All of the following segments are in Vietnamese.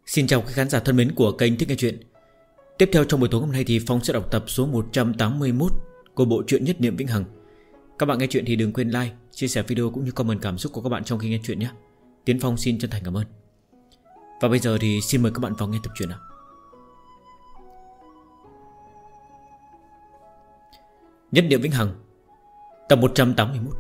Xin chào quý khán giả thân mến của kênh Thích Nghe Chuyện. Tiếp theo trong buổi tối hôm nay thì Phong sẽ đọc tập số 181 của bộ truyện Nhất Niệm Vĩnh Hằng. Các bạn nghe chuyện thì đừng quên like, chia sẻ video cũng như comment cảm xúc của các bạn trong khi nghe chuyện nhé. Tiến Phong xin chân thành cảm ơn. Và bây giờ thì xin mời các bạn vào nghe tập truyện nào. Nhất Niệm Vĩnh Hằng, tập 181.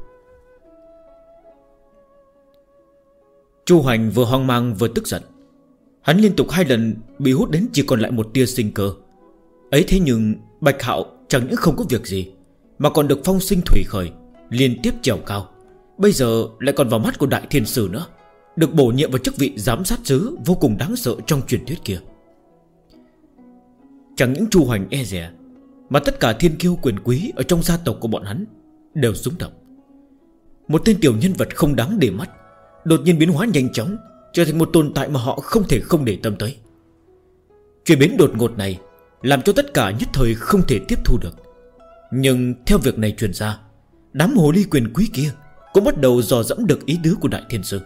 Chu Hoành vừa hoang mang vừa tức giận. Hắn liên tục 2 lần bị hút đến chỉ còn lại một tia sinh cơ. Ấy thế nhưng Bạch Hạo chẳng những không có việc gì, mà còn được phong sinh thủy khởi, liên tiếp trèo cao. Bây giờ lại còn vào mắt của Đại Thiên Sử nữa, được bổ nhiệm vào chức vị giám sát sứ vô cùng đáng sợ trong truyền thuyết kia. Chẳng những Chu Hoành e dè, mà tất cả thiên kiêu quyền quý ở trong gia tộc của bọn hắn đều rung động. Một tên tiểu nhân vật không đáng để mắt đột nhiên biến hóa nhanh chóng, trở thành một tồn tại mà họ không thể không để tâm tới. Chuyển biến đột ngột này làm cho tất cả nhất thời không thể tiếp thu được. Nhưng theo việc này truyền ra, đám hồ ly quyền quý kia cũng bắt đầu dò dẫm được ý tứ của Đại Thiên Sư.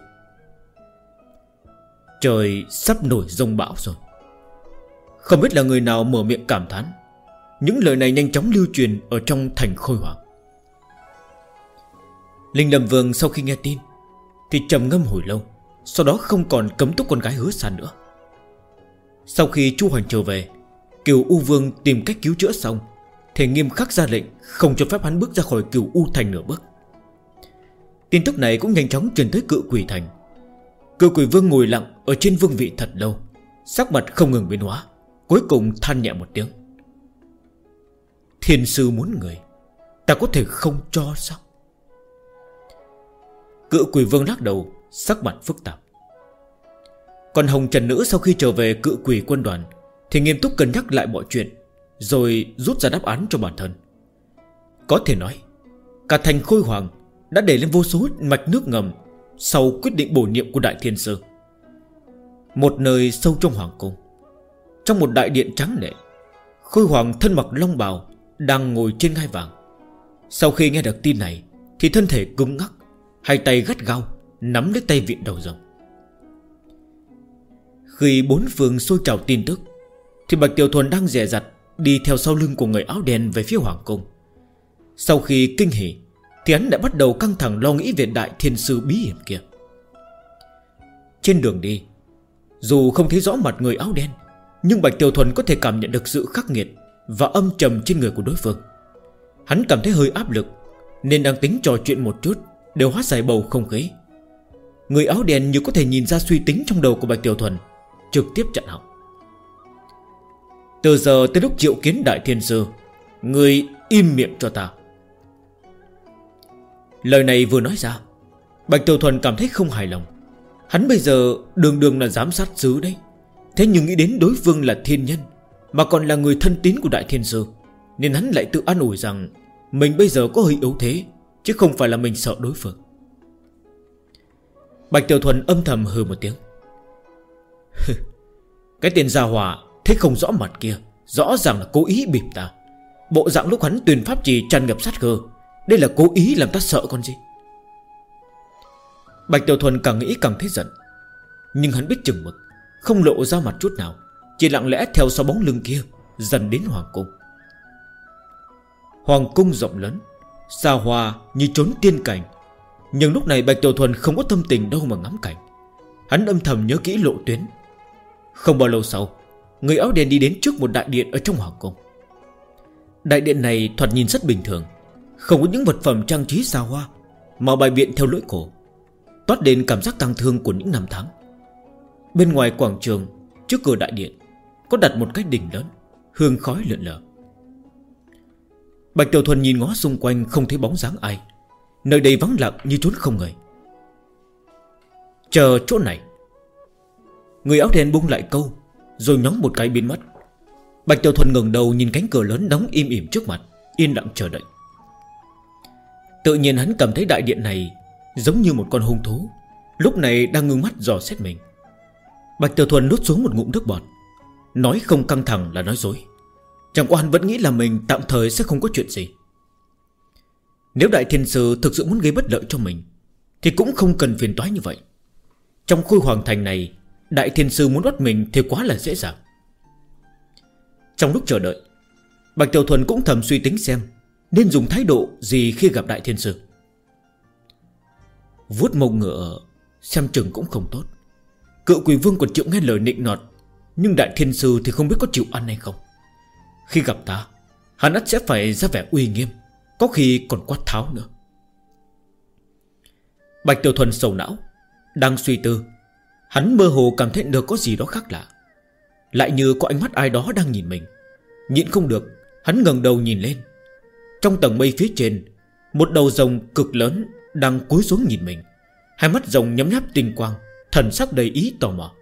Trời sắp nổi giông bão rồi. Không biết là người nào mở miệng cảm thán. Những lời này nhanh chóng lưu truyền ở trong thành Khôi Hoàng. Linh Lâm Vương sau khi nghe tin thì trầm ngâm hồi lâu, sau đó không còn cấm túc con gái Hứa San nữa. Sau khi Chu Hoành trở về, Cửu U Vương tìm cách cứu chữa xong thì nghiêm khắc ra lệnh không cho phép hắn bước ra khỏi Cửu U Thành nửa bước. Tin tức này cũng nhanh chóng truyền tới Cự Quỷ Thành. Cự Quỷ Vương ngồi lặng ở trên vương vị thật lâu, sắc mặt không ngừng biến hóa, cuối cùng than nhẹ một tiếng. Thiên sư muốn người, ta có thể không cho sao? Cự Quỷ Vương lắc đầu, sắc mặt phức tạp. Còn Hồng Trần Nữ sau khi trở về Cự Quỷ quân đoàn thì nghiêm túc cân nhắc lại mọi chuyện, rồi rút ra đáp án cho bản thân. Có thể nói cả thành Khôi Hoàng đã để lên vô số mạch nước ngầm sau quyết định bổ nhiệm của Đại Thiên Sư. Một nơi sâu trong hoàng cung, trong một đại điện trắng lệ, Khôi Hoàng thân mặc long bào đang ngồi trên ngai vàng. Sau khi nghe được tin này thì thân thể cứng ngắc, hai tay gắt gao nắm lấy tay vịn đầu rồng. Khi bốn phương sôi trào tin tức thì Bạch Tiểu Thuần đang dè dặt đi theo sau lưng của người áo đen về phía hoàng cung. Sau khi kinh hỉ thì hắn đã bắt đầu căng thẳng lo nghĩ về Đại Thiên Sư bí hiểm kia. Trên đường đi, dù không thấy rõ mặt người áo đen, nhưng Bạch Tiểu Thuần có thể cảm nhận được sự khắc nghiệt và âm trầm trên người của đối phương. Hắn cảm thấy hơi áp lực, nên đang tính trò chuyện một chút đều hóa giải bầu không khí. Người áo đen như có thể nhìn ra suy tính trong đầu của Bạch Tiểu Thuần, trực tiếp chặn họng. Từ giờ tới lúc triệu kiến Đại Thiên Sư, người im miệng cho ta. Lời này vừa nói ra, Bạch Tiểu Thuần cảm thấy không hài lòng. Hắn bây giờ đường đường là giám sát sứ đấy, thế nhưng nghĩ đến đối phương là thiên nhân, mà còn là người thân tín của Đại Thiên Sư, nên hắn lại tự an ủi rằng mình bây giờ có hơi yếu thế, chứ không phải là mình sợ đối phương. Bạch Tiểu Thuần âm thầm hừ một tiếng. Cái tên gia hỏa thấy không rõ mặt kia, rõ ràng là cố ý bịp ta. Bộ dạng lúc hắn tuyên pháp trì tràn ngập sát cơ, đây là cố ý làm ta sợ con gì. Bạch Tiểu Thuần càng nghĩ càng thấy giận, nhưng hắn biết chừng mực, không lộ ra mặt chút nào, chỉ lặng lẽ theo sau bóng lưng kia dần đến hoàng cung. Hoàng cung rộng lớn, xa hoa như trốn tiên cảnh. Nhưng lúc này Bạch Tiểu Thuần không có tâm tình đâu mà ngắm cảnh. Hắn âm thầm nhớ kỹ lộ tuyến. Không bao lâu sau, người áo đen đi đến trước một đại điện ở trong hoàng cung. Đại điện này thoạt nhìn rất bình thường, không có những vật phẩm trang trí xa hoa, mà bày biện theo lối cổ, toát lên cảm giác tang thương của những năm tháng. Bên ngoài quảng trường, trước cửa đại điện có đặt một cái đỉnh lớn, hương khói lượn lờ. Bạch Tiểu Thuần nhìn ngó xung quanh không thấy bóng dáng ai, nơi đây vắng lặng như trốn không người. Chờ chỗ này. Người áo đen bung lại câu, rồi nhóng một cái biến mất. Bạch Tiểu Thuần ngẩng đầu nhìn cánh cửa lớn đóng im ỉm trước mặt, yên lặng chờ đợi. Tự nhiên hắn cảm thấy đại điện này giống như một con hung thú, lúc này đang ngưng mắt dò xét mình. Bạch Tiểu Thuần nuốt xuống một ngụm nước bọt. Nói không căng thẳng là nói dối. Chẳng qua hắn vẫn nghĩ là mình tạm thời sẽ không có chuyện gì. Nếu Đại Thiên Sư thực sự muốn gây bất lợi cho mình thì cũng không cần phiền toái như vậy. Trong Khôi Hoàng Thành này Đại Thiên Sư muốn bắt mình thì quá là dễ dàng. Trong lúc chờ đợi, Bạch Tiểu Thuần cũng thầm suy tính xem nên dùng thái độ gì khi gặp Đại Thiên Sư. Vuốt mông ngựa xem chừng cũng không tốt. Cự Quỷ Vương còn chịu nghe lời nịnh nọt, nhưng Đại Thiên Sư thì không biết có chịu ăn hay không. Khi gặp ta, hắn ắt sẽ phải ra vẻ uy nghiêm, có khi còn quát tháo nữa. Bạch Tiểu Thuần sầu não, đang suy tư. Hắn mơ hồ cảm thấy được có gì đó khác lạ, lại như có ánh mắt ai đó đang nhìn mình. Nhịn không được, hắn ngẩng đầu nhìn lên. Trong tầng mây phía trên, một đầu rồng cực lớn đang cúi xuống nhìn mình. Hai mắt rồng nhấm nháp tinh quang, thần sắc đầy ý tò mò.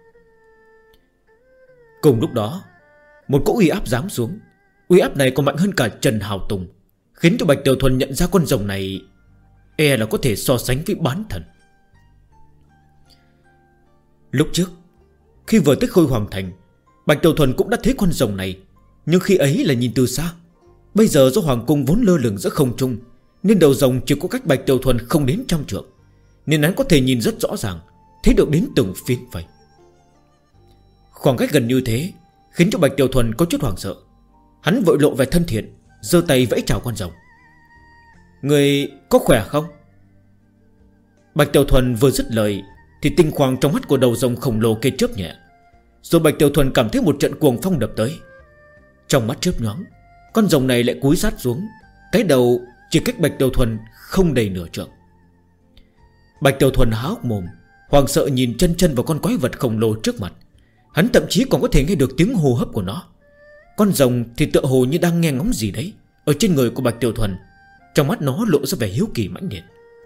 Cùng lúc đó, một cỗ uy áp giáng xuống. Uy áp này còn mạnh hơn cả Trần Hào Tùng, khiến cho Bạch Tiểu Thuần nhận ra con rồng này e là có thể so sánh với bán thần. Lúc trước, khi vừa tới Khôi Hoàng Thành, Bạch Tiểu Thuần cũng đã thấy con rồng này, nhưng khi ấy là nhìn từ xa. Bây giờ do Hoàng Cung vốn lơ lửng giữa không trung, nên đầu rồng chỉ có cách Bạch Tiểu Thuần không đến 100 trượng, nên hắn có thể nhìn rất rõ ràng, thấy được đến từng phiến vậy. Khoảng cách gần như thế khiến cho Bạch Tiểu Thuần có chút hoảng sợ. Hắn vội lộ vẻ thân thiện, giơ tay vẫy chào con rồng. Người có khỏe không? Bạch Tiểu Thuần vừa dứt lời thì tinh quang trong mắt của đầu rồng khổng lồ kia chớp nhẹ. Rồi Bạch Tiểu Thuần cảm thấy một trận cuồng phong đập tới. Trong mắt chớp nhoáng, con rồng này lại cúi sát xuống, cái đầu chỉ cách Bạch Tiểu Thuần không đầy nửa trượng. Bạch Tiểu Thuần há hốc mồm, hoảng sợ nhìn chân chân vào con quái vật khổng lồ trước mặt. Hắn thậm chí còn có thể nghe được tiếng hô hấp của nó. Con rồng thì tựa hồ như đang nghe ngóng gì đấy ở trên người của Bạch Tiểu Thuần. Trong mắt nó lộ ra vẻ hiếu kỳ mãnh liệt.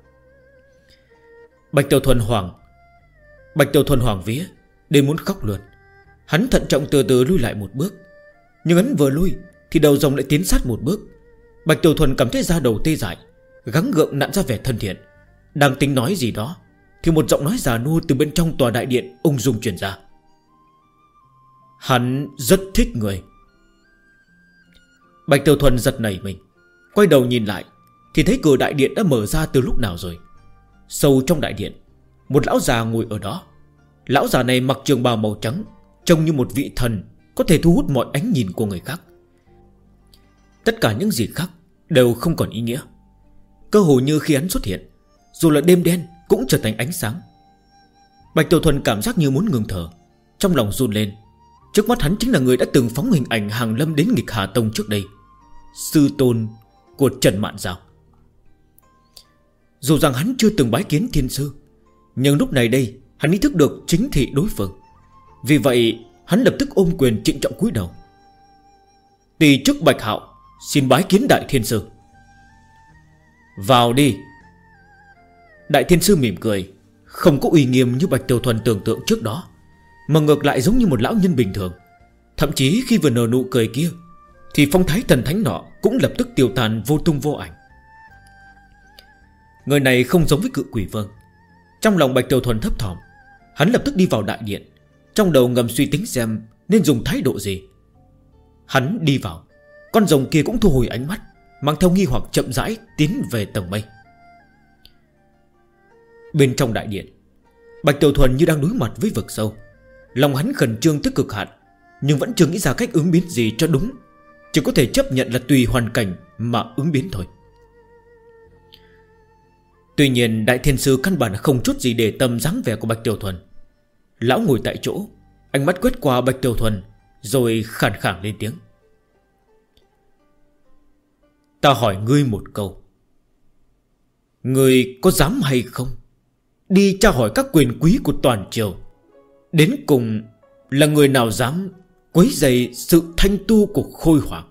Bạch Tiểu Thuần hoảng vía, đến muốn khóc luôn. Hắn thận trọng từ từ lui lại một bước, nhưng hắn vừa lui thì đầu rồng lại tiến sát một bước. Bạch Tiểu Thuần cảm thấy da đầu tê dại, gắng gượng nặn ra vẻ thân thiện, đang tính nói gì đó thì một giọng nói già nua từ bên trong tòa đại điện ung dung truyền ra. Hắn rất thích người. Bạch Tiểu Thuần giật nảy mình, quay đầu nhìn lại thì thấy cửa đại điện đã mở ra từ lúc nào rồi. Sâu trong đại điện, một lão già ngồi ở đó. Lão già này mặc trường bào màu trắng, trông như một vị thần, có thể thu hút mọi ánh nhìn của người khác. Tất cả những gì khác đều không còn ý nghĩa. Cơ hồ như khi hắn xuất hiện, dù là đêm đen cũng trở thành ánh sáng. Bạch Tiểu Thuần cảm giác như muốn ngừng thở, trong lòng run lên. Trước mắt hắn chính là người đã từng phóng hình ảnh hàng lâm đến Nghịch Hà Tông trước đây, sư tôn của Trần Mạn Giao. Dù rằng hắn chưa từng bái kiến thiên sư, nhưng lúc này đây hắn ý thức được chính thị đối phương. Vì vậy hắn lập tức ôm quyền trịnh trọng cúi đầu. Tỳ chức Bạch Hạo xin bái kiến Đại Thiên Sư. Vào đi. Đại Thiên Sư mỉm cười, không có uy nghiêm như Bạch Tiểu Thuần tưởng tượng trước đó, mà ngược lại giống như một lão nhân bình thường. Thậm chí khi vừa nở nụ cười kia thì phong thái thần thánh nọ cũng lập tức tiêu tan vô tung vô ảnh. Người này không giống với Cự Quỷ Vương. Trong lòng Bạch Tiểu Thuần thấp thỏm, hắn lập tức đi vào đại điện, trong đầu ngầm suy tính xem nên dùng thái độ gì. Hắn đi vào, con rồng kia cũng thu hồi ánh mắt, mang theo nghi hoặc chậm rãi tiến về tầng mây. Bên trong đại điện, Bạch Tiểu Thuần như đang đối mặt với vực sâu. Lòng hắn khẩn trương tới cực hạn, nhưng vẫn chưa nghĩ ra cách ứng biến gì cho đúng, chỉ có thể chấp nhận là tùy hoàn cảnh mà ứng biến thôi. Tuy nhiên Đại Thiên Sư căn bản không chút gì để tâm dáng vẻ của Bạch Tiểu Thuần. Lão ngồi tại chỗ, ánh mắt quét qua Bạch Tiểu Thuần, rồi khàn khàn lên tiếng. Ta hỏi ngươi một câu, ngươi có dám hay không đi tra hỏi các quyền quý của toàn triều, đến cùng là người nào dám quấy rầy sự thanh tu của Khôi Hoàng?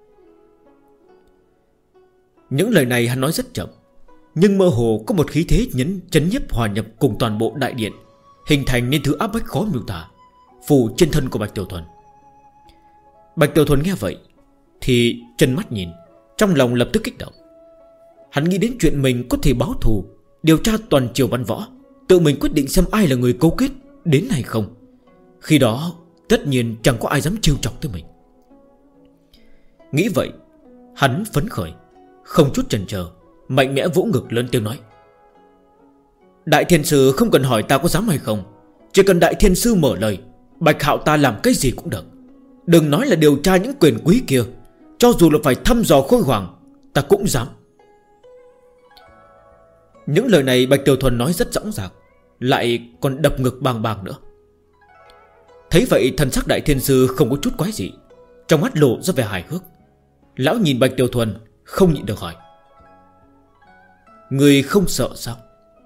Những lời này hắn nói rất chậm, nhưng mơ hồ có một khí thế chấn nhiếp hòa nhập cùng toàn bộ đại điện, hình thành nên thứ áp bách khó miêu tả phủ trên thân của Bạch Tiểu Thuần. Bạch Tiểu Thuần nghe vậy thì chân mắt nhìn, trong lòng lập tức kích động. Hắn nghĩ đến chuyện mình có thể báo thù, điều tra toàn triều văn võ, tự mình quyết định xem ai là người cấu kết đến hay không. Khi đó tất nhiên chẳng có ai dám trêu chọc tới mình. Nghĩ vậy, hắn phấn khởi, không chút chần chờ, mạnh mẽ vỗ ngực lớn tiếng nói. Đại Thiên Sư không cần hỏi ta có dám hay không, Chỉ cần Đại Thiên Sư mở lời, Bạch Hạo ta làm cái gì cũng được. Đừng nói là điều tra những quyền quý kia, cho dù là phải thăm dò Khôi Hoàng, ta cũng dám. Những lời này Bạch Tiểu Thuần nói rất rõ ràng, lại còn đập ngực bang bang nữa. Thấy vậy thần sắc Đại Thiên Sư không có chút quái gì, trong mắt lộ ra vẻ hài hước. Lão nhìn Bạch Tiểu Thuần không nhịn được hỏi: người không sợ sao?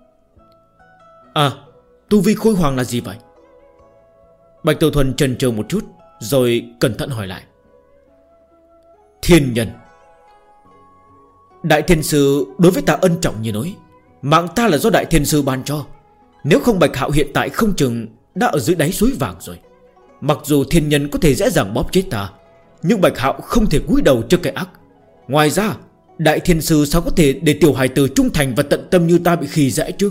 À, tu vi Khôi Hoàng là gì vậy? Bạch Tiểu Thuần chần chừ một chút, rồi cẩn thận hỏi lại: Thiên nhân. Đại Thiên Sư đối với ta ân trọng như núi, mạng ta là do Đại Thiên Sư ban cho. Nếu không Bạch Hạo hiện tại không chừng đã ở dưới đáy suối vàng rồi. Mặc dù thiên nhân có thể dễ dàng bóp chết ta, nhưng Bạch Hạo không thể cúi đầu trước cái ác. Ngoài ra Đại Thiên Sư sao có thể để tiểu hài tử trung thành và tận tâm như ta bị khi dễ chứ?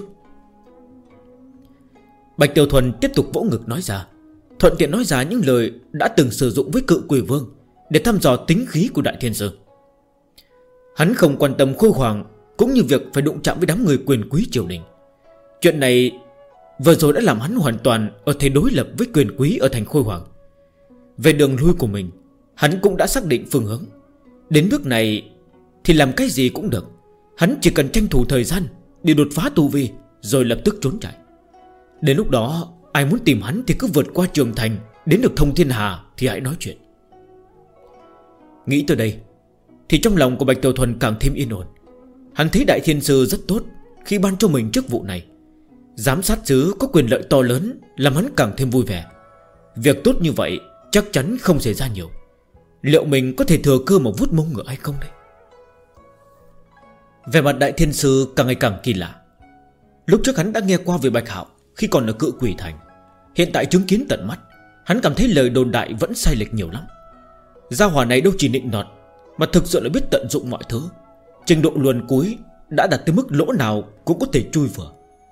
Bạch Tiểu Thuần tiếp tục vỗ ngực nói ra, thuận tiện nói ra những lời đã từng sử dụng với Cự Quỷ Vương để thăm dò tính khí của Đại Thiên Sư. Hắn không quan tâm Khôi Hoàng, cũng như việc phải đụng chạm với đám người quyền quý triều đình. Chuyện này vừa rồi đã làm hắn hoàn toàn ở thế đối lập với quyền quý ở thành Khôi Hoàng. Về đường lui của mình, hắn cũng đã xác định phương hướng. Đến bước này thì làm cái gì cũng được. Hắn chỉ cần tranh thủ thời gian để đột phá tu vi, rồi lập tức trốn chạy. Đến lúc đó ai muốn tìm hắn thì cứ vượt qua Trường Thành, đến được Thông Thiên Hà thì hãy nói chuyện. Nghĩ tới đây thì trong lòng của Bạch Tiểu Thuần càng thêm yên ổn. Hắn thấy Đại Thiên Sư rất tốt khi ban cho mình chức vụ này. Giám sát sứ có quyền lợi to lớn, làm hắn càng thêm vui vẻ. Việc tốt như vậy chắc chắn không xảy ra nhiều. Liệu mình có thể thừa cơ mà vuốt mông ngựa hay không đây? Về mặt Đại Thiên Sư càng ngày càng kỳ lạ. Lúc trước hắn đã nghe qua về Bạch Hạo khi còn ở Cự Quỷ Thành. Hiện tại chứng kiến tận mắt, hắn cảm thấy lời đồn đại vẫn sai lệch nhiều lắm. Gia hỏa này đâu chỉ nịnh nọt, mà thực sự là biết tận dụng mọi thứ. Trình độ luồn cuối đã đạt tới mức lỗ nào cũng có thể chui vừa.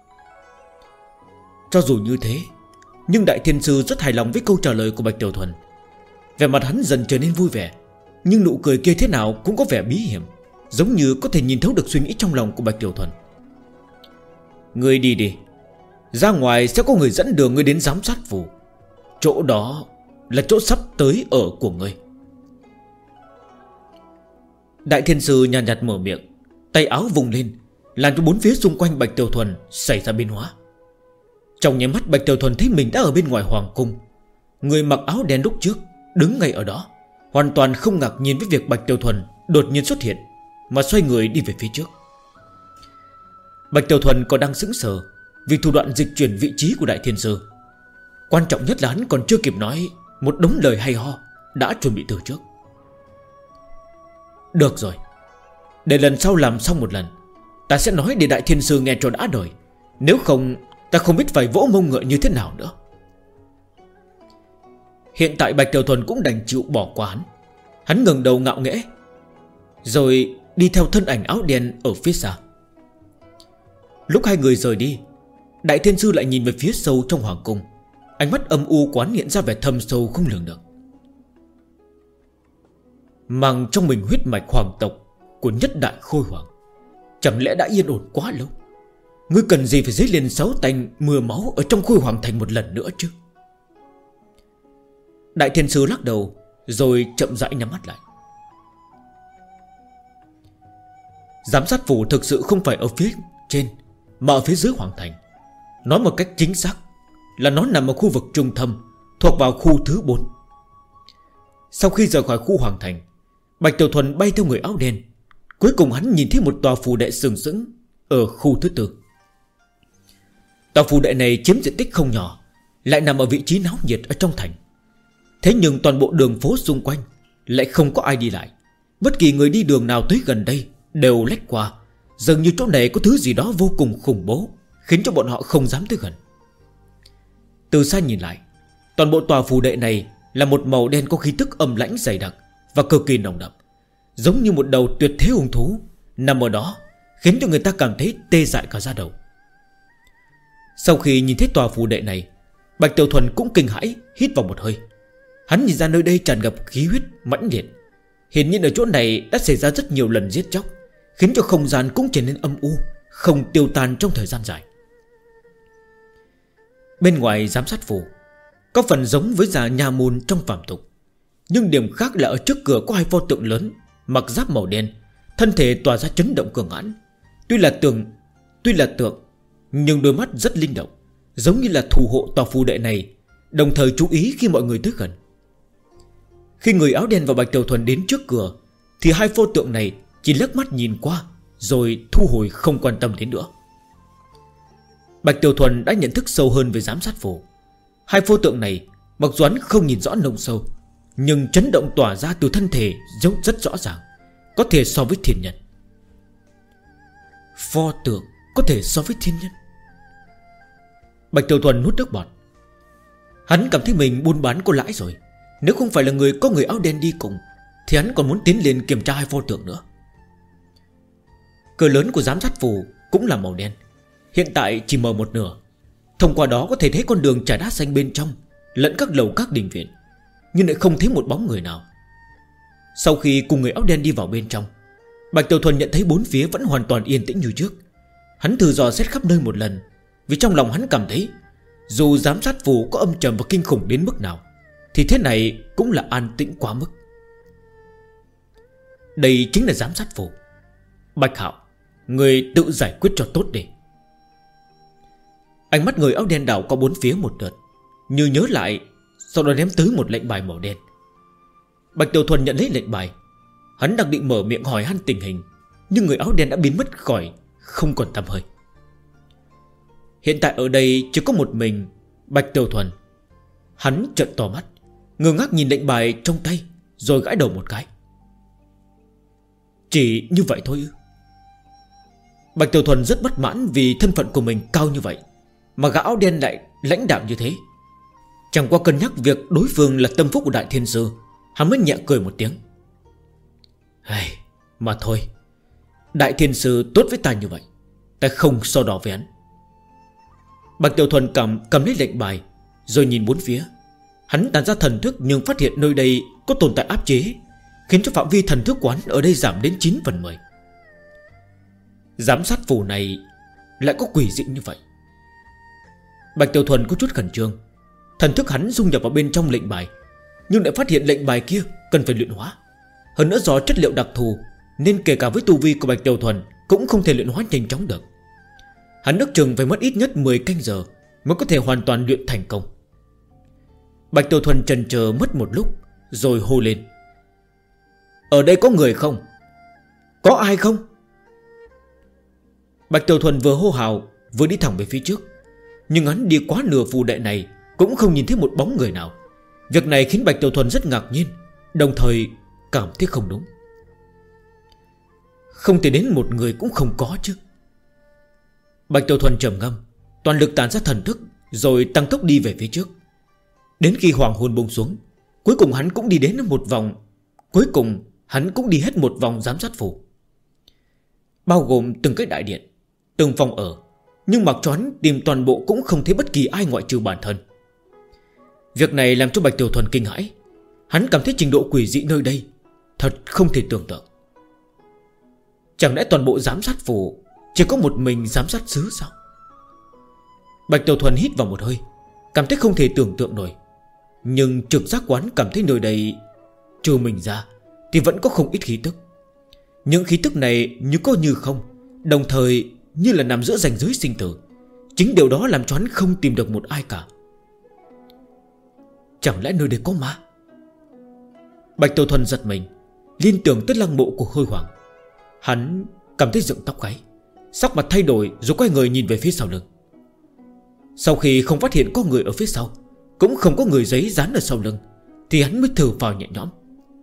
Cho dù như thế, nhưng Đại Thiên Sư rất hài lòng với câu trả lời của Bạch Tiểu Thuần. Vẻ mặt hắn dần trở nên vui vẻ, nhưng nụ cười kia thế nào cũng có vẻ bí hiểm, giống như có thể nhìn thấu được suy nghĩ trong lòng của Bạch Tiểu Thuần. Ngươi đi đi, ra ngoài sẽ có người dẫn đường ngươi đến giám sát phủ. Chỗ đó là chỗ sắp tới ở của ngươi. Đại Thiên Sư nhàn nhạt mở miệng, tay áo vùng lên, làm cho bốn phía xung quanh Bạch Tiểu Thuần xảy ra biến hóa. Trong nháy mắt Bạch Tiểu Thuần thấy mình đã ở bên ngoài hoàng cung. Người mặc áo đen lúc trước đứng ngay ở đó, hoàn toàn không ngạc nhiên với việc Bạch Tiểu Thuần đột nhiên xuất hiện, mà xoay người đi về phía trước. Bạch Tiểu Thuần còn đang sững sờ vì thủ đoạn dịch chuyển vị trí của Đại Thiên Sư. Quan trọng nhất là hắn còn chưa kịp nói, một đống lời hay ho đã chuẩn bị từ trước. Được rồi, để lần sau làm xong một lần, ta sẽ nói để Đại Thiên Sư nghe cho đã đời. Nếu không ta không biết phải vỗ mông ngựa như thế nào nữa. Hiện tại Bạch Tiểu Thuần cũng đành chịu bỏ qua hắn. Hắn ngẩng đầu ngạo nghễ, rồi đi theo thân ảnh áo đen ở phía xa. Lúc hai người rời đi, Đại Thiên Sư lại nhìn về phía sâu trong hoàng cung. Ánh mắt âm u quán hiện ra vẻ thâm sâu không lường được. Mang trong mình huyết mạch hoàng tộc của nhất đại Khôi Hoàng, chẳng lẽ đã yên ổn quá lâu? Ngươi cần gì phải dấy lên sáu tanh mưa máu ở trong Khôi Hoàng thành một lần nữa chứ? Đại Thiên Sư lắc đầu, rồi chậm rãi nhắm mắt lại. Giám sát phủ thực sự không phải ở phía trên, mà ở phía dưới hoàng thành. Nói một cách chính xác là nó nằm ở khu vực trung tâm, thuộc vào khu thứ 4. Sau khi rời khỏi khu hoàng thành, Bạch Tiểu Thuần bay theo người áo đen. Cuối cùng hắn nhìn thấy một tòa phủ đệ sừng sững ở khu thứ 4. Tòa phủ đệ này chiếm diện tích không nhỏ, lại nằm ở vị trí náo nhiệt ở trong thành. Thế nhưng toàn bộ đường phố xung quanh lại không có ai đi lại. Bất kỳ người đi đường nào tới gần đây đều lách qua. Dường như chỗ này có thứ gì đó vô cùng khủng bố, khiến cho bọn họ không dám tới gần. Từ xa nhìn lại, toàn bộ tòa phủ đệ này là một màu đen có khí tức âm lãnh dày đặc và cực kỳ nồng đậm, giống như một đầu tuyệt thế hung thú nằm ở đó, khiến cho người ta cảm thấy tê dại cả da đầu. Sau khi nhìn thấy tòa phủ đệ này, Bạch Tiểu Thuần cũng kinh hãi hít vào một hơi. Hắn nhìn ra nơi đây tràn ngập khí huyết mãnh liệt. Hiển nhiên ở chỗ này đã xảy ra rất nhiều lần giết chóc, khiến cho không gian cũng trở nên âm u, không tiêu tan trong thời gian dài. Bên ngoài giám sát phủ có phần giống với giả nhà môn trong phàm tục, nhưng điểm khác là ở trước cửa có hai pho tượng lớn, mặc giáp màu đen, thân thể tỏa ra chấn động cường hãn. Tuy là tượng nhưng đôi mắt rất linh động, giống như là thủ hộ tòa phù đệ này, đồng thời chú ý khi mọi người tới gần. Khi người áo đen và Bạch Tiểu Thuần đến trước cửa thì hai pho tượng này chỉ liếc mắt nhìn qua rồi thu hồi, không quan tâm đến nữa. Bạch Tiểu Thuần đã nhận thức sâu hơn về giám sát phủ. Hai pho tượng này mặc dù hắn không nhìn rõ nông sâu, nhưng chấn động tỏa ra từ thân thể rất rõ ràng, có thể so với thiên nhân. Pho tượng có thể so với thiên nhân. Bạch Tiểu Thuần nuốt nước bọt. Hắn cảm thấy mình buôn bán có lãi rồi. Nếu không phải là có người áo đen đi cùng thì hắn còn muốn tiến lên kiểm tra hai pho tượng nữa. Cửa lớn của giám sát phủ cũng là màu đen, hiện tại chỉ mở một nửa. Thông qua đó có thể thấy con đường trải đá xanh bên trong lẫn các lầu các đình viện, nhưng lại không thấy một bóng người nào. Sau khi cùng người áo đen đi vào bên trong, Bạch Tiểu Thuần nhận thấy bốn phía vẫn hoàn toàn yên tĩnh như trước. Hắn thử dò xét khắp nơi một lần, vì trong lòng hắn cảm thấy dù giám sát phủ có âm trầm và kinh khủng đến mức nào thì thế này cũng là an tĩnh quá mức. Đây chính là giám sát phủ. Bạch Hạo, người tự giải quyết cho tốt đi. Ánh mắt người áo đen đảo qua bốn phía một lượt, như nhớ lại, sau đó ném tới một lệnh bài màu đen. Bạch Tiểu Thuần nhận lấy lệnh bài. Hắn đang định mở miệng hỏi han tình hình, nhưng người áo đen đã biến mất khỏi, không còn tăm hơi. Hiện tại ở đây chỉ có một mình Bạch Tiểu Thuần. Hắn trợn to mắt, ngơ ngác nhìn lệnh bài trong tay, rồi gãi đầu một cái. Chỉ như vậy thôi ư? Bạch Tiểu Thuần rất bất mãn vì thân phận của mình cao như vậy, mà gã áo đen lại lãnh đạm như thế. Chẳng qua cân nhắc việc đối phương là tâm phúc của Đại Thiên Sư, hắn mới nhẹ cười một tiếng. Mà thôi, Đại Thiên Sư tốt với ta như vậy, ta không so đo với hắn. Bạch Tiểu Thuần cầm lấy lệnh bài, rồi nhìn bốn phía. Hắn tản ra thần thức nhưng phát hiện nơi đây có tồn tại áp chế, khiến cho phạm vi thần thức quán ở đây giảm đến 9/10. Giám sát phủ này lại có quỷ dị như vậy. Bạch Tiểu Thuần có chút khẩn trương. Thần thức hắn dung nhập vào bên trong lệnh bài, nhưng lại phát hiện lệnh bài kia cần phải luyện hóa. Hơn nữa do chất liệu đặc thù, nên kể cả với tu vi của Bạch Tiểu Thuần cũng không thể luyện hóa nhanh chóng được. Hắn ước chừng phải mất ít nhất 10 canh giờ mới có thể hoàn toàn luyện thành công. Bạch Tiểu Thuần chần chờ mất một lúc, rồi hô lên. Ở đây có người không? Có ai không? Bạch Tiểu Thuần vừa hô hào vừa đi thẳng về phía trước, nhưng hắn đi quá nửa phù đệ này cũng không nhìn thấy một bóng người nào. Việc này khiến Bạch Tiểu Thuần rất ngạc nhiên, đồng thời cảm thấy không đúng. Không thể đến một người cũng không có chứ. Bạch Tiểu Thuần trầm ngâm, toàn lực tản ra thần thức, rồi tăng tốc đi về phía trước. Đến khi hoàng hôn buông xuống, cuối cùng hắn cũng đi đến một vòng. Cuối cùng hắn cũng đi hết một vòng giám sát phủ, bao gồm từng cái đại điện, từng phòng ở. Nhưng mặc cho hắn tìm toàn bộ cũng không thấy bất kỳ ai ngoại trừ bản thân. Việc này làm cho Bạch Tiểu Thuần kinh hãi. Hắn cảm thấy trình độ quỷ dị nơi đây thật không thể tưởng tượng. Chẳng lẽ toàn bộ giám sát phủ chỉ có một mình giám sát sứ sao? Bạch Tiểu Thuần hít vào một hơi, cảm thấy không thể tưởng tượng nổi. Nhưng trực giác quán cảm thấy nơi đây trừ mình ra thì vẫn có không ít khí tức. Những khí tức này như có như không, đồng thời như là nằm giữa ranh giới sinh tử. Chính điều đó làm cho hắn không tìm được một ai cả. Chẳng lẽ nơi đây có ma? Bạch Tiểu Thuần giật mình, liên tưởng tới lăng mộ của Hôi Hoàng. Hắn cảm thấy dựng tóc gáy, sắc mặt thay đổi, rồi quay người nhìn về phía sau lưng. Sau khi không phát hiện có người ở phía sau, cũng không có người giấy dán ở sau lưng, thì hắn mới thở phào nhẹ nhõm.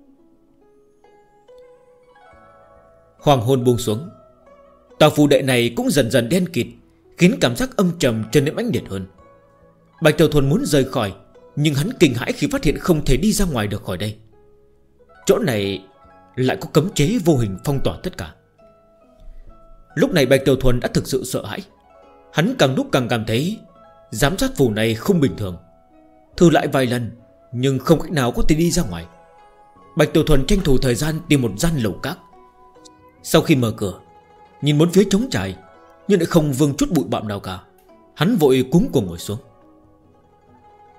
Hoàng hôn buông xuống, tòa phù đệ này cũng dần dần đen kịt, khiến cảm giác âm trầm trở nên mãnh liệt hơn. Bạch Tiểu Thuần muốn rời khỏi, nhưng hắn kinh hãi khi phát hiện không thể đi ra ngoài được khỏi đây. Chỗ này lại có cấm chế vô hình phong tỏa tất cả. Lúc này Bạch Tiểu Thuần đã thực sự sợ hãi. Hắn càng lúc càng cảm thấy giám sát phủ này không bình thường. Thử lại vài lần, nhưng không cách nào có thể đi ra ngoài. Bạch Tiểu Thuần tranh thủ thời gian tìm một gian lầu các. Sau khi mở cửa, nhìn bốn phía trống trải, nhưng lại không vương chút bụi bặm nào cả, hắn vội cúm cuồng ngồi xuống.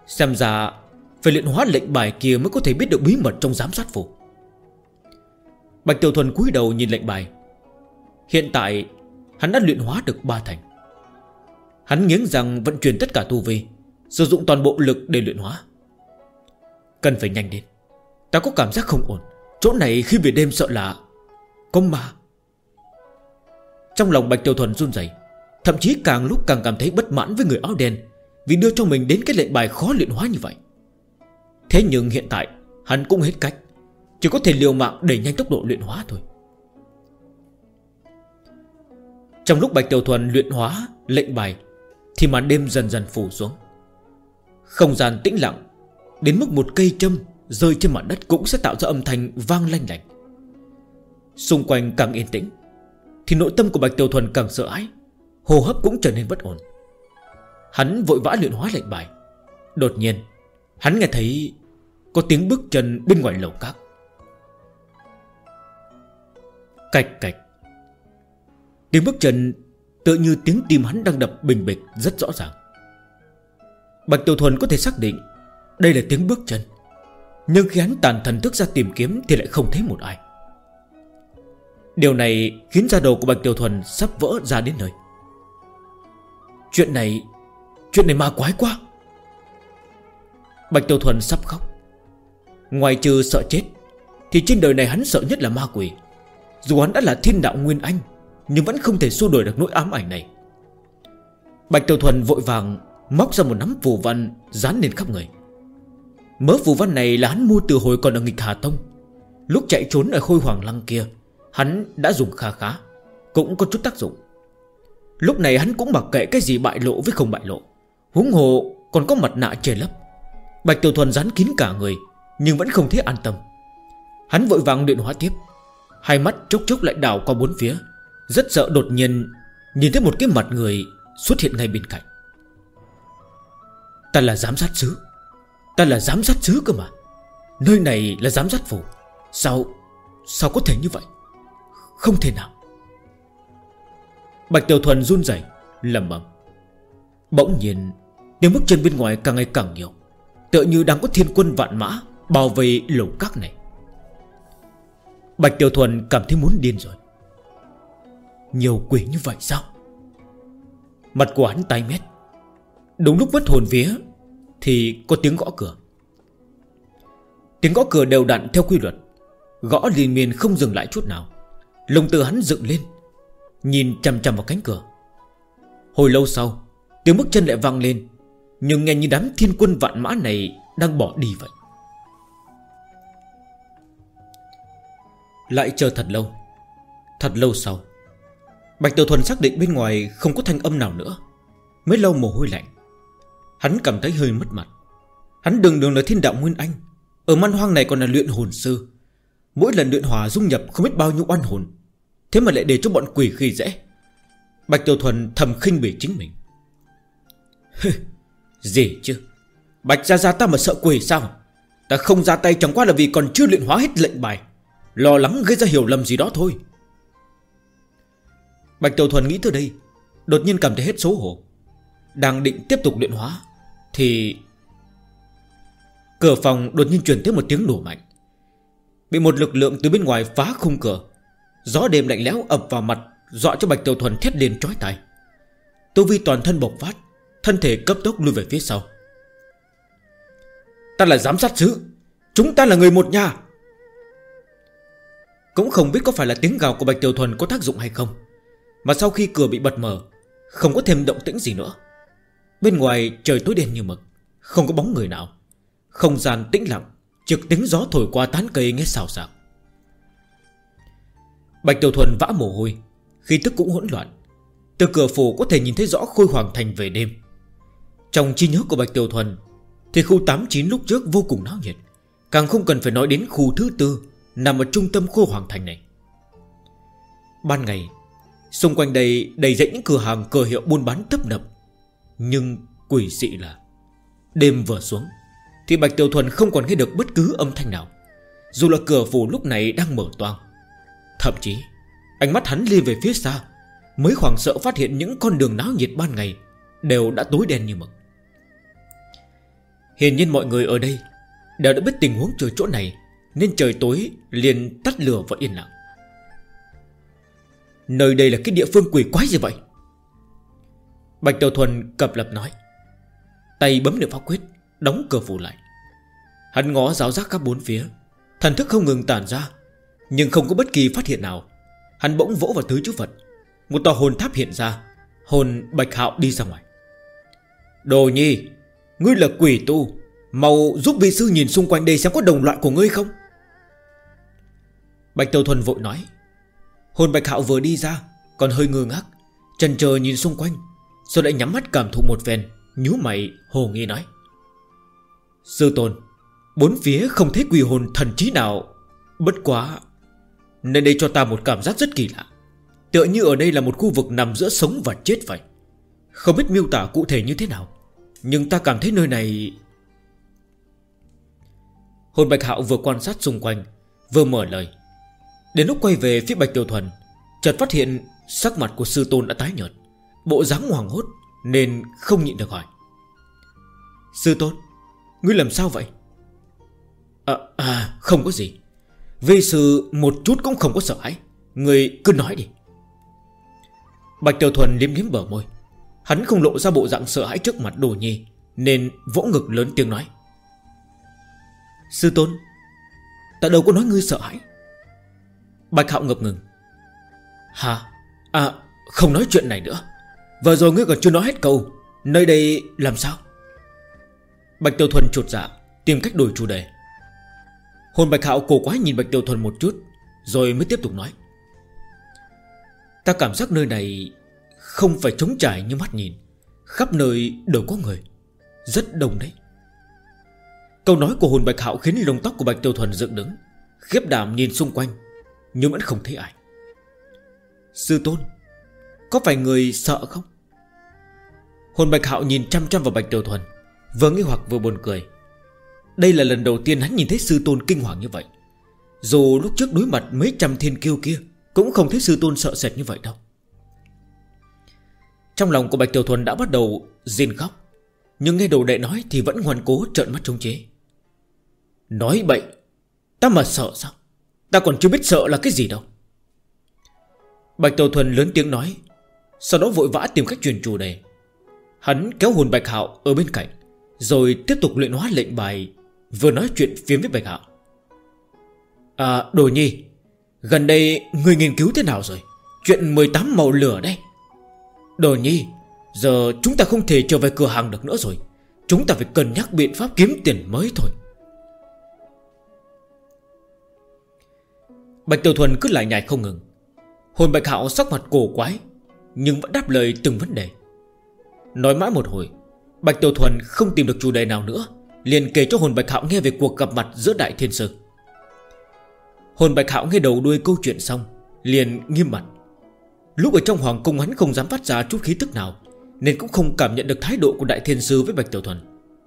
Xem ra phải luyện hóa lệnh bài kia mới có thể biết được bí mật trong giám sát phủ. Bạch Tiểu Thuần cúi đầu nhìn lệnh bài. Hiện tại hắn đã luyện hóa được 3 thành. Hắn nghiến răng vận chuyển tất cả tu vi, sử dụng toàn bộ lực để luyện hóa. Cần phải nhanh lên, ta có cảm giác không ổn. Chỗ này khi về đêm sợ là có ma. Trong lòng Bạch Tiểu Thuần run rẩy, thậm chí càng lúc càng cảm thấy bất mãn với người áo đen vì đưa cho mình đến cái lệnh bài khó luyện hóa như vậy. Thế nhưng hiện tại hắn cũng hết cách, chỉ có thể liều mạng đẩy nhanh tốc độ luyện hóa thôi. Trong lúc Bạch Tiểu Thuần luyện hóa lệnh bài thì màn đêm dần dần phủ xuống. Không gian tĩnh lặng đến mức một cây châm rơi trên mặt đất cũng sẽ tạo ra âm thanh vang lanh lảnh. Xung quanh càng yên tĩnh thì nội tâm của Bạch Tiểu Thuần càng sợ hãi, hô hấp cũng trở nên bất ổn. Hắn vội vã luyện hóa lệnh bài. Đột nhiên hắn nghe thấy có tiếng bước chân bên ngoài lầu các. Cạch cạch. Tiếng bước chân tựa như tiếng tim hắn đang đập bình bịch rất rõ ràng. Bạch Tiểu Thuần có thể xác định đây là tiếng bước chân, nhưng khi hắn tàn thần thức ra tìm kiếm thì lại không thấy một ai. Điều này khiến da đầu của Bạch Tiểu Thuần sắp vỡ ra đến nơi. Chuyện này ma quái quá. Bạch Tiểu Thuần sắp khóc. Ngoài trừ sợ chết thì trên đời này hắn sợ nhất là ma quỷ. Dù hắn đã là thiên đạo nguyên anh, nhưng vẫn không thể xua đuổi được nỗi ám ảnh này. Bạch Tiểu Thuần vội vàng móc ra một nắm phù văn dán lên khắp người. Mớ phù văn này là hắn mua từ hồi còn ở Nghịch Hà Tông. Lúc chạy trốn ở Khôi Hoàng Lăng kia, hắn đã dùng khá, cũng có chút tác dụng. Lúc này hắn cũng mặc kệ cái gì bại lộ với không bại lộ, huống hồ còn có mặt nạ che lấp. Bạch Tiểu Thuần dán kín cả người, nhưng vẫn không thấy an tâm. Hắn vội vàng luyện hóa tiếp. Hai mắt chốc chốc lại đảo qua bốn phía, rất sợ đột nhiên nhìn thấy một cái mặt người xuất hiện ngay bên cạnh. Ta là giám sát sứ. Ta là giám sát sứ cơ mà. Nơi này là giám sát phủ. Sao có thể như vậy? Không thể nào. Bạch Tiểu Thuần run rẩy lẩm bẩm. Bỗng nhiên tiếng bước chân bên ngoài càng ngày càng nhiều, tựa như đang có thiên quân vạn mã bao vây lầu các này. Bạch Tiểu Thuần cảm thấy muốn điên rồi. Nhiều quỷ như vậy sao? Mặt của hắn tái mét. Đúng lúc mất hồn vía thì có tiếng gõ cửa. Tiếng gõ cửa đều đặn theo quy luật, gõ liên miên không dừng lại chút nào. Lông tơ hắn dựng lên, nhìn chằm chằm vào cánh cửa. Hồi lâu sau, tiếng bước chân lại vang lên, nhưng nghe như đám thiên quân vạn mã này đang bỏ đi vậy. Lại chờ thật lâu. Thật lâu sau, Bạch Tiểu Thuần xác định bên ngoài không có thanh âm nào nữa, mới lau mồ hôi lạnh. Hắn cảm thấy hơi mất mặt. Hắn đường là thiên đạo nguyên anh, ở man hoang này còn là luyện hồn sư. Mỗi lần luyện hỏa dung nhập không biết bao nhiêu oan hồn, thế mà lại để cho bọn quỷ khi dễ. Bạch Tiểu Thuần thầm khinh bỉ chính mình. Gì chứ, Bạch gia ta mà sợ quỷ sao? Ta không ra tay chẳng qua là vì còn chưa luyện hóa hết lệnh bài, lo lắng gây ra hiểu lầm gì đó thôi. Bạch Tiểu Thuần nghĩ tới đây, đột nhiên cảm thấy hết xấu hổ. Đang định tiếp tục luyện hóa thì cửa phòng đột nhiên truyền tới một tiếng nổ mạnh. Bị một lực lượng từ bên ngoài phá khung cửa. Gió đêm lạnh lẽo ập vào mặt, dọa cho Bạch Tiểu Thuần thét lên chói tai. Tu vi toàn thân bộc phát, thân thể cấp tốc lùi về phía sau. Ta là giám sát sứ, chúng ta là người một nhà. Cũng không biết có phải là tiếng gào của Bạch Tiểu Thuần có tác dụng hay không, mà sau khi cửa bị bật mở, không có thêm động tĩnh gì nữa. Bên ngoài trời tối đen như mực, không có bóng người nào. Không gian tĩnh lặng, trực tiếng gió thổi qua tán cây nghe xào xạc. Bạch Tiểu Thuần vã mồ hôi, khí tức cũng hỗn loạn. Từ cửa phủ có thể nhìn thấy rõ Khôi Hoàng Thành về đêm. Trong trí nhớ của Bạch Tiểu Thuần thì khu 89 lúc trước vô cùng náo nhiệt, càng không cần phải nói đến khu thứ 4 nằm ở trung tâm Khôi Hoàng Thành này. Ban ngày, xung quanh đây đầy dãy những cửa hàng cửa hiệu buôn bán tấp nập. Nhưng quỷ dị là đêm vừa xuống thì Bạch Tiểu Thuần không còn nghe được bất cứ âm thanh nào, dù là cửa phủ lúc này đang mở toang. Thậm chí ánh mắt hắn lia về phía xa, mới hoảng sợ phát hiện những con đường náo nhiệt ban ngày đều đã tối đen như mực. Hiển nhiên mọi người ở đây đều đã biết tình huống trời chỗ này, nên trời tối liền tắt lửa và yên lặng. Nơi đây là cái địa phương quỷ quái gì vậy? Bạch Tiểu Thuần cập lập nói. Tay bấm niệm pháp quyết, đóng cửa phủ lại. Hắn ngó giáo giác các bốn phía, thần thức không ngừng tản ra, nhưng không có bất kỳ phát hiện nào. Hắn bỗng vỗ vào tứ chữ Phật, một tòa hồn tháp hiện ra. Hồn Bạch Hạo đi ra ngoài. Đồ Nhi, ngươi là quỷ tu, mau giúp vị sư nhìn xung quanh đây xem có đồng loại của ngươi không. Bạch Tiểu Thuần vội nói. Hồn Bạch Hạo vừa đi ra còn hơi ngơ ngác, chần chờ nhìn xung quanh, rồi lại nhắm mắt cảm thụ một phen, nhíu mày hồ nghi nói. Sư tôn, bốn phía không thấy quỷ hồn thần trí nào, bất quá nơi đây cho ta một cảm giác rất kỳ lạ, tựa như ở đây là một khu vực nằm giữa sống và chết vậy. Không biết miêu tả cụ thể như thế nào, nhưng ta cảm thấy nơi này... Hồn Bạch Hạo vừa quan sát xung quanh, vừa mở lời. Đến lúc quay về phía Bạch Tiểu Thuần, chợt phát hiện sắc mặt của sư tôn đã tái nhợt, bộ dáng hoảng hốt, nên không nhịn được hỏi. Sư tôn, ngươi làm sao vậy? Không có gì. Vi sư một chút cũng không có sợ hãi, ngươi cứ nói đi. Bạch Tiểu Thuần liếm liếm bờ môi. Hắn không lộ ra bộ dạng sợ hãi trước mặt Đồ Nhi, nên vỗ ngực lớn tiếng nói. Sư tôn, ta đâu có nói ngươi sợ hãi. Bạch Hạo ngập ngừng. Hả? Không nói chuyện này nữa. Vừa rồi ngươi còn chưa nói hết câu. Nơi đây làm sao? Bạch Tiểu Thuần chột dạ, tìm cách đổi chủ đề. Hồn Bạch Hạo cổ quái nhìn Bạch Tiểu Thuần một chút, rồi mới tiếp tục nói. Ta cảm giác nơi này không phải trống trải như mắt nhìn, khắp nơi đều có người, rất đông đấy. Câu nói của Hồn Bạch Hạo khiến lông tóc của Bạch Tiểu Thuần dựng đứng, khiếp đảm nhìn xung quanh, nhưng vẫn không thấy ai. Sư tôn, có phải người sợ không? Hồn Bạch Hạo nhìn chăm chăm vào Bạch Tiểu Thuần, vừa nghi hoặc vừa buồn cười. Đây là lần đầu tiên hắn nhìn thấy sư tôn kinh hoàng như vậy. Dù lúc trước đối mặt mấy trăm thiên kiêu kia, cũng không thấy sư tôn sợ sệt như vậy đâu. Trong lòng của Bạch Tiểu Thuần đã bắt đầu rên khóc, nhưng nghe đồ đệ nói thì vẫn ngoan cố trợn mắt chống chế. Nói bậy, ta mà sợ sao? Ta còn chưa biết sợ là cái gì đâu. Bạch Tiểu Thuần lớn tiếng nói, sau đó vội vã tìm cách truyền chủ đề. Hắn kéo Hồn Bạch Hạo ở bên cạnh, rồi tiếp tục luyện hóa lệnh bài, vừa nói chuyện phiếm với Bạch Hạo. Đồ Nhi, gần đây người nghiên cứu thế nào rồi? Chuyện 18 màu lửa đây. Đồ Nhi, giờ chúng ta không thể trở về cửa hàng được nữa rồi. Chúng ta phải cân nhắc biện pháp kiếm tiền mới thôi. Bạch Tiểu Thuần cứ lại nhảy không ngừng. Hồn Bạch Hạo sắc mặt cổ quái, nhưng vẫn đáp lời từng vấn đề. Nói mãi một hồi, Bạch Tiểu Thuần không tìm được chủ đề nào nữa, liền kể cho Hồn Bạch Hạo nghe về cuộc gặp mặt giữa Đại Thiên Sư. Hồn Bạch Hạo nghe đầu đuôi câu chuyện xong, liền nghiêm mặt. Lúc ở trong hoàng cung hắn không dám phát ra chút khí tức nào, nên cũng không cảm nhận được thái độ của Đại Thiên Sư với Bạch Tiểu Thuần.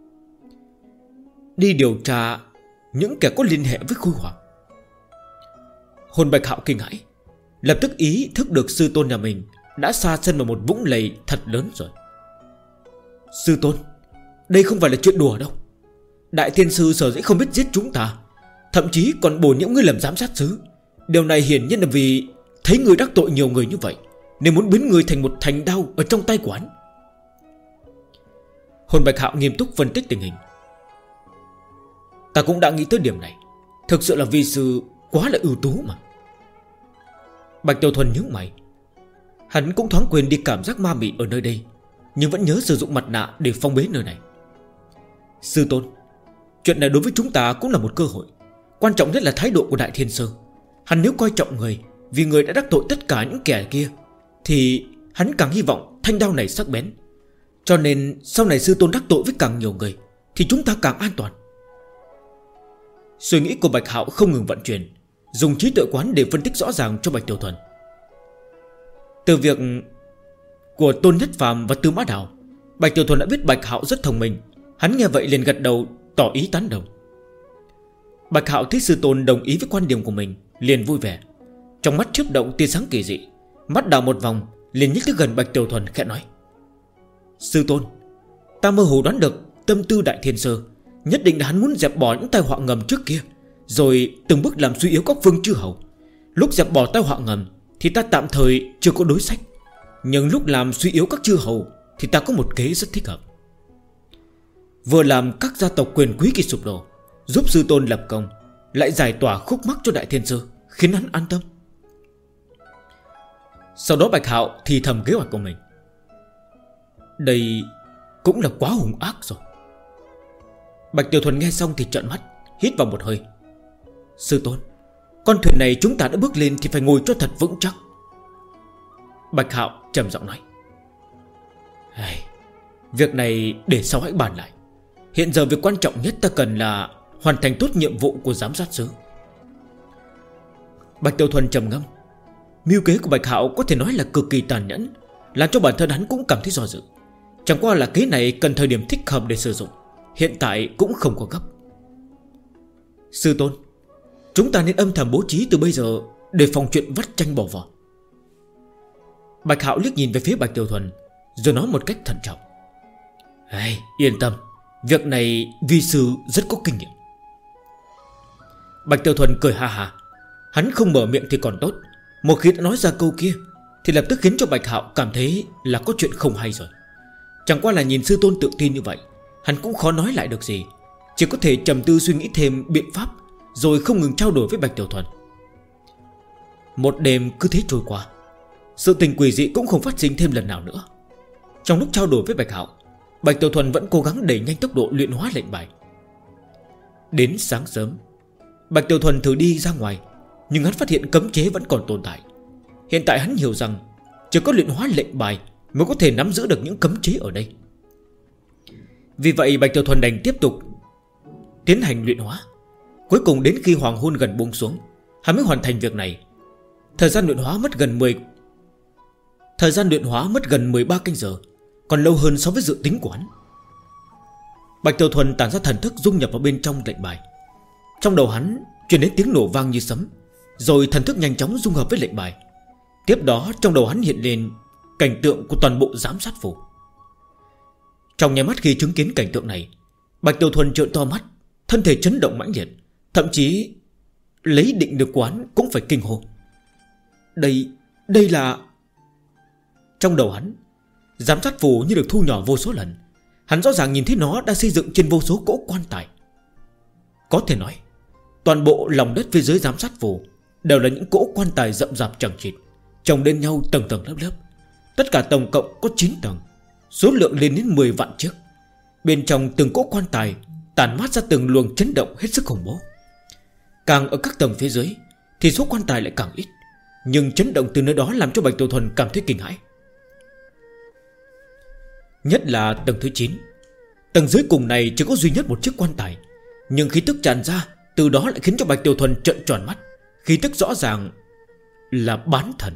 Đi điều tra những kẻ có liên hệ với Khôi Hoàng. Hồn Bạch Hạo kinh hãi, lập tức ý thức được sư tôn nhà mình đã sa chân vào một vũng lầy thật lớn rồi. Sư tôn, đây không phải là chuyện đùa đâu. Đại Thiên Sư sở dĩ không biết giết chúng ta, thậm chí còn bổ nhiệm ngươi làm giám sát sứ. Điều này hiển nhiên là vì thấy ngươi đắc tội nhiều người như vậy, nên muốn biến ngươi thành một thành đao ở trong tay của hắn. Hồn Bạch Hạo nghiêm túc phân tích tình hình. Ta cũng đã nghĩ tới điểm này. Thực sự là vi sư quá là ưu tú mà. Bạch Tiểu Thuần nhướng mày. Hắn cũng thoáng quên đi cảm giác ma mị ở nơi đây, nhưng vẫn nhớ sử dụng mặt nạ để phong bế nơi này. Sư tôn, chuyện này đối với chúng ta cũng là một cơ hội. Quan trọng nhất là thái độ của Đại Thiên Sư. Hắn nếu coi trọng người, vì người đã đắc tội tất cả những kẻ kia, thì hắn càng hy vọng thanh đao này sắc bén. Cho nên sau này sư tôn đắc tội với càng nhiều người, thì chúng ta càng an toàn. Suy nghĩ của Bạch Hạo không ngừng vận chuyển, dùng trí tuệ quán để phân tích rõ ràng cho Bạch Tiểu Thuần. Từ việc của Tôn Nhất Phàm và Tư Mã Đào, Bạch Tiểu Thuần đã biết Bạch Hạo rất thông minh. Hắn nghe vậy liền gật đầu tỏ ý tán đồng. Bạch Hạo thấy sư tôn đồng ý với quan điểm của mình, liền vui vẻ. Trong mắt chớp động tia sáng kỳ dị, mắt đảo một vòng, liền nhích tới gần Bạch Tiểu Thuần khẽ nói. Sư tôn, ta mơ hồ đoán được tâm tư Đại Thiên Sư, Nhất định là hắn muốn dẹp bỏ những tai họa ngầm trước kia, rồi từng bước làm suy yếu các vương chư hầu. Lúc dẹp bỏ tai họa ngầm thì ta tạm thời chưa có đối sách, nhưng lúc làm suy yếu các chư hầu thì ta có một kế rất thích hợp. Vừa làm các gia tộc quyền quý kỳ sụp đổ, giúp sư tôn lập công, lại giải tỏa khúc mắc cho Đại Thiên Sư, khiến hắn an tâm. Sau đó Bạch Hạo thì thầm kế hoạch của mình. Đây cũng là quá hung ác rồi. Bạch Tiểu Thuần nghe xong thì trợn mắt, hít vào một hơi. Sư tôn, con thuyền này chúng ta đã bước lên thì phải ngồi cho thật vững chắc. Bạch Hạo trầm giọng nói. Việc này để sau hãy bàn lại. Hiện giờ việc quan trọng nhất ta cần là hoàn thành tốt nhiệm vụ của giám sát sứ. Bạch Tiểu Thuần trầm ngâm. Mưu kế của Bạch Hạo có thể nói là cực kỳ tàn nhẫn, làm cho bản thân hắn cũng cảm thấy do dự. Chẳng qua là kế này cần thời điểm thích hợp để sử dụng, hiện tại cũng không có gấp. Sư tôn, chúng ta nên âm thầm bố trí từ bây giờ để phòng chuyện vắt tranh bỏ vỏ. Bạch Hạo liếc nhìn về phía Bạch Tiểu Thuần, rồi nói một cách thận trọng. Yên tâm, việc này vi sư rất có kinh nghiệm. Bạch Tiểu Thuần cười ha ha. Hắn không mở miệng thì còn tốt, một khi đã nói ra câu kia thì lập tức khiến cho Bạch Hạo cảm thấy là có chuyện không hay rồi. Chẳng qua là nhìn sư tôn tự tin như vậy, hắn cũng khó nói lại được gì, chỉ có thể trầm tư suy nghĩ thêm biện pháp, rồi không ngừng trao đổi với Bạch Tiểu Thuần. Một đêm cứ thế trôi qua, sự tình quỷ dị cũng không phát sinh thêm lần nào nữa. Trong lúc trao đổi với Bạch Hạo, Bạch Tiểu Thuần vẫn cố gắng đẩy nhanh tốc độ luyện hóa lệnh bài. Đến sáng sớm, Bạch Tiểu Thuần thử đi ra ngoài, nhưng hắn phát hiện cấm chế vẫn còn tồn tại. Hiện tại hắn hiểu rằng chỉ có luyện hóa lệnh bài mới có thể nắm giữ được những cấm chế ở đây. Vì vậy Bạch Tiểu Thuần đành tiếp tục tiến hành luyện hóa. Cuối cùng đến khi hoàng hôn gần buông xuống, hắn mới hoàn thành việc này. Thời gian luyện hóa mất gần 13 canh giờ, còn lâu hơn so với dự tính của hắn. Bạch Tiểu Thuần tản ra thần thức dung nhập vào bên trong lệnh bài. Trong đầu hắn truyền đến tiếng nổ vang như sấm, rồi thần thức nhanh chóng dung hợp với lệnh bài. Tiếp đó trong đầu hắn hiện lên cảnh tượng của toàn bộ giám sát phủ. Trong nháy mắt khi chứng kiến cảnh tượng này, Bạch Tiểu Thuần trợn to mắt, thân thể chấn động mãnh liệt, thậm chí lấy định lực quán cũng phải kinh hô. Đây là... Trong đầu hắn, giám sát phủ như được thu nhỏ vô số lần. Hắn rõ ràng nhìn thấy nó đã xây dựng trên vô số cỗ quan tài. Có thể nói toàn bộ lòng đất phía dưới giám sát phủ đều là những cỗ quan tài rậm rạp chằng chịt, chồng lên nhau tầng tầng lớp lớp. Tất cả tổng cộng có 9 tầng, số lượng lên đến 10 vạn chiếc. Bên trong từng cỗ quan tài tản mát ra từng luồng chấn động hết sức khủng bố. Càng ở các tầng phía dưới thì số quan tài lại càng ít, nhưng chấn động từ nơi đó làm cho Bạch Tiểu Thuần cảm thấy kinh hãi. Nhất là tầng thứ 9. Tầng dưới cùng này chỉ có duy nhất một chiếc quan tài, nhưng khí tức tràn ra từ đó lại khiến cho Bạch Tiểu Thuần trợn tròn mắt. Khí tức rõ ràng là bán thần.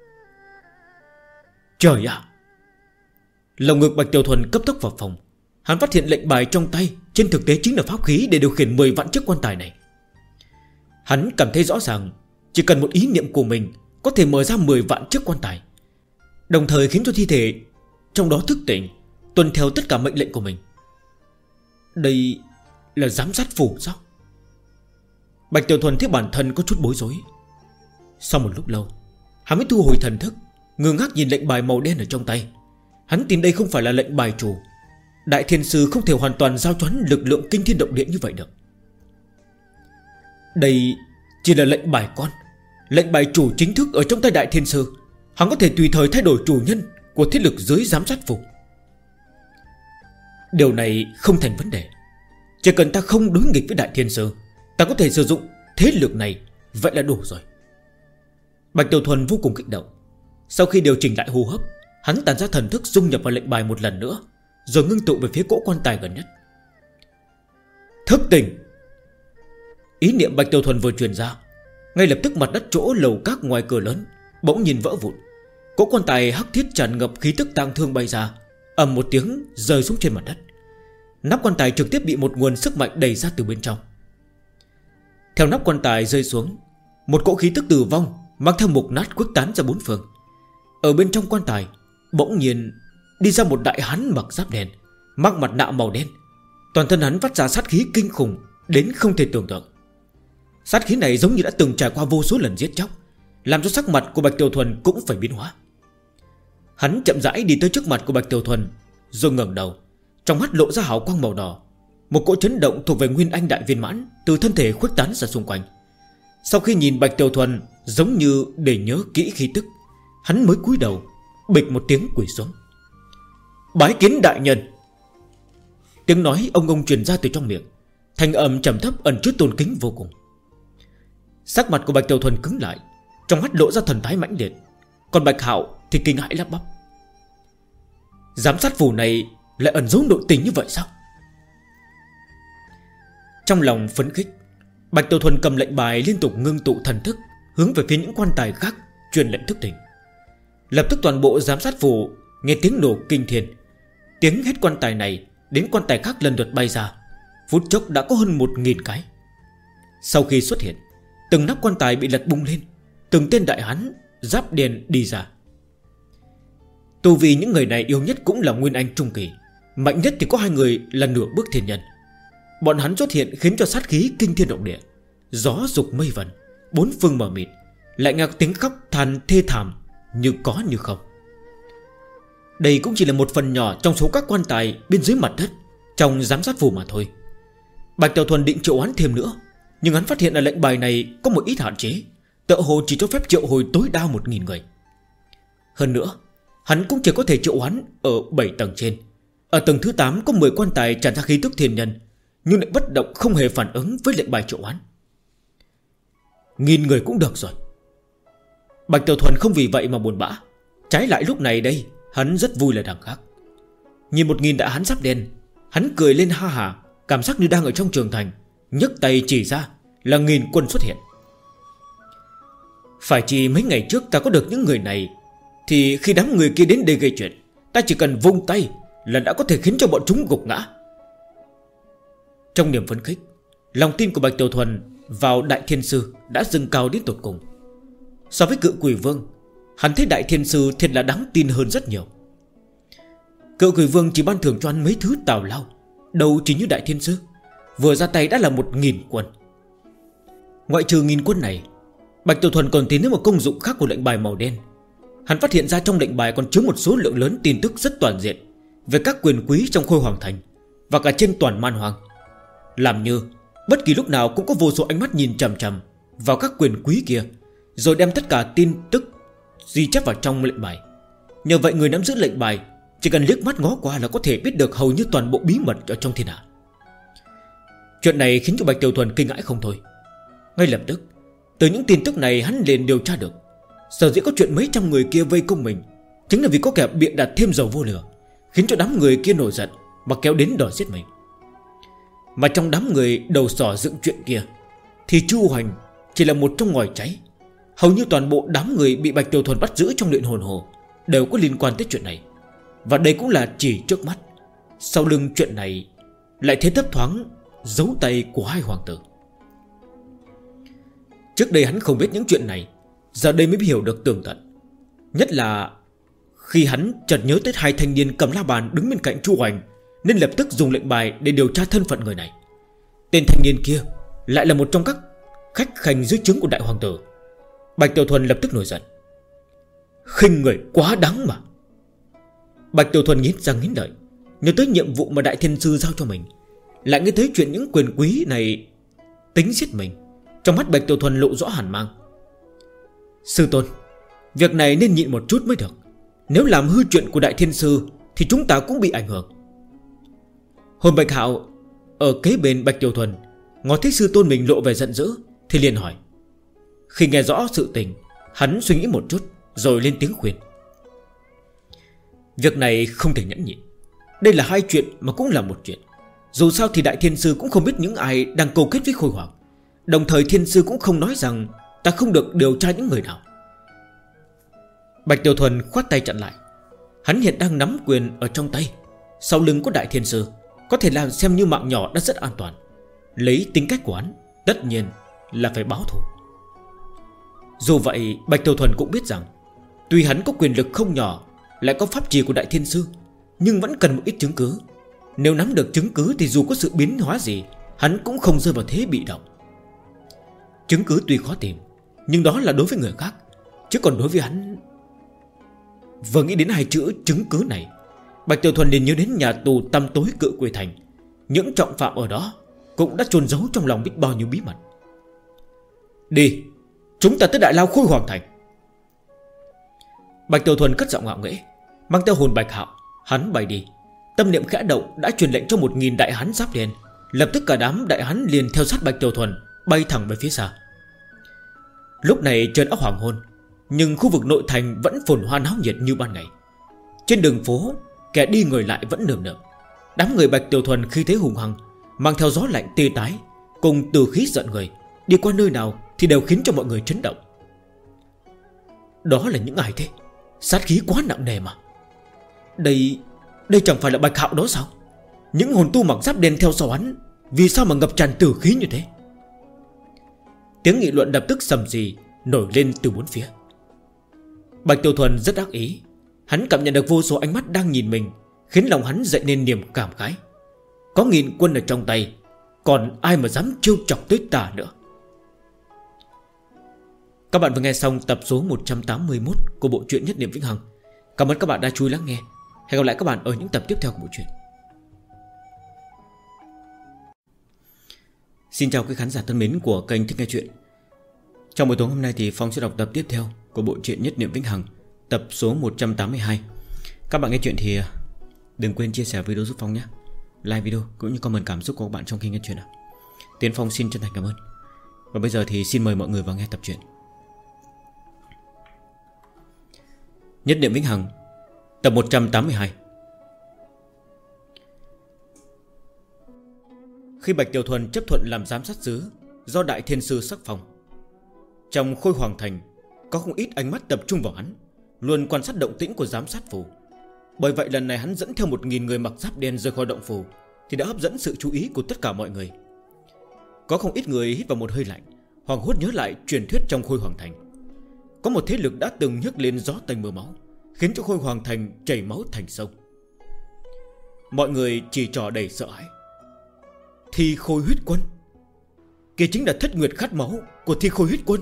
Trời ạ! Lòng ngực Bạch Tiểu Thuần cấp tốc vào phòng. Hắn phát hiện lệnh bài trong tay trên thực tế chính là pháp khí để điều khiển 10 vạn chiếc quan tài này. Hắn cảm thấy rõ ràng chỉ cần một ý niệm của mình có thể mở ra 10 vạn chiếc quan tài, đồng thời khiến cho thi thể trong đó thức tỉnh, tuân theo tất cả mệnh lệnh của mình. Đây là giám sát phủ sao? Bạch Tiểu Thuần thấy bản thân có chút bối rối. Sau một lúc lâu, hắn mới thu hồi thần thức, ngơ ngác nhìn lệnh bài màu đen ở trong tay. Hắn tin đây không phải là lệnh bài chủ. Đại Thiên Sư không thể hoàn toàn giao cho hắn lực lượng kinh thiên động địa như vậy được. Đây chỉ là lệnh bài con. Lệnh bài chủ chính thức ở trong tay Đại Thiên Sư. Hắn có thể tùy thời thay đổi chủ nhân của thế lực dưới giám sát phủ. Điều này không thành vấn đề. Chỉ cần ta không đối nghịch với Đại Thiên Sư, ta có thể sử dụng thế lực này, vậy là đủ rồi. Bạch Tiểu Thuần vô cùng kích động. Sau khi điều chỉnh lại hô hấp, hắn tản ra thần thức dung nhập vào lệnh bài một lần nữa, rồi ngưng tụ về phía cỗ quan tài gần nhất. Thức tỉnh! Ý niệm Bạch Tiểu Thuần vừa truyền ra, ngay lập tức mặt đất chỗ lầu các ngoài cửa lớn bỗng nhìn vỡ vụn. Cỗ quan tài hắc thiết tràn ngập khí tức tang thương bay ra, ầm một tiếng rơi xuống trên mặt đất. Nắp quan tài trực tiếp bị một nguồn sức mạnh đẩy ra từ bên trong. Theo nắp quan tài rơi xuống, một cỗ khí tức tử vong mang theo mục nát khuếch tán ra bốn phương. Ở bên trong quan tài bỗng nhiên đi ra một đại hán mặc giáp đen, mang mặt nạ màu đen. Toàn thân hắn phát ra sát khí kinh khủng đến không thể tưởng tượng. Sát khí này giống như đã từng trải qua vô số lần giết chóc, làm cho sắc mặt của Bạch Tiểu Thuần cũng phải biến hóa. Hắn chậm rãi đi tới trước mặt của Bạch Tiểu Thuần, rồi ngẩng đầu, trong mắt lộ ra hào quang màu đỏ. Một cỗ chấn động thuộc về Nguyên Anh đại viên mãn từ thân thể khuếch tán ra xung quanh. Sau khi nhìn Bạch Tiểu Thuần, giống như để nhớ kỹ khí tức, hắn mới cúi đầu, bịch một tiếng quỳ xuống. Bái kiến đại nhân. Tiếng nói ông truyền ra từ trong miệng, thanh âm trầm thấp ẩn chứa tôn kính vô cùng. Sắc mặt của Bạch Tiểu Thuần cứng lại, trong mắt lộ ra thần thái mãnh liệt. Còn Bạch Hạo thì kinh hãi lắp bắp. Giám sát phù này lại ẩn giấu nội tình như vậy sao? Trong lòng phấn khích, Bạch Tiểu Thuần cầm lệnh bài liên tục ngưng tụ thần thức, hướng về phía những quan tài khác truyền lệnh thức tỉnh. Lập tức toàn bộ giám sát phù nghe tiếng nổ kinh thiên. Tiếng hết quan tài này đến quan tài khác lần lượt bay ra, phút chốc đã có hơn 1000 cái. Sau khi xuất hiện, từng nắp quan tài bị lật bung lên, từng tên đại hán giáp đen đi ra. Tu vì những người này yếu nhất cũng là Nguyên Anh trung kỳ, mạnh nhất thì có 2 người là nửa bước thiên nhân. Bọn hắn xuất hiện khiến cho sát khí kinh thiên động địa, gió dục mây vần, bốn phương mờ mịt, lại nghe tiếng khóc than thê thảm như có như không. Đây cũng chỉ là một phần nhỏ trong số các quan tài bên dưới mặt đất trong giám sát phù mà thôi. Bạch Tiểu Thuần định triệu hoán thêm nữa, nhưng hắn phát hiện là lệnh bài này có một ít hạn chế, tựa hồ chỉ cho phép triệu hồi tối đa 1000 người. Hơn nữa, hắn cũng chỉ có thể triệu hoán ở 7 tầng trên. Ở tầng thứ 8 có 10 quan tài tràn ra khí tức thiên nhân, nhưng lại bất động không hề phản ứng với lệnh bài triệu hoán. 1000 người cũng được rồi. Bạch Tiểu Thuần không vì vậy mà buồn bã. Trái lại lúc này đây, hắn rất vui là đằng khác. Nhìn 1000 đại hán giáp đen, hắn cười lên ha hả, cảm giác như đang ở trong trường thành, nhấc tay chỉ ra là 1000 quân xuất hiện. Phải chỉ mấy ngày trước ta có được những người này, thì khi đám người kia đến đây gây chuyện, ta chỉ cần vung tay là đã có thể khiến cho bọn chúng gục ngã. Trong niềm phấn khích, lòng tin của Bạch Tiểu Thuần vào Đại Thiên Sư đã dâng cao đến tột cùng. So với Cự Quỷ Vương, hắn thấy Đại Thiên Sư thiệt là đáng tin hơn rất nhiều. Cự Quỷ Vương chỉ ban thưởng cho hắn mấy thứ tào lao, đâu chỉ như Đại Thiên Sư, vừa ra tay đã là 1000 quân. Ngoại trừ 1000 quân này, Bạch Tiểu Thuần còn tìm đến một công dụng khác của lệnh bài màu đen. Hắn phát hiện ra trong lệnh bài còn chứa một số lượng lớn tin tức rất toàn diện về các quyền quý trong Khôi Hoàng Thành và cả trên toàn Man Hoang, làm như bất kỳ lúc nào cũng có vô số ánh mắt nhìn chằm chằm vào các quyền quý kia, rồi đem tất cả tin tức ghi chép vào trong lệnh bài. Nhờ vậy người nắm giữ lệnh bài chỉ cần liếc mắt ngó qua là có thể biết được hầu như toàn bộ bí mật ở trong thiên hạ. Chuyện này khiến cho Bạch Tiểu Thuần kinh ngãi không thôi. Ngay lập tức, từ những tin tức này hắn liền điều tra được, sở dĩ có chuyện mấy trăm người kia vây công mình chính là vì có kẻ bịa đặt thêm dầu vô lửa, khiến cho đám người kia nổi giận mà kéo đến đòi giết mình. Mà trong đám người đầu sỏ dựng chuyện kia thì Chu Hoành chỉ là một trong ngòi cháy. Hầu như toàn bộ đám người bị Bạch Tiểu Thuần bắt giữ trong luyện hồn hồ đều có liên quan tới chuyện này. Và đây cũng là chỉ trước mắt, sau lưng chuyện này lại thấy thấp thoáng dấu tay của 2 hoàng tử. Trước đây hắn không biết những chuyện này, giờ đây mới hiểu được tường tận. Nhất là khi hắn chợt nhớ tới 2 thanh niên cầm la bàn đứng bên cạnh Chu Hoành, nên lập tức dùng lệnh bài để điều tra thân phận người này. Tên thanh niên kia lại là một trong các khách khanh dưới trướng của đại hoàng tử. Bạch Tiểu Thuần lập tức nổi giận. Khinh người quá đáng mà. Bạch Tiểu Thuần nghiến răng nghiến lợi, nhớ tới nhiệm vụ mà Đại Thiên Sư giao cho mình, lại nghe tới chuyện những quyền quý này tính giết mình. Trong mắt Bạch Tiểu Thuần lộ rõ hàn mang. Sư tôn, việc này nên nhịn một chút mới được. Nếu làm hư chuyện của Đại Thiên Sư thì chúng ta cũng bị ảnh hưởng. Hồn Bạch Hạo ở kế bên Bạch Tiểu Thuần ngó thấy sư tôn mình lộ vẻ giận dữ thì liền hỏi. Khi nghe rõ sự tình, hắn suy nghĩ một chút rồi lên tiếng khuyên. Việc này không thể nhẫn nhịn. Đây là 2 chuyện mà cũng là một chuyện. Dù sao thì Đại Thiên Sư cũng không biết những ai đang câu kết với Khôi Hoàng. Đồng thời Thiên Sư cũng không nói rằng ta không được điều tra những người nào. Bạch Tiểu Thuần khoát tay chặn lại. Hắn hiện đang nắm quyền ở trong tay, sau lưng có Đại Thiên Sư, có thể làm xem như mạng nhỏ đã rất an toàn. Lấy tính cách của hắn, tất nhiên là phải báo thù. Dù vậy Bạch Tiểu Thuần cũng biết rằng tuy hắn có quyền lực không nhỏ, lại có pháp trì của Đại Thiên Sư, nhưng vẫn cần một ít chứng cứ. Nếu nắm được chứng cứ thì dù có sự biến hóa gì, hắn cũng không rơi vào thế bị động. Chứng cứ tuy khó tìm, nhưng đó là đối với người khác, chứ còn đối với hắn... Vừa nghĩ đến hai chữ chứng cứ này, Bạch Tiểu Thuần liền nhớ đến nhà tù tăm tối Cự Quỷ Thành. Những trọng phạm ở đó cũng đã chôn giấu trong lòng biết bao nhiêu bí mật. Đi, chúng ta tới Đại Lao Khôi Hoàng Thành. Bạch Tiểu Thuần cất giọng ngạo nghễ, mang theo hồn Bạch Hạo. Hắn bay đi. Tâm niệm khẽ động đã truyền lệnh cho 1000 đại hán giáp đen. Lập tức cả đám đại hán liền theo sát Bạch Tiểu Thuần, bay thẳng về phía xa. Lúc này trời đã hoàng hôn, nhưng khu vực nội thành vẫn phồn hoa náo nhiệt như ban ngày. Trên đường phố, kẻ đi người lại vẫn nườm nượp. Đám người Bạch Tiểu Thuần khi thế hùng hăng, mang theo gió lạnh tê tái, cùng từ khí giận người, đi qua nơi nào thì đều khiến cho mọi người chấn động. Đó là những ai thế? Sát khí quá nặng nề mà. Đây chẳng phải là Bạch Hạo đó sao? Những hồn tu mặc giáp đen theo sau hắn, vì sao mà ngập tràn tử khí như thế? Tiếng nghị luận lập tức sầm rì nổi lên từ bốn phía. Bạch Tiểu Thuần rất đắc ý. Hắn cảm nhận được vô số ánh mắt đang nhìn mình, khiến lòng hắn dậy nên niềm cảm khái. Có 1000 quân ở trong tay, còn ai mà dám trêu chọc tới ta nữa. Các bạn vừa nghe xong tập số 181 của bộ truyện Nhất Niệm Vĩnh Hằng. Cảm ơn các bạn đã chú ý lắng nghe. Hẹn gặp lại các bạn ở những tập tiếp theo của bộ truyện. Xin chào quý khán giả thân mến của kênh Thích Nghe Chuyện. Trong buổi tối hôm nay thì Phong sẽ đọc tập tiếp theo của bộ truyện Nhất Niệm Vĩnh Hằng, tập số 182. Các bạn nghe chuyện thì đừng quên chia sẻ video giúp Phong nhé, like video cũng như comment cảm xúc của các bạn trong khi nghe chuyện. Tiến Phong xin chân thành cảm ơn. Và bây giờ thì xin mời mọi người vào nghe tập truyện Nhất Niệm Vĩnh Hằng, tập 182. Khi Bạch Tiểu Thuần chấp thuận làm giám sát sứ do Đại Thiên Sư sắc phong, trong Khôi Hoàng Thành có không ít ánh mắt tập trung vào hắn, luôn quan sát động tĩnh của giám sát phủ. Bởi vậy lần này hắn dẫn theo 1000 người mặc giáp đen rời khỏi động phủ thì đã hấp dẫn sự chú ý của tất cả mọi người. Có không ít người hít vào một hơi lạnh, hoảng hốt nhớ lại truyền thuyết trong Khôi Hoàng Thành. Có một thế lực đã từng nhấc lên gió tanh mưa máu, khiến cho Khôi Hoàng Thành chảy máu thành sông. Mọi người chỉ trò đầy sợ hãi. Thi Khôi Huyết Quân, kia chính là thất nguyệt khát máu của Thi Khôi Huyết Quân.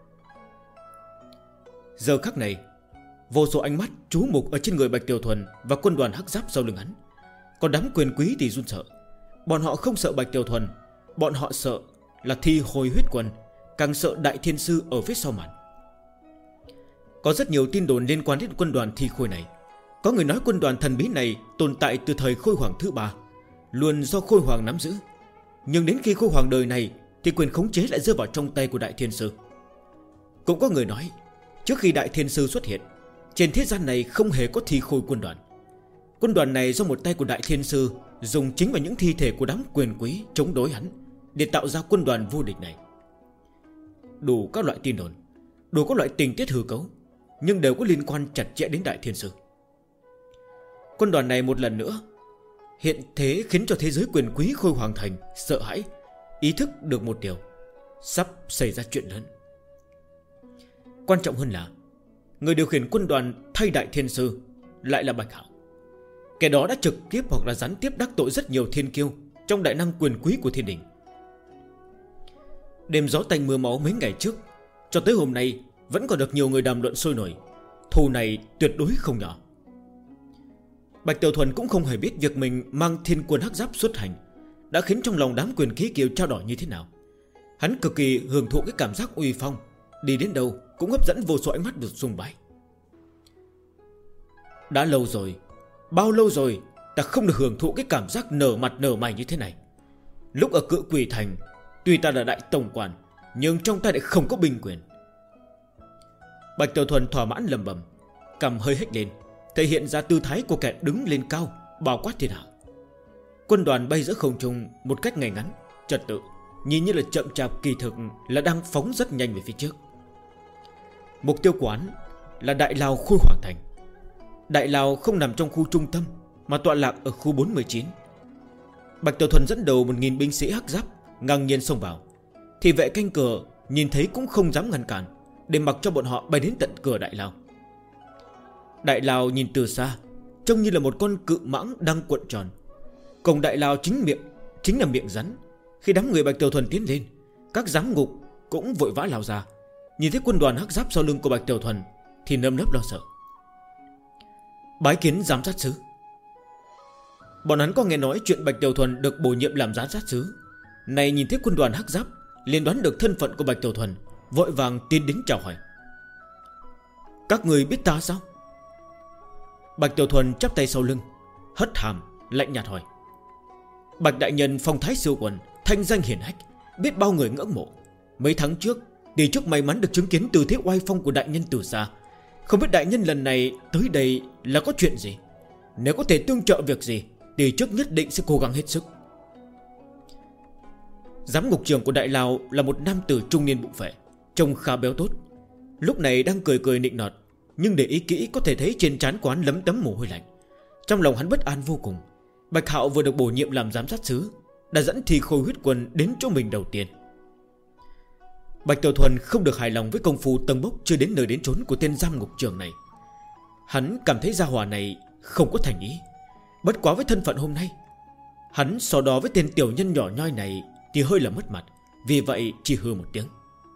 Giờ khắc này, vô số ánh mắt chú mục ở trên người Bạch Tiểu Thuần và quân đoàn hắc giáp sau lưng hắn. Còn đám quyền quý thì run sợ. Bọn họ không sợ Bạch Tiểu Thuần, bọn họ sợ là Thi Khôi Huyết Quân, càng sợ Đại Thiên Sư ở phía sau màn. Có rất nhiều tin đồn liên quan đến quân đoàn Thi Khôi này. Có người nói quân đoàn thần bí này tồn tại từ thời Khôi Hoàng thứ 3, luôn do Khôi Hoàng nắm giữ. Nhưng đến khi Khôi Hoàng đời này thì quyền khống chế lại rơi vào trong tay của Đại Thiên Sư. Cũng có người nói, trước khi Đại Thiên Sư xuất hiện, trên thế gian này không hề có Thi Khôi quân đoàn. Quân đoàn này do một tay của Đại Thiên Sư dùng chính vào những thi thể của đám quyền quý chống đối hắn để tạo ra quân đoàn vô địch này. Đủ các loại tin đồn, đủ các loại tình tiết hư cấu, nhưng đều có liên quan chặt chẽ đến Đại Thiên Sư. Quân đoàn này một lần nữa hiện thế khiến cho thế giới quyền quý Khôi Hoàng Thành sợ hãi, ý thức được một điều: sắp xảy ra chuyện lớn. Quan trọng hơn là người điều khiển quân đoàn thay Đại Thiên Sư lại là Bạch Hạo. Kẻ đó đã trực tiếp hoặc là gián tiếp đắc tội rất nhiều thiên kiêu trong đại năng quyền quý của thiên đình. Đêm gió tanh mưa máu mấy ngày trước cho tới hôm nay vẫn còn được nhiều người đàm luận sôi nổi. Thù này tuyệt đối không nhỏ. Bạch Tiểu Thuần cũng không hề biết việc mình mang thiên quân hắc giáp xuất hành đã khiến trong lòng đám quyền khí kiều trao đổi như thế nào. Hắn cực kỳ hưởng thụ cái cảm giác uy phong, đi đến đâu cũng hấp dẫn vô số ánh mắt được sùng bái. Đã lâu rồi, bao lâu rồi ta không được hưởng thụ cái cảm giác nở mặt nở mày như thế này. Lúc ở Cự Quỷ Thành, tuy ta là đại tổng quản, nhưng trong ta lại không có binh quyền. Bạch Tiểu Thuần thỏa mãn lầm bầm, cằm hơi hếch lên, thể hiện ra tư thái của kẻ đứng lên cao, bao quát thiên hạ. Quân đoàn bay giữa không trung một cách ngay ngắn, trật tự, nhìn như là chậm chạp, kỳ thực là đang phóng rất nhanh về phía trước. Mục tiêu quán là Đại Lao Khôi Hoàng Thành. Đại Lao không nằm trong khu trung tâm mà tọa lạc ở khu 49. Bạch Tiểu Thuần dẫn đầu 1000 binh sĩ hắc giáp ngang nhiên xông vào. Thì vệ canh cửa nhìn thấy cũng không dám ngăn cản, để mặc cho bọn họ bay đến tận cửa Đại Lao. Đại Lao nhìn từ xa trông như là một con cự mãng đang cuộn tròn. Cổng đại lao chính là miệng rắn. Khi đám người Bạch Tiểu Thuần tiến lên, các giám ngục cũng vội vã lao ra. Nhìn thấy quân đoàn hắc giáp sau lưng của Bạch Tiểu Thuần thì nơm nớp lo sợ. Bái kiến giám sát sứ. Bọn hắn có nghe nói chuyện Bạch Tiểu Thuần được bổ nhiệm làm giám sát sứ. Này nhìn thấy quân đoàn hắc giáp, liền đoán được thân phận của Bạch Tiểu Thuần, vội vàng tiến đến chào hỏi. Các người biết ta sao? Bạch Tiểu Thuần chắp tay sau lưng, hất hàm lạnh nhạt hỏi. Bạch đại nhân phong thái siêu quần, thanh danh hiển hách, biết bao người ngưỡng mộ. Mấy tháng trước tỷ trước may mắn được chứng kiến từ thế oai phong của đại nhân từ xa. Không biết đại nhân lần này tới đây là có chuyện gì? Nếu có thể tương trợ việc gì, tỷ trước nhất định sẽ cố gắng hết sức. Giám ngục trưởng của đại lao là một nam tử trung niên bụng phệ, trông khá béo tốt. Lúc này đang cười cười nịnh nọt, nhưng để ý kỹ có thể thấy trên trán quán lấm tấm mồ hôi lạnh. Trong lòng hắn bất an vô cùng. Bạch Hạo vừa được bổ nhiệm làm giám sát sứ, đã dẫn Thi Khôi Huyết Quân đến chỗ mình đầu tiên. Bạch Tiểu Thuần không được hài lòng với công phu tầng bốc chưa đến nơi đến chốn của tên giám ngục trưởng này. Hắn cảm thấy gia hỏa này không có thành ý. Bất quá với thân phận hôm nay, hắn so đo với tên tiểu nhân nhỏ nhoi này thì hơi là mất mặt. Vì vậy chỉ hừ một tiếng.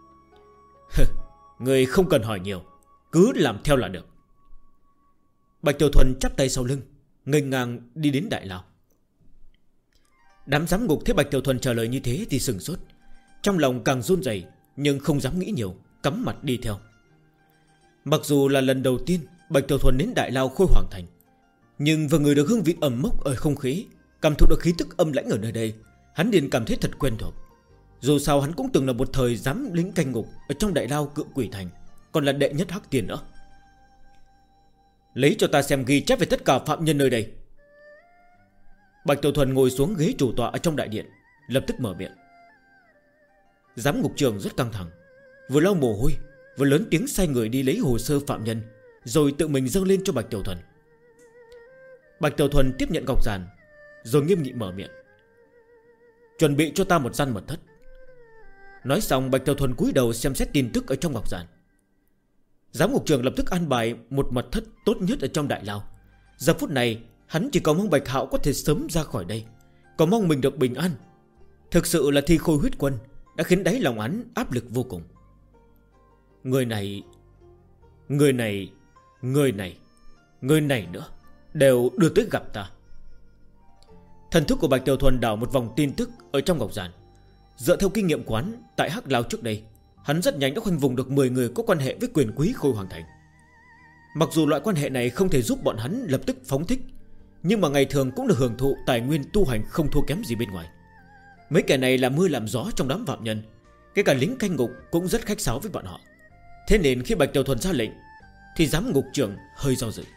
Người không cần hỏi nhiều, cứ làm theo là được. Bạch Tiểu Thuần chắp tay sau lưng, nghênh ngang đi đến đại lao. Đám giám ngục thấy Bạch Tiểu Thuần trả lời như thế thì sừng sốt, trong lòng càng run rẩy, nhưng không dám nghĩ nhiều, cắm mặt đi theo. Mặc dù là lần đầu tiên Bạch Tiểu Thuần đến đại lao Khôi Hoàng Thành, nhưng vừa ngửi được hương vị ẩm mốc ở không khí, cảm thụ được khí tức âm lãnh ở nơi đây, hắn liền cảm thấy thật quen thuộc. Dù sao hắn cũng từng là một thời giám lính canh ngục ở trong đại lao Cự Quỷ Thành, còn là đệ nhất hắc tiền nữa. Lấy cho ta xem ghi chép về tất cả phạm nhân nơi đây. Bạch Tiểu Thuần ngồi xuống ghế chủ tọa ở trong đại điện, lập tức mở miệng. Giám ngục trưởng rất căng thẳng, vừa lau mồ hôi vừa lớn tiếng sai người đi lấy hồ sơ phạm nhân, rồi tự mình dâng lên cho Bạch Tiểu Thuần. Bạch Tiểu Thuần tiếp nhận ngọc giản, rồi nghiêm nghị mở miệng. Chuẩn bị cho ta một gian mật thất. Nói xong Bạch Tiểu Thuần cúi đầu xem xét tin tức ở trong ngọc giản. Giám ngục trưởng lập tức an bài một mật thất tốt nhất ở trong đại lao. Giờ phút này hắn chỉ cầu mong Bạch Hạo có thể sớm ra khỏi đây, cầu mong mình được bình an. Thực sự là Thi Khôi Huyết Quân đã khiến đáy lòng hắn áp lực vô cùng. Người này nữa đều đưa tới gặp ta. Thần thức của Bạch Tiểu Thuần đảo một vòng tin tức ở trong ngọc giản. Dựa theo kinh nghiệm quán tại Hắc Lao trước đây, hắn rất nhanh đã khoanh vùng được 10 người có quan hệ với quyền quý Khôi Hoàng Thành. Mặc dù loại quan hệ này không thể giúp bọn hắn lập tức phóng thích, nhưng mà ngày thường cũng được hưởng thụ tài nguyên tu hành không thua kém gì bên ngoài. Mấy kẻ này làm mưa làm gió trong đám phạm nhân, cái cả lính canh ngục cũng rất khách sáo với bọn họ. Thế nên khi Bạch Tiểu Thuần ra lệnh thì giám ngục trưởng hơi do dự.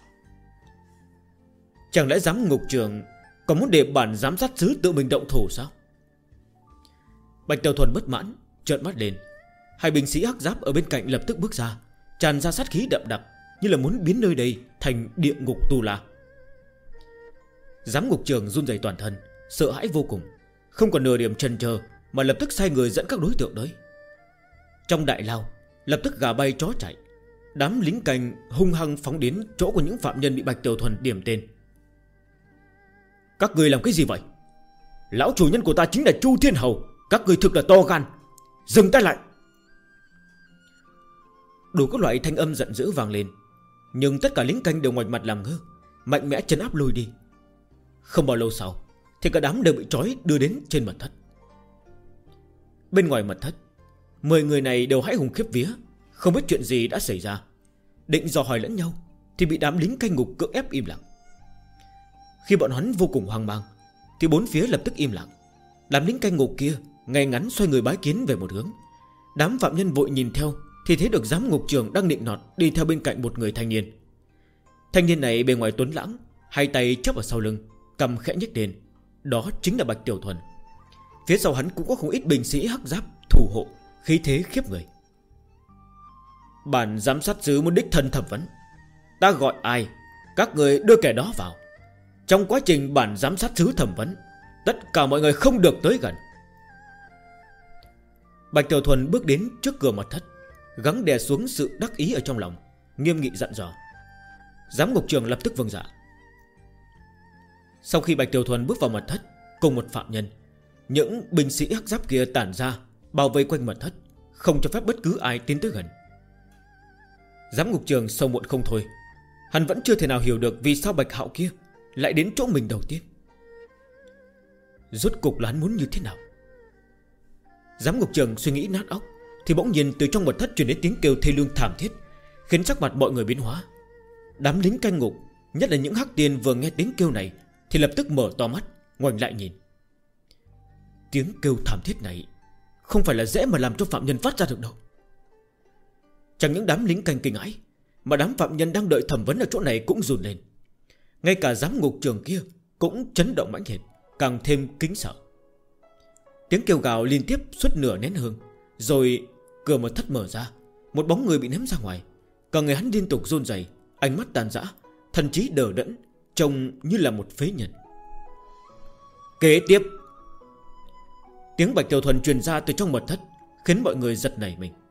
Chẳng lẽ giám ngục trưởng còn muốn để bản giám sát sứ tự mình động thủ sao? Bạch Tiểu Thuần bất mãn, trợn mắt lên. Hai binh sĩ hắc giáp ở bên cạnh lập tức bước ra, tràn ra sát khí đậm đặc, như là muốn biến nơi đây thành địa ngục tu la. Giám ngục trưởng run rẩy toàn thân, sợ hãi vô cùng, không còn nửa điểm chần chờ mà lập tức sai người dẫn các đối tượng tới. Trong đại lao lập tức gà bay chó chạy, đám lính canh hung hăng phóng đến chỗ của những phạm nhân bị Bạch Tiểu Thuần điểm tên. Các người làm cái gì vậy? Lão chủ nhân của ta chính là Chu Thiên Hầu, các người thực là to gan. Dừng tay lại. Đủ các loại thanh âm giận dữ vang lên, nhưng tất cả lính canh đều ngoảnh mặt làm ngơ, mạnh mẽ trấn áp lùi đi. Không bao lâu sau thì cả đám đều bị trói đưa đến trên mật thất. Bên ngoài mật thất, 10 người này đều hãi hùng khiếp vía, không biết chuyện gì đã xảy ra. Định dò hỏi lẫn nhau thì bị đám lính canh ngục cưỡng ép im lặng. Khi bọn hắn vô cùng hoang mang thì bốn phía lập tức im lặng. Đám lính canh ngục kia ngay ngắn xoay người bái kiến về một hướng. Đám phạm nhân vội nhìn theo thì thấy được giám ngục trưởng đang nịnh nọt đi theo bên cạnh một người thanh niên. Thanh niên này bề ngoài tuấn lãng, hai tay chắp ở sau lưng, cầm khẽ nhếch lên. Đó chính là Bạch Tiểu Thuần. Phía sau hắn cũng có không ít binh sĩ hắc giáp thủ hộ, khí thế khiếp người. Bản giám sát sứ muốn đích thân thẩm vấn. Ta gọi ai, các người đưa kẻ đó vào. Trong quá trình bản giám sát sứ thẩm vấn, tất cả mọi người không được tới gần. Bạch Tiểu Thuần bước đến trước cửa mật thất, gắng đè xuống sự đắc ý ở trong lòng, nghiêm nghị dặn dò. Giám ngục trưởng lập tức vâng dạ. Sau khi Bạch Tiểu Thuần bước vào mật thất cùng một phạm nhân, những binh sĩ hắc giáp kia tản ra bao vây quanh mật thất, không cho phép bất cứ ai tiến tới gần. Giám ngục trường sâu muộn không thôi. Hắn vẫn chưa thể nào hiểu được vì sao Bạch Hạo kia lại đến chỗ mình đầu tiên. Rốt cục là hắn muốn như thế nào? Giám ngục trường suy nghĩ nát óc, thì bỗng nhiên từ trong mật thất truyền đến tiếng kêu thê lương thảm thiết, khiến sắc mặt mọi người biến hóa. Đám lính canh ngục, nhất là những hắc tiên vừa nghe tiếng kêu này thì lập tức mở to mắt, ngoảnh lại nhìn. Tiếng kêu thảm thiết này không phải là dễ mà làm cho phạm nhân phát ra được đâu. Chẳng những đám lính canh kinh hãi, mà đám phạm nhân đang đợi thẩm vấn ở chỗ này cũng run lên. Ngay cả giám ngục trường kia cũng chấn động mãnh liệt, càng thêm kính sợ. Tiếng kêu gào liên tiếp suốt nửa nén hương, rồi cửa mật thất mở ra, một bóng người bị ném ra ngoài. Cả người hắn liên tục run rẩy, ánh mắt tàn rã, thần trí đờ đẫn, trông như là một phế nhân. Kế tiếp, tiếng Bạch Tiểu Thuần truyền ra từ trong mật thất, khiến mọi người giật nảy mình.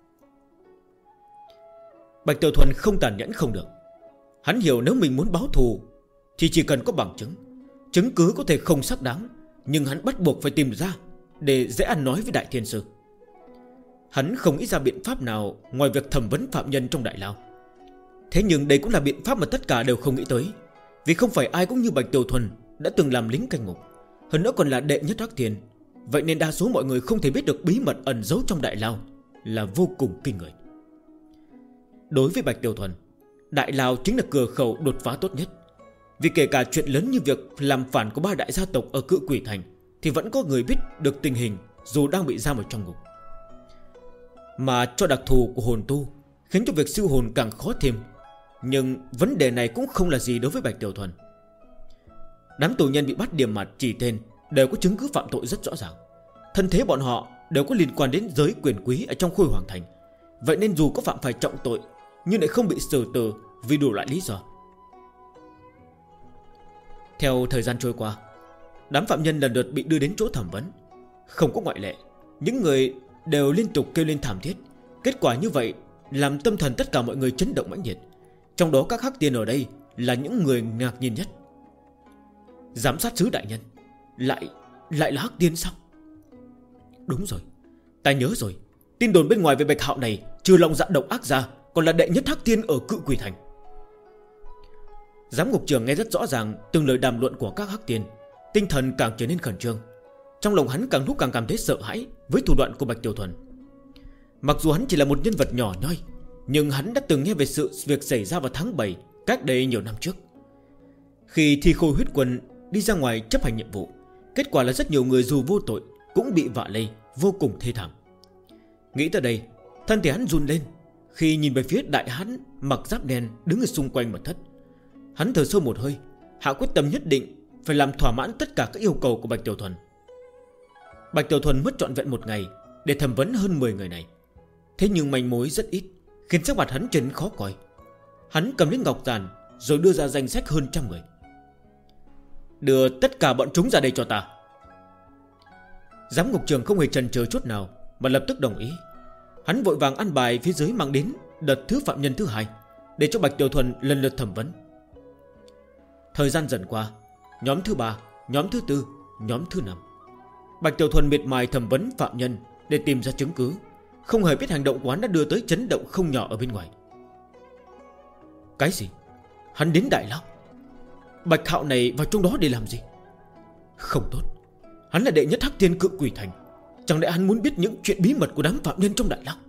Bạch Tiểu Thuần không tàn nhẫn không được. Hắn hiểu nếu mình muốn báo thù thì chỉ cần có bằng chứng. Chứng cứ có thể không xác đáng, nhưng hắn bắt buộc phải tìm ra để dễ ăn nói với Đại Thiên Sư. Hắn không nghĩ ra biện pháp nào ngoài việc thẩm vấn phạm nhân trong đại lao. Thế nhưng đây cũng là biện pháp mà tất cả đều không nghĩ tới, vì không phải ai cũng như Bạch Tiểu Thuần đã từng làm lính canh ngục, hơn nữa còn là đệ nhất Hắc Thiên. Vậy nên đa số mọi người không thể biết được bí mật ẩn giấu trong đại lao là vô cùng kinh người. Đối với Bạch Tiểu Thuần, đại lao chính là cửa khẩu đột phá tốt nhất. Vì kể cả chuyện lớn như việc làm phản của 3 đại gia tộc ở Cự Quỷ Thành thì vẫn có người biết được tình hình dù đang bị giam ở trong ngục. Mà cho đặc thù của hồn tu khiến cho việc siêu hồn càng khó thêm. Nhưng vấn đề này cũng không là gì đối với Bạch Tiểu Thuần. Đám tù nhân bị bắt điểm mặt chỉ tên đều có chứng cứ phạm tội rất rõ ràng. Thân thế bọn họ đều có liên quan đến giới quyền quý ở trong Khôi Hoàng Thành. Vậy nên dù có phạm phải trọng tội nhưng lại không bị xử tử vì đủ loại lý do. Theo thời gian trôi qua, đám phạm nhân lần lượt bị đưa đến chỗ thẩm vấn. Không có ngoại lệ, những người đều liên tục kêu lên thảm thiết. Kết quả như vậy làm tâm thần tất cả mọi người chấn động mãnh liệt. Trong đó các hắc tiên ở đây là những người ngạc nhiên nhất. Giám sát sứ đại nhân lại là hắc tiên sao? Đúng rồi, ta nhớ rồi. Tin đồn bên ngoài về Bạch Hạo này trừ lòng dạ độc ác ra còn là đệ nhất hắc tiên ở Cự Quỷ Thành. Giám ngục trường nghe rất rõ ràng từng lời đàm luận của các hắc tiên, tinh thần càng trở nên khẩn trương. Trong lòng hắn càng lúc càng cảm thấy sợ hãi với thủ đoạn của Bạch Tiểu Thuần. Mặc dù hắn chỉ là một nhân vật nhỏ nhoi, nhưng hắn đã từng nghe về sự việc xảy ra vào tháng 7 cách đây nhiều năm trước. Khi Thi Khôi Huyết Quân đi ra ngoài chấp hành nhiệm vụ, kết quả là rất nhiều người dù vô tội cũng bị vạ lây, vô cùng thê thảm. Nghĩ tới đây, thân thể hắn run lên khi nhìn về phía đại hán mặc giáp đen đứng ở xung quanh mật thất. Hắn thở sâu một hơi, hạ quyết tâm nhất định phải làm thỏa mãn tất cả các yêu cầu của Bạch Tiểu Thuần. Bạch Tiểu Thuần mất trọn vẹn một ngày để thẩm vấn hơn 10 người này. Thế nhưng manh mối rất ít, khiến sắc mặt hắn trở nên khó coi. Hắn cầm lên ngọc giản rồi đưa ra danh sách hơn 100 người. Đưa tất cả bọn chúng ra đây cho ta. Giám ngục trường không hề chần chừ chút nào mà lập tức đồng ý. Hắn vội vàng ăn bài phía dưới mang đến đợt thứ phạm nhân thứ 2 để cho Bạch Tiểu Thuần lần lượt thẩm vấn. Thời gian dần qua, nhóm thứ 3, nhóm thứ 4, nhóm thứ 5, Bạch Tiểu Thuần miệt mài thẩm vấn phạm nhân để tìm ra chứng cứ, không hề biết hành động của hắn đã đưa tới chấn động không nhỏ ở bên ngoài. Cái gì? Hắn đến đại lao? Bạch Hạo này vào trong đó để làm gì? Không tốt, hắn là đệ nhất hắc tiên Cự Quỷ Thành. Chẳng lẽ hắn muốn biết những chuyện bí mật của đám phạm nhân trong đại lao?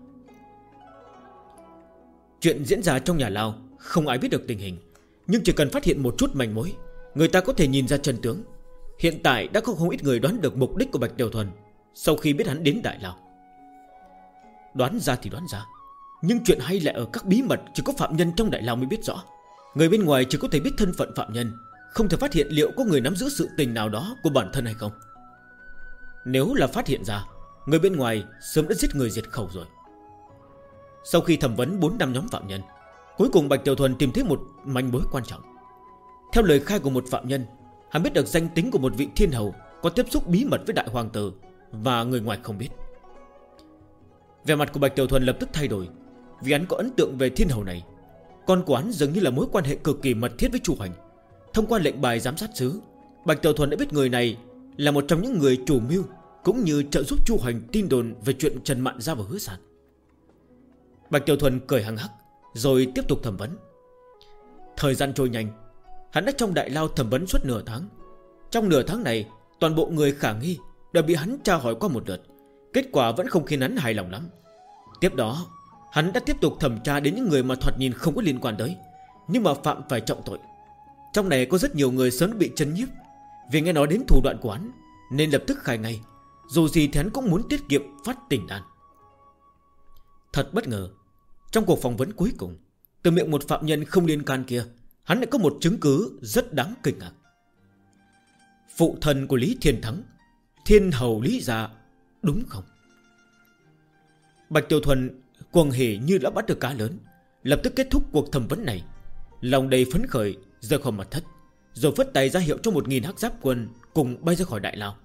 Chuyện diễn ra trong nhà lao không ai biết được tình hình, nhưng chỉ cần phát hiện một chút manh mối, người ta có thể nhìn ra chân tướng. Hiện tại đã có không ít người đoán được mục đích của Bạch Tiểu Thuần sau khi biết hắn đến đại lao. Đoán ra thì đoán ra, nhưng chuyện hay lại ở các bí mật chỉ có phạm nhân trong đại lao mới biết rõ. Người bên ngoài chỉ có thể biết thân phận phạm nhân, không thể phát hiện liệu có người nắm giữ sự tình nào đó của bản thân hay không. Nếu là phát hiện ra, người bên ngoài sớm đã giết người diệt khẩu rồi. Sau khi thẩm vấn 4-5 nhóm phạm nhân, cuối cùng Bạch Tiểu Thuần tìm thấy một manh mối quan trọng. Theo lời khai của một phạm nhân, hắn biết được danh tính của một vị thiên hầu có tiếp xúc bí mật với đại hoàng tử và người ngoài không biết. Vẻ mặt của Bạch Tiểu Thuần lập tức thay đổi, vì hắn có ấn tượng về thiên hầu này. Con của hắn dường như là mối quan hệ cực kỳ mật thiết với Chu Hoành. Thông qua lệnh bài giám sát sứ, Bạch Tiểu Thuần đã biết người này là một trong những người chủ mưu cũng như trợ giúp Chu Hoành tin đồn về chuyện Trần Mạn Gia và Hứa Sản. Bạch Tiểu Thuần cười hằng hắc rồi tiếp tục thẩm vấn. Thời gian trôi nhanh, hắn đã trong đại lao thẩm vấn suốt nửa tháng. Trong nửa tháng này, toàn bộ người khả nghi đã bị hắn tra hỏi qua một lượt. Kết quả vẫn không khiến hắn hài lòng lắm. Tiếp đó, hắn đã tiếp tục thẩm tra đến những người mà thoạt nhìn không có liên quan tới, nhưng mà phạm phải trọng tội. Trong này có rất nhiều người sớm bị chấn nhiếp vì nghe nói đến thủ đoạn của hắn, nên lập tức khai ngay. Dù gì thì hắn cũng muốn tiết kiệm phát tình đàn. Thật bất ngờ, trong cuộc phỏng vấn cuối cùng, từ miệng một phạm nhân không liên can kia, hắn lại có một chứng cứ rất đáng kinh ngạc. Phụ thân của Lý Thiên Thắng, Thiên Hầu Lý Gia, đúng không? Bạch Tiểu Thuần cuồng hỉ như đã bắt được cá lớn, lập tức kết thúc cuộc thẩm vấn này, lòng đầy phấn khởi rời khỏi mật thất, rồi phất tay ra hiệu cho 1000 hắc giáp quân cùng bay ra khỏi đại lao.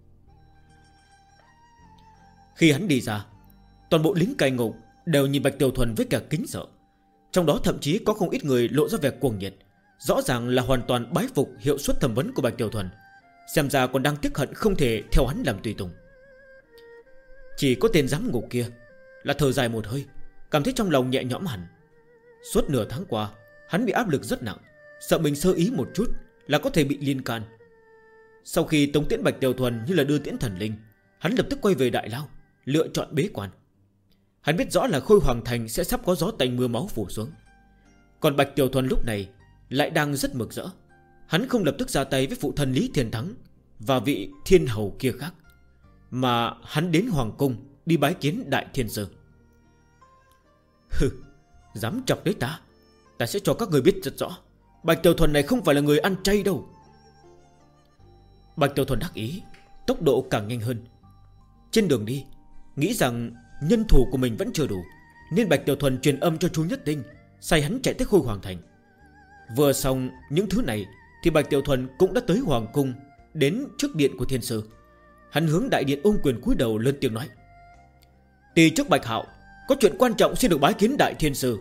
Khi hắn đi ra, toàn bộ lính cai ngục đều nhìn Bạch Tiểu Thuần với cả kính sợ. Trong đó thậm chí có không ít người lộ ra vẻ cuồng nhiệt, rõ ràng là hoàn toàn bái phục hiệu suất thẩm vấn của Bạch Tiểu Thuần, xem ra còn đang tiếc hận không thể theo hắn làm tùy tùng. Chỉ có tên giám ngục kia là thở dài một hơi, cảm thấy trong lòng nhẹ nhõm hẳn. Suốt nửa tháng qua, hắn bị áp lực rất nặng, sợ mình sơ ý một chút là có thể bị liên can. Sau khi tống tiễn Bạch Tiểu Thuần như là đưa tiễn thần linh, hắn lập tức quay về đại lao, lựa chọn bế quan. Hắn biết rõ là Khôi Hoàng Thành sẽ sắp có gió tanh mưa máu phủ xuống. Còn Bạch Tiểu Thuần lúc này lại đang rất mừng rỡ. Hắn không lập tức ra tay với phụ thân Lý Thiên Thắng và vị thiên hầu kia khác, mà hắn đến Hoàng Cung đi bái kiến Đại Thiên Sư. Hừ, dám chọc tới ta, ta sẽ cho các người biết rất rõ, Bạch Tiểu Thuần này không phải là người ăn chay đâu. Bạch Tiểu Thuần đắc ý, tốc độ càng nhanh hơn. Trên đường đi, nghĩ rằng nhân thủ của mình vẫn chưa đủ, nên Bạch Tiểu Thuần truyền âm cho Chu Nhất Tinh, sai hắn chạy tới Khôi Hoàng Thành. Vừa xong những thứ này thì Bạch Tiểu Thuần cũng đã tới Hoàng Cung, đến trước điện của Thiên Sư. Hắn hướng đại điện ôm quyền cúi đầu lớn tiếng nói: Tỳ trước Bạch Hạo, có chuyện quan trọng xin được bái kiến Đại Thiên Sư.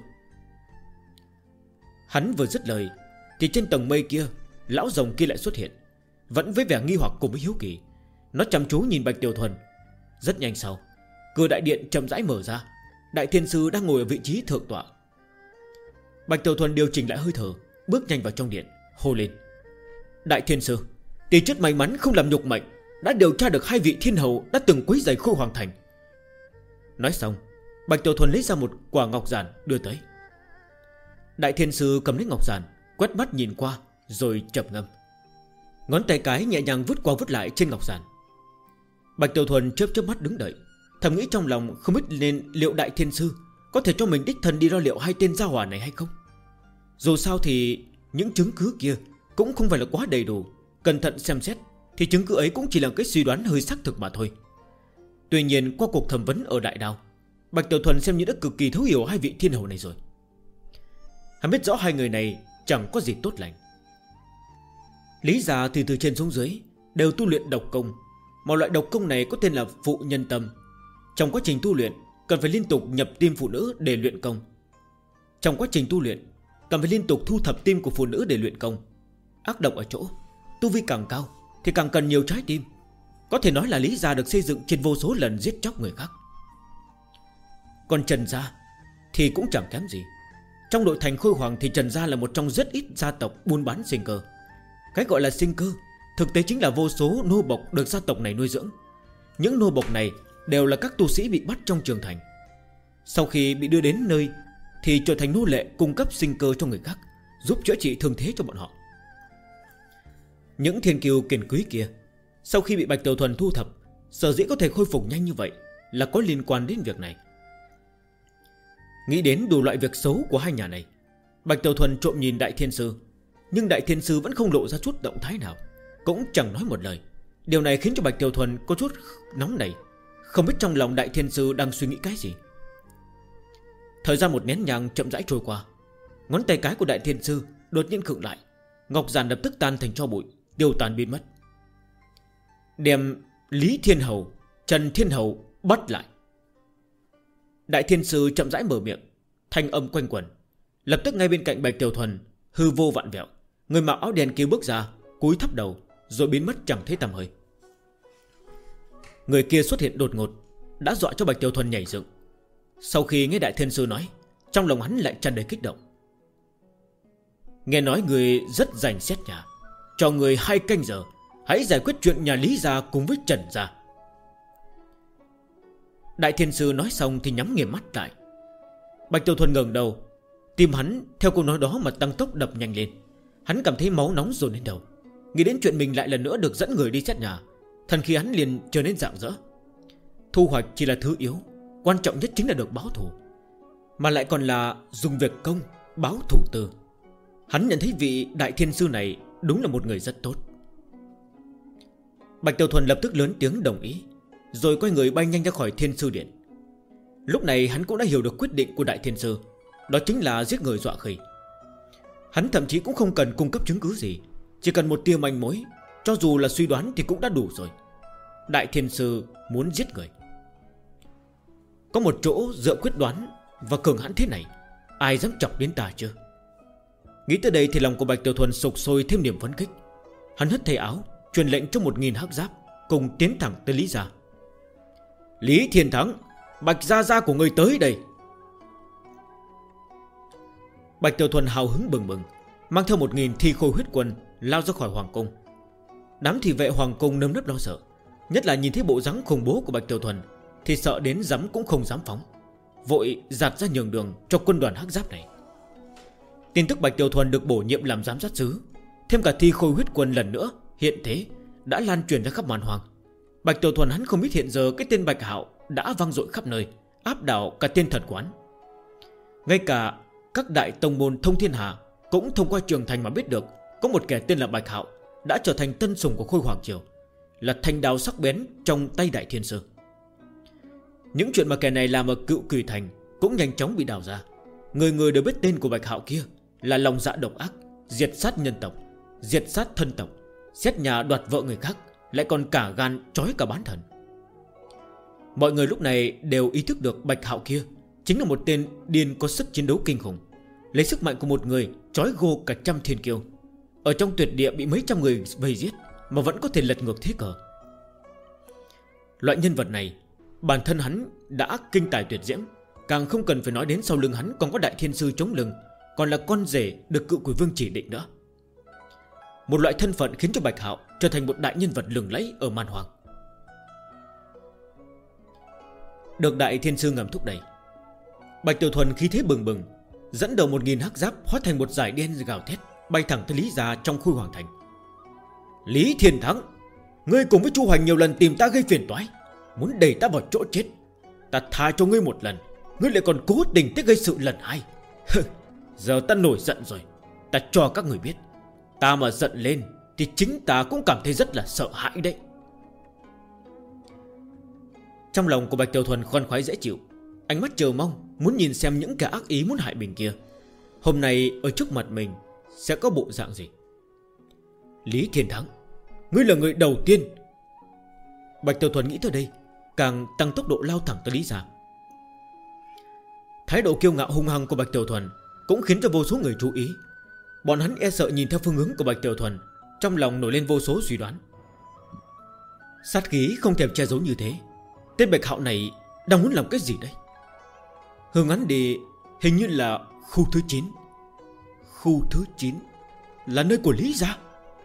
Hắn vừa dứt lời thì trên tầng mây kia, lão rồng kia lại xuất hiện, vẫn với vẻ nghi hoặc cùng với hiếu kỳ. Nó chăm chú nhìn Bạch Tiểu Thuần. Rất nhanh sau, cửa đại điện chậm rãi mở ra. Đại Thiên Sư đang ngồi ở vị trí thượng tọa. Bạch Tiểu Thuần điều chỉnh lại hơi thở, bước nhanh vào trong điện, hô lên: Đại Thiên Sư, tỷ chất may mắn không làm nhục mệnh, đã điều tra được 2 vị thiên hầu đã từng quấy rầy Khôi Hoàng Thành. Nói xong, Bạch Tiểu Thuần lấy ra một quả ngọc giản đưa tới. Đại Thiên Sư cầm lấy ngọc giản, quét mắt nhìn qua rồi trầm ngâm. Ngón tay cái nhẹ nhàng vút qua vút lại trên ngọc giản. Bạch Tiểu Thuần chớp chớp mắt đứng đợi, thầm nghĩ trong lòng không biết nên liệu Đại Thiên Sư có thể cho mình đích thân đi lo liệu 2 tên gia hỏa này hay không. Dù sao thì những chứng cứ kia cũng không phải là quá đầy đủ, cẩn thận xem xét thì chứng cứ ấy cũng chỉ là cái suy đoán hơi xác thực mà thôi. Tuy nhiên qua cuộc thẩm vấn ở đại đao, Bạch Tiểu Thuần xem như đã cực kỳ thấu hiểu 2 vị thiên hầu này rồi. Hắn biết rõ 2 người này chẳng có gì tốt lành. Lý gia từ trên xuống dưới đều tu luyện độc công. Một loại độc công này có tên là phụ nhân tâm. Trong quá trình tu luyện cần phải liên tục nhập tim phụ nữ để luyện công. Trong quá trình tu luyện cần phải liên tục thu thập tim của phụ nữ để luyện công. Ác độc ở chỗ tu vi càng cao thì càng cần nhiều trái tim. Có thể nói là Lý gia được xây dựng trên vô số lần giết chóc người khác. Còn Trần gia thì cũng chẳng kém gì. Trong nội thành Khôi Hoàng thì Trần gia là một trong rất ít gia tộc buôn bán sinh cơ. Cái gọi là sinh cơ thực tế chính là vô số nô bộc được gia tộc này nuôi dưỡng. Những nô bộc này đều là các tu sĩ bị bắt trong trường thành. Sau khi bị đưa đến nơi thì trở thành nô lệ cung cấp sinh cơ cho người khác, giúp chữa trị thương thế cho bọn họ. Những thiên kiêu kiền quý kia sau khi bị Bạch Tiểu Thuần thu thập, sở dĩ có thể khôi phục nhanh như vậy là có liên quan đến việc này. Nghĩ đến đủ loại việc xấu của 2 nhà này, Bạch Tiểu Thuần trộm nhìn Đại Thiên Sư. Nhưng Đại Thiên Sư vẫn không lộ ra chút động thái nào, cũng chẳng nói một lời. Điều này khiến cho Bạch Tiểu Thuần có chút nóng nảy, không biết trong lòng Đại Thiên Sư đang suy nghĩ cái gì. Thời gian một nén nhang chậm rãi trôi qua. Ngón tay cái của Đại Thiên Sư đột nhiên khựng lại, ngọc giản lập tức tan thành tro bụi, tiêu tan biến mất. Đem Lý Thiên Hầu, Trần Thiên Hầu bắt lại. Đại Thiên Sư chậm rãi mở miệng, thanh âm quanh quẩn. Lập tức ngay bên cạnh Bạch Tiểu Thuần hư vô vạn vẹo, người mặc áo đen kia bước ra, cúi thấp đầu, rồi biến mất chẳng thấy tăm hơi. Người kia xuất hiện đột ngột đã dọa cho Bạch Tiểu Thuần nhảy dựng. Sau khi nghe Đại Thiên Sư nói, trong lòng hắn lại tràn đầy kích động. Nghe nói người rất rành xét nhà, cho người 2 canh giờ, hãy giải quyết chuyện nhà Lý gia cùng với Trần gia. Đại Thiên Sư nói xong thì nhắm nghiền mắt lại. Bạch Tiểu Thuần ngẩng đầu, tim hắn theo câu nói đó mà tăng tốc đập nhanh lên. Hắn cảm thấy máu nóng dồn lên đầu. Nghĩ đến chuyện mình lại lần nữa được dẫn người đi xét nhà, thần khí hắn liền trở nên rạng rỡ. Thu hoạch chỉ là thứ yếu, quan trọng nhất chính là được báo thù, mà lại còn là dùng việc công báo thù tư. Hắn nhận thấy vị Đại Thiên Sư này đúng là một người rất tốt. Bạch Tiểu Thuần lập tức lớn tiếng đồng ý, rồi quay người bay nhanh ra khỏi Thiên Sư Điện. Lúc này hắn cũng đã hiểu được quyết định của Đại Thiên Sư, đó chính là giết người dọa khỉ. Hắn thậm chí cũng không cần cung cấp chứng cứ gì, chỉ cần một tia manh mối, cho dù là suy đoán thì cũng đã đủ rồi. Đại Thiên Sư muốn giết người, có một chỗ dựa quyết đoán và cường hãn thế này, ai dám chọc đến ta chưa? Nghĩ tới đây thì lòng của Bạch Tiểu Thuần sục sôi thêm niềm phấn khích. Hắn hất thay áo, truyền lệnh cho 1000 hắc giáp cùng tiến thẳng tới Lý gia. Lý Thiên Thắng, Bạch gia gia của người tới đây. Bạch Tiểu Thuần hào hứng bừng bừng, mang theo 1000 thi khôi huyết quân lao ra khỏi hoàng cung. Đám thị vệ hoàng cung nơm nớp lo sợ, nhất là nhìn thấy bộ dáng khủng bố của Bạch Tiểu Thuần thì sợ đến dám cũng không dám phóng, vội giạt ra nhường đường cho quân đoàn hắc giáp này. Tin tức Bạch Tiểu Thuần được bổ nhiệm làm giám sát sứ, thêm cả thi khôi huyết quân lần nữa hiện thế, đã lan truyền ra khắp man hoang. Bạch Tiểu Thuần hắn không biết hiện giờ cái tên Bạch Hạo đã vang dội khắp nơi, áp đảo cả tên thần quán. Ngay cả các đại tông môn thông thiên hà cũng thông qua Trường Thành mà biết được có một kẻ tên là Bạch Hạo đã trở thành tân sủng của Khôi Hoàng Triều, là thanh đao sắc bén trong tay Đại Thiên Sư. Những chuyện mà kẻ này làm ở Cựu Kỳ Thành cũng nhanh chóng bị đào ra. Người người đều biết tên của Bạch Hạo kia là lòng dạ độc ác, diệt sát nhân tộc, diệt sát thân tộc, xét nhà đoạt vợ người khác, lại còn cả gan trói cả bán thần. Mọi người lúc này đều ý thức được Bạch Hạo kia chính là một tên điên có sức chiến đấu kinh khủng, lấy sức mạnh của một người trói gô cả trăm thiên kiêu, ở trong tuyệt địa bị mấy trăm người vây giết mà vẫn có thể lật ngược thế cờ. Loại nhân vật này bản thân hắn đã kinh tài tuyệt diễm, càng không cần phải nói đến sau lưng hắn còn có Đại Thiên Sư chống lưng, còn là con rể được Cựu Quỷ Vương chỉ định nữa. Một loại thân phận khiến cho Bạch Hạo trở thành một đại nhân vật lừng lẫy ở man hoang. Được Đại Thiên Sư ngầm thúc đẩy, Bạch Tiểu Thuần khí thế bừng bừng, dẫn đầu 1000 hắc giáp hóa thành một dải đen gào thét, bay thẳng tới Lý gia trong Khôi Hoàng Thành. Lý Thiên Thắng, ngươi cùng với Chu Hoành nhiều lần tìm ta gây phiền toái, muốn đẩy ta vào chỗ chết. Ta tha cho ngươi một lần, ngươi lại còn cố tình tới gây sự lần 2. Giờ ta nổi giận rồi, ta cho các người biết, ta mà giận lên thì chính ta cũng cảm thấy rất là sợ hãi đấy. Trong lòng của Bạch Tiểu Thuần khoan khoái dễ chịu, ánh mắt chờ mong muốn nhìn xem những kẻ ác ý muốn hại mình kia hôm nay ở trước mặt mình sẽ có bộ dạng gì. Lý Thiên Thắng, ngươi là người đầu tiên. Bạch Tiểu Thuần nghĩ tới đây, càng tăng tốc độ lao thẳng tới Lý gia. Thái độ kiêu ngạo hung hăng của Bạch Tiểu Thuần cũng khiến cho vô số người chú ý. Bọn hắn e sợ nhìn theo phương hướng của Bạch Tiểu Thuần, trong lòng nổi lên vô số suy đoán. Sát khí không thèm che giấu như thế, tên Bạch Hạo này đang muốn làm cái gì đây? Hướng hắn đi hình như là khu thứ 9. Khu thứ 9 là nơi của Lý gia.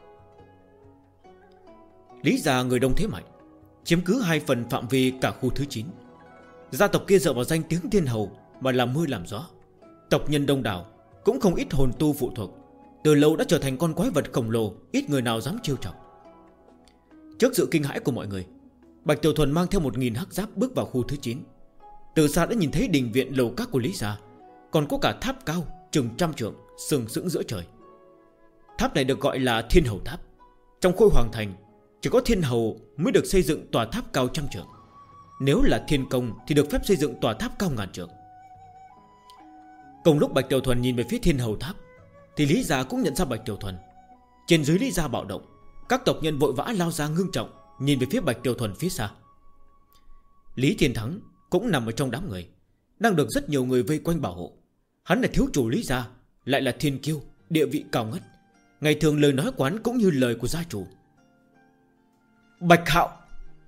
Lý gia người đông thế mạnh, chiếm cứ 2 phần phạm vi cả khu thứ 9. Gia tộc kia dựa vào danh tiếng thiên hầu mà làm mưa làm gió, tộc nhân đông đảo, cũng không ít hồn tu phụ thuộc, từ lâu đã trở thành con quái vật khổng lồ, ít người nào dám trêu chọc. Trước sự kinh hãi của mọi người, Bạch Tiểu Thuần mang theo 1000 hắc giáp bước vào khu thứ 9. Từ xa đã nhìn thấy đình viện lầu các của Lý gia, còn có cả tháp cao chừng 100 trượng sừng sững giữa trời. Tháp này được gọi là Thiên Hầu Tháp. Trong Khôi Hoàng Thành chỉ có thiên hầu mới được xây dựng tòa tháp cao 100 trượng. Nếu là thiên công thì được phép xây dựng tòa tháp cao 1000 trượng. Cùng lúc Bạch Tiểu Thuần nhìn về phía Thiên Hầu Tháp thì Lý gia cũng nhận ra Bạch Tiểu Thuần. Trên dưới Lý gia bạo động, các tộc nhân vội vã lao ra ngưng trọng nhìn về phía Bạch Tiểu Thuần phía xa. Lý Thiên Thắng cũng nằm ở trong đám người, đang được rất nhiều người vây quanh bảo hộ. Hắn là thiếu chủ Lý gia, lại là thiên kiêu, địa vị cao ngất, ngày thường lời nói quán cũng như lời của gia chủ. Bạch Hạo.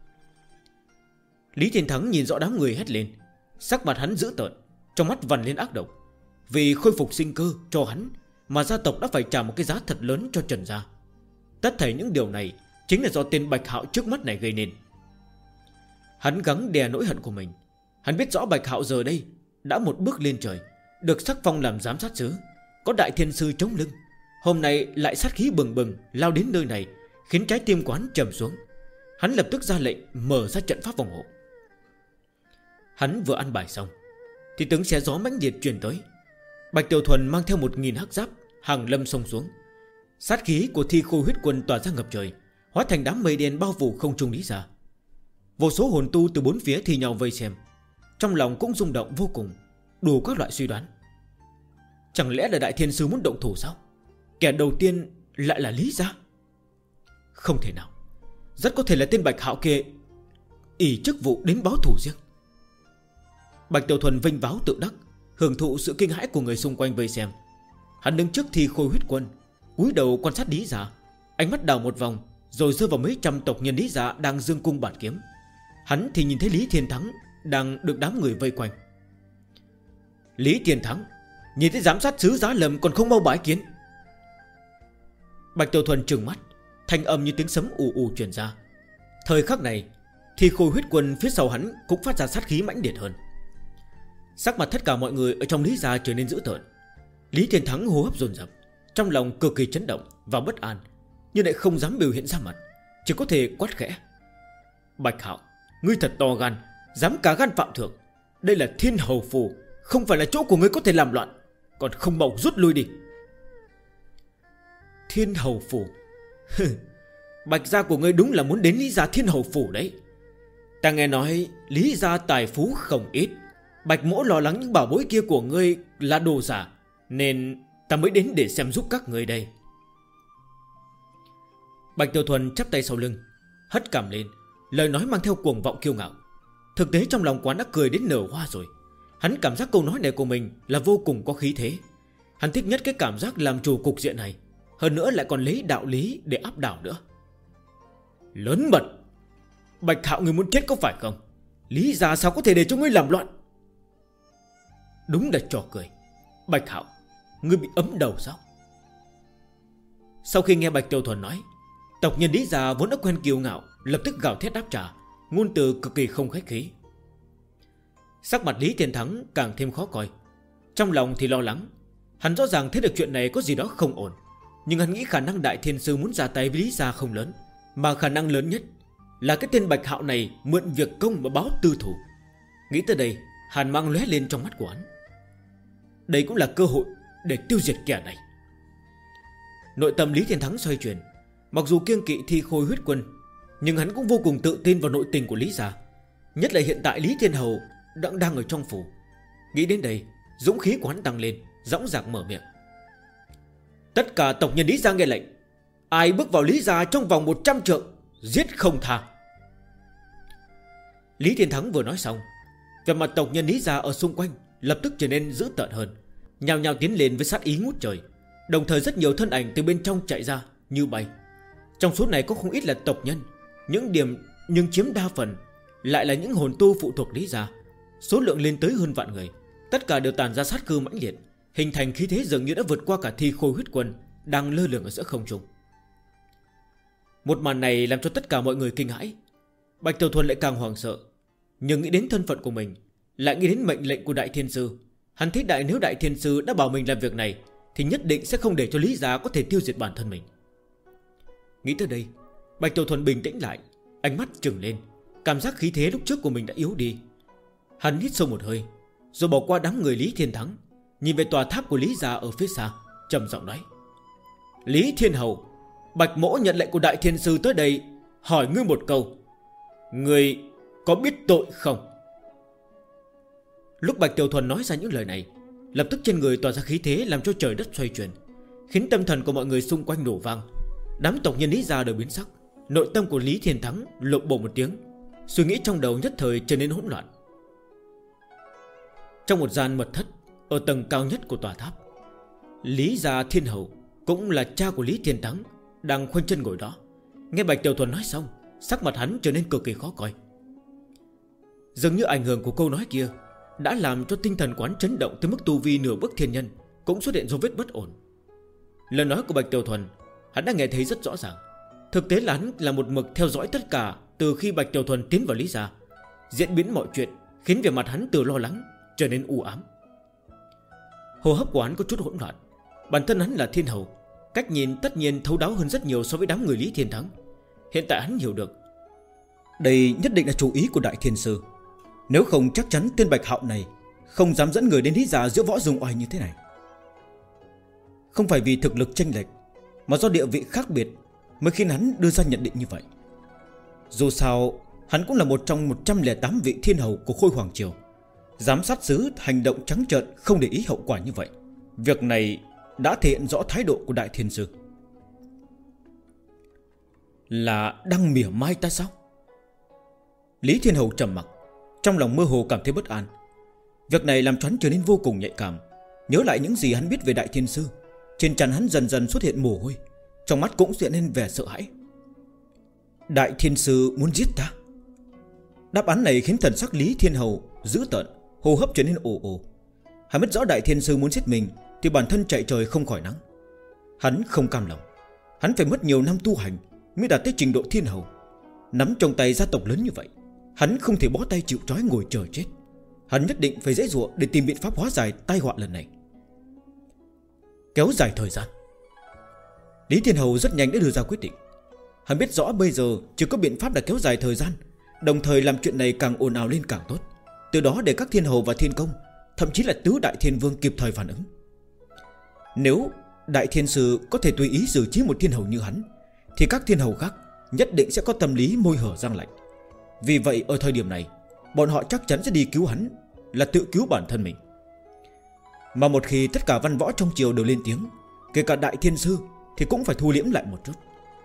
Lý Thiên Thắng nhìn rõ đám người hét lên. Sắc mặt hắn dữ tợn, trong mắt vằn lên ác độc. Vì khôi phục sinh cơ cho hắn mà gia tộc đã phải trả một cái giá thật lớn cho Trần gia. Tất thảy những điều này chính là do tên Bạch Hạo trước mắt này gây nên. Hắn gắng đè nỗi hận của mình. Hắn biết rõ Bạch Hạo giờ đây đã một bước lên trời, được sắc phong làm giám sát sứ, có đại thiên sư chống lưng. Hôm nay lại sát khí bừng bừng lao đến nơi này, khiến trái tim của hắn trầm xuống. Hắn lập tức ra lệnh mở ra trận pháp phòng hộ. Hắn vừa ăn bài xong thì tiếng xé gió mãnh liệt truyền tới. Bạch Tiểu Thuần mang theo 1000 hắc giáp hàng lâm xông xuống. Sát khí của Thi Khôi Huyết Quân tỏa ra ngập trời, hóa thành đám mây đen bao phủ không trung Lý gia. Vô số hồn tu từ bốn phía thì nhau vây xem, trong lòng cũng rung động vô cùng, đủ các loại suy đoán. Chẳng lẽ là đại thiên sư muốn động thủ sao? Kẻ đầu tiên lại là Lý gia? Không thể nào. Rất có thể là tên Bạch Hạo kia ỷ chức vụ đến báo thù riêng. Bạch Tiểu Thuần vinh váo tự đắc, hưởng thụ sự kinh hãi của người xung quanh vây xem. Hắn đứng trước Thi Khôi Huyết Quân, cúi đầu quan sát Lý gia, ánh mắt đảo một vòng, rồi rơi vào mấy trăm tộc nhân Lý gia đang dương cung bạt kiếm. Hắn thì nhìn thấy Lý Thiên Thắng đang được đám người vây quanh. Lý Thiên Thắng, nhìn thấy giám sát sứ Giá Lâm còn không mau bái kiến. Bạch Tiểu Thuần trừng mắt, thanh âm như tiếng sấm ù ù truyền ra. Thời khắc này, Thi Khôi Huyết Quân phía sau hắn cũng phát ra sát khí mãnh liệt hơn. Sắc mặt tất cả mọi người ở trong Lý gia trở nên dữ tợn. Lý Thiên Thắng hô hấp dồn dập, trong lòng cực kỳ chấn động và bất an, nhưng lại không dám biểu hiện ra mặt, chỉ có thể quát khẽ. Bạch Hạo, ngươi thật to gan, dám cả gan phạm thượng. Đây là Thiên Hầu Phủ, không phải là chỗ của ngươi có thể làm loạn, còn không mau rút lui đi. Thiên Hầu Phủ? Bạch gia của ngươi đúng là muốn đến Lý gia Thiên Hầu Phủ đấy. Ta nghe nói Lý gia tài phú không ít, Bạch mỗ lo lắng những bảo bối kia của ngươi là đồ giả, nên ta mới đến để xem giúp các ngươi đây. Bạch Tiểu Thuần chắp tay sau lưng, hất cằm lên, lời nói mang theo cuồng vọng kiêu ngạo. Thực tế trong lòng quán đã cười đến nở hoa rồi. Hắn cảm giác câu nói này của mình là vô cùng có khí thế. Hắn thích nhất cái cảm giác làm chủ cục diện này, hơn nữa lại còn lấy đạo lý để áp đảo nữa. Lớn mật! Bạch Hạo, ngươi muốn chết có phải không? Lý gia sao có thể để cho ngươi làm loạn? Đúng là trò cười. Bạch Hạo, ngươi bị ấm đầu sao? Sau khi nghe Bạch Tiểu Thuần nói, tộc nhân Lý gia vốn đã quen kiêu ngạo, lập tức gào thét đáp trả, ngôn từ cực kỳ không khách khí. Sắc mặt Lý Thiên Thắng càng thêm khó coi, trong lòng thì lo lắng. Hắn rõ ràng thấy được chuyện này có gì đó không ổn, nhưng hắn nghĩ khả năng đại thiên sư muốn ra tay với Lý gia không lớn, mà khả năng lớn nhất là cái tên Bạch Hạo này mượn việc công mà báo tư thủ. Nghĩ tới đây, hàn mang lóe lên trong mắt của hắn. Đây cũng là cơ hội để tiêu diệt kẻ này. Nội tâm Lý Thiên Thắng xoay chuyển. Mặc dù kiêng kỵ Thi Khôi Huyết Quân, nhưng hắn cũng vô cùng tự tin vào nội tình của Lý gia, nhất là hiện tại Lý Thiên Hầu đang ở trong phủ. Nghĩ đến đây, dũng khí của hắn tăng lên, dõng dạc mở miệng. Tất cả tộc nhân Lý gia nghe lệnh, ai bước vào Lý gia trong vòng 100 trượng, giết không tha. Lý Thiên Thắng vừa nói xong, về mặt tộc nhân Lý gia ở xung quanh lập tức trở nên dữ tợn hơn, nhao nhao tiến lên với sát ý ngút trời. Đồng thời rất nhiều thân ảnh từ bên trong chạy ra như bay. Trong số này có không ít là tộc nhân, nhưng chiếm đa phần lại là những hồn tu phụ thuộc Lý gia, số lượng lên tới hơn vạn người. Tất cả đều tàn ra sát cơ mãnh liệt, hình thành khí thế dường như đã vượt qua cả Thi Khôi Huyết Quân đang lơ lửng ở giữa không trung. Một màn này làm cho tất cả mọi người kinh hãi. Bạch Tiểu Thuần lại càng hoảng sợ, nhưng nghĩ đến thân phận của mình, lại nghĩ đến mệnh lệnh của đại thiên sư. Hắn thấy nếu đại thiên sư đã bảo mình làm việc này thì nhất định sẽ không để cho Lý gia có thể tiêu diệt bản thân mình. Nghĩ tới đây, Bạch Tiểu Thuần bình tĩnh lại, ánh mắt trừng lên, cảm giác khí thế lúc trước của mình đã yếu đi. Hắn hít sâu một hơi, rồi bỏ qua đám người Lý Thiên Thắng, nhìn về tòa tháp của Lý gia ở phía xa, trầm giọng nói: Lý Thiên Hầu, Bạch mỗ nhận lệnh của đại thiên sư tới đây, hỏi ngươi một câu, ngươi có biết tội không? Lúc Bạch Tiểu Thuần nói ra những lời này, lập tức trên người tỏa ra khí thế làm cho trời đất xoay chuyển, khiến tâm thần của mọi người xung quanh nổ vang. Đám tộc nhân Lý gia đều biến sắc, nội tâm của Lý Thiên Thắng lộn bổ một tiếng, suy nghĩ trong đầu nhất thời trở nên hỗn loạn. Trong một gian mật thất ở tầng cao nhất của tòa tháp, Lý gia Thiên Hầu, cũng là cha của Lý Thiên Thắng, đang khoanh chân ngồi đó. Nghe Bạch Tiểu Thuần nói xong, Sắc mặt hắn trở nên cực kỳ khó coi. Dường như ảnh hưởng của câu nói kia đã làm cho tinh thần quán chấn động tới mức tu vi nửa bước thiên nhân cũng xuất hiện dấu vết bất ổn. Lời nói của Bạch Tiểu Thuần hắn đã nghe thấy rất rõ ràng. Thực tế là hắn là một mực theo dõi tất cả từ khi Bạch Tiểu Thuần tiến vào Lý gia. Diễn biến mọi chuyện khiến về mặt hắn từ lo lắng trở nên u ám. Hô hấp của hắn có chút hỗn loạn. Bản thân hắn là thiên hầu, cách nhìn tất nhiên thấu đáo hơn rất nhiều so với đám người Lý Thiên Thắng. Hiện tại hắn hiểu được đây nhất định là chủ ý của Đại Thiên Sư. Nếu không chắc chắn tên Bạch Hạo này không dám dẫn người đến Lý gia giữa võ dùng oai như thế này. Không phải vì thực lực chênh lệch, mà do địa vị khác biệt mới khiến hắn đưa ra nhận định như vậy. Dù sao hắn cũng là một trong 108 vị thiên hầu của Khôi Hoàng Triều. Giám sát sứ hành động trắng trợn không để ý hậu quả như vậy, việc này đã thể hiện rõ thái độ của Đại Thiên Sư. Là đang mỉa mai ta sao? Lý Thiên Hầu trầm mặc, trong lòng mơ hồ cảm thấy bất an. Việc này làm cho hắn trở nên vô cùng nhạy cảm. Nhớ lại những gì hắn biết về Đại Thiên Sư, trên trán hắn dần dần xuất hiện mồ hôi, trong mắt cũng hiện lên vẻ sợ hãi. Đại Thiên Sư muốn giết ta? Đáp án này khiến thần sắc Lý Thiên Hầu dữ tợn, hô hấp trở nên ồ ồ. Hắn biết rõ Đại Thiên Sư muốn giết mình thì bản thân chạy trời không khỏi nắng. Hắn không cam lòng. Hắn phải mất nhiều năm tu hành mới đạt tới trình độ thiên hầu. Nắm trong tay gia tộc lớn như vậy, hắn không thể bó tay chịu trói ngồi chờ chết. Hắn nhất định phải giãy giụa để tìm biện pháp hóa giải tai họa lần này. Kéo dài thời gian. Lý Thiên Hầu rất nhanh đã đưa ra quyết định. Hắn biết rõ bây giờ chỉ có biện pháp là kéo dài thời gian, đồng thời làm chuyện này càng ồn ào lên càng tốt, từ đó để các thiên hầu và thiên công, thậm chí là tứ đại thiên vương kịp thời phản ứng. Nếu Đại Thiên Sư có thể tùy ý xử trí một thiên hầu như hắn, thì các thiên hầu khác nhất định sẽ có tâm lý môi hở răng lạnh. Vì vậy ở thời điểm này, bọn họ chắc chắn sẽ đi cứu hắn, là tự cứu bản thân mình. Mà một khi tất cả văn võ trong triều đều lên tiếng, kể cả Đại Thiên Sư, thì cũng phải thu liễm lại một chút.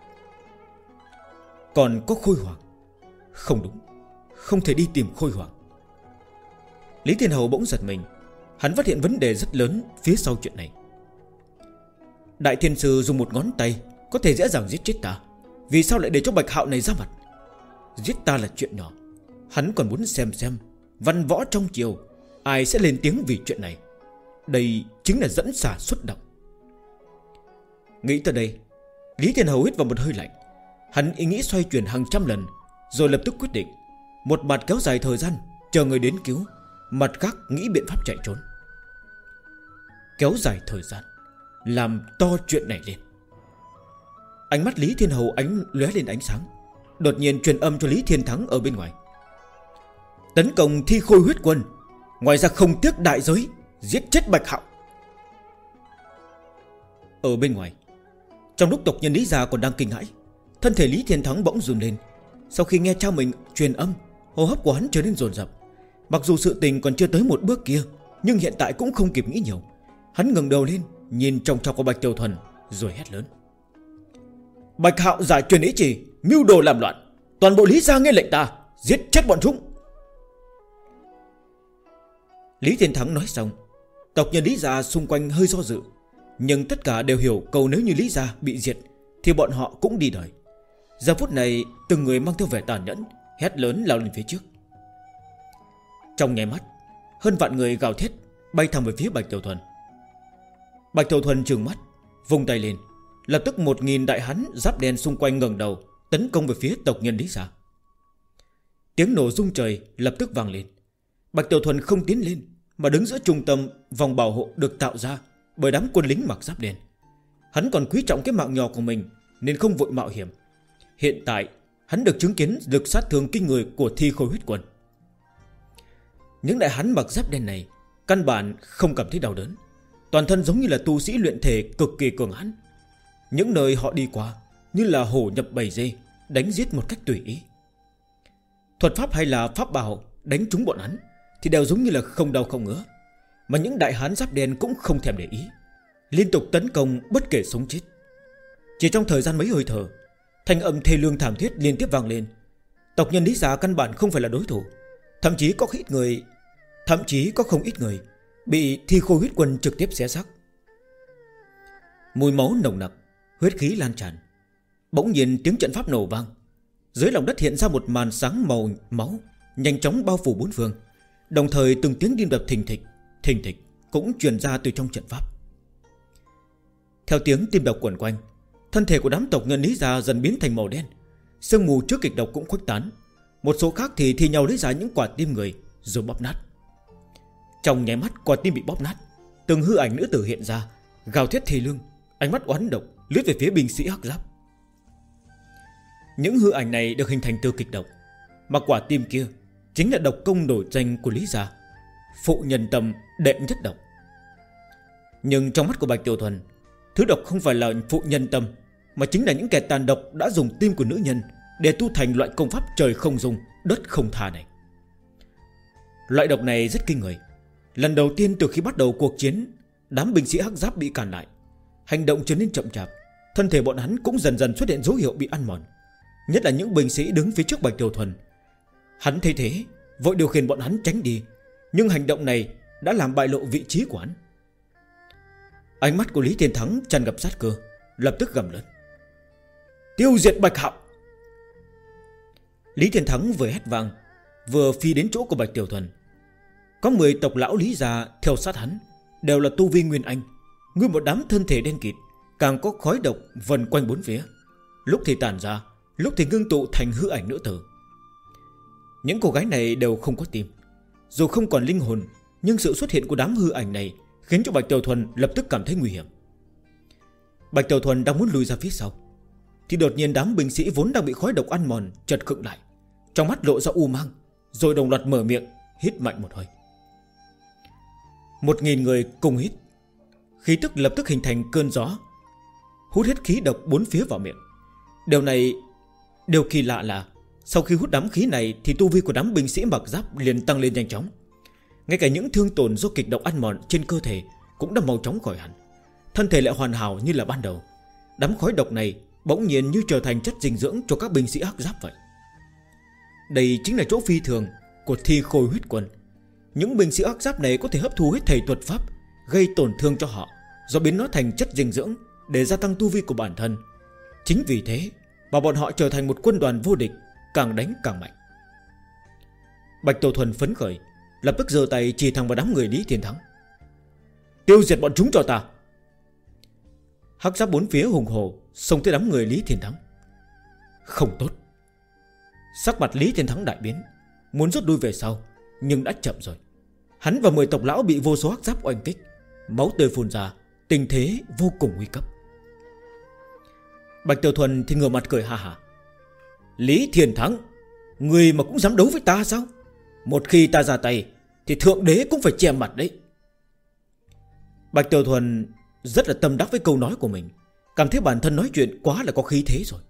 Còn có Khôi Hoàng. Không đúng, không thể đi tìm Khôi Hoàng. Lý Thiên Hầu bỗng giật mình. Hắn phát hiện vấn đề rất lớn phía sau chuyện này. Đại Thiên Sư dùng một ngón tay có thể dễ dàng giết chết ta, vì sao lại để cho Bạch Hạo này ra mặt? Giết ta là chuyện nhỏ, hắn còn muốn xem văn võ trong triều ai sẽ lên tiếng vì chuyện này. Đây chính là dẫn xả xuất động. Nghĩ tới đây, Lý Thiên Hầu hít vào một hơi lạnh. Hắn ý nghĩ xoay chuyển hàng trăm lần, rồi lập tức quyết định. Một mặt kéo dài thời gian chờ người đến cứu, mặt khác nghĩ biện pháp chạy trốn. Kéo dài thời gian, làm to chuyện này lên. Ánh mắt Lý Thiên Hầu lóe lên ánh sáng, đột nhiên truyền âm cho Lý Thiên Thắng ở bên ngoài. Tấn công Thi Khôi Huyết Quân, ngoài ra không tiếc đại giới giết chết Bạch Hạo. Ở bên ngoài, trong lúc tộc nhân Lý gia còn đang kinh hãi, thân thể Lý Thiên Thắng bỗng run lên. Sau khi nghe cha mình truyền âm, hô hấp của hắn trở nên dồn dập. Mặc dù sự tình còn chưa tới một bước kia, nhưng hiện tại cũng không kịp nghĩ nhiều. Hắn ngẩng đầu lên, nhìn trong tròng của Bạch Tiểu Thuần, rồi hét lớn. Bạch Hạo giải truyền ý chỉ, mưu đồ làm loạn, toàn bộ Lý gia nghe lệnh ta, giết chết bọn chúng. Lý Thiên Thắng nói xong, tộc nhân Lý gia xung quanh hơi do dự, nhưng tất cả đều hiểu câu nếu như Lý gia bị diệt thì bọn họ cũng đi đời. Giờ phút này từng người mang theo vẻ tàn nhẫn, hét lớn lao lên phía trước. Trong nháy mắt, hơn vạn người gào thét bay thẳng về phía Bạch Tiểu Thuần. Bạch Tiểu Thuần trừng mắt, vung tay lên, lập tức 1000 đại hán giáp đen xung quanh ngẩng đầu tấn công về phía tộc nhân Lý gia. Tiếng nổ rung trời lập tức vang lên. Bạch Tiểu Thuần không tiến lên, mà đứng giữa trung tâm vòng bảo hộ được tạo ra bởi đám quân lính mặc giáp đen. Hắn còn quý trọng cái mạng nhỏ của mình nên không vội mạo hiểm. Hiện tại hắn được chứng kiến lực sát thương kinh người của Thi Khôi Huyết Quân. Những đại hán mặc giáp đen này căn bản không cảm thấy đau đớn, toàn thân giống như là tu sĩ luyện thể cực kỳ cường hãn. Những nơi họ đi qua như là hổ nhập bầy dê, đánh giết một cách tùy ý. Thuật pháp hay là pháp bảo đánh trúng bọn hắn thì đều giống như là không đau không ngứa. Mà những đại hán giáp đen cũng không thèm để ý, liên tục tấn công bất kể sống chết. Chỉ trong thời gian mấy hơi thở, thanh âm thê lương thảm thiết liên tiếp vang lên. Tộc nhân Lý gia căn bản không phải là đối thủ, thậm chí có không ít người bị Thi Khôi Huyết Quân trực tiếp xé xác. Mùi máu nồng nặc, huyết khí lan tràn. Bỗng nhiên tiếng trận pháp nổ vang, Dưới lòng đất hiện ra một màn sáng màu máu, nhanh chóng bao phủ bốn phương. Đồng thời từng tiếng tim đập thình thịch cũng truyền ra từ trong trận pháp. Theo tiếng tim đập quẩn quanh, thân thể của đám tộc nhân Lý gia dần biến thành màu đen. Sương mù trước kịch độc cũng khuếch tán. Một số khác thì thi nhau lấy ra những quả tim người rồi bóp nát. Trong nháy mắt quả tim bị bóp nát, từng hư ảnh nữ tử hiện ra, gào thét thê lương, ánh mắt oán độc lướt về phía binh sĩ hắc giáp. Những hư ảnh này được hình thành từ kịch độc, mà quả tim kia chính là độc công nổi danh của Lý gia, phụ nhân tâm đệ nhất độc. Nhưng trong mắt của Bạch Tiểu Thuần, thứ độc không phải là phụ nhân tâm, mà chính là những kẻ tàn độc đã dùng tim của nữ nhân để tu thành loại công pháp trời không dung, đất không tha này. Loại độc này rất kinh người. Lần đầu tiên từ khi bắt đầu cuộc chiến, đám binh sĩ hắc giáp bị cản lại, hành động trở nên chậm chạp. Thân thể bọn hắn cũng dần dần xuất hiện dấu hiệu bị ăn mòn. Nhất là những binh sĩ đứng phía trước Bạch Tiểu Thuần. Hắn thấy thế, vội điều khiển bọn hắn tránh đi, nhưng hành động này đã làm bại lộ vị trí của hắn. Ánh mắt của Lý Thiên Thắng tràn ngập sát cơ, lập tức gầm lớn: tiêu diệt Bạch Hạo! Lý Thiên Thắng vừa hét vang, vừa phi đến chỗ của Bạch Tiểu Thuần. Có 10 tộc lão Lý gia theo sát hắn, đều là tu vi Nguyên Anh, nguyên một đám thân thể đen kịt, càng có khói độc vần quanh bốn phía, lúc thì tản ra, lúc thì ngưng tụ thành hư ảnh nữ tử. Những cô gái này đều không có tim, dù không còn linh hồn, nhưng sự xuất hiện của đám hư ảnh này khiến cho Bạch Tiểu Thuần lập tức cảm thấy nguy hiểm. Bạch Tiểu Thuần đang muốn lùi ra phía sau, thì đột nhiên đám binh sĩ vốn đang bị khói độc ăn mòn chợt khựng lại, trong mắt lộ ra u mang, rồi đồng loạt mở miệng hít mạnh một hơi. 1000 người cùng hít, khí tức lập tức hình thành cơn gió, hút hết khí độc bốn phía vào miệng. Điều kỳ lạ là sau khi hút đám khí này thì tu vi của đám binh sĩ mặc giáp liền tăng lên nhanh chóng. Ngay cả những thương tổn do kịch độc ăn mòn trên cơ thể cũng đã mau chóng khỏi hẳn, thân thể lại hoàn hảo như là ban đầu. Đám khói độc này bỗng nhiên như trở thành chất dinh dưỡng cho các binh sĩ hắc giáp vậy. Đây chính là chỗ phi thường của Thi Khôi Huyết Quân. Những binh sĩ hắc giáp này có thể hấp thu hết thầy thuật pháp, gây tổn thương cho họ, rồi biến nó thành chất dinh dưỡng để gia tăng tu vi của bản thân. Chính vì thế mà bọn họ trở thành một quân đoàn vô địch, càng đánh càng mạnh. Bạch Tiểu Thuần phấn khởi, lập tức giơ tay chỉ thẳng vào đám người Lý Thiên Thắng: tiêu diệt bọn chúng cho ta! Hắc giáp bốn phía hùng hổ xông tới đám người Lý Thiên Thắng. Không tốt! Sắc mặt Lý Thiên Thắng đại biến, muốn rút lui về sau, nhưng đã chậm rồi. Hắn và 10 tộc lão bị vô số hắc giáp oanh kích, máu tươi phun ra, tình thế vô cùng nguy cấp. Bạch Tiểu Thuần thì ngửa mặt cười ha hả: Lý Thiên Thắng, người mà cũng dám đấu với ta sao? Một khi ta ra tay thì thượng đế cũng phải che mặt đấy. Bạch Tiểu Thuần rất là tâm đắc với câu nói của mình, cảm thấy bản thân nói chuyện quá là có khí thế rồi.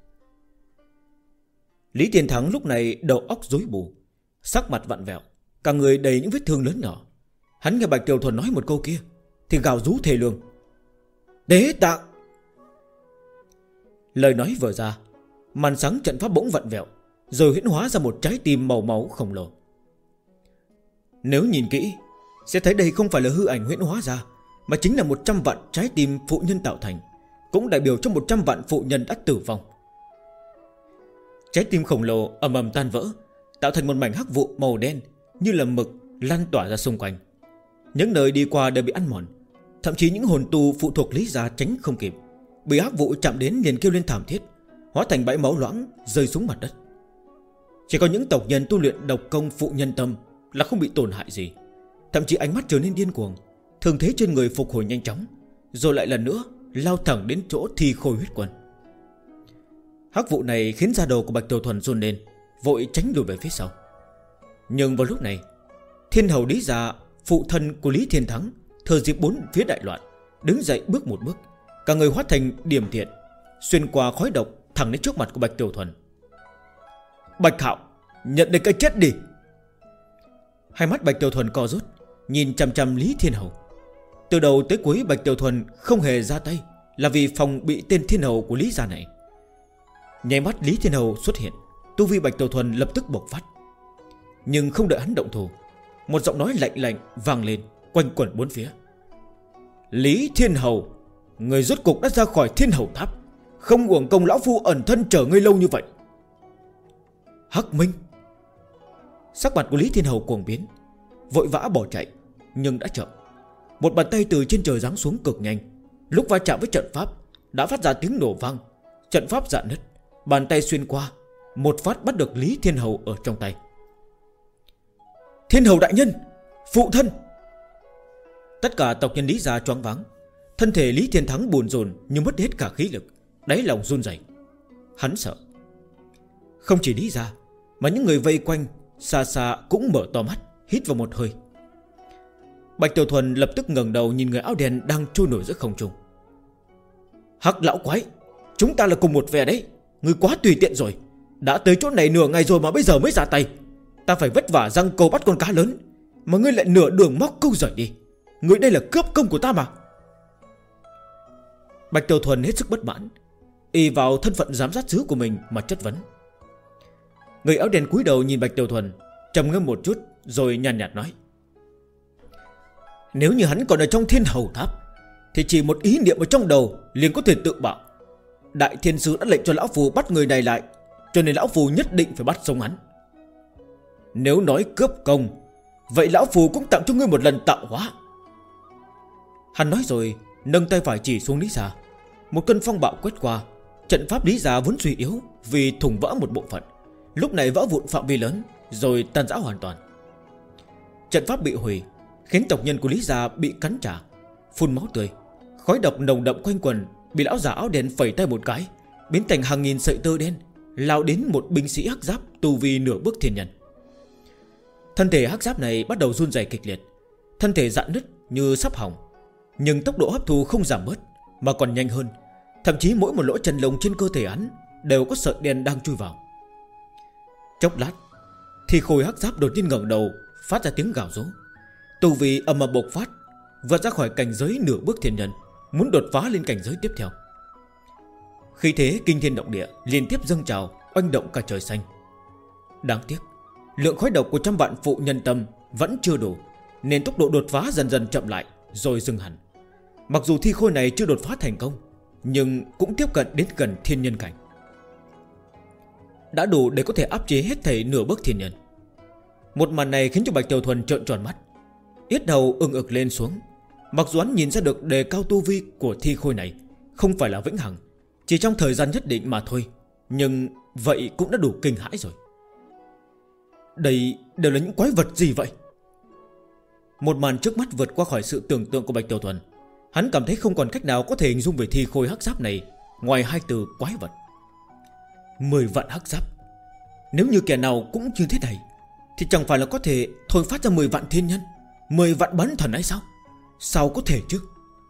Lý Thiên Thắng lúc này đầu óc rối bù, sắc mặt vặn vẹo, cả người đầy những vết thương lớn nhỏ. Hắn nghe Bạch Tiểu Thuần nói một câu kia thì gào rú thề lương: đế tạng! Lời nói vừa ra, màn sáng trận pháp bỗng vặn vẹo, rồi huyễn hóa ra một trái tim màu máu khổng lồ. Nếu nhìn kỹ sẽ thấy đây không phải là hư ảnh huyễn hóa ra, mà chính là 100 vạn trái tim phụ nhân tạo thành, cũng đại biểu cho 100 vạn phụ nhân đã tử vong. Trái tim khổng lồ ầm ầm tan vỡ, tạo thành một mảnh hắc vụ màu đen như là mực lan tỏa ra xung quanh. Những nơi đi qua đều bị ăn mòn, thậm chí những hồn tu phụ thuộc Lý gia tránh không kịp, bị hắc vụ chạm đến liền kêu lên thảm thiết, hóa thành bãi máu loãng rơi xuống mặt đất. Chỉ có những tộc nhân tu luyện độc công phụ nhân tâm là không bị tổn hại gì, thậm chí ánh mắt trở nên điên cuồng, thương thế trên người phục hồi nhanh chóng, rồi lại lần nữa lao thẳng đến chỗ Thi Khôi Huyết Quân. Hắc vụ này khiến da đầu của Bạch Tiểu Thuần run lên, vội tránh lùi về phía sau. Nhưng vào lúc này, Thiên Hầu Lý gia, phụ thân của Lý Thiên Thắng, thừa dịp bốn phía đại loạn, đứng dậy bước một bước, cả người hóa thành điểm thiện, xuyên qua khói độc thẳng đến trước mặt của Bạch Tiểu Thuần. Bạch Hạo, nhận lấy cái chết đi! Hai mắt Bạch Tiểu Thuần co rút, nhìn chằm chằm Lý Thiên Hầu. Từ đầu tới cuối Bạch Tiểu Thuần không hề ra tay, là vì phòng bị tên Thiên Hầu của Lý gia này. Nháy mắt Lý Thiên Hầu xuất hiện, tu vi Bạch Tiểu Thuần lập tức bộc phát. Nhưng không đợi hắn động thủ, một giọng nói lạnh lạnh vang lên quanh quẩn bốn phía: Lý Thiên Hầu, người rốt cục đã ra khỏi Thiên Hầu Tháp, không uổng công lão phu ẩn thân chờ ngươi lâu như vậy. Hắc Minh. Sắc mặt của Lý Thiên Hầu cuồng biến, vội vã bỏ chạy, nhưng đã chậm. Một bàn tay từ trên trời giáng xuống cực nhanh, lúc va chạm với trận pháp đã phát ra tiếng nổ vang. Trận pháp rạn nứt, bàn tay xuyên qua, một phát bắt được Lý Thiên Hầu ở trong tay. Thiên Hầu đại nhân, phụ thân. Tất cả tộc nhân Lý gia choáng váng. Thân thể Lý Thiên Thắng buồn rồn như mất hết cả khí lực, đáy lòng run rẩy. Hắn sợ. Không chỉ Lý gia, mà những người vây quanh xa xa cũng mở to mắt, hít vào một hơi. Bạch Tiểu Thuần lập tức ngẩng đầu nhìn người áo đen đang trôi nổi giữa không trung. Hắc lão quái, chúng ta là cùng một phe đấy. Ngươi quá tùy tiện rồi. Đã tới chỗ này nửa ngày rồi mà bây giờ mới ra tay. Ta phải vất vả giăng câu bắt con cá lớn, mà ngươi lại nửa đường móc câu rời đi. Ngươi đây là cướp công của ta mà. Bạch Tiểu Thuần hết sức bất mãn, y vào thân phận giám sát sứ của mình mà chất vấn. Người áo đen cúi đầu nhìn Bạch Tiểu Thuần, trầm ngâm một chút rồi nhàn nhạt nói: Nếu như hắn còn ở trong Thiên Hầu Tháp thì chỉ một ý niệm ở trong đầu liền có thể tự bạo. Đại Thiên Sứ đã lệnh cho lão phù bắt người này lại, cho nên lão phù nhất định phải bắt sống hắn. Nếu nói cướp công, vậy lão phù cũng tặng cho ngươi một lần tạo hóa. Hắn nói rồi nâng tay phải chỉ xuống Lý gia. Một cơn phong bạo quét qua. Trận pháp Lý gia vốn suy yếu vì thủng vỡ một bộ phận, lúc này vỡ vụn phạm vi lớn rồi tan rã hoàn toàn. Trận pháp bị hủy, khiến tộc nhân của Lý gia bị cắn trả, phun máu tươi. Khói độc nồng đậm quanh quần, bị lão già áo đen phẩy tay một cái, biến thành hàng nghìn sợi tơ đen lao đến một binh sĩ hắc giáp tu vi nửa bước thiên nhân. Thân thể hắc giáp này bắt đầu run rẩy kịch liệt, thân thể rạn nứt như sắp hỏng, nhưng tốc độ hấp thu không giảm bớt mà còn nhanh hơn. Thậm chí mỗi một lỗ chân lông trên cơ thể hắn đều có sợi đen đang chui vào. Chốc lát thì khôi hắc giáp đột nhiên ngẩng đầu, phát ra tiếng gào rú. Tu vi ầm ầm bộc phát, vượt ra khỏi cảnh giới nửa bước thiên nhân, muốn đột phá lên cảnh giới tiếp theo. Khí thế kinh thiên động địa liên tiếp dâng trào, oanh động cả trời xanh. Đáng tiếc lượng khói độc của trăm vạn phụ nhân tâm vẫn chưa đủ, nên tốc độ đột phá dần dần chậm lại rồi dừng hẳn. Mặc dù thi khôi này chưa đột phá thành công, nhưng cũng tiếp cận đến gần thiên nhân cảnh, đã đủ để có thể áp chế hết thảy nửa bước thiên nhân. Một màn này khiến cho Bạch Tiểu Thuần trợn tròn mắt, yết hầu ưng ực lên xuống. Mặc dù hắn nhìn ra được đề cao tu vi của thi khôi này không phải là vĩnh hằng, chỉ trong thời gian nhất định mà thôi, nhưng vậy cũng đã đủ kinh hãi rồi. Đây đều là những quái vật gì vậy? Một màn trước mắt vượt qua khỏi sự tưởng tượng của Bạch Tiểu Thuần. Hắn cảm thấy không còn cách nào có thể hình dung về thi khôi hắc giáp này ngoài hai từ quái vật. 10 vạn hắc giáp, nếu như kẻ nào cũng như thế này thì chẳng phải là có thể thôi phát ra 10 vạn thiên nhân, 10 vạn bán thần hay sao? Sao có thể chứ?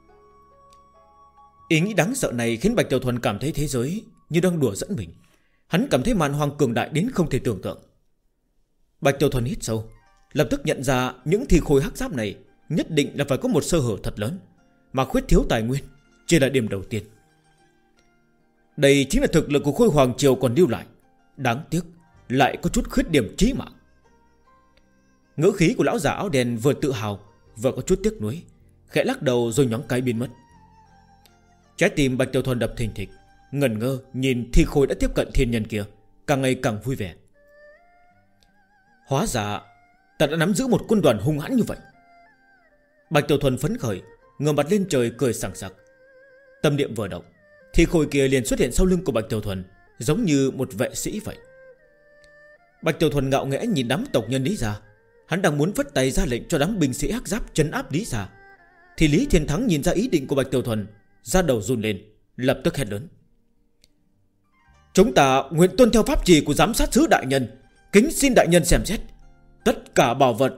Ý nghĩ đáng sợ này khiến Bạch Tiểu Thuần cảm thấy thế giới như đang đùa dẫn mình. Hắn cảm thấy màn hoàng cường đại đến không thể tưởng tượng. Bạch Tiểu Thuần hít sâu, lập tức nhận ra những thi khôi hắc giáp này nhất định là phải có một sơ hở thật lớn, mà khuyết thiếu tài nguyên chỉ là điểm đầu tiên. Đây chính là thực lực của Khôi Hoàng Triều còn lưu lại, đáng tiếc lại có chút khuyết điểm chí mạng. Ngữ khí của lão già áo đen vừa tự hào vừa có chút tiếc nuối, khẽ lắc đầu rồi nhón cái biến mất. Trái tim Bạch Tiểu Thuần đập thình thịch, ngẩn ngơ nhìn thi khôi đã tiếp cận thiên nhân kia, càng ngày càng vui vẻ. Hóa ra ta đã nắm giữ một quân đoàn hung hãn như vậy. Bạch Tiểu Thuần phấn khởi, ngửa mặt lên trời cười sảng sặc. Tâm niệm vừa động, thi khôi kia liền xuất hiện sau lưng của Bạch Tiểu Thuần, giống như một vệ sĩ vậy. Bạch Tiểu Thuần ngạo nghễ nhìn đám tộc nhân Lý gia. Hắn đang muốn vất tay ra lệnh cho đám binh sĩ hắc giáp trấn áp Lý gia, thì Lý Thiên Thắng nhìn ra ý định của Bạch Tiểu Thuần, da đầu run lên, lập tức hét lớn: Chúng ta nguyện tuân theo pháp chỉ của giám sát sứ đại nhân, kính xin đại nhân xem xét tất cả bảo vật.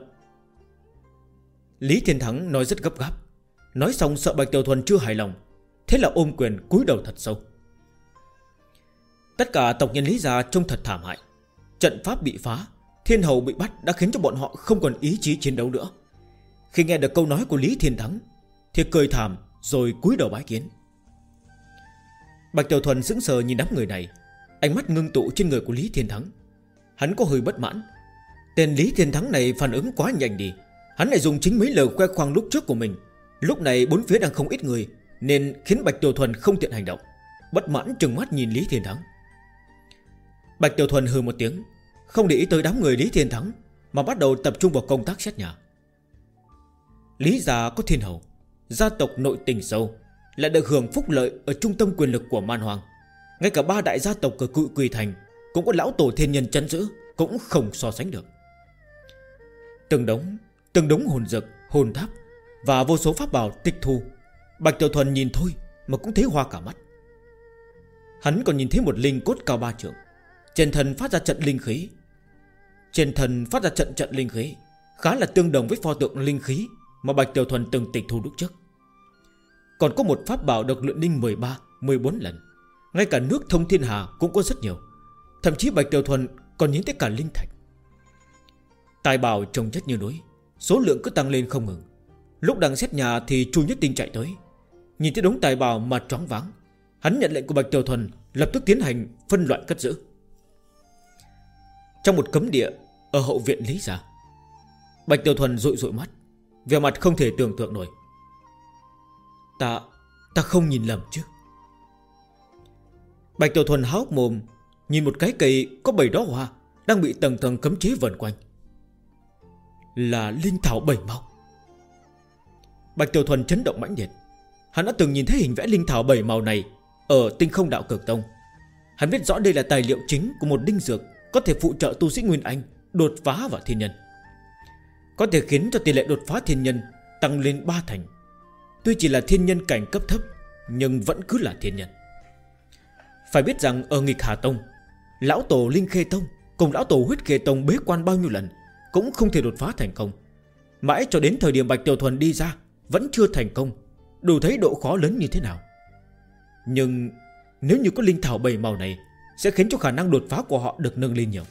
Lý Thiên Thắng nói rất gấp gáp, nói xong sợ Bạch Tiểu Thuần chưa hài lòng, thế là ôm quyền cúi đầu thật sâu. Tất cả tộc nhân Lý gia trông thật thảm hại. Trận pháp bị phá, Thiên Hầu bị bắt đã khiến cho bọn họ không còn ý chí chiến đấu nữa. Khi nghe được câu nói của Lý Thiên Thắng thì cười thảm rồi cúi đầu bái kiến. Bạch Tiểu Thuần sững sờ nhìn đám người này, ánh mắt ngưng tụ trên người của Lý Thiên Thắng. Hắn có hơi bất mãn. Tên Lý Thiên Thắng này phản ứng quá nhanh đi. Hắn lại dùng chính mấy lời khoe khoang lúc trước của mình. Lúc này bốn phía đang không ít người, nên khiến Bạch Tiểu Thuần không tiện hành động. Bất mãn trừng mắt nhìn Lý Thiên Thắng. Bạch Tiểu Thuần hừ một tiếng, không để ý tới đám người Lý Thiên Thắng, mà bắt đầu tập trung vào công tác xét nhà. Lý gia có thiên hầu, gia tộc nội tình sâu, lại được hưởng phúc lợi ở trung tâm quyền lực của Man Hoang. Ngay cả 3 đại gia tộc ở Cự Quỳ Thành cũng có lão tổ thiên nhân trấn giữ, cũng không so sánh được. Từng đống hồn dược, hồn tháp và vô số pháp bảo tịch thu, Bạch Tiểu Thuần nhìn thôi mà cũng thấy hoa cả mắt. Hắn còn nhìn thấy một linh cốt cao 3 trượng, trên thân phát ra trận linh khí. Trận linh khí khá là tương đồng với pho tượng linh khí mà Bạch Tiểu Thuần từng tịch thu lúc trước. Còn có một pháp bảo được luyện linh 13-14 lần. Ngay cả nước thông thiên hà cũng có rất nhiều. Thậm chí Bạch Tiểu Thuần còn nhìn thấy cả linh thạch. Tài bảo trồng chất như núi, số lượng cứ tăng lên không ngừng. Lúc đang xét nhà thì Chu Nhất Tinh chạy tới, nhìn thấy đống tài bảo mà choáng váng. Hắn nhận lệnh của Bạch Tiểu Thuần, lập tức tiến hành phân loại cất giữ. Trong một cấm địa ở hậu viện Lý gia, Bạch Tiểu Thuần dụi mắt, vẻ mặt không thể tưởng tượng nổi. Ta không nhìn lầm chứ? Bạch Tiểu Thuần há hốc mồm, nhìn một cái cây có 7 đóa hoa đang bị tầng tầng cấm chế vần quanh. Là linh thảo 7 màu. Bạch Tiểu Thuần chấn động mãnh liệt. Hắn đã từng nhìn thấy hình vẽ linh thảo 7 màu này ở Tinh Không Đạo Cực Tông. Hắn biết rõ đây là tài liệu chính của một linh dược có thể phụ trợ tu sĩ Nguyên Anh đột phá vào thiên nhân, có thể khiến cho tỷ lệ đột phá thiên nhân tăng lên 3 thành. Tuy chỉ là thiên nhân cảnh cấp thấp, nhưng vẫn cứ là thiên nhân. Phải biết rằng ở Nghịch Hà Tông, lão tổ Linh Khê Tông cùng lão tổ Huyết Khê Tông bế quan bao nhiêu lần cũng không thể đột phá thành công. Mãi cho đến thời điểm Bạch Tiểu Thuần đi ra vẫn chưa thành công, đủ thấy độ khó lớn như thế nào. Nhưng nếu như có linh thảo 7 màu này, sẽ khiến cho khả năng đột phá của họ được nâng lên nhiều.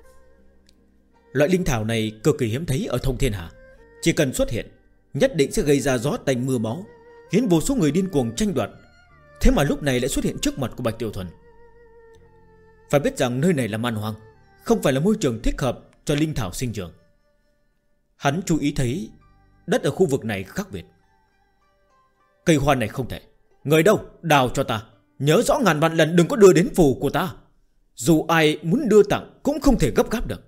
Loại linh thảo này cực kỳ hiếm thấy ở thông thiên hà, chỉ cần xuất hiện nhất định sẽ gây ra gió tanh mưa máu, khiến vô số người điên cuồng tranh đoạt. Thế mà lúc này lại xuất hiện trước mặt của Bạch Tiểu Thuần. Phải biết rằng nơi này là Man Hoang, không phải là môi trường thích hợp cho linh thảo sinh trưởng. Hắn chú ý thấy đất ở khu vực này khác biệt. Cây hoa này không thể. Người đâu, đào cho ta. Nhớ rõ ngàn vạn lần đừng có đưa đến phù của ta. Dù ai muốn đưa tặng cũng không thể gấp gáp được.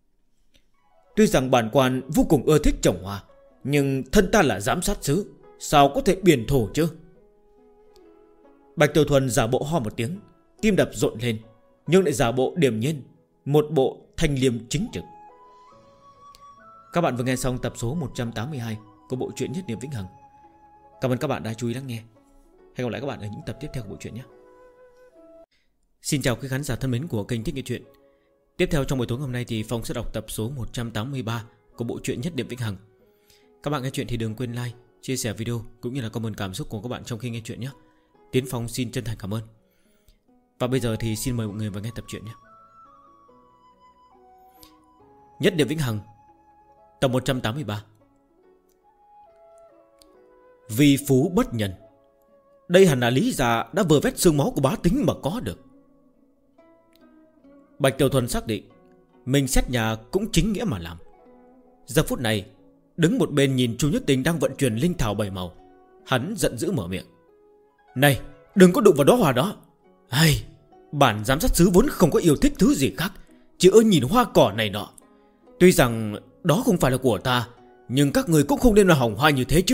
Tuy rằng bản quan vô cùng ưa thích trồng hoa, nhưng thân ta là giám sát sứ, sao có thể biển thổ chứ? Bạch Tiểu Thuần giả bộ ho một tiếng, tim đập rộn lên, nhưng lại giả bộ điềm nhiên, một bộ thanh liêm chính trực. Các bạn vừa nghe xong tập số 182 của bộ truyện Nhất Niệm Vĩnh Hằng. Cảm ơn các bạn đã chú ý lắng nghe. Hẹn gặp lại các bạn ở những tập tiếp theo của bộ truyện nhé. Xin chào quý khán giả thân mến của kênh Thích Nghe Chuyện. Tiếp theo trong buổi tối hôm nay thì Phong sẽ đọc tập số 183 của bộ truyện Nhất Niệm Vĩnh Hằng. Các bạn nghe chuyện thì đừng quên like, chia sẻ video cũng như là comment cảm xúc của các bạn trong khi nghe chuyện nhé. Tiến Phong xin chân thành cảm ơn. Và bây giờ thì xin mời mọi người vào nghe tập truyện nhé. Nhất Niệm Vĩnh Hằng, tập 183. Vì phú bất nhân. Đây hẳn là Lý gia đã vừa vét xương máu của bá tính mà có được. Bạch Tiểu Thuần xác định mình xét nhà cũng chính nghĩa mà làm. Giờ phút này đứng một bên nhìn Chu Nhất Tinh đang vận chuyển linh thảo 7 màu, hắn giận dữ mở miệng. Này, đừng có đụng vào đóa hoa đó. Hay, bản giám sát sứ vốn không có yêu thích thứ gì khác, chỉ ưa nhìn hoa cỏ này nọ. Tuy rằng đó không phải là của ta, nhưng các người cũng không nên là hỏng hoa như thế chứ.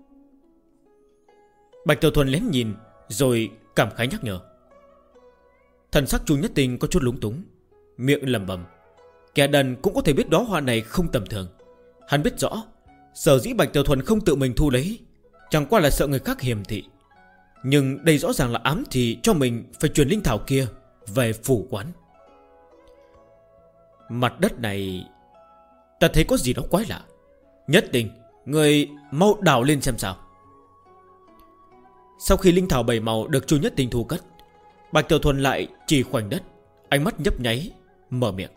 Bạch Tiểu Thuần lén nhìn rồi cảm khái nhắc nhở. Thần sắc Chu Nhất Tinh có chút lúng túng, miệng lẩm bẩm. Kẻ đần cũng có thể biết đóa hoa này không tầm thường. Hắn biết rõ sở dĩ Bạch Tiểu Thuần không tự mình thu lấy chẳng qua là sợ người khác hiềm thị, nhưng đây rõ ràng là ám thị cho mình phải truyền linh thảo kia về phủ quán. Mặt đất này ta thấy có gì đó quái lạ. Nhất Tinh, người mau đào lên xem sao. Sau khi linh thảo 7 màu được Chu Nhất Tinh thu cất, Bạch Tiểu Thuần lại chỉ khoảnh đất, ánh mắt nhấp nháy, mở miệng.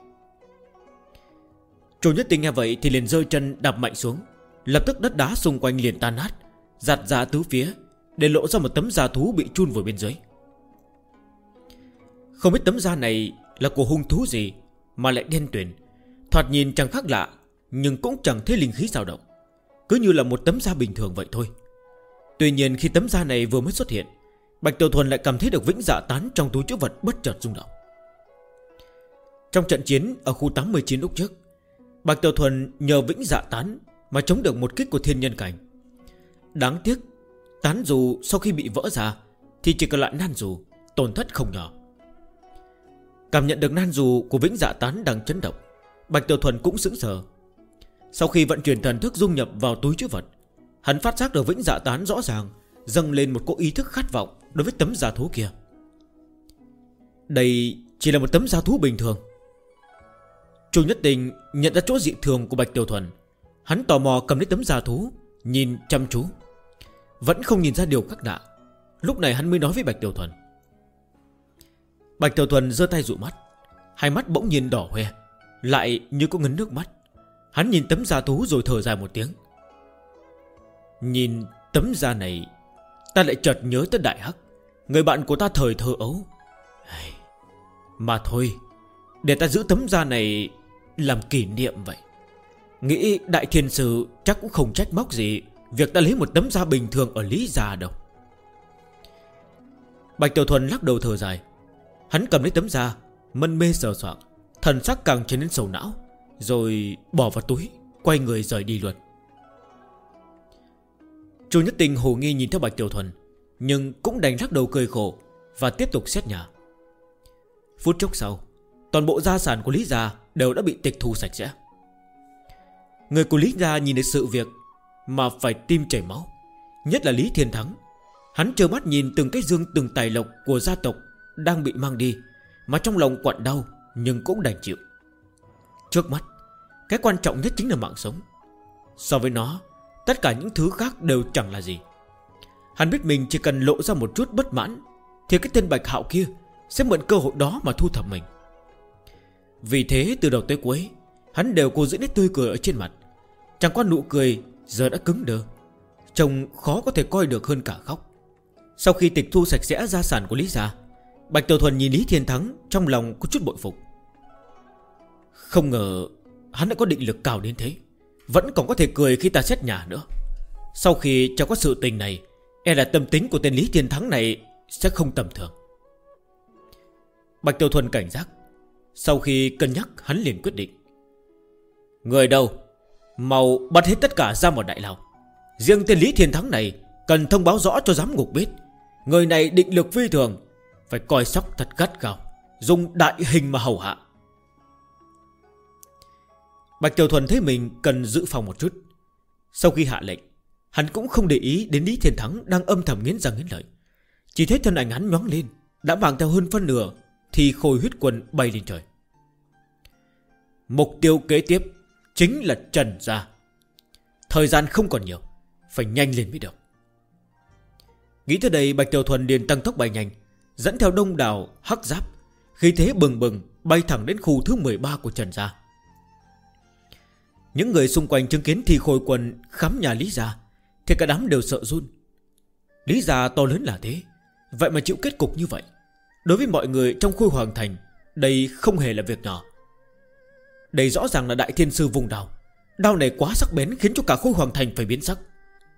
Chu Nhất Tinh nghe vậy thì liền giơ chân đạp mạnh xuống, lập tức đất đá xung quanh liền tan nát, giạt ra tứ phía, để lộ ra một tấm da thú bị chôn vùi bên dưới. Không biết tấm da này là của hung thú gì mà lại đen tuyền, thoạt nhìn chẳng khác lạ, nhưng cũng chẳng thấy linh khí dao động, cứ như là một tấm da bình thường vậy thôi. Tuy nhiên khi tấm da này vừa mới xuất hiện, Bạch Tiểu Thuần lại cảm thấy được vĩnh dạ tán trong túi trữ vật bất chợt rung động. Trong trận chiến ở khu 89 lúc trước, Bạch Tiểu Thuần nhờ Vĩnh Dạ Tán mà chống được một kích của thiên nhân cảnh. Đáng tiếc tán dù sau khi bị vỡ ra thì chỉ còn lại nan dù, tổn thất không nhỏ. Cảm nhận được nan dù của Vĩnh Dạ Tán đang chấn động, Bạch Tiểu Thuần cũng sững sờ. Sau khi vận chuyển thần thức dung nhập vào túi trữ vật, hắn phát giác được Vĩnh Dạ Tán rõ ràng dâng lên một cỗ ý thức khát vọng đối với tấm da thú kia. Đây chỉ là một tấm da thú bình thường. Chu Nhất Tình nhận ra chỗ dị thường của Bạch Tiểu Thuần. Hắn tò mò cầm lấy tấm da thú, nhìn chăm chú, vẫn không nhìn ra điều khác lạ. Lúc này hắn mới nói với Bạch Tiểu Thuần. Bạch Tiểu Thuần giơ tay dụi mắt, hai mắt bỗng nhiên đỏ hoe, lại như có ngấn nước mắt. Hắn nhìn tấm da thú rồi thở dài một tiếng. Nhìn tấm da này, ta lại chợt nhớ tới Đại Hắc, người bạn của ta thời thơ ấu. Mà thôi, để ta giữ tấm da này làm kỷ niệm vậy. Nghĩ Đại Thiên Sư chắc cũng không trách móc gì việc ta lấy một tấm da bình thường ở Lý Gia đâu. Bạch Tiểu Thuần lắc đầu thở dài. Hắn cầm lấy tấm da, mân mê sờ soạng, thần sắc càng trở nên sầu não, rồi bỏ vào túi, quay người rời đi luôn. Chu Nhất Tình hồ nghi nhìn theo Bạch Tiểu Thuần, nhưng cũng đành lắc đầu cười khổ và tiếp tục xét nhà. Phút chốc sau, toàn bộ gia sản của Lý Gia đều đã bị tịch thu sạch sẽ. Người của Lý Gia nhìn thấy sự việc mà phải tim chảy máu. Nhất là Lý Thiên Thắng. Hắn trơ mắt nhìn từng cái dương từng tài lộc của gia tộc đang bị mang đi, mà trong lòng quặn đau, nhưng cũng đành chịu. Trước mắt, cái quan trọng nhất chính là mạng sống. So với nó, tất cả những thứ khác đều chẳng là gì. Hắn biết mình chỉ cần lộ ra một chút bất mãn thì cái tên Bạch Hạo kia sẽ mượn cơ hội đó mà thu thập mình. Vì thế từ đầu tới cuối, hắn đều cố giữ nét tươi cười ở trên mặt. Chẳng qua nụ cười giờ đã cứng đơ, trông khó có thể coi được hơn cả khóc. Sau khi tịch thu sạch sẽ gia sản của Lý Gia, Bạch Tiểu Thuần nhìn Lý Thiên Thắng, trong lòng có chút bội phục. Không ngờ hắn đã có định lực cao đến thế, vẫn còn có thể cười khi ta xét nhà nữa. Sau khi cho có sự tình này, e là tâm tính của tên Lý Thiên Thắng này sẽ không tầm thường. Bạch Tiểu Thuần cảnh giác. Sau khi cân nhắc, hắn liền quyết định. Người đâu, mau bắt hết tất cả ra một đại lao. Riêng tên Lý Thiên Thắng này cần thông báo rõ cho giám ngục biết. Người này định lực phi thường, phải coi sóc thật gắt gao, dùng đại hình mà hầu hạ. Bạch Tiểu Thuần thấy mình cần dự phòng một chút. Sau khi hạ lệnh, hắn cũng không để ý đến Lý Thiên Thắng đang âm thầm nghiến răng nghiến lợi. Chỉ thấy thân ảnh hắn nhoáng lên, đã mang theo hơn phân nửa thì khôi huyết quần bay lên trời. Mục tiêu kế tiếp chính là Trần Gia. Thời gian không còn nhiều, phải nhanh lên mới được. Nghĩ tới đây, Bạch Tiểu Thuần liền tăng tốc bay nhanh, dẫn theo đông đảo hắc giáp, khí thế bừng bừng bay thẳng đến khu thứ 13 của Trần Gia. Những người xung quanh chứng kiến thì khôi quần khám nhà Lý Gia thì cả đám đều sợ run. Lý Gia to lớn là thế, vậy mà chịu kết cục như vậy. Đối với mọi người trong Khôi Hoàng Thành, đây không hề là việc nhỏ. Đây rõ ràng là Đại Thiên Sư vùng đao. Đao này quá sắc bén khiến cho cả Khôi Hoàng Thành phải biến sắc.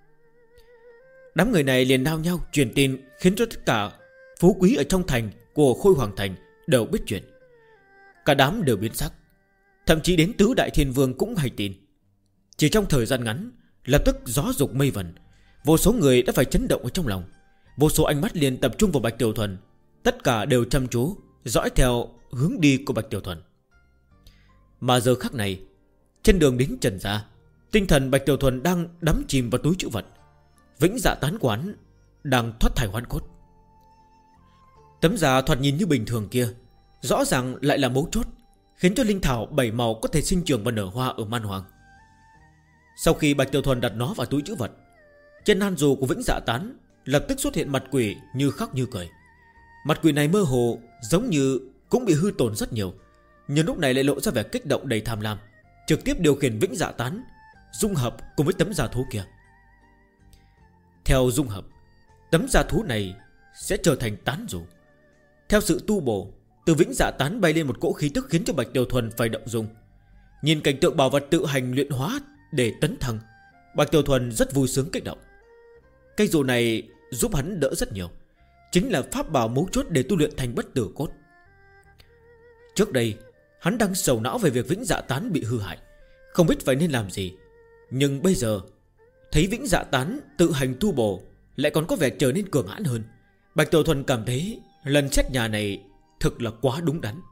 Đám người này liền nao nhau truyền tin, khiến cho tất cả phú quý ở trong thành của Khôi Hoàng Thành đều biết chuyện. Cả đám đều biến sắc. Thậm chí đến tứ Đại Thiên Vương cũng hay tin. Chỉ trong thời gian ngắn, lập tức gió dục mây vần. Vô số người đã phải chấn động ở trong lòng. Vô số ánh mắt liền tập trung vào Bạch Tiểu Thuần. Tất cả đều chăm chú dõi theo hướng đi của Bạch Tiểu Thuần. Mà giờ khắc này, trên đường đến Trần Gia, tinh thần Bạch Tiểu Thuần đang đắm chìm vào túi trữ vật. Vĩnh Dạ Tán quán đang thoát thai hoán cốt. Tấm da thoạt nhìn như bình thường kia rõ ràng lại là mấu chốt, khiến cho linh thảo 7 màu có thể sinh trưởng và nở hoa ở Man Hoàng. Sau khi Bạch Tiểu Thuần đặt nó vào túi trữ vật, trên nan dù của Vĩnh Dạ Tán lập tức xuất hiện mặt quỷ như khóc như cười. Mặt quỷ này mơ hồ giống như cũng bị hư tổn rất nhiều, nhưng lúc này lại lộ ra vẻ kích động đầy tham lam, trực tiếp điều khiển Vĩnh Dạ Tán dung hợp cùng với tấm da thú kia. Theo dung hợp, tấm da thú này sẽ trở thành tán dù. Theo sự tu bổ, từ Vĩnh Dạ Tán bay lên một cỗ khí tức khiến cho Bạch Tiểu Thuần phải động dung. Nhìn cảnh tượng bảo vật tự hành luyện hóa để tấn thăng, Bạch Tiểu Thuần rất vui sướng kích động. Cây dù này giúp hắn đỡ rất nhiều, chính là pháp bảo mấu chốt để tu luyện thành bất tử cốt. Trước đây Hắn đang sầu não về việc Vĩnh Dạ Tán bị hư hại, không biết phải nên làm gì. Nhưng bây giờ thấy Vĩnh Dạ Tán tự hành tu bổ lại còn có vẻ trở nên cường hãn hơn, Bạch Tiểu Thuần cảm thấy lần xét nhà này thực là quá đúng đắn.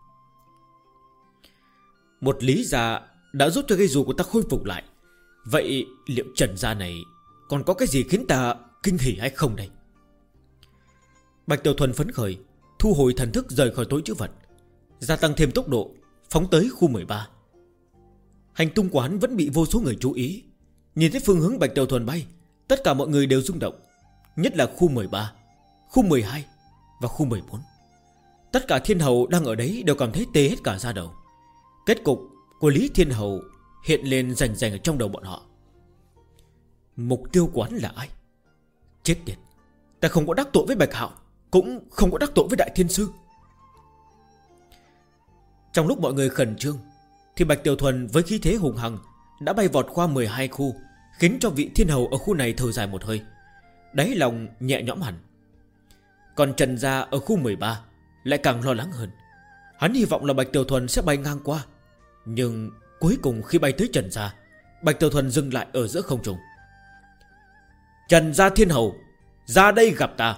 Một lý gia đã giúp cho cây dù của ta khôi phục lại, vậy liệu Trần gia này còn có cái gì khiến ta kinh hỉ hay không đây? Bạch Tiểu Thuần phấn khởi, thu hồi thần thức rời khỏi túi trữ vật, gia tăng thêm tốc độ, phóng tới khu 13. Hành tung của hắn vẫn bị vô số người chú ý. Nhìn thấy phương hướng Bạch Tiểu Thuần bay, tất cả mọi người đều rung động. Nhất là khu 13, khu 12 và khu 14. Tất cả thiên hầu đang ở đấy đều cảm thấy tê hết cả da đầu. Kết cục của Lý Thiên Hầu hiện lên rành rành ở trong đầu bọn họ. Mục tiêu của hắn là ai? Chết tiệt, ta không có đắc tội với Bạch Hạo, cũng không có đắc tội với Đại Thiên Sư. Trong lúc mọi người khẩn trương thì Bạch Tiểu Thuần với khí thế hùng hằng đã bay vọt qua 12 khu, khiến cho vị thiên hầu ở khu này thở dài một hơi, đáy lòng nhẹ nhõm hẳn. Còn Trần gia ở khu 13 lại càng lo lắng hơn. Hắn hy vọng là Bạch Tiểu Thuần sẽ bay ngang qua, nhưng cuối cùng khi bay tới Trần gia, Bạch Tiểu Thuần dừng lại ở giữa không trung. Trần gia thiên hầu, ra đây gặp ta.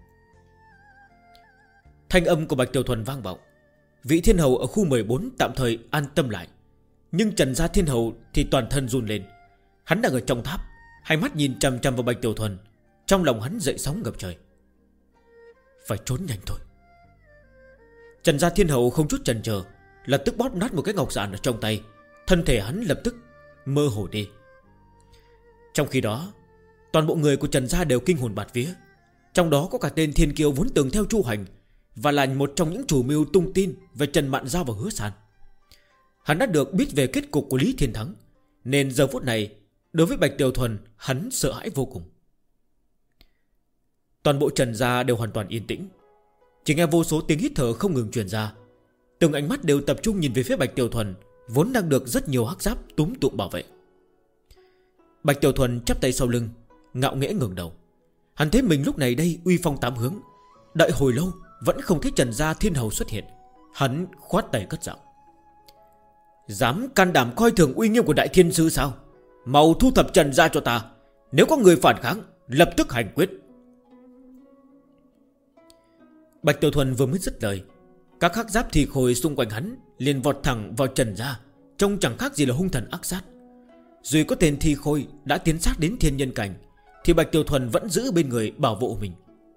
Thanh âm của Bạch Tiểu Thuần vang vọng. Vị thiên hầu ở khu 14 tạm thời an tâm lại, nhưng Trần gia thiên hầu thì toàn thân run lên. Hắn đang ở trong tháp, hai mắt nhìn chằm chằm vào Bạch Tiểu Thuần. Trong lòng hắn dậy sóng ngập trời. Phải trốn nhanh thôi. Trần gia thiên hầu không chút chần chờ, lập tức bóp nát một cái ngọc giản ở trong tay. Thân thể hắn lập tức mơ hồ đi. Trong khi đó, toàn bộ người của Trần gia đều kinh hồn bạt vía. Trong đó có cả tên thiên kiêu vốn từng theo Chu Hành, và là một trong những chủ mưu tung tin về Trần Mạn Giao và Hứa Sàn. Hắn đã được biết về kết cục của Lý Thiên Thắng, nên giờ phút này đối với Bạch Tiểu Thuần hắn sợ hãi vô cùng. Toàn bộ Trần gia đều hoàn toàn yên tĩnh, chỉ nghe vô số tiếng hít thở không ngừng truyền ra. Từng ánh mắt đều tập trung nhìn về phía Bạch Tiểu Thuần, vốn đang được rất nhiều hắc giáp túm tụm bảo vệ. Bạch Tiểu Thuần chắp tay sau lưng, ngạo nghễ ngẩng đầu. Hắn thấy mình lúc này đây uy phong tám hướng. Đợi hồi lâu vẫn không thấy Trần gia thiên hầu xuất hiện. Hắn khoát tay cất giọng. Dám can đảm coi thường uy nghiêm của Đại Thiên Sư sao? Mau thu thập Trần gia cho ta. Nếu có người phản kháng, lập tức hành quyết. Bạch Tiểu Thuần vừa mới dứt lời, các hắc giáp thì khôi xung quanh hắn liền vọt thẳng vào Trần gia, trông chẳng khác gì là hung thần ác sát. Dù có tên thi khôi đã tiến sát đến thiên nhân cảnh, thì Bạch Tiểu Thuần vẫn giữ bên người bảo hộ mình.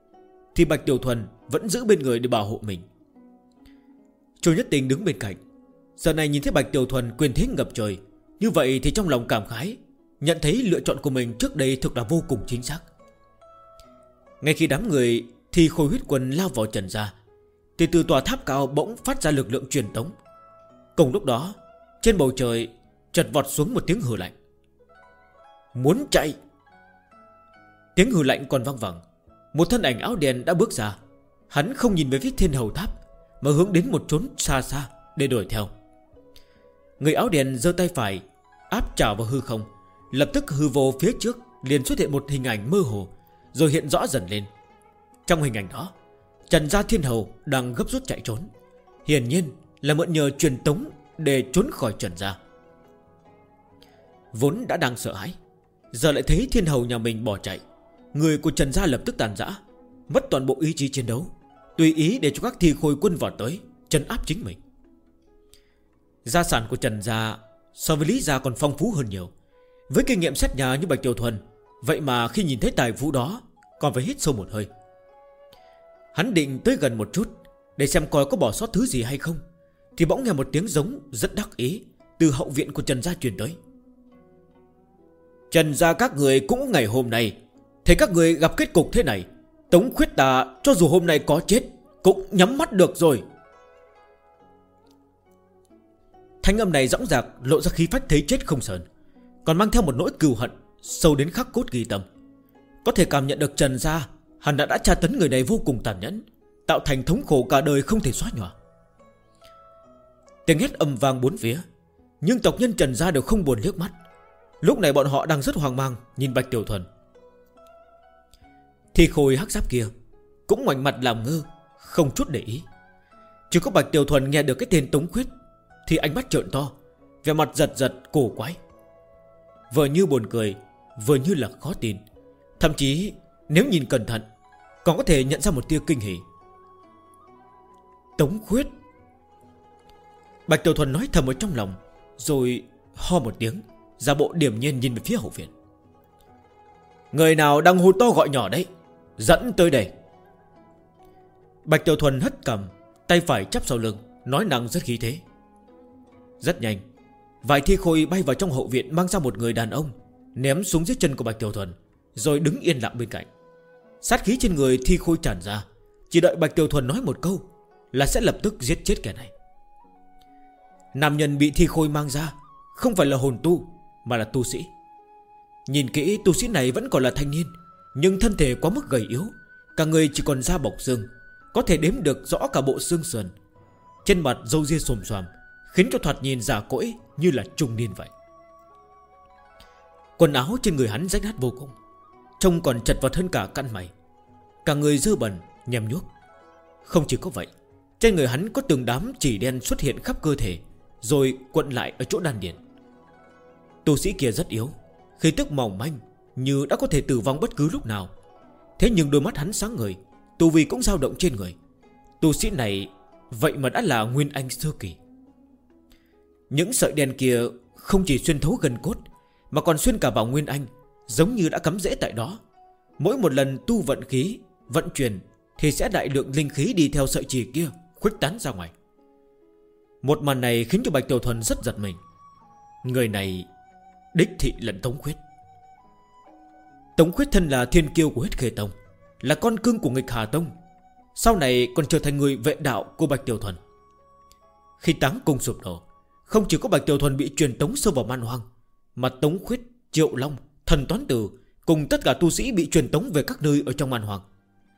Để bảo hộ mình. Chu Nhất Tình đứng bên cạnh, giờ này nhìn thấy Bạch Tiểu Thuần quyền thế ngập trời như vậy thì trong lòng cảm khái, nhận thấy lựa chọn của mình trước đây thực là vô cùng chính xác. Ngay khi đám người thi khôi huyết quân lao vào Trần gia, thì từ tòa tháp cao bỗng phát ra lực lượng truyền tống. Cùng lúc đó, trên bầu trời chợt vọt xuống một tiếng hừ lạnh. Muốn chạy. Tiếng hừ lạnh còn vang vẳng. Một thân ảnh áo đen đã bước ra. Hắn không nhìn về phía thiên hầu tháp, mà hướng đến một chốn xa xa để đuổi theo. Người áo đen giơ tay phải áp chảo vào hư không, lập tức hư vô phía trước liền xuất hiện một hình ảnh mơ hồ, rồi hiện rõ dần lên. Trong hình ảnh đó, Trần gia thiên hầu đang gấp rút chạy trốn, hiển nhiên là mượn nhờ truyền tống để trốn khỏi Trần gia. Vốn đã đang sợ hãi, giờ lại thấy thiên hầu nhà mình bỏ chạy, người của Trần gia lập tức tàn rã, mất toàn bộ ý chí chiến đấu, tùy ý để cho các thi khôi quân vọt tới trấn áp chính mình. Gia sản của Trần gia so với Lý gia còn phong phú hơn nhiều. Với kinh nghiệm xét nhà như Bạch Tiểu Thuần, vậy mà khi nhìn thấy tài phú đó còn phải hít sâu một hơi. Hắn định tới gần một chút để xem coi có bỏ sót thứ gì hay không, thì bỗng nghe một tiếng giống rất đắc ý từ hậu viện của Trần gia truyền tới. Trần gia các người cũng ngày hôm nay, thấy các người gặp kết cục thế này, Tống Khuyết ta cho dù hôm nay có chết cũng nhắm mắt được rồi. Thanh âm này dõng dạc lộ ra khí phách thấy chết không sờn, còn mang theo một nỗi cừu hận sâu đến khắc cốt ghi tâm. Có thể cảm nhận được Trần gia hắn đã tra tấn người này vô cùng tàn nhẫn, tạo thành thống khổ cả đời không thể xóa nhòa. Tiếng hét âm vang bốn phía, nhưng tộc nhân Trần gia đều không buồn liếc mắt. Lúc này bọn họ đang rất hoang mang nhìn Bạch Tiểu Thuần. Thì khôi hắc giáp kia cũng ngoảnh mặt làm ngơ, không chút để ý. Chỉ có Bạch Tiểu Thuần nghe được cái tên Tống Khuyết, thì ánh mắt trợn to, vẻ mặt giật giật cổ quái, vừa như buồn cười, vừa như là khó tin. Thậm chí nếu nhìn cẩn thận còn có thể nhận ra một tia kinh hỉ. Tống Khuyết. Bạch Tiểu Thuần nói thầm ở trong lòng, rồi ho một tiếng, giả bộ điềm nhiên nhìn về phía hậu viện. Người nào đang hô to gọi nhỏ đấy, dẫn tới đây. Bạch Tiểu Thuần hất cằm, tay phải chắp sau lưng, nói năng rất khí thế. Rất nhanh, vài thi khôi bay vào trong hậu viện, mang ra một người đàn ông, ném xuống dưới chân của Bạch Tiểu Thuần, rồi đứng yên lặng bên cạnh. Sát khí trên người thi khôi tràn ra, chỉ đợi Bạch Tiểu Thuần nói một câu là sẽ lập tức giết chết kẻ này. Nam nhân bị thi khôi mang ra không phải là hồn tu, mà là tu sĩ. Nhìn kỹ, tu sĩ này vẫn còn là thanh niên, nhưng thân thể quá mức gầy yếu, cả người chỉ còn da bọc xương, có thể đếm được rõ cả bộ xương sườn. Trên mặt râu ria xồm xoàm, khiến cho thoạt nhìn già cỗi như là trung niên vậy. Quần áo trên người hắn rách nát vô cùng, trông còn chật vật hơn cả căn mày. Cả người dơ bẩn, nhằm nhuốc. Không chỉ có vậy, trên người hắn có từng đám chỉ đen xuất hiện khắp cơ thể, rồi quận lại ở chỗ đan điền. Tu sĩ kia rất yếu, khí tức mỏng manh, như đã có thể tử vong bất cứ lúc nào. Thế nhưng đôi mắt hắn sáng ngời, tu vi cũng dao động trên người. Tu sĩ này vậy mà đã là Nguyên Anh sơ kỳ. Những sợi đen kia không chỉ xuyên thấu gần cốt, mà còn xuyên cả vào Nguyên Anh, giống như đã cắm rễ tại đó. Mỗi một lần tu vận khí, vận chuyển, thì sẽ đại lượng linh khí đi theo sợi chỉ kia khuếch tán ra ngoài. Một màn này khiến cho Bạch Tiểu Thuần rất giật mình. Người này đích thị lẫn Tống Khuyết. Tống Khuyết thân là thiên kiêu của Huyết Khê Tông, là con cưng của Nghịch Hà Tông, sau này còn trở thành người vệ đạo của Bạch Tiểu Thuần. Khi Táng Cung sụp đổ, không chỉ có Bạch Tiểu Thuần bị truyền tống sâu vào man hoang, mà Tống Khuyết, Triệu Long, Thần Toán Tử cùng tất cả tu sĩ bị truyền tống về các nơi ở trong man hoang.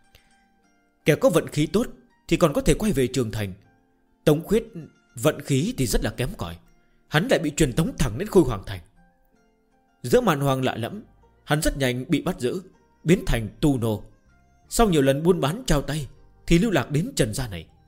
Kẻ có vận khí tốt thì còn có thể quay về Trường Thành. Tống Khuyết vận khí thì rất là kém cỏi, hắn lại bị truyền tống thẳng đến Khôi Hoàng Thành. Giữa man hoang lạ lẫm, hắn rất nhanh bị bắt giữ, biến thành tu nô. Sau nhiều lần buôn bán trao tay thì lưu lạc đến Trần gia này.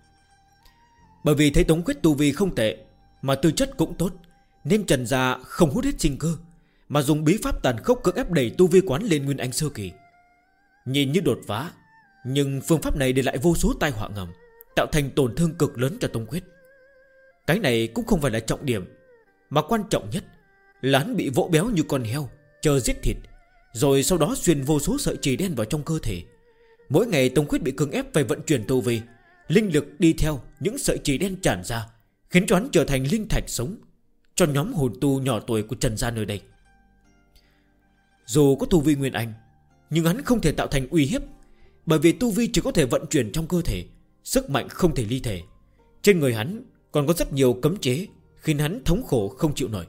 Bởi vì thấy Tống Khuyết tu vi không tệ, mà tư chất cũng tốt, nên Trần gia không hút hết sinh cơ, mà dùng bí pháp tàn khốc cưỡng ép đẩy tu vi quán lên Nguyên Anh sơ kỳ. Nhìn như đột phá, nhưng phương pháp này để lại vô số tai họa ngầm, tạo thành tổn thương cực lớn cho Tống Khuyết. Cái này cũng không phải là trọng điểm, mà quan trọng nhất là hắn bị vỗ béo như con heo, chờ giết thịt, rồi sau đó xuyên vô số sợi chỉ đen vào trong cơ thể. Mỗi ngày Tống Khuyết bị cưỡng ép phải vận chuyển tu vi, linh lực đi theo những sợi chỉ đen tràn ra, khiến cho hắn trở thành linh thạch sống cho nhóm hồn tu nhỏ tuổi của Trần gia nơi đây. Dù có tu vi Nguyên Anh, nhưng hắn không thể tạo thành uy hiếp, bởi vì tu vi chỉ có thể vận chuyển trong cơ thể, sức mạnh không thể ly thể. Trên người hắn còn có rất nhiều cấm chế, khiến hắn thống khổ không chịu nổi.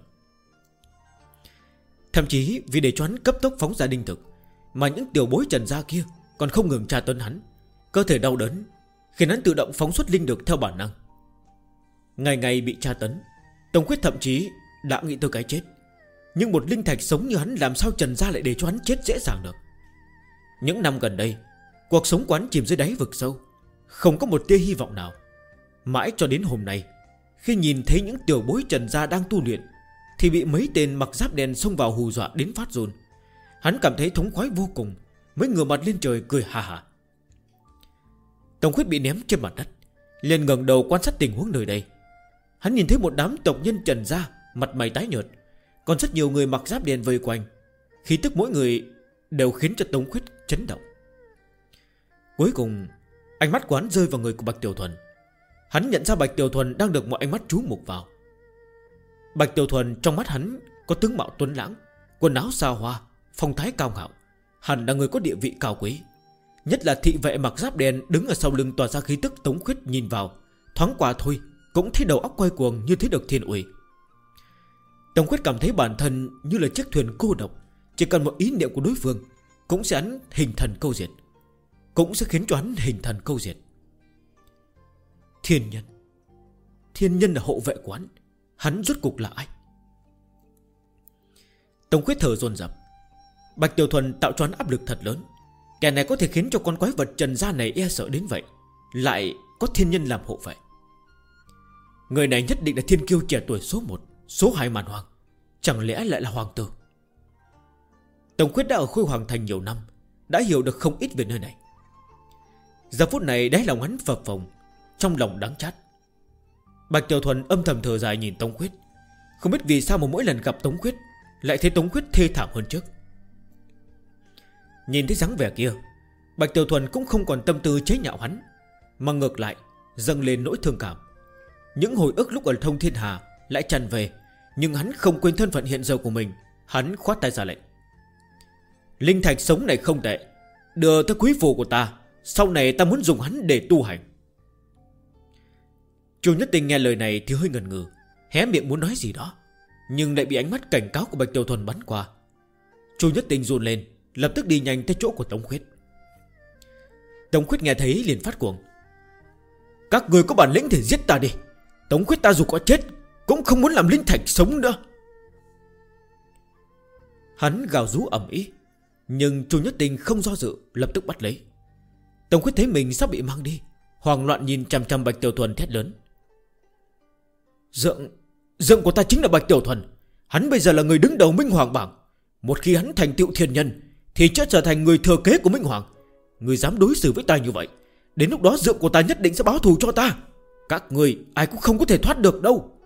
Thậm chí vì để cho hắn cấp tốc phóng ra đinh thực, mà những tiểu bối Trần gia kia còn không ngừng tra tấn hắn. Cơ thể đau đớn khiến hắn tự động phóng xuất linh lực theo bản năng. Ngày ngày bị tra tấn, Tống Khuyết thậm chí đã nghĩ tới cái chết. Nhưng một linh thạch sống như hắn, làm sao Trần gia lại để cho hắn chết dễ dàng được. Những năm gần đây, cuộc sống quán chìm dưới đáy vực sâu, không có một tia hy vọng nào. Mãi cho đến hôm nay, khi nhìn thấy những tiểu bối Trần gia đang tu luyện, thì bị mấy tên mặc giáp đen xông vào hù dọa đến phát run. Hắn cảm thấy thống khoái vô cùng, mới ngửa mặt lên trời cười hà hà. Tống Khuyết bị ném trên mặt đất, liền ngẩng đầu quan sát tình huống nơi đây. Hắn nhìn thấy một đám tộc nhân Trần gia mặt mày tái nhợt, còn rất nhiều người mặc giáp đen vây quanh. Khí tức mỗi người đều khiến cho Tống Khuyết chấn động. Cuối cùng ánh mắt của hắn rơi vào người của Bạch Tiểu Thuần. Hắn nhận ra Bạch Tiểu Thuần đang được mọi ánh mắt chú mục vào. Bạch Tiểu Thuần trong mắt hắn có tướng mạo tuấn lãng, quần áo xa hoa, phong thái cao ngạo, hẳn là người có địa vị cao quý. Nhất là thị vệ mặc giáp đen đứng ở sau lưng tỏa ra khí tức. Tống Khuyết nhìn vào, thoáng qua thôi cũng thấy đầu óc quay cuồng như thấy được thiên uy. Tống Khuyết cảm thấy bản thân như là chiếc thuyền cô độc, chỉ cần một ý niệm của đối phương cũng sẽ hắn hình thần câu diệt, cũng sẽ khiến cho hắn hình thần câu diệt. Thiên nhân là hộ vệ quán, hắn rốt cục là ai? Tống Khuyết thở dồn dập. Bạch Tiểu Thuần tạo cho hắn áp lực thật lớn. Kẻ này có thể khiến cho con quái vật Trần gia này e sợ đến vậy, lại có thiên nhân làm hộ vệ. Người này nhất định là thiên kiêu trẻ tuổi số 1, số 2 màn hoàng. Chẳng lẽ lại là hoàng tử? Tống Khuyết đã ở Khôi Hoàng Thành nhiều năm, đã hiểu được không ít về nơi này. Giờ phút này đáy lòng hắn phập phồng, trong lòng đắng chát. Bạch Tiểu Thuần âm thầm thở dài nhìn Tống Khuyết. Không biết vì sao mà mỗi lần gặp Tống Khuyết lại thấy Tống Khuyết thê thảm hơn trước. Nhìn thấy dáng vẻ kia, Bạch Tiểu Thuần cũng không còn tâm tư chế nhạo hắn, mà ngược lại dâng lên nỗi thương cảm. Những hồi ức lúc ở Thông Thiên Hà lại tràn về, nhưng hắn không quên thân phận hiện giờ của mình. Hắn khoát tay ra lệnh: linh thạch sống này không tệ, đưa tới quý phủ của ta. Sau này ta muốn dùng hắn để tu hành. Chu Nhất Tinh nghe lời này thì hơi ngần ngừ, hé miệng muốn nói gì đó, nhưng lại bị ánh mắt cảnh cáo của Bạch Tiểu Thuần bắn qua. Chu Nhất Tinh run lên, lập tức đi nhanh tới chỗ của Tống Khuyết. Tống Khuyết nghe thấy liền phát cuồng: các người có bản lĩnh thì giết ta đi. Tống Khuyết ta dù có chết cũng không muốn làm linh thạch sống nữa. Hắn gào rú ầm ĩ, nhưng Chu Nhất Tinh không do dự, lập tức bắt lấy. Tống Khuyết thấy mình sắp bị mang đi, hoảng loạn nhìn chằm chằm Bạch Tiểu Thuần thét lớn: Dượng của ta chính là Bạch Tiểu Thuần. Hắn bây giờ là người đứng đầu Minh Hoàng bảng. Một khi hắn thành tựu thiên nhân thì sẽ trở thành người thừa kế của Minh Hoàng. Người dám đối xử với ta như vậy, đến lúc đó dượng của ta nhất định sẽ báo thù cho ta. Các người ai cũng không có thể thoát được đâu.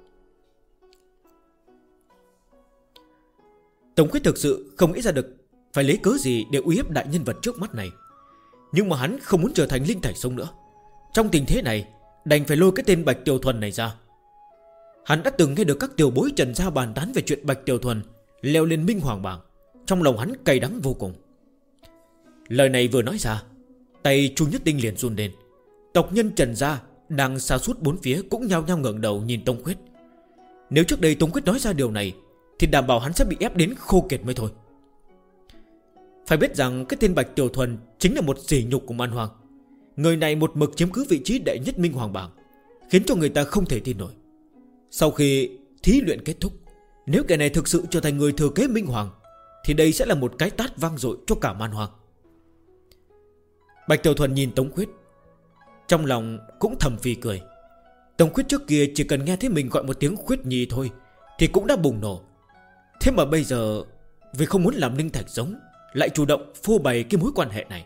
Tống Khuyết thực sự không nghĩ ra được phải lấy cớ gì để uy hiếp đại nhân vật trước mắt này. Nhưng mà hắn không muốn trở thành linh thạch sống nữa. Trong tình thế này đành phải lôi cái tên Bạch Tiểu Thuần này ra. Hắn đã từng nghe được các tiểu bối Trần gia bàn tán về chuyện Bạch Tiểu Thuần leo lên Minh Hoàng bảng. Trong lòng hắn cay đắng vô cùng. Lời này vừa nói ra, tay Chu Nhất Tinh liền run lên. Tộc nhân Trần gia đang xa suốt bốn phía cũng nhao nhao ngẩng đầu nhìn Tống Khuyết. Nếu trước đây Tống Khuyết nói ra điều này thì đảm bảo hắn sẽ bị ép đến khô kiệt mới thôi. Phải biết rằng cái tên Bạch Tiểu Thuần chính là một sỉ nhục của Man Hoàng. Người này một mực chiếm cứ vị trí đệ nhất Minh Hoàng bảng, khiến cho người ta không thể tin nổi. Sau khi thí luyện kết thúc, nếu kẻ này thực sự trở thành người thừa kế Minh Hoàng thì đây sẽ là một cái tát vang dội cho cả Man Hoàng. Bạch Tiểu Thuần nhìn Tống Khuyết, trong lòng cũng thầm phì cười. Tống Khuyết trước kia chỉ cần nghe thấy mình gọi một tiếng Khuyết Nhi thôi thì cũng đã bùng nổ. Thế mà bây giờ vì không muốn làm linh thạch giống lại chủ động phô bày cái mối quan hệ này.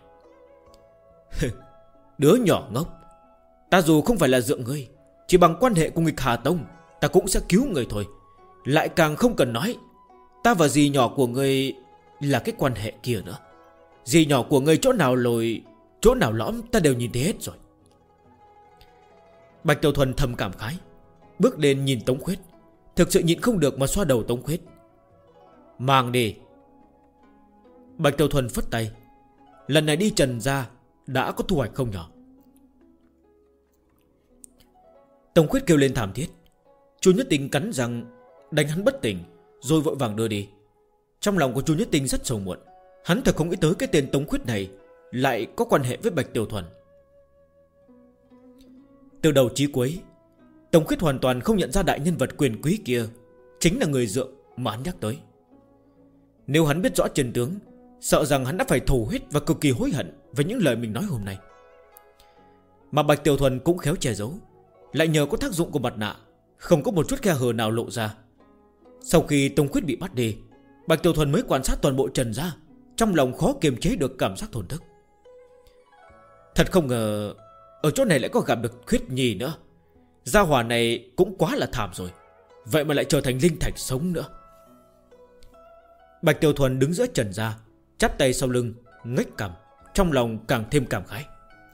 Đứa nhỏ ngốc, ta dù không phải là dượng ngươi, chỉ bằng quan hệ của nghịch Hà Tông ta cũng sẽ cứu người thôi. Lại càng không cần nói ta và dì nhỏ của ngươi là cái quan hệ kia nữa. Dì nhỏ của ngươi chỗ nào lồi, chỗ nào lõm ta đều nhìn thấy hết rồi. Bạch Tiểu Thuần thầm cảm khái, bước lên nhìn Tống Khuyết, thực sự nhịn không được mà xoa đầu Tống Khuyết. Mang đi. Bạch Tiểu Thuần phất tay. Lần này đi Trần gia đã có thu hoạch không nhỏ. Tống Khuyết kêu lên thảm thiết. Chu Nhất Tinh cắn răng đánh hắn bất tỉnh, rồi vội vàng đưa đi. Trong lòng của Chu Nhất Tinh rất sầu muộn. Hắn thật không nghĩ tới cái tên Tống Khuyết này lại có quan hệ với Bạch Tiểu Thuần. Từ đầu chí cuối, Tống Khuyết hoàn toàn không nhận ra đại nhân vật quyền quý kia chính là người dượng mà hắn nhắc tới. Nếu hắn biết rõ chân tướng, sợ rằng hắn đã phải thổ huyết và cực kỳ hối hận với những lời mình nói hôm nay. Mà Bạch Tiểu Thuần cũng khéo che giấu, lại nhờ có tác dụng của mặt nạ, không có một chút khe hở nào lộ ra. Sau khi Tống Khuyết bị bắt đi, Bạch Tiểu Thuần mới quan sát toàn bộ Trần gia, trong lòng khó kiềm chế được cảm giác thổn thức. Thật không ngờ ở chỗ này lại có gặp được Khuyết Nhi nữa. Gia hỏa này cũng quá là thảm rồi, vậy mà lại trở thành linh thạch sống nữa. Bạch Tiểu Thuần đứng giữa Trần gia, chắp tay sau lưng, ngếch cằm, trong lòng càng thêm cảm khái.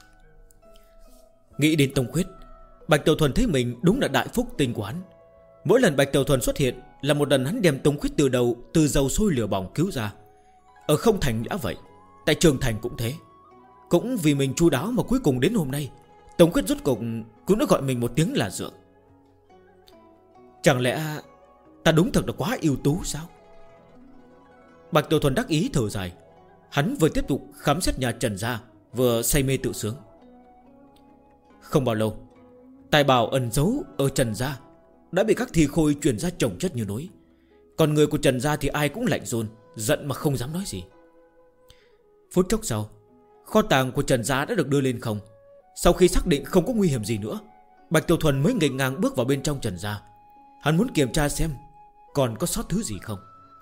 Nghĩ đến Tống Khuyết, Bạch Tiểu Thuần thấy mình đúng là đại phúc tinh của hắn. Mỗi lần Bạch Tiểu Thuần xuất hiện là một lần hắn đem Tống Khuyết từ dầu sôi lửa bỏng cứu ra. Ở Không Thành đã vậy, tại Trường Thành cũng thế. Cũng vì mình chu đáo mà cuối cùng đến hôm nay Tống Khuyết rốt cục cũng đã gọi mình một tiếng là dượng. Chẳng lẽ ta đúng thật là quá ưu tú sao? Bạch Tiểu Thuần đắc ý thở dài. Hắn vừa tiếp tục khám xét nhà Trần gia, vừa say mê tự sướng. Không bao lâu, tài bảo ẩn giấu ở Trần gia đã bị các thi khôi chuyển ra chồng chất như núi. Còn người của Trần gia thì ai cũng lạnh run, giận mà không dám nói gì. Phút chốc sau, kho tàng của Trần gia đã được đưa lên không. Sau khi xác định không có nguy hiểm gì nữa, Bạch Tiểu Thuần mới nghênh ngang bước vào bên trong Trần gia. Hắn muốn kiểm tra xem còn có sót thứ gì không.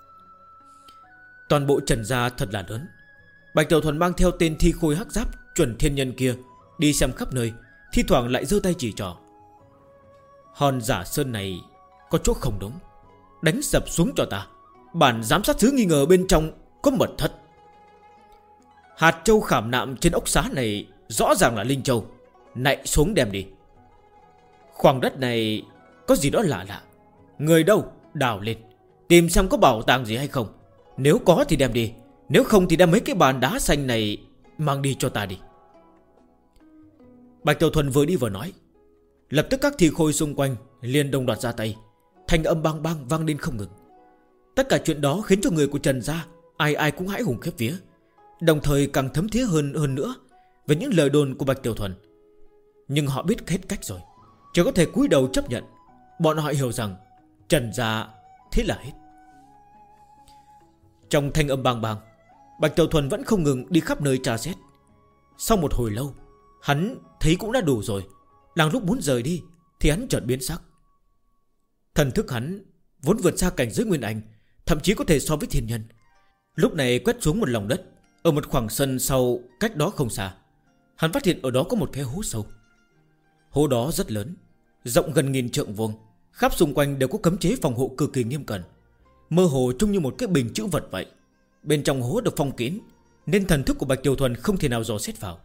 Toàn bộ Trần gia thật là lớn. Bạch Tiểu Thuần mang theo tên thi khôi hắc giáp chuẩn thiên nhân kia đi xem khắp nơi, thi thoảng lại giơ tay chỉ trỏ. Hòn giả sơn này có chỗ không đúng, đánh sập xuống cho ta. Bản giám sát sứ nghi ngờ bên trong có mật thất. Hạt châu khảm nạm trên ốc xá này rõ ràng là linh châu, nạy xuống đem đi. Khoảng đất này có gì đó lạ lạ. Người đâu đào lên, tìm xem có bảo tàng gì hay không. Nếu có thì đem đi, nếu không thì đem mấy cái bàn đá xanh này mang đi cho ta đi. Bạch Tiểu Thuần vừa đi vừa nói. Lập tức các thi khôi xung quanh liền đồng loạt ra tay. Thanh âm bang bang vang lên không ngừng. Tất cả chuyện đó khiến cho người của Trần gia ai ai cũng hãi hùng khiếp vía, đồng thời càng thấm thía hơn nữa về những lời đồn của Bạch Tiểu Thuần. Nhưng họ biết hết cách rồi, chỉ có thể cúi đầu chấp nhận. Bọn họ hiểu rằng Trần gia thế là hết. Trong thanh âm bang bang, Bạch Tiểu Thuần vẫn không ngừng đi khắp nơi tra xét. Sau một hồi lâu, hắn thấy cũng đã đủ rồi. Đang lúc muốn rời đi thì hắn chợt biến sắc. Thần thức hắn vốn vượt xa cảnh giới Nguyên Anh, thậm chí có thể so với thiên nhân. Lúc này quét xuống một lòng đất ở một khoảng sân sau cách đó không xa. Hắn phát hiện ở đó có một cái hố sâu. Hố đó rất lớn, rộng gần 1000 trượng vuông, khắp xung quanh đều có cấm chế phòng hộ cực kỳ nghiêm cẩn, mơ hồ trông như một cái bình trữ vật vậy. Bên trong hố được phong kín, nên thần thức của Bạch Tiểu Thuần không thể nào dò xét vào.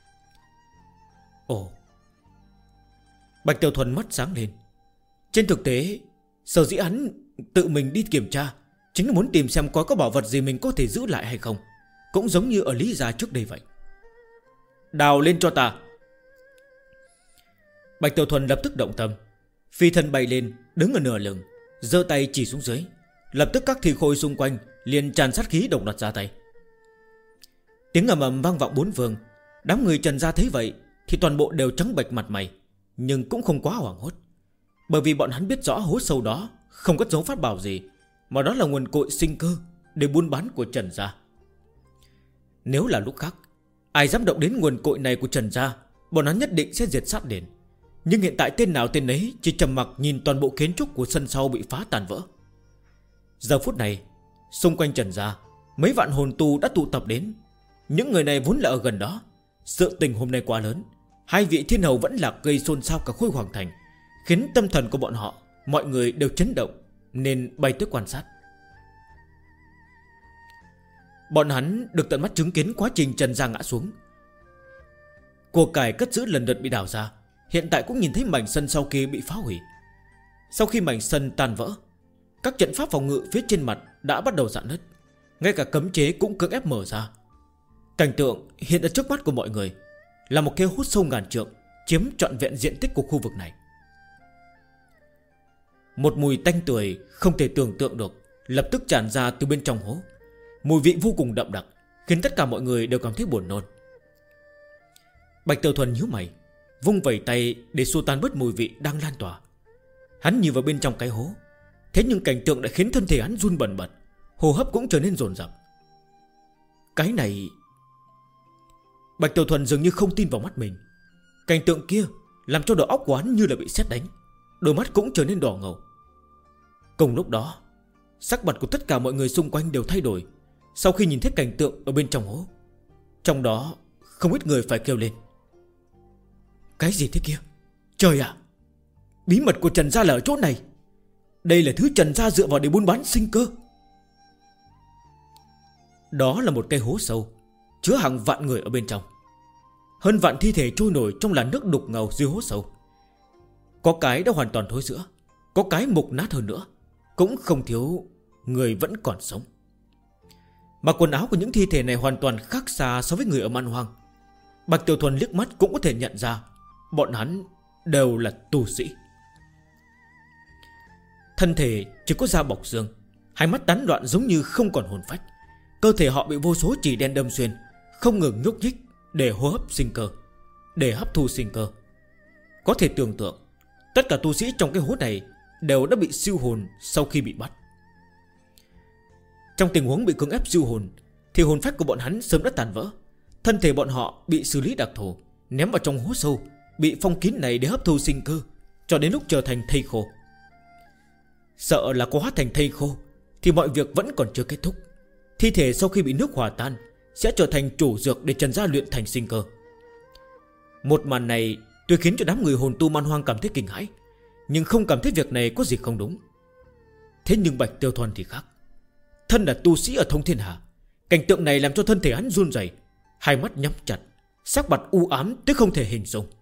Ồ! Bạch Tiểu Thuần mắt sáng lên. Trên thực tế, sở dĩ hắn tự mình đi kiểm tra chính là muốn tìm xem có bảo vật gì mình có thể giữ lại hay không. Cũng giống như ở Lý gia trước đây vậy. Đào lên cho ta! Bạch Tiểu Thuần lập tức động tâm, phi thân bay lên, đứng ở nửa lưng, giơ tay chỉ xuống dưới. Lập tức các thi khôi xung quanh liền tràn sát khí đồng loạt ra tay. Tiếng ầm ầm vang vọng bốn phương. Đám người Trần gia thấy vậy thì toàn bộ đều trắng bệch mặt mày, nhưng cũng không quá hoảng hốt, bởi vì bọn hắn biết rõ hố sâu đó không có dấu pháp bảo gì, mà đó là nguồn cội sinh cơ để buôn bán của Trần gia. Nếu là lúc khác, ai dám động đến nguồn cội này của Trần gia, bọn hắn nhất định sẽ diệt sát đền. Nhưng hiện tại tên nào tên ấy chỉ trầm mặc nhìn toàn bộ kiến trúc của sân sau bị phá tàn vỡ. Giờ phút này, xung quanh Trần gia, mấy vạn hồn tu đã tụ tập đến. Những người này vốn là ở gần đó. Sự tình hôm nay quá lớn, hai vị thiên hầu vẫn lạc gây xôn xao cả Khôi Hoàng Thành, khiến tâm thần của bọn họ, mọi người đều chấn động, nên bay tới quan sát. Bọn hắn được tận mắt chứng kiến quá trình Trần gia ngã xuống. Của cải cất giữ lần lượt bị đào ra. Hiện tại cũng nhìn thấy mảnh sân sau kia bị phá hủy. Sau khi mảnh sân tan vỡ, các trận pháp phòng ngự phía trên mặt đã bắt đầu rạn nứt, ngay cả cấm chế cũng cưỡng ép mở ra. Cảnh tượng hiện ở trước mắt của mọi người là một cái hố sâu ngàn trượng, chiếm trọn vẹn diện tích của khu vực này. Một mùi tanh tưởi không thể tưởng tượng được lập tức tràn ra từ bên trong hố. Mùi vị vô cùng đậm đặc, khiến tất cả mọi người đều cảm thấy buồn nôn. Bạch Tiểu Thuần nhíu mày, vung vẩy tay để xua tan bớt mùi vị đang lan tỏa. Hắn nhìn vào bên trong cái hố, thế nhưng cảnh tượng đã khiến thân thể hắn run bần bật, hô hấp cũng trở nên dồn dập. Cái này... Bạch Tiểu Thuần dường như không tin vào mắt mình. Cảnh tượng kia làm cho đầu óc của hắn như là bị sét đánh, đôi mắt cũng trở nên đỏ ngầu. Cùng lúc đó, sắc mặt của tất cả mọi người xung quanh đều thay đổi sau khi nhìn thấy cảnh tượng ở bên trong hố. Trong đó không ít người phải kêu lên. Cái gì thế kia? Trời ạ! Bí mật của Trần gia là ở chỗ này. Đây là thứ Trần gia dựa vào để buôn bán sinh cơ. Đó là một cái hố sâu, chứa hàng vạn người ở bên trong. Hơn vạn thi thể trôi nổi trong làn nước đục ngầu dưới hố sâu. Có cái đã hoàn toàn thối rữa, có cái mục nát hơn nữa, cũng không thiếu người vẫn còn sống. Mà quần áo của những thi thể này hoàn toàn khác xa so với người ở man hoang. Bạch Tiểu Thuần liếc mắt cũng có thể nhận ra bọn hắn đều là tu sĩ. Thân thể chỉ có da bọc xương, hai mắt tán loạn giống như không còn hồn phách. Cơ thể họ bị vô số chỉ đen đâm xuyên, không ngừng nhúc nhích để hô hấp sinh cơ, để hấp thu sinh cơ. Có thể tưởng tượng, tất cả tu sĩ trong cái hố này đều đã bị siêu hồn sau khi bị bắt. Trong tình huống bị cưỡng ép siêu hồn thì hồn phách của bọn hắn sớm đã tàn vỡ. Thân thể bọn họ bị xử lý đặc thù, ném vào trong hố sâu, bị phong kín này để hấp thu sinh cơ, cho đến lúc trở thành thây khô. Sợ là có hóa thành thây khô thì mọi việc vẫn còn chưa kết thúc. Thi thể sau khi bị nước hòa tan sẽ trở thành chủ dược để Trần gia luyện thành sinh cơ. Một màn này tuy khiến cho đám người hồn tu man hoang cảm thấy kinh hãi, nhưng không cảm thấy việc này có gì không đúng. Thế nhưng Bạch Tiêu Thuần thì khác. Thân là tu sĩ ở Thông Thiên Hà, cảnh tượng này làm cho thân thể hắn run rẩy, hai mắt nhắm chặt, sắc mặt u ám tới không thể hình dung.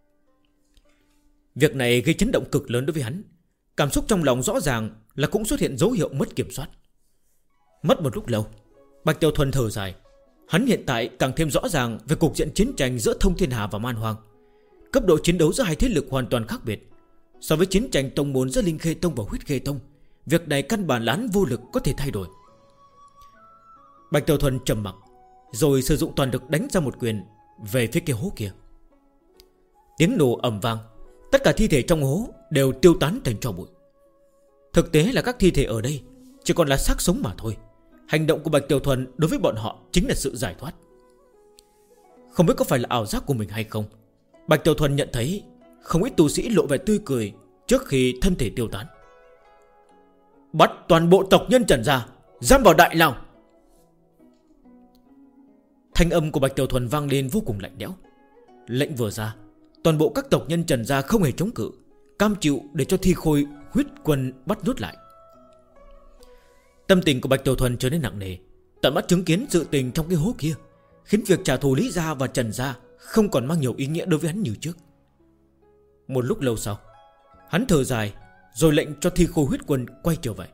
Việc này gây chấn động cực lớn đối với hắn. Cảm xúc trong lòng rõ ràng là cũng xuất hiện dấu hiệu mất kiểm soát. Mất một lúc lâu, Bạch Tiêu Thuần thở dài. Hắn hiện tại càng thêm rõ ràng về cục diện chiến tranh giữa Thông Thiên Hà và Man Hoang. Cấp độ chiến đấu giữa hai thế lực hoàn toàn khác biệt. So với chiến tranh tông môn giữa Linh Khê Tông và Huyết Khê Tông, việc này căn bản là hắn vô lực có thể thay đổi. Bạch Tiêu Thuần trầm mặc, rồi sử dụng toàn lực đánh ra một quyền về phía cái hố kia. Tiếng nổ ầm vang, tất cả thi thể trong hố đều tiêu tán thành tro bụi. Thực tế là các thi thể ở đây chỉ còn là xác sống mà thôi. Hành động của Bạch Tiêu Thuần đối với bọn họ chính là sự giải thoát. Không biết có phải là ảo giác của mình hay không, Bạch Tiêu Thuần nhận thấy không ít tu sĩ lộ vẻ tươi cười trước khi thân thể tiêu tán. Bắt toàn bộ tộc nhân Trần gia giam vào đại lao. Thanh âm của Bạch Tiêu Thuần vang lên vô cùng lạnh lẽo. Lệnh vừa ra, toàn bộ các tộc nhân Trần gia không hề chống cự, cam chịu để cho thi khôi huyết quân bắt nhốt lại. Tâm tình của Bạch Tiêu Thuần trở nên nặng nề. Tận mắt chứng kiến sự tình trong cái hố kia khiến việc trả thù Lý gia và Trần gia không còn mang nhiều ý nghĩa đối với hắn như trước. Một lúc lâu sau, hắn thở dài, rồi lệnh cho thi khôi huyết quân quay trở về.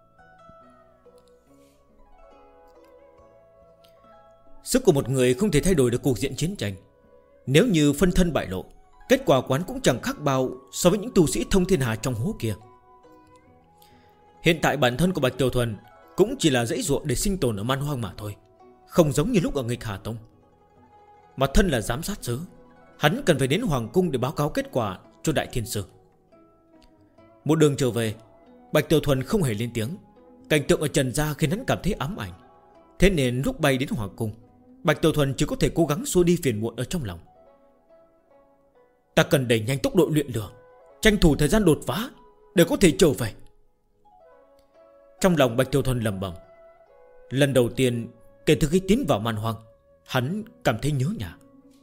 Sức của một người không thể thay đổi được cục diện chiến tranh. Nếu như phân thân bại lộ, kết quả quán cũng chẳng khác bao so với những tu sĩ Thông Thiên Hà trong hố kia. Hiện tại bản thân của Bạch Tiêu Thuần cũng chỉ là dãy ruộng để sinh tồn ở Man Hoang mà thôi, không giống như lúc ở Nghịch Hà Tông. Mà thân là giám sát sứ, hắn cần phải đến Hoàng Cung để báo cáo kết quả cho Đại Thiên Sư. Một đường trở về, Bạch Tiêu Thuần không hề lên tiếng. Cảnh tượng ở Trần gia khiến hắn cảm thấy ám ảnh. Thế nên lúc bay đến Hoàng Cung, Bạch Tiêu Thuần chỉ có thể cố gắng xua đi phiền muộn ở trong lòng. Ta cần đẩy nhanh tốc độ luyện lửa, tranh thủ thời gian đột phá để có thể trở về. Trong lòng Bạch Tiêu Thuần lẩm bẩm. Lần đầu tiên kể từ khi tiến vào Man Hoang, hắn cảm thấy nhớ nhà.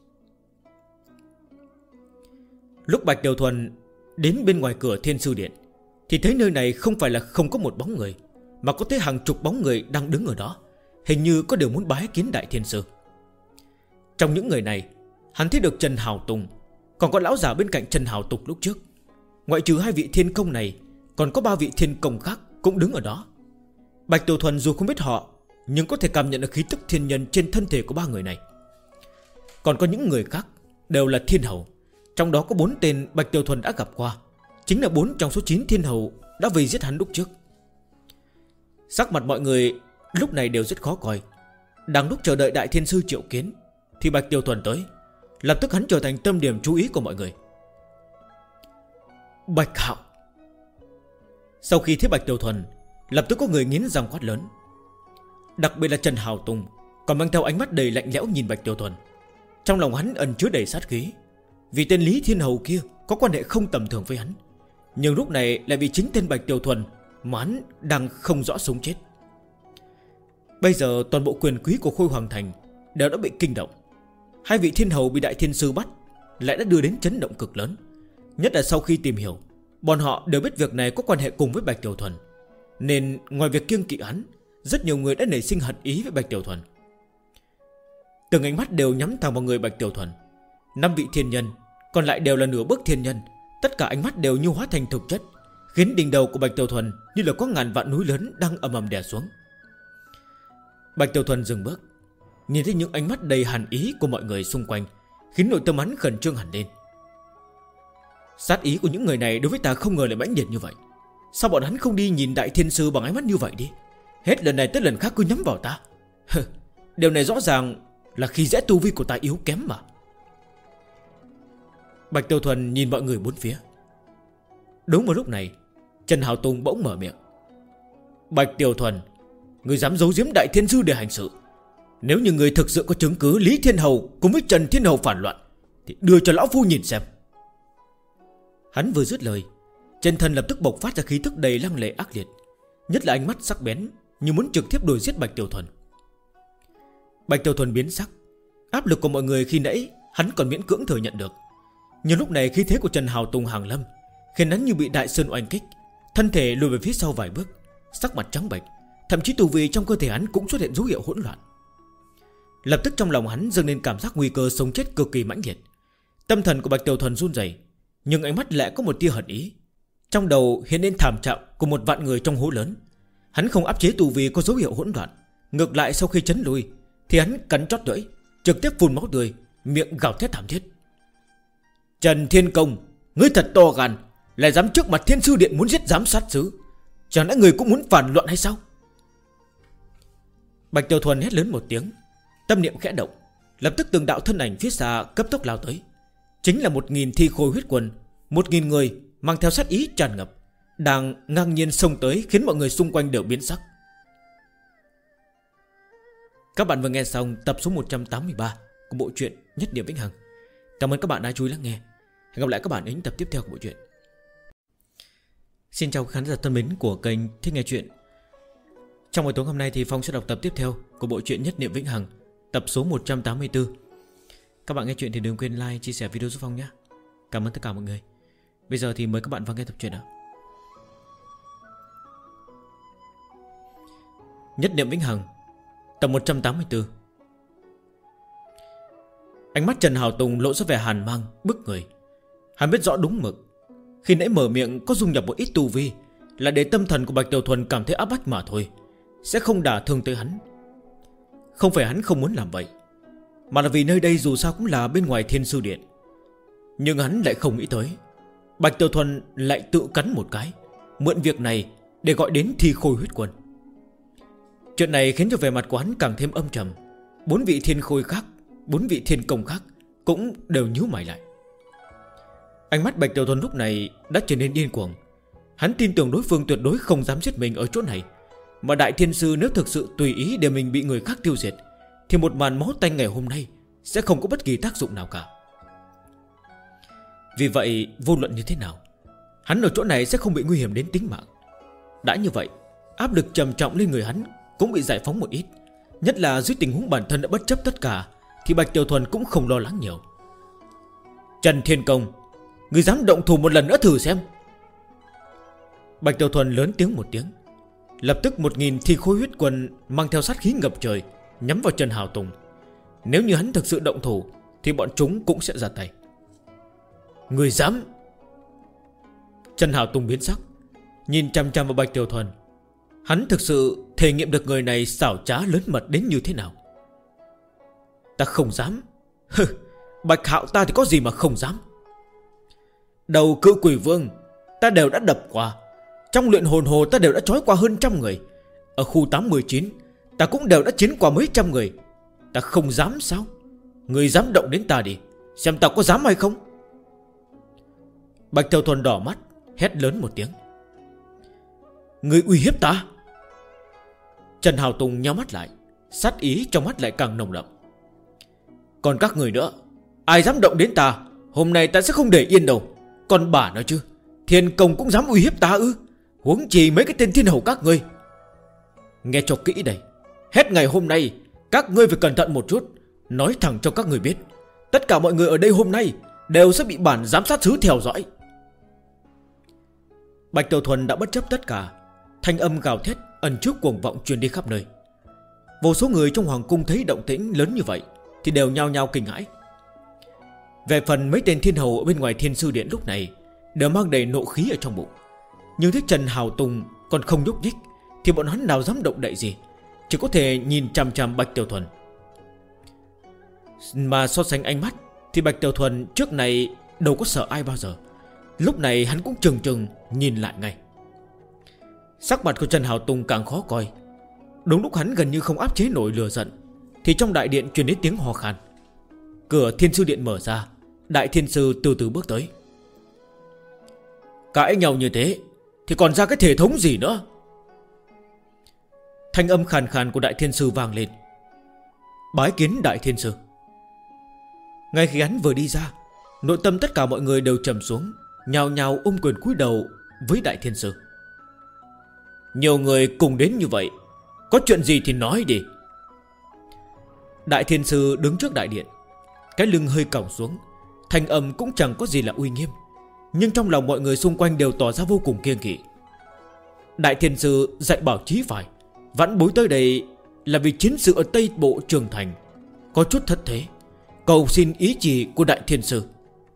Lúc Bạch Tiêu Thuần đến bên ngoài cửa Thiên Sư Điện thì thấy nơi này không phải là không có một bóng người, mà có tới hàng chục bóng người đang đứng ở đó, hình như có điều muốn bái kiến Đại Thiên Sư. Trong những người này, hắn thấy được Trần Hào Tùng, còn có lão già bên cạnh Trần Hào Tục lúc trước. Ngoại trừ hai vị thiên công này, còn có ba vị thiên công khác cũng đứng ở đó. Bạch Tiêu Thuần dù không biết họ, nhưng có thể cảm nhận được khí tức thiên nhân trên thân thể của ba người này. Còn có những người khác đều là thiên hầu, trong đó có 4 tên Bạch Tiêu Thuần đã gặp qua, chính là 4 trong số 9 thiên hầu đã vây giết hắn lúc trước. Sắc mặt mọi người lúc này đều rất khó coi. Đang lúc chờ đợi Đại Thiên Sư triệu kiến thì Bạch Tiêu Thuần tới, lập tức hắn trở thành tâm điểm chú ý của mọi người. Bạch Hạo. Sau khi thấy Bạch Tiêu Thuần, lập tức có người nghiến răng quát lớn. Đặc biệt là Trần Hào Tùng còn mang theo ánh mắt đầy lạnh lẽo nhìn Bạch Tiêu Thuần. Trong lòng hắn ẩn chứa đầy sát khí, vì tên Lý Thiên Hầu kia có quan hệ không tầm thường với hắn, nhưng lúc này lại vì chính tên Bạch Tiêu Thuần mà hắn đang không rõ sống chết. Bây giờ toàn bộ quyền quý của Khôi Hoàng Thành đều đã bị kinh động. Hai vị thiên hầu bị Đại Thiên Sư bắt lại đã đưa đến chấn động cực lớn. Nhất là sau khi tìm hiểu, bọn họ đều biết việc này có quan hệ cùng với Bạch Tiêu Thuần, nên ngoài việc kiêng kỵ hắn, rất nhiều người đã nảy sinh hận ý với Bạch Tiêu Thuần. Từng ánh mắt đều nhắm thẳng vào người Bạch Tiêu Thuần. 5 vị thiên nhân, còn lại đều là nửa bước thiên nhân, tất cả ánh mắt đều như hóa thành thực chất, khiến đỉnh đầu của Bạch Tiêu Thuần như là có ngàn vạn núi lớn đang ầm ầm đè xuống. Bạch Tiêu Thuần dừng bước, nhìn thấy những ánh mắt đầy hàn ý của mọi người xung quanh, khiến nội tâm hắn khẩn trương hẳn lên. Sát ý của những người này đối với ta không ngờ lại mãnh liệt như vậy. Sao bọn hắn không đi nhìn Đại Thiên Sư bằng ánh mắt như vậy đi? Hết lần này tới lần khác cứ nhắm vào ta. Điều này rõ ràng là khi dễ tu vi của ta yếu kém mà. Bạch Tiêu Thuần nhìn mọi người bốn phía. Đúng vào lúc này, Trần Hào Tùng bỗng mở miệng. Bạch Tiêu Thuần, người dám giấu giếm Đại Thiên Sư để hành sự. Nếu như người thực sự có chứng cứ Lý Thiên Hầu cùng với Trần Thiên Hầu phản loạn, thì đưa cho lão phu nhìn xem. Hắn vừa dứt lời, trên thân lập tức bộc phát ra khí tức đầy lăng lệ ác liệt, nhất là ánh mắt sắc bén như muốn trực tiếp đuổi giết Bạch Tiểu Thuần. Bạch Tiểu Thuần biến sắc. Áp lực của mọi người khi nãy hắn còn miễn cưỡng thừa nhận được, nhưng lúc này khí thế của Trần Hào Tùng hàng lâm khiến hắn như bị đại sơn oanh kích, thân thể lùi về phía sau vài bước, sắc mặt trắng bệch, thậm chí tu vi trong cơ thể hắn cũng xuất hiện dấu hiệu hỗn loạn. Lập tức trong lòng hắn dâng lên cảm giác nguy cơ sống chết cực kỳ mãnh liệt. Tâm thần của Bạch Tiểu Thuần run rẩy, nhưng ánh mắt lại có một tia hận ý. Trong đầu hiện lên thảm trạng của một vạn người trong hố lớn. Hắn không áp chế tu vi có dấu hiệu hỗn loạn, ngược lại sau khi chấn lui thì hắn cắn chót lưỡi, trực tiếp phun máu tươi, miệng gào thét thảm thiết. Trần Thiên Công, ngươi thật to gan, lại dám trước mặt Thiên Sư Điện muốn giết giám sát sứ. Chẳng lẽ người cũng muốn phản loạn hay sao? Bạch Tiểu Thuần hét lớn một tiếng, tâm niệm khẽ động, lập tức từng đạo thân ảnh phía xa cấp tốc lao tới. Chính là 1000 thi khôi huyết quân, 1000 người mang theo sát ý tràn ngập, đang ngang nhiên xông tới, khiến mọi người xung quanh đều biến sắc. Các bạn vừa nghe xong tập số 183 của bộ truyện Nhất Niệm Vĩnh Hằng. Cảm ơn các bạn đã chú ý lắng nghe. Hẹn gặp lại các bạn ở những tập tiếp theo của bộ truyện. Xin chào khán giả thân mến của kênh Thích Nghe Chuyện. Trong buổi tối hôm nay thì Phong sẽ đọc tập tiếp theo của bộ truyện Nhất Niệm Vĩnh Hằng, tập số 184. Các bạn nghe chuyện thì đừng quên like, chia sẻ video giúp Phong nhé. Cảm ơn tất cả mọi người. Bây giờ thì mời các bạn vào nghe tập truyện nào. Nhất Niệm Vĩnh Hằng, tập 184. Ánh mắt Trần Hào Tùng lộ ra vẻ hàn mang, bức người. Hắn biết rõ đúng mực, khi nãy mở miệng có dung nhập một ít tu vi là để tâm thần của Bạch Tiểu Thuần cảm thấy áp bách mà thôi, sẽ không đả thương tới hắn. Không phải hắn không muốn làm vậy, mà là vì nơi đây dù sao cũng là bên ngoài Thiên Sư Điện. Nhưng hắn lại không nghĩ tới Bạch Tiểu Thuần lại tự cắn một cái, mượn việc này để gọi đến thi khôi huyết quân. Chuyện này khiến cho vẻ mặt của hắn càng thêm âm trầm. 4 vị thiên khôi khác, 4 vị thiên công khác cũng đều nhíu mày lại. Ánh mắt Bạch Tiểu Thuần lúc này đã trở nên điên cuồng. Hắn tin tưởng đối phương tuyệt đối không dám giết mình ở chỗ này, mà Đại Thiên Sư nếu thực sự tùy ý để mình bị người khác tiêu diệt thì một màn máu tanh ngày hôm nay sẽ không có bất kỳ tác dụng nào cả. Vì vậy vô luận như thế nào, hắn ở chỗ này sẽ không bị nguy hiểm đến tính mạng. Đã như vậy, áp lực trầm trọng lên người hắn cũng bị giải phóng một ít. Nhất là dưới tình huống bản thân đã bất chấp tất cả thì Bạch Tiểu Thuần cũng không lo lắng nhiều. Trần Thiên Công, ngươi dám động thủ một lần nữa thử xem. Bạch Tiểu Thuần lớn tiếng một tiếng. Lập tức 1000 thi khôi huyết quân mang theo sát khí ngập trời nhắm vào Trần Hào Tùng. Nếu như hắn thực sự động thủ thì bọn chúng cũng sẽ ra tay. Ngươi dám? Trần Hào Tùng biến sắc, nhìn chăm chăm vào Bạch Tiểu Thuần. Hắn thực sự thể nghiệm được người này xảo trá lớn mật đến như thế nào. Ta không dám. Hừ, Bạch Hạo ta thì có gì mà không dám. Đầu cự quỷ vương ta đều đã đập qua, trong luyện hồn hồ ta đều đã trói qua hơn 100 người, ở khu 819 ta cũng đều đã chiến qua mấy trăm người. Ta không dám sao? Người dám động đến ta đi, xem ta có dám hay không. Bạch Tiểu Thuần đỏ mắt, hét lớn một tiếng. Người uy hiếp ta? Trần Hào Tùng nhắm mắt lại, sát ý trong mắt lại càng nồng đậm. Còn các người nữa, ai dám động đến ta, hôm nay ta sẽ không để yên đâu. Còn bà nói chứ, Thiên Công cũng dám uy hiếp ta ư? Huống chi mấy cái tên thiên hầu các ngươi. Nghe cho kỹ đây, hết ngày hôm nay các ngươi phải cẩn thận một chút. Nói thẳng cho các người biết, tất cả mọi người ở đây hôm nay đều sẽ bị bản giám sát sứ theo dõi. Bạch Tiểu Thuần đã bất chấp tất cả. Thanh âm gào thét ẩn trước cuồng vọng truyền đi khắp nơi. Vô số người trong hoàng cung thấy động tĩnh lớn như vậy thì đều nhao nhao kinh hãi. Về phần mấy tên thiên hầu ở bên ngoài Thiên Sư Điện lúc này đều mang đầy nộ khí ở trong bụng. Nhưng thấy Trần Hào Tùng còn không nhúc nhích thì bọn hắn nào dám động đậy gì, chỉ có thể nhìn chằm chằm Bạch Tiểu Thuần. Mà so sánh ánh mắt thì Bạch Tiểu Thuần trước này đâu có sợ ai bao giờ. Lúc này hắn cũng chừng chừng nhìn lại ngay. Sắc mặt của Trần Hào Tùng càng khó coi. Đúng lúc hắn gần như không áp chế nổi lửa giận thì trong đại điện truyền đến tiếng hò khan. Cửa Thiên Sư Điện mở ra, Đại Thiên Sư từ từ bước tới. Cãi nhau như thế thì còn ra cái thể thống gì nữa? Thanh âm khàn khàn của Đại Thiên Sư vang lên. Bái kiến Đại Thiên Sư. Ngay khi hắn vừa đi ra Nội tâm tất cả mọi người đều trầm xuống, nhào nhào ôm quyền cúi đầu với Đại Thiên Sư. Nhiều người cùng đến như vậy, có chuyện gì thì nói đi. Đại Thiên Sư đứng trước đại điện, cái lưng hơi còng xuống, thanh âm cũng chẳng có gì là uy nghiêm, nhưng trong lòng mọi người xung quanh đều tỏ ra vô cùng kiêng kỵ. Đại Thiên Sư dạy bảo chí phải, vãn bối tới đây là vì chiến sự ở Tây Bộ Trường Thành có chút thất thế, cầu xin ý chỉ của Đại Thiên Sư.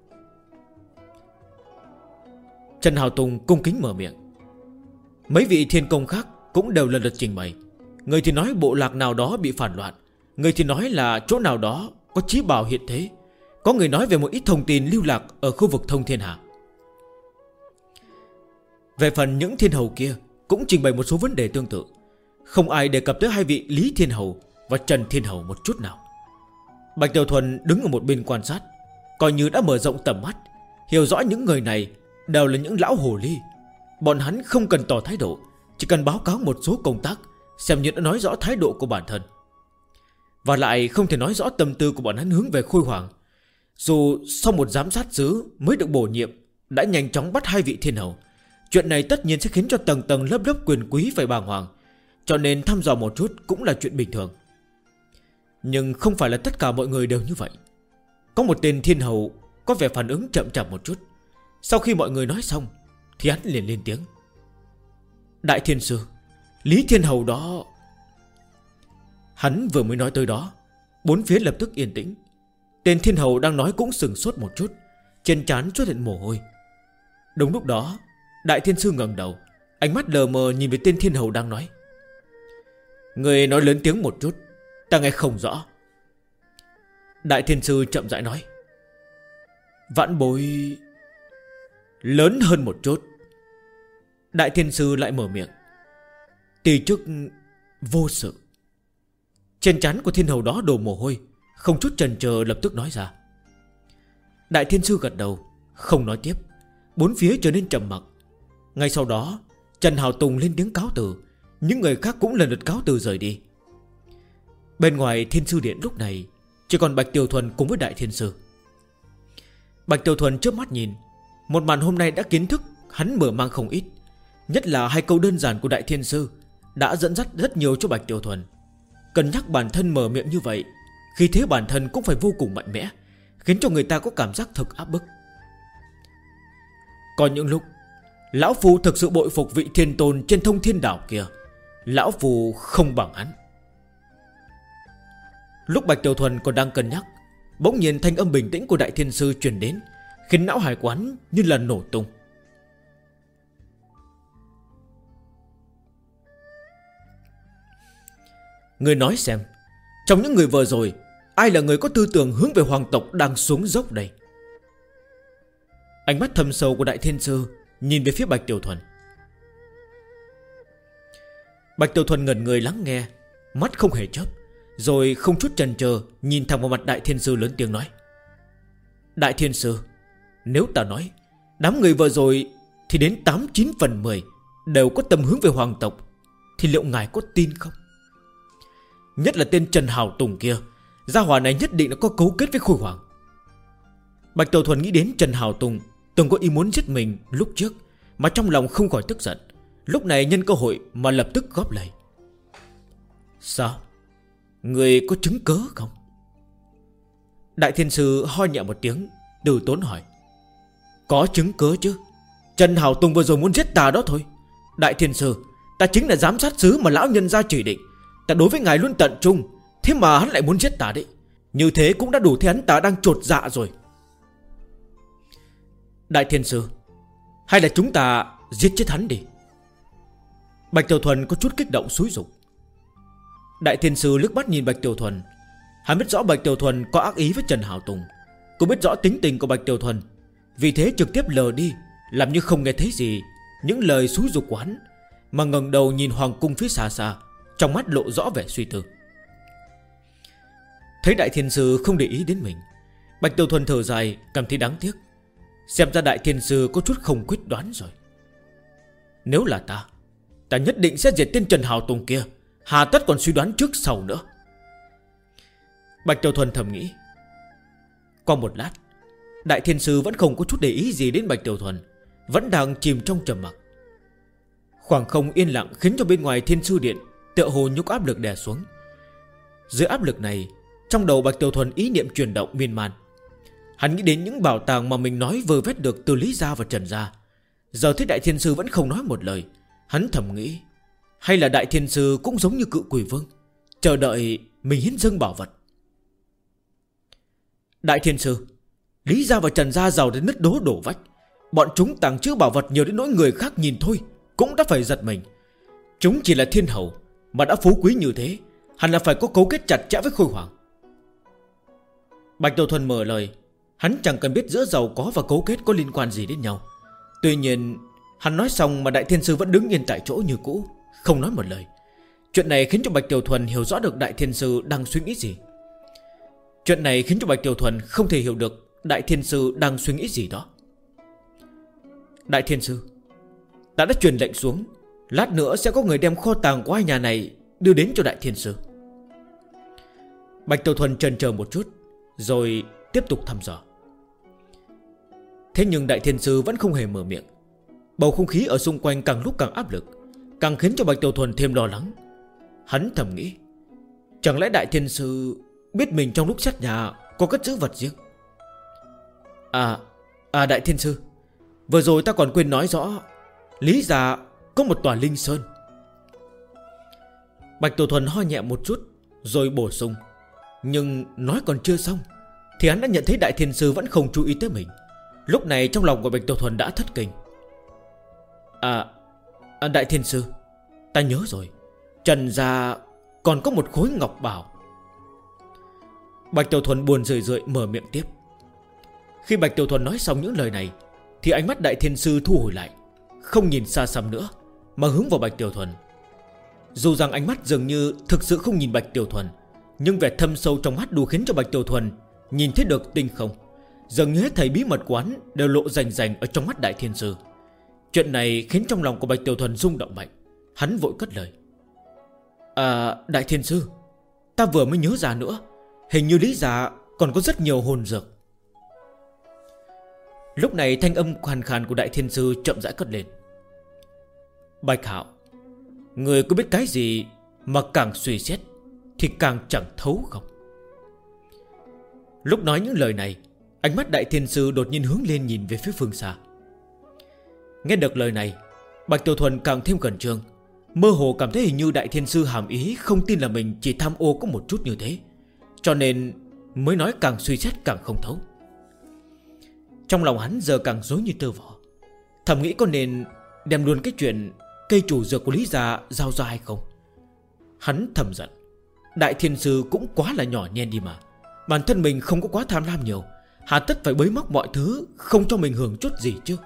Trần Hào Tùng cung kính mở miệng. Mấy vị thiên công khác cũng đều lần lượt trình bày. Người thì nói bộ lạc nào đó bị phản loạn, người thì nói là chỗ nào đó có chí bảo hiện thế, có người nói về một ít thông tin lưu lạc ở khu vực Thông Thiên Hà. Về phần những thiên hầu kia cũng trình bày một số vấn đề tương tự. Không ai đề cập tới hai vị Lý Thiên Hầu và Trần Thiên Hầu một chút nào. Bạch Tiểu Thuần đứng ở một bên quan sát, coi như đã mở rộng tầm mắt, hiểu rõ những người này đều là những lão hồ ly. Bọn hắn không cần tỏ thái độ, chỉ cần báo cáo một số công tác, xem như đã nói rõ thái độ của bản thân. Và lại không thể nói rõ tâm tư của bọn hắn hướng về Khôi Hoàng. Dù sau một giám sát sứ mới được bổ nhiệm đã nhanh chóng bắt hai vị thiên hầu, chuyện này tất nhiên sẽ khiến cho tầng tầng lớp lớp quyền quý phải bàng hoàng, cho nên thăm dò một chút cũng là chuyện bình thường. Nhưng không phải là tất cả mọi người đều như vậy. Có một tên thiên hầu có vẻ phản ứng chậm chạp một chút. Sau khi mọi người nói xong thì hắn liền lên tiếng. Đại Thiên Sư, Lý Thiên Hầu đó. Hắn vừa mới nói tới đó, bốn phía lập tức yên tĩnh. Tên thiên hầu đang nói cũng sừng sốt một chút, trên trán xuất hiện mồ hôi. Đúng lúc đó, Đại Thiên Sư ngẩng đầu, ánh mắt lờ mờ nhìn về tên thiên hầu đang nói. Người nói lớn tiếng một chút, ta nghe không rõ. Đại Thiên Sư chậm rãi nói. Vãn bối lớn hơn một chút. Đại Thiên Sư lại mở miệng. Tỳ chức vô sự. Trên trán của thiên hầu đó đổ mồ hôi, không chút chần chờ lập tức nói ra. Đại Thiên Sư gật đầu, không nói tiếp. Bốn phía trở nên trầm mặc. Ngay sau đó Trần Hào Tùng lên tiếng cáo từ, những người khác cũng lần lượt cáo từ rời đi. Bên ngoài Thiên Sư Điện lúc này chỉ còn Bạch Tiểu Thuần cùng với Đại Thiên Sư. Bạch Tiểu Thuần chớp mắt nhìn, một màn hôm nay đã kiến thức hắn mở mang không ít. Nhất là hai câu đơn giản của Đại Thiên Sư đã dẫn dắt rất nhiều cho Bạch Tiểu Thuần. Cân nhắc bản thân mở miệng như vậy, khi thế bản thân cũng phải vô cùng mạnh mẽ, khiến cho người ta có cảm giác thực áp bức. Còn những lúc lão phu thực sự bội phục vị thiên tôn trên Thông Thiên Đảo kia, lão phu không bằng hắn. Lúc Bạch Tiểu Thuần còn đang cân nhắc, bỗng nhiên thanh âm bình tĩnh của Đại Thiên Sư truyền đến, khiến não hải quán như là nổ tung. Người nói xem, trong những người vừa rồi, ai là người có tư tưởng hướng về hoàng tộc đang xuống dốc đây? Ánh mắt thâm sâu của Đại Thiên Sư nhìn về phía Bạch Tiểu Thuần. Bạch Tiểu Thuần ngẩn người lắng nghe, mắt không hề chớp, rồi không chút chần chờ nhìn thẳng vào mặt Đại Thiên Sư lớn tiếng nói. Đại Thiên Sư, nếu ta nói đám người vừa rồi thì đến 89 phần 10 đều có tâm hướng về hoàng tộc, thì liệu ngài có tin không? Nhất là tên Trần Hào Tùng kia, gia hỏa này nhất định đã có cấu kết với Khôi Hoàng. Bạch Tiểu Thuần nghĩ đến Trần Hào Tùng từng có ý muốn giết mình lúc trước, mà trong lòng không khỏi tức giận. Lúc này nhân cơ hội mà lập tức góp lời. Sao? Người có chứng cớ không? Đại Thiên Sư ho nhẹ một tiếng, từ tốn hỏi. Có chứng cớ chứ. Trần Hào Tùng vừa rồi muốn giết ta đó thôi. Đại Thiên Sư, ta chính là giám sát sứ mà lão nhân gia chỉ định. Ta đối với ngài luôn tận trung, thế mà hắn lại muốn giết ta đấy. Như thế cũng đã đủ thấy hắn ta đang chột dạ rồi. Đại Thiên Sư, hay là chúng ta giết chết hắn đi. Bạch Tiểu Thuần có chút kích động xúi giục. Đại Thiên Sư liếc mắt nhìn Bạch Tiểu Thuần. Hắn biết rõ Bạch Tiểu Thuần có ác ý với Trần Hào Tùng, cũng biết rõ tính tình của Bạch Tiểu Thuần, vì thế trực tiếp lờ đi, làm như không nghe thấy gì những lời xúi giục của hắn, mà ngẩng đầu nhìn hoàng cung phía xa xa, trong mắt lộ rõ vẻ suy tư. Thấy Đại Thiên Sư không để ý đến mình, Bạch Tiểu Thuần thở dài, cảm thấy đáng tiếc. Xem ra Đại Thiên Sư có chút không quyết đoán rồi. Nếu là ta nhất định sẽ diệt tên Trần Hào Tùng kia, hà tất còn suy đoán trước sau nữa. Bạch Tiểu Thuần thầm nghĩ. Qua một lát, Đại Thiên Sư vẫn không có chút để ý gì đến Bạch Tiểu Thuần, vẫn đang chìm trong trầm mặc. Khoảng không yên lặng khiến cho bên ngoài Thiên Sư Điện tựa hồ như có áp lực đè xuống. Dưới áp lực này, trong đầu Bạch Tiểu Thuần ý niệm chuyển động miên man. Hắn nghĩ đến những bảo tàng mà mình nói vơ vét được từ Lý Gia và Trần Gia. Giờ thấy Đại Thiên Sư vẫn không nói một lời, hắn thầm nghĩ, hay là Đại Thiên Sư cũng giống như Cự Quỷ Vương, chờ đợi mình hiến dâng bảo vật. Đại Thiên Sư, Lý Gia và Trần Gia giàu đến nứt đổ vách. Bọn chúng tàng trữ bảo vật nhiều đến nỗi người khác nhìn thôi cũng đã phải giật mình. Chúng chỉ là thiên hầu mà đã phú quý như thế, hẳn là phải có cấu kết chặt chẽ với Khôi Hoàng. Bạch Tiểu Thuần mở lời. Hắn chẳng cần biết giữa giàu có và cấu kết có liên quan gì đến nhau. Tuy nhiên hắn nói xong mà Đại Thiên Sư vẫn đứng yên tại chỗ như cũ, không nói một lời. Chuyện này khiến cho Bạch Tiểu Thuần hiểu rõ được Đại Thiên Sư đang suy nghĩ gì. Chuyện này khiến cho Bạch Tiểu Thuần không thể hiểu được Đại Thiên Sư đang suy nghĩ gì đó. Đại Thiên Sư, ta đã truyền lệnh xuống, lát nữa sẽ có người đem kho tàng của hai nhà này đưa đến cho Đại Thiên Sư. Bạch Tiểu Thuần chần chờ một chút rồi tiếp tục thăm dò. Thế nhưng Đại Thiên Sư vẫn không hề mở miệng. Bầu không khí ở xung quanh càng lúc càng áp lực, càng khiến cho Bạch Tiểu Thuần thêm lo lắng. Hắn thầm nghĩ, chẳng lẽ Đại Thiên Sư biết mình trong lúc xét nhà có cất giữ vật riêng? Đại Thiên Sư, vừa rồi ta còn quên nói rõ, Lý Gia có một tòa Linh Sơn. Bạch Tiểu Thuần ho nhẹ một chút rồi bổ sung. Nhưng nói còn chưa xong thì hắn đã nhận thấy Đại Thiên Sư vẫn không chú ý tới mình. Lúc này trong lòng của Bạch Tiểu Thuần đã thất kinh. Đại Thiên Sư, ta nhớ rồi, Trần Gia còn có một khối ngọc bảo. Bạch Tiểu Thuần buồn rười rượi mở miệng tiếp. Khi Bạch Tiểu Thuần nói xong những lời này thì ánh mắt Đại Thiên Sư thu hồi lại, không nhìn xa xăm nữa mà hướng vào Bạch Tiểu Thuần. Dù rằng ánh mắt dường như thực sự không nhìn Bạch Tiểu Thuần, nhưng vẻ thâm sâu trong mắt đủ khiến cho Bạch Tiểu Thuần nhìn thấy được tinh không. Dường như hết thảy bí mật quán đều lộ rành rành ở trong mắt Đại Thiên Sư. Chuyện này khiến trong lòng của Bạch Tiểu Thuần rung động mạnh. Hắn vội cất lời. Đại Thiên Sư, ta vừa mới nhớ ra nữa, hình như Lý Gia còn có rất nhiều hồn dược. Lúc này thanh âm khàn khàn của Đại Thiên Sư chậm rãi cất lên. Bạch Hạo, người có biết cái gì mà càng suy xét thì càng chẳng thấu không? Lúc nói những lời này, ánh mắt Đại Thiên Sư đột nhiên hướng lên nhìn về phía phương xa. Nghe được lời này, Bạch Tiểu Thuần càng thêm khẩn trương, mơ hồ cảm thấy hình như Đại Thiên Sư hàm ý không tin là mình chỉ tham ô có một chút như thế, cho nên mới nói càng suy xét càng không thấu. Trong lòng hắn giờ càng rối như tơ vò, thầm nghĩ có nên đem luôn cái chuyện cây chủ dược của Lý Gia giao ra hay không. Hắn thầm giận, Đại Thiên Sư cũng quá là nhỏ nhen đi mà. Bản thân mình không có quá tham lam nhiều, hà tất phải bới móc mọi thứ, không cho mình hưởng chút gì chứ.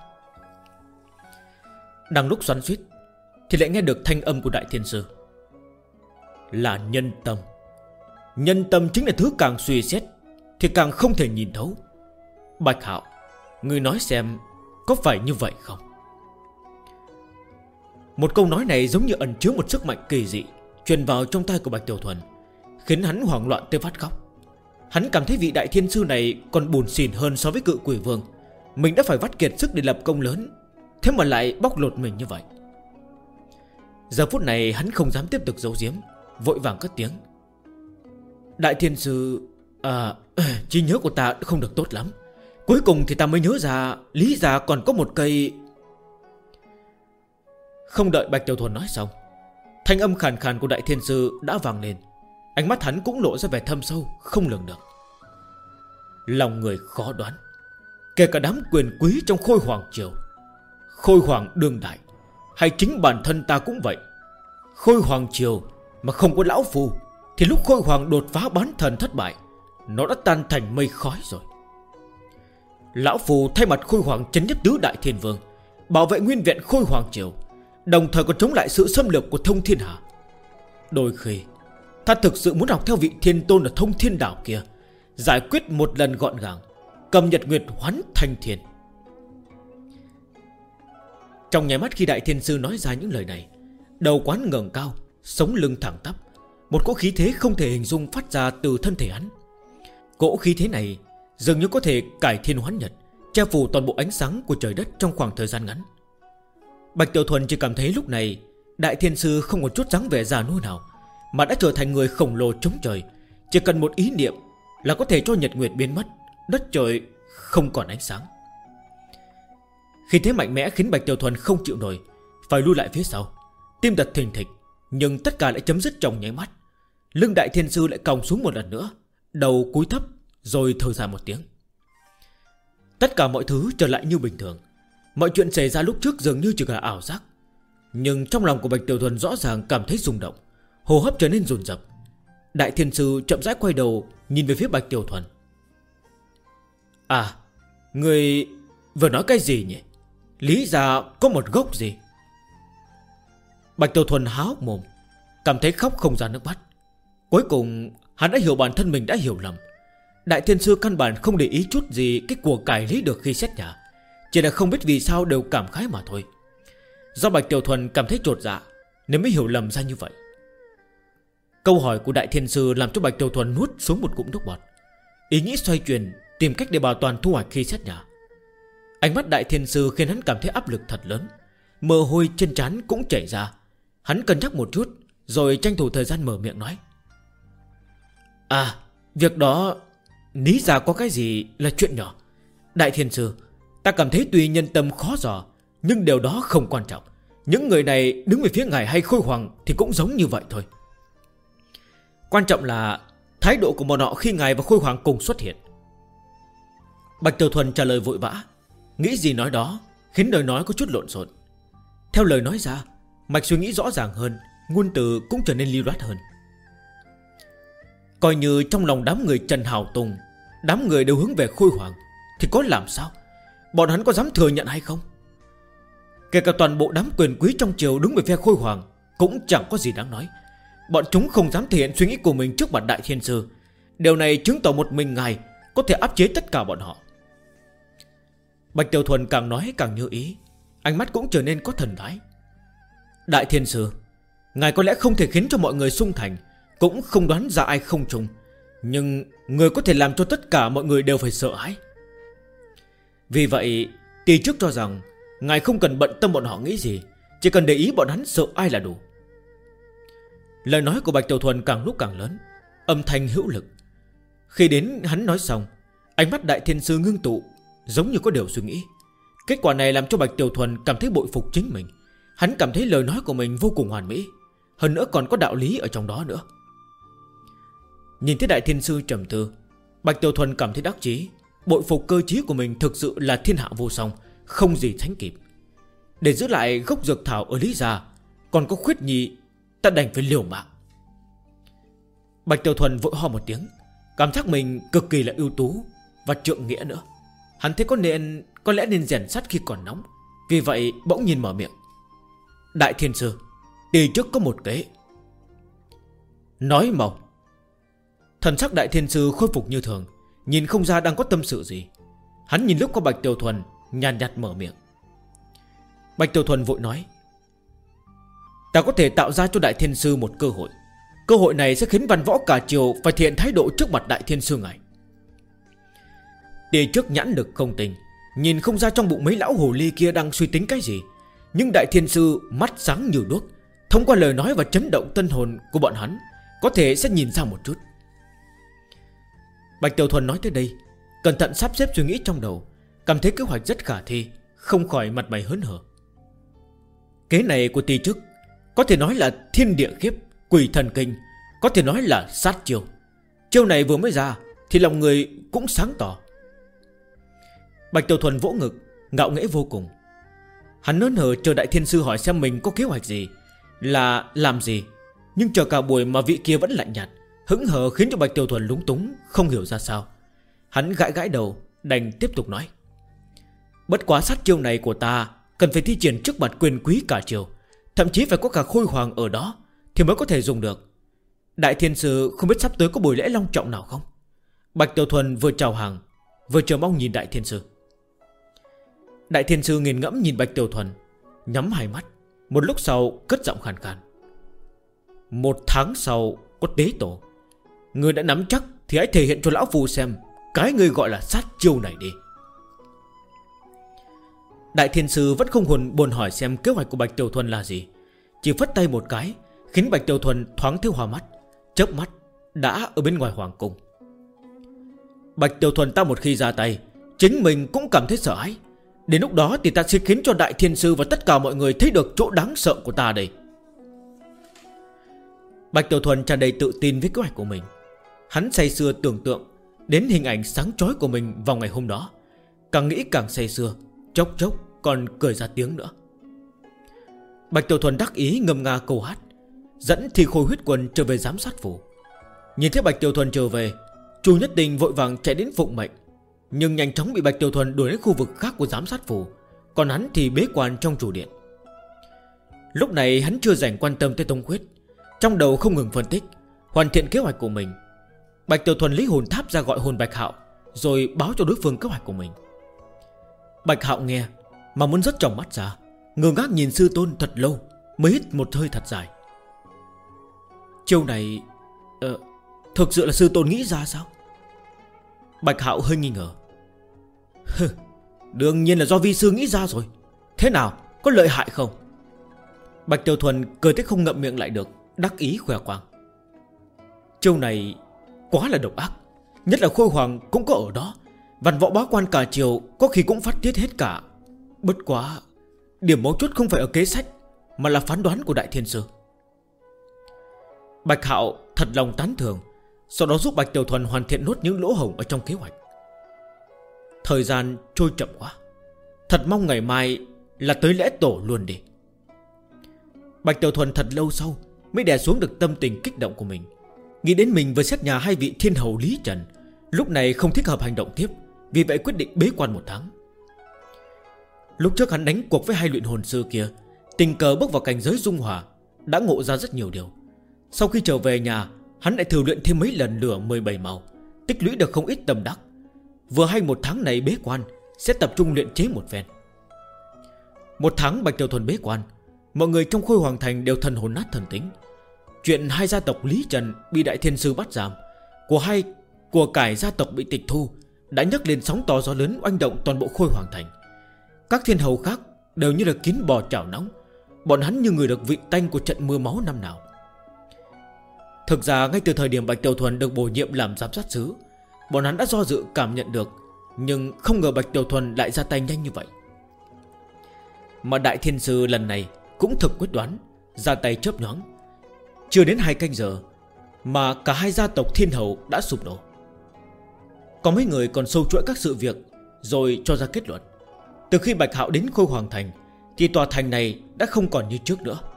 Đang lúc xoắn xuýt thì lại nghe được thanh âm của Đại Thiên Sư. Là nhân tâm. Nhân tâm chính là thứ càng suy xét thì càng không thể nhìn thấu. Bạch Hạo, ngươi nói xem có phải như vậy không? Một câu nói này giống như ẩn chứa một sức mạnh kỳ dị truyền vào trong tai của Bạch Tiểu Thuần, khiến hắn hoảng loạn tới phát khóc. Hắn cảm thấy vị Đại Thiên Sư này còn buồn xỉn hơn so với Cự Quỷ Vương. Mình đã phải vắt kiệt sức để lập công lớn, thế mà lại bóc lột mình như vậy. Giờ phút này hắn không dám tiếp tục giấu giếm, vội vàng cất tiếng. Đại Thiên Sư, trí nhớ của ta không được tốt lắm. Cuối cùng thì ta mới nhớ ra Lý Gia còn có một cây. Không đợi Bạch Tiểu Thuần nói xong, thanh âm khàn khàn của Đại Thiên Sư đã vang lên. Ánh mắt hắn cũng lộ ra vẻ thâm sâu không lường được. Lòng người khó đoán, kể cả đám quyền quý trong Khôi Hoàng Triều, Khôi Hoàng đương đại, hay chính bản thân ta cũng vậy. Khôi Hoàng Triều mà không có lão phu thì lúc Khôi Hoàng đột phá bán thần thất bại, nó đã tan thành mây khói rồi. Lão phu thay mặt Khôi Hoàng trấn nhất tứ đại thiên vương, bảo vệ nguyên vẹn Khôi Hoàng Triều, đồng thời còn chống lại sự xâm lược của Thông Thiên Hà. Đôi khi ta thực sự muốn học theo vị thiên tôn ở Thông Thiên Đảo kia, giải quyết một lần gọn gàng, cầm Nhật Nguyệt hoán thanh thiên. Trong nháy mắt khi Đại Thiên Sư nói ra những lời này, đầu quán ngẩng cao, sống lưng thẳng tắp, một cỗ khí thế không thể hình dung phát ra từ thân thể hắn. Cỗ khí thế này dường như có thể cải thiên hoán nhật, che phủ toàn bộ ánh sáng của trời đất trong khoảng thời gian ngắn. Bạch Tiểu Thuần chỉ cảm thấy lúc này Đại Thiên Sư không một chút dáng vẻ già nua nào, mà đã trở thành người khổng lồ chống trời. Chỉ cần một ý niệm là có thể cho nhật nguyệt biến mất, đất trời không còn ánh sáng. Khi thế mạnh mẽ khiến Bạch Tiểu Thuần không chịu nổi, phải lui lại phía sau, tim đập thình thịch. Nhưng tất cả lại chấm dứt trong nháy mắt. Lưng Đại Thiên Sư lại còng xuống một lần nữa, đầu cúi thấp rồi thở dài một tiếng. Tất cả mọi thứ trở lại như bình thường. Mọi chuyện xảy ra lúc trước dường như chỉ là ảo giác. Nhưng trong lòng của Bạch Tiểu Thuần rõ ràng cảm thấy rung động, hô hấp trở nên dồn dập. Đại Thiên Sư chậm rãi quay đầu nhìn về phía Bạch Tiểu Thuần. À, người vừa nói cái gì nhỉ? Lý ra có một gốc gì? Bạch Tiểu Thuần há hốc mồm, cảm thấy khóc không ra nước mắt. Cuối cùng hắn đã hiểu bản thân mình đã hiểu lầm. Đại Thiên Sư căn bản không để ý chút gì cái của cải lấy được khi xét nhà, chỉ là không biết vì sao đều cảm khái mà thôi. Do Bạch Tiểu Thuần cảm thấy chột dạ nên mới hiểu lầm ra như vậy. Câu hỏi của Đại Thiên Sư làm cho Bạch Tiểu Thuần nuốt xuống một cụm nước bọt. Ý nghĩ xoay chuyển, tìm cách để bảo toàn thu hoạch khi xét nhà. Ánh mắt Đại Thiên Sư khiến hắn cảm thấy áp lực thật lớn, mồ hôi trên trán cũng chảy ra. Hắn cân nhắc một chút rồi tranh thủ thời gian mở miệng nói. À, việc đó lý ra có cái gì là chuyện nhỏ. Đại Thiên Sư, ta cảm thấy tuy nhân tâm khó dò, nhưng điều đó không quan trọng. Những người này đứng về phía ngài hay Khôi Hoàng thì cũng giống như vậy thôi. Quan trọng là thái độ của bọn họ khi ngài và Khôi Hoàng cùng xuất hiện. Bạch Tiểu Thuần trả lời vội vã, nghĩ gì nói đó, khiến lời nói có chút lộn xộn. Theo lời nói ra, mạch suy nghĩ rõ ràng hơn, ngôn từ cũng trở nên lưu loát hơn. Coi như trong lòng đám người Trần Hào Tùng, đám người đều hướng về Khôi Hoàng, thì có làm sao? Bọn hắn có dám thừa nhận hay không? Kể cả toàn bộ đám quyền quý trong triều đứng về phe Khôi Hoàng cũng chẳng có gì đáng nói. Bọn chúng không dám thể hiện suy nghĩ của mình trước mặt Đại Thiên Sư. Điều này chứng tỏ một mình ngài có thể áp chế tất cả bọn họ. Bạch Tiểu Thuần càng nói càng như ý, ánh mắt cũng trở nên có thần thái. Đại Thiên Sư, ngài có lẽ không thể khiến cho mọi người xung thành, cũng không đoán ra ai không trùng, nhưng người có thể làm cho tất cả mọi người đều phải sợ hãi. Vì vậy Tỷ trước cho rằng ngài không cần bận tâm bọn họ nghĩ gì, chỉ cần để ý bọn hắn sợ ai là đủ. Lời nói của Bạch Tiểu Thuần càng lúc càng lớn, âm thanh hữu lực. Khi đến hắn nói xong, ánh mắt Đại Thiên Sư ngưng tụ, giống như có điều suy nghĩ. Kết quả này làm cho Bạch Tiểu Thuần cảm thấy bội phục chính mình. Hắn cảm thấy lời nói của mình vô cùng hoàn mỹ, hơn nữa còn có đạo lý ở trong đó nữa. Nhìn thấy Đại Thiên Sư trầm tư, Bạch Tiểu Thuần cảm thấy đắc chí, bội phục cơ trí của mình thực sự là thiên hạ vô song, không gì sánh kịp. Để giữ lại gốc dược thảo ở Lý Gia, còn có Khuyết Nhi, ta đành phải liều mạng. Bạch Tiểu Thuần vội ho một tiếng, cảm giác mình cực kỳ là ưu tú và trượng nghĩa nữa. Hắn thấy có lẽ nên rèn sắt khi còn nóng. Vì vậy bỗng nhìn mở miệng. Đại Thiên Sư, Tỷ trước có một kế. Nói mau. Thần sắc Đại Thiên Sư khôi phục như thường, nhìn không ra đang có tâm sự gì. Hắn nhìn lúc có Bạch Tiểu Thuần, nhàn nhạt mở miệng. Bạch Tiểu Thuần vội nói. Ta có thể tạo ra cho Đại Thiên Sư một cơ hội. Cơ hội này sẽ khiến văn võ cả triều phải thể hiện thái độ trước mặt Đại Thiên Sư ngài. Tỷ trước nhãn lực không tinh, nhìn không ra trong bụng mấy lão hồ ly kia đang suy tính cái gì. Nhưng Đại Thiên Sư mắt sáng như đuốc, thông qua lời nói và chấn động tâm hồn của bọn hắn, có thể sẽ nhìn ra một chút. Bạch Tiểu Thuần nói tới đây, cẩn thận sắp xếp suy nghĩ trong đầu, cảm thấy kế hoạch rất khả thi, không khỏi mặt mày hớn hở. Kế này của Tỷ trước có thể nói là thiên địa khiếp, quỷ thần kinh, có thể nói là sát chiêu. Chiêu này vừa mới ra thì lòng người cũng sáng tỏ. Bạch Tiểu Thuần vỗ ngực, ngạo nghễ vô cùng. Hắn hớn hở chờ Đại Thiên Sư hỏi xem mình có kế hoạch gì, là làm gì. Nhưng chờ cả buổi mà vị kia vẫn lạnh nhạt, hững hờ, khiến cho Bạch Tiểu Thuần lúng túng, không hiểu ra sao. Hắn gãi gãi đầu, đành tiếp tục nói. Bất quá sát chiêu này của ta cần phải thi triển trước mặt quyền quý cả triều, thậm chí phải có cả Khôi Hoàng ở đó thì mới có thể dùng được. Đại Thiên Sư không biết sắp tới có buổi lễ long trọng nào không? Bạch Tiểu Thuần vừa chào hàng, vừa chờ mong nhìn Đại Thiên Sư. Đại Thiên Sư nghiền ngẫm nhìn Bạch Tiểu Thuần, nhắm hai mắt, một lúc sau cất giọng khàn khàn. 1 tháng sau có tế tổ. Người đã nắm chắc thì hãy thể hiện cho lão phù xem cái ngươi gọi là sát chiêu này đi. Đại Thiên Sư vẫn không buồn hỏi xem kế hoạch của Bạch Tiểu Thuần là gì, chỉ phất tay một cái, khiến Bạch Tiểu Thuần thoáng thiếu hoa mắt, chớp mắt đã ở bên ngoài hoàng cung. Bạch Tiểu Thuần ta một khi ra tay, chính mình cũng cảm thấy sợ hãi. Đến lúc đó thì ta sẽ khiến cho Đại Thiên Sư và tất cả mọi người thấy được chỗ đáng sợ của ta đây. Bạch Tiểu Thuần tràn đầy tự tin với kế hoạch của mình. Hắn say sưa tưởng tượng đến hình ảnh sáng chói của mình vào ngày hôm đó, càng nghĩ càng say sưa, chốc chốc còn cười ra tiếng nữa. Bạch Tiểu Thuần đắc ý ngâm nga câu hát, dẫn Thi Khôi Huyết Quân trở về giám sát phủ. Nhìn thấy Bạch Tiểu Thuần trở về, Chu Nhất Định vội vàng chạy đến phụng mệnh, nhưng nhanh chóng bị Bạch Tiểu Thuần đuổi đến khu vực khác của giám sát phủ, còn hắn thì bế quan trong chủ điện. Lúc này hắn chưa rảnh quan tâm tới tông quyết, trong đầu không ngừng phân tích, hoàn thiện kế hoạch của mình. Bạch Tiểu Thuần lấy hồn tháp ra gọi hồn Bạch Hạo, rồi báo cho đối phương kế hoạch của mình. Bạch Hạo nghe mà muốn rớt tròng mắt ra, ngơ ngác nhìn sư tôn thật lâu, mới hít một hơi thật dài. Chiêu này thực sự là sư tôn nghĩ ra sao? Bạch Hạo hơi nghi ngờ. Đương nhiên là do vi sư nghĩ ra rồi. Thế nào, có lợi hại không? Bạch Tiểu Thuần cười tới không ngậm miệng lại được, đắc ý khoe khoang. Chiêu này quá là độc ác, nhất là Khôi Hoàng cũng có ở đó, văn võ bá quan cả triều có khi cũng phát tiết hết cả. Bất quá điểm mấu chốt không phải ở kế sách, mà là phán đoán của Đại Thiên Sư. Bạch Hạo thật lòng tán thưởng, sau đó giúp Bạch Tiểu Thuần hoàn thiện nốt những lỗ hổng ở trong kế hoạch. Thời gian trôi chậm quá, thật mong ngày mai là tới lễ tổ luôn đi. Bạch Tiểu Thuần thật lâu sau mới đè xuống được tâm tình kích động của mình, nghĩ đến mình vừa xét nhà hai vị thiên hầu Lý Trần, lúc này không thích hợp hành động tiếp, vì vậy quyết định bế quan 1 tháng. Lúc trước hắn đánh cuộc với hai luyện hồn sư kia, tình cờ bước vào cảnh giới dung hòa, đã ngộ ra rất nhiều điều. Sau khi trở về nhà, hắn lại thử luyện thêm mấy lần lửa 17 màu, tích lũy được không ít tâm đắc. Vừa hay 1 tháng này bế quan, sẽ tập trung luyện chế một phen. 1 tháng Bạch Tiểu Thuần bế quan, mọi người trong Khôi Hoàng Thành đều thần hồn nát thần tính. Chuyện hai gia tộc Lý Trần bị Đại Thiên Sư bắt giam, của cải gia tộc bị tịch thu, đã nhấc lên sóng to gió lớn oanh động toàn bộ Khôi Hoàng Thành. Các thiên hầu khác đều như là kiến bò chảo nóng, bọn hắn như người được vị tanh của trận mưa máu năm nào. Thực ra ngay từ thời điểm Bạch Tiểu Thuần được bổ nhiệm làm giám sát sứ, bọn hắn đã do dự cảm nhận được, nhưng không ngờ Bạch Tiểu Thuần lại ra tay nhanh như vậy. Mà Đại Thiên Sư lần này cũng thực quyết đoán, ra tay chớp nhoáng. Chưa đến 2 canh giờ mà cả hai gia tộc thiên hầu đã sụp đổ. Có mấy người còn sâu chuỗi các sự việc rồi cho ra kết luận, từ khi Bạch Hạo đến Khôi Hoàng Thành thì tòa thành này đã không còn như trước nữa.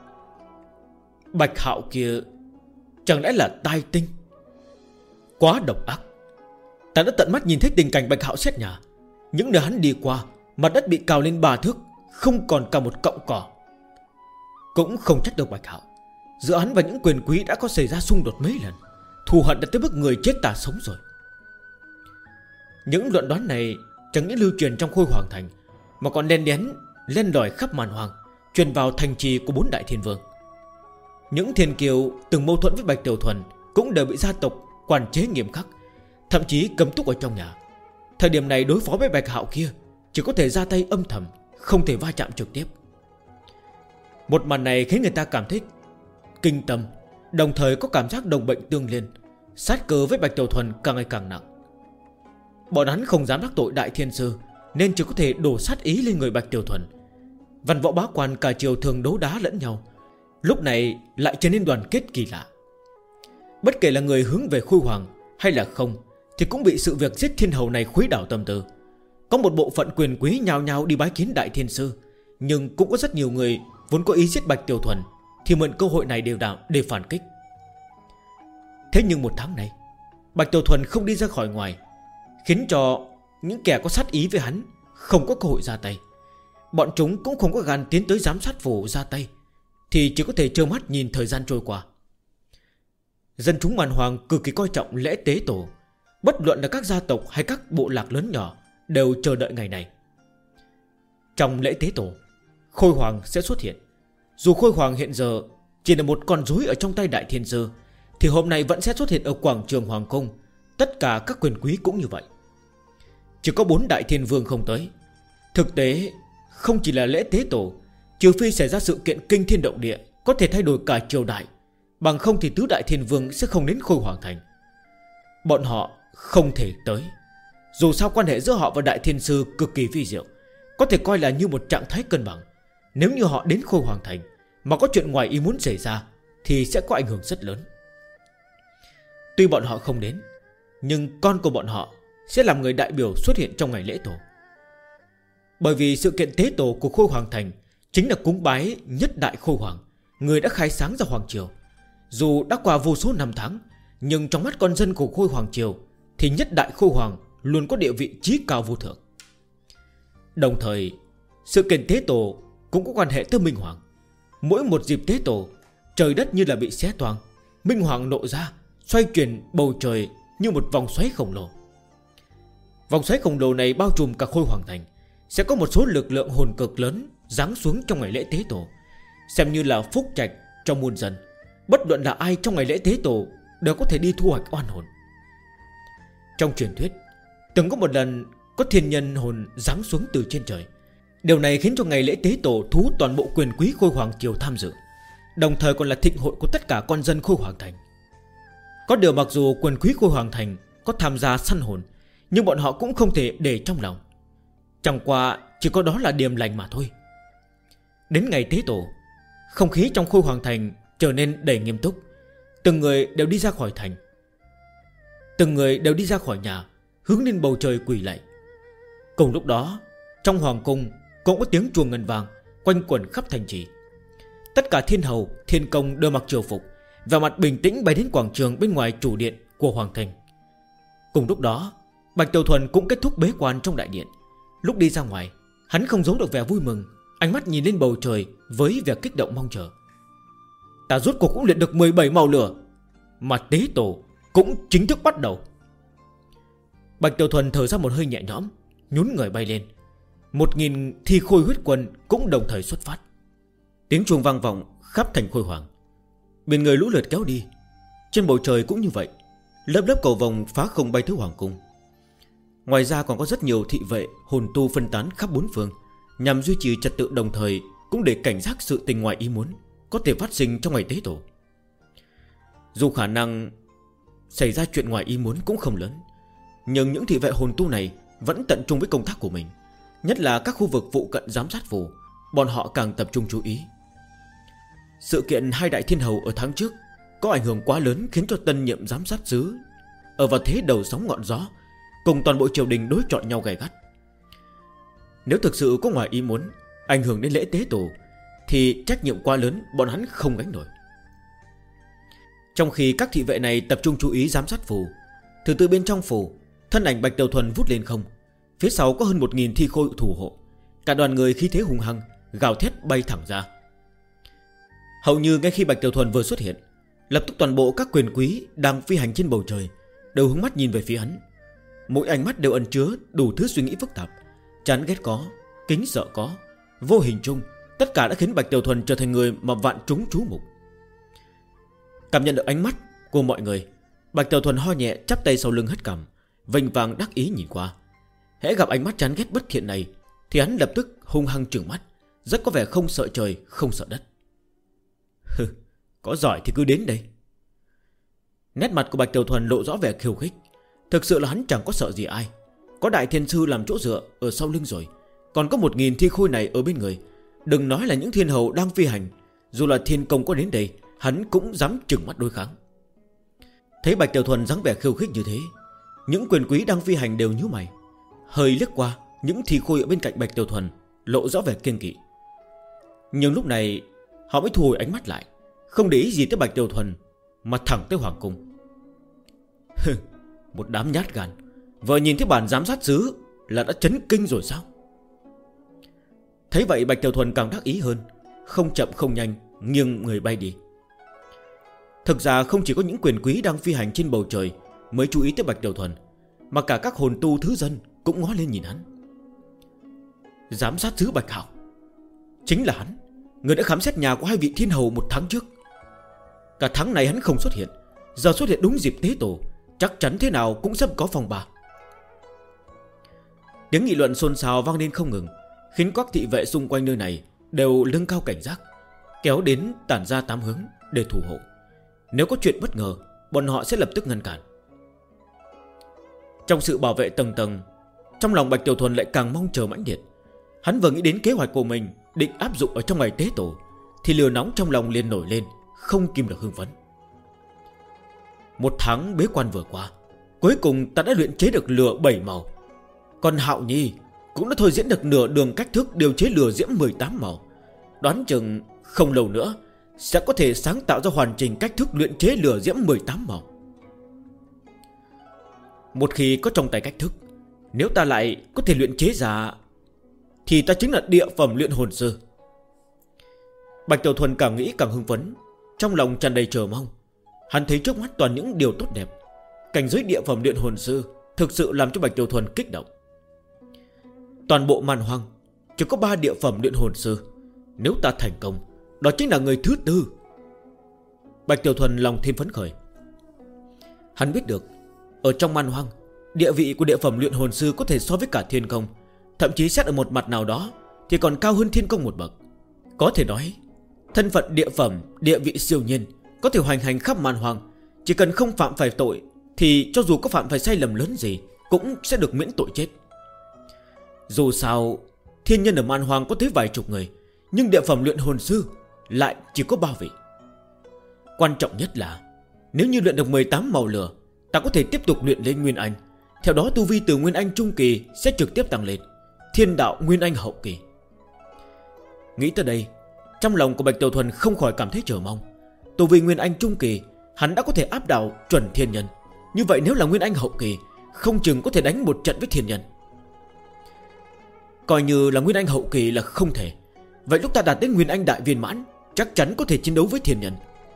Bạch Hạo kia chẳng lẽ là tai tinh? Quá độc ác. Ta đã tận mắt nhìn thấy tình cảnh Bạch Hạo xét nhà, những nơi hắn đi qua, mặt đất bị cào lên 3 thước, không còn cả một cọng cỏ. Cũng không trách được Bạch Hạo, giữa hắn và những quyền quý đã có xảy ra xung đột mấy lần, thù hận đã tới mức người chết ta sống rồi. Những luận đoán này chẳng những lưu truyền trong Khôi Hoàng Thành, mà còn len lỏi khắp màn hoàng, truyền vào thành trì của 4 đại thiên vương. Những thiên kiều từng mâu thuẫn với Bạch Tiểu Thuần cũng đều bị gia tộc quản chế nghiêm khắc, thậm chí cấm túc ở trong nhà. Thời điểm này đối phó với Bạch Hạo kia chỉ có thể ra tay âm thầm, không thể va chạm trực tiếp. Một màn này khiến người ta cảm thấy kinh tâm, đồng thời có cảm giác đồng bệnh tương liên, sát cơ với Bạch Tiểu Thuần càng ngày càng nặng. Bọn hắn không dám đắc tội Đại Thiên Sư, nên chỉ có thể đổ sát ý lên người Bạch Tiểu Thuần. Văn võ bá quan cả triều thường đấu đá lẫn nhau, lúc này lại trở nên đoàn kết kỳ lạ. Bất kể là người hướng về Khôi Hoàng hay là không, thì cũng bị sự việc giết thiên hầu này khuấy đảo tâm tư. Có một bộ phận quyền quý nhao nhao đi bái kiến Đại Thiên Sư, nhưng cũng có rất nhiều người vốn có ý giết Bạch Tiểu Thuần thì mượn cơ hội này để phản kích. Thế nhưng 1 tháng này Bạch Tiểu Thuần không đi ra khỏi ngoài, khiến cho những kẻ có sát ý với hắn không có cơ hội ra tay. Bọn chúng cũng không có gan tiến tới giám sát phủ ra tay, thì chỉ có thể trơ mắt nhìn thời gian trôi qua. Dân chúng màn hoàng cực kỳ coi trọng lễ tế tổ, bất luận là các gia tộc hay các bộ lạc lớn nhỏ đều chờ đợi ngày này. Trong lễ tế tổ, Khôi Hoàng sẽ xuất hiện. Dù Khôi Hoàng hiện giờ chỉ là một con rối ở trong tay Đại Thiên Sư, thì hôm nay vẫn sẽ xuất hiện ở quảng trường Hoàng Cung. Tất cả các quyền quý cũng như vậy. chỉ có 4 đại thiên vương không tới. Thực tế không chỉ là lễ tế tổ, trừ phi xảy ra sự kiện kinh thiên động địa có thể thay đổi cả triều đại, bằng không thì tứ đại thiên vương sẽ không đến Khôi Hoàng Thành. Bọn họ không thể tới. Dù sao quan hệ giữa họ và đại thiên sư cực kỳ vi diệu, có thể coi là như một trạng thái cân bằng. Nếu như họ đến Khôi Hoàng Thành mà có chuyện ngoài ý muốn xảy ra thì sẽ có ảnh hưởng rất lớn. Tuy bọn họ không đến, nhưng con của bọn họ sẽ làm người đại biểu xuất hiện trong ngày lễ tổ. Bởi vì sự kiện tế tổ của Khôi Hoàng Thành chính là cúng bái nhất đại Khôi Hoàng, người đã khai sáng ra Hoàng Triều. Dù đã qua vô số năm tháng, nhưng trong mắt con dân của Khôi Hoàng Triều thì nhất đại Khôi Hoàng luôn có địa vị chí cao vô thượng. Đồng thời, sự kiện tế tổ cũng có quan hệ tới Minh Hoàng. Mỗi một dịp tế tổ, trời đất như là bị xé toang, Minh Hoàng nộ ra, xoay chuyển bầu trời như một vòng xoáy khổng lồ. Vòng xoáy khổng lồ này bao trùm cả Khôi Hoàng Thành. Sẽ có một số lực lượng hồn cực lớn giáng xuống trong ngày lễ tế tổ, xem như là phúc trạch trong muôn dân. Bất luận là ai trong ngày lễ tế tổ đều có thể đi thu hoạch oan hồn. Trong truyền thuyết, từng có một lần có thiên nhân hồn giáng xuống từ trên trời. Điều này khiến cho ngày lễ tế tổ thu hút toàn bộ quyền quý Khôi Hoàng Triều tham dự, đồng thời còn là thịnh hội của tất cả con dân Khôi Hoàng Thành. Có điều mặc dù quyền quý Khôi Hoàng Thành có tham gia săn hồn, nhưng bọn họ cũng không thể để trong lòng. Chẳng qua chỉ có đó là điềm lành mà thôi. Đến ngày tế tổ, không khí trong Khôi Hoàng Thành trở nên đầy nghiêm túc. Từng người đều đi ra khỏi thành, từng người đều đi ra khỏi nhà, hướng lên bầu trời quỳ lạy. Cùng lúc đó, trong hoàng cung cũng có tiếng chuông ngân vang quanh quẩn khắp thành trì. Tất cả thiên hầu, thiên công đều mặc triều phục, và mặt bình tĩnh bay đến quảng trường bên ngoài chủ điện của Hoàng Thành. Cùng lúc đó, Bạch Tiểu Thuần cũng kết thúc bế quan trong đại điện. Lúc đi ra ngoài, hắn không giấu được vẻ vui mừng, ánh mắt nhìn lên bầu trời với vẻ kích động mong chờ. Ta rốt cuộc cũng luyện được 17 màu lửa, mà tế tổ cũng chính thức bắt đầu. Bạch Tiểu Thuần thở ra một hơi nhẹ nhõm, nhún người bay lên. 1000 thi khôi huyết quân cũng đồng thời xuất phát. Tiếng chuông vang vọng khắp thành Khôi Hoàng. Biển người lũ lượt kéo đi. Trên bầu trời cũng như vậy, lớp lớp cầu vồng phá không bay tới hoàng cung. Ngoài ra còn có rất nhiều thị vệ hồn tu phân tán khắp bốn phương, nhằm duy trì trật tự, đồng thời cũng để cảnh giác sự tình ngoài ý muốn có thể phát sinh trong ngày tế tổ. Dù khả năng xảy ra chuyện ngoài ý muốn cũng không lớn, nhưng những thị vệ hồn tu này vẫn tận trung với công tác của mình. Nhất là các khu vực phụ cận giám sát phủ, bọn họ càng tập trung chú ý. Sự kiện hai đại thiên hầu ở tháng trước có ảnh hưởng quá lớn, khiến cho tân nhiệm giám sát sứ ở vào thế đầu sóng ngọn gió, cùng toàn bộ triều đình đối chọi nhau gay gắt. Nếu thực sự có ngoài ý muốn ảnh hưởng đến lễ tế tổ, thì trách nhiệm quá lớn bọn hắn không gánh nổi. Trong khi các thị vệ này tập trung chú ý giám sát phủ, từ bên trong phủ, thân ảnh Bạch Tiểu Thuần vút lên không. Phía sau có hơn 1000 thi khôi thủ hộ. Cả đoàn người khí thế hùng hăng, gào thét bay thẳng ra. Hầu như ngay khi Bạch Tiểu Thuần vừa xuất hiện, lập tức toàn bộ các quyền quý đang phi hành trên bầu trời đều hướng mắt nhìn về phía hắn. Mỗi ánh mắt đều ẩn chứa đủ thứ suy nghĩ phức tạp. Chán ghét có, kính sợ có, vô hình chung tất cả đã khiến Bạch Tiểu Thuần trở thành người mà vạn chúng chú mục. Cảm nhận được ánh mắt của mọi người, Bạch Tiểu Thuần ho nhẹ, chắp tay sau lưng hất cằm, vênh vang đắc ý nhìn qua. Hễ gặp ánh mắt chán ghét bất thiện này thì hắn lập tức hung hăng trừng mắt, rất có vẻ không sợ trời không sợ đất. Hừ, có giỏi thì cứ đến đây. Nét mặt của Bạch Tiểu Thuần lộ rõ vẻ khiêu khích. Thực sự là hắn chẳng có sợ gì ai. Có đại thiên sư làm chỗ dựa ở sau lưng rồi, còn có 1000 thi khôi này ở bên người. Đừng nói là những thiên hầu đang phi hành, dù là thiên công có đến đây, hắn cũng dám trừng mắt đối kháng. Thấy Bạch Tiểu Thuần dáng vẻ khiêu khích như thế, những quyền quý đang phi hành đều nhíu mày, hơi liếc qua những thi khôi ở bên cạnh Bạch Tiểu Thuần, lộ rõ vẻ kiêng kỵ. Nhưng lúc này họ mới thu hồi ánh mắt lại, không để ý gì tới Bạch Tiểu Thuần, mà thẳng tới hoàng cung. Một đám nhát gan, vừa nhìn thấy bản giám sát sứ là đã chấn kinh rồi sao? Thấy vậy Bạch Tiểu Thuần càng đắc ý hơn, không chậm không nhanh nghiêng người bay đi. Thực ra không chỉ có những quyền quý đang phi hành trên bầu trời mới chú ý tới Bạch Tiểu Thuần, mà cả các hồn tu thứ dân cũng ngó lên nhìn hắn. Giám sát sứ Bạch Hạo, chính là hắn, người đã khám xét nhà của hai vị thiên hầu một tháng trước. Cả tháng này hắn không xuất hiện, giờ xuất hiện đúng dịp tế tổ, chắc chắn thế nào cũng sắp có phòng bà. Tiếng nghị luận xôn xao vang lên không ngừng, khiến các thị vệ xung quanh nơi này đều nâng cao cảnh giác, kéo đến tản ra 8 hướng để thủ hộ. Nếu có chuyện bất ngờ, bọn họ sẽ lập tức ngăn cản. Trong sự bảo vệ tầng tầng, trong lòng Bạch Tiểu Thuần lại càng mong chờ mãnh liệt. Hắn vừa nghĩ đến kế hoạch của mình định áp dụng ở trong ngày tế tổ, thì lửa nóng trong lòng liền nổi lên, không kìm được hưng phấn. Một tháng bế quan vừa qua, cuối cùng ta đã luyện chế được lửa 7 màu. Còn Hạo Nhi cũng đã thôi diễn được nửa đường cách thức điều chế lửa diễm 18 màu. Đoán chừng không lâu nữa sẽ có thể sáng tạo ra hoàn chỉnh cách thức luyện chế lửa diễm 18 màu. Một khi có trong tay cách thức, nếu ta lại có thể luyện chế ra, thì ta chính là địa phẩm luyện hồn sư. Bạch Tiểu Thuần càng nghĩ càng hưng phấn, trong lòng tràn đầy chờ mong. Hắn thấy trước mắt toàn những điều tốt đẹp. Cảnh giới địa phẩm luyện hồn sư thực sự làm cho Bạch Tiểu Thuần kích động. Toàn bộ man hoang chỉ có 3 địa phẩm luyện hồn sư. Nếu ta thành công, đó chính là người thứ 4. Bạch Tiểu Thuần lòng thêm phấn khởi. Hắn biết được, ở trong man hoang, địa vị của địa phẩm luyện hồn sư có thể so với cả thiên công, thậm chí xét ở một mặt nào đó thì còn cao hơn thiên công một bậc. Có thể nói, thân phận địa phẩm, địa vị siêu nhiên, có thể hoành hành khắp man hoang. Chỉ cần không phạm phải tội, thì cho dù có phạm phải sai lầm lớn gì cũng sẽ được miễn tội chết. Dù sao, thiên nhân ở man hoang có tới vài chục người, nhưng địa phẩm luyện hồn sư lại chỉ có 3 vị. Quan trọng nhất là, nếu như luyện được 18 màu lửa, ta có thể tiếp tục luyện lên Nguyên Anh. Theo đó tu vi từ Nguyên Anh trung kỳ sẽ trực tiếp tăng lên Thiên đạo Nguyên Anh hậu kỳ. Nghĩ tới đây, trong lòng của Bạch Tiểu Thuần không khỏi cảm thấy chờ mong. Tu vi Nguyên Anh trung kỳ, hắn đã có thể áp đảo chuẩn thiên nhân. Như vậy nếu là Nguyên Anh hậu kỳ, không chừng có thể đánh một trận với thiên nhân. Coi như là Nguyên Anh hậu kỳ là không thể, vậy lúc ta đạt đến Nguyên Anh đại viên mãn, chắc chắn có thể chiến đấu với thiên nhân.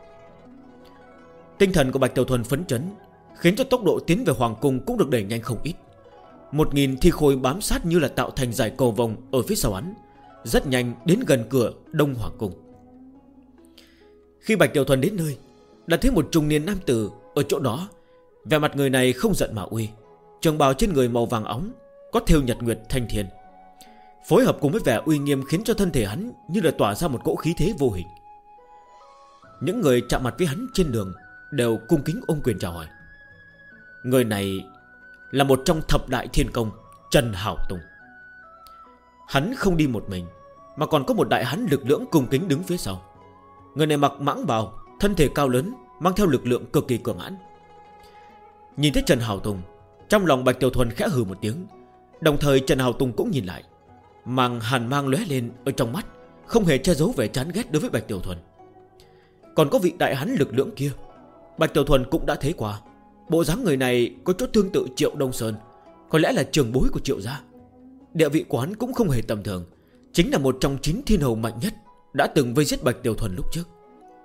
Tinh thần của Bạch Tiểu Thuần phấn chấn, khiến cho tốc độ tiến về Hoàng Cung cũng được đẩy nhanh không ít. 1000 thi khôi bám sát như là tạo thành dải cầu vồng ở phía sau hắn, rất nhanh đến gần cửa Đông Hoàng Cung. Khi Bạch Tiểu Thuần đến nơi, đã thấy một trung niên nam tử ở chỗ đó. Vẻ mặt người này không giận mà uy, trường bào trên người màu vàng óng, có thêu nhật nguyệt thanh thiên, phối hợp cùng với vẻ uy nghiêm khiến cho thân thể hắn như là tỏa ra một cỗ khí thế vô hình. Những người chạm mặt với hắn trên đường đều cung kính ôm quyền chào hỏi. Người này là một trong thập đại thiên công, Trần Hảo Tùng. Hắn không đi một mình, mà còn có một đại hán lực lưỡng cung kính đứng phía sau. Người này mặc mãng bào, thân thể cao lớn, mang theo lực lượng cực kỳ cường hãn. Nhìn thấy Trần Hảo Tùng, trong lòng Bạch Tiểu Thuần khẽ hừ một tiếng. Đồng thời Trần Hảo Tùng cũng nhìn lại, hàn mang lóe lên ở trong mắt, không hề che giấu vẻ chán ghét đối với Bạch Tiểu Thuần. Còn có vị đại hán lực lưỡng kia, Bạch Tiểu Thuần cũng đã thấy qua. Bộ dáng người này có chút tương tự Triệu Đông Sơn, có lẽ là trường bối của Triệu gia. Địa vị của hắn cũng không hề tầm thường, chính là một trong 9 thiên hầu mạnh nhất đã từng vây giết Bạch Tiểu Thuần lúc trước.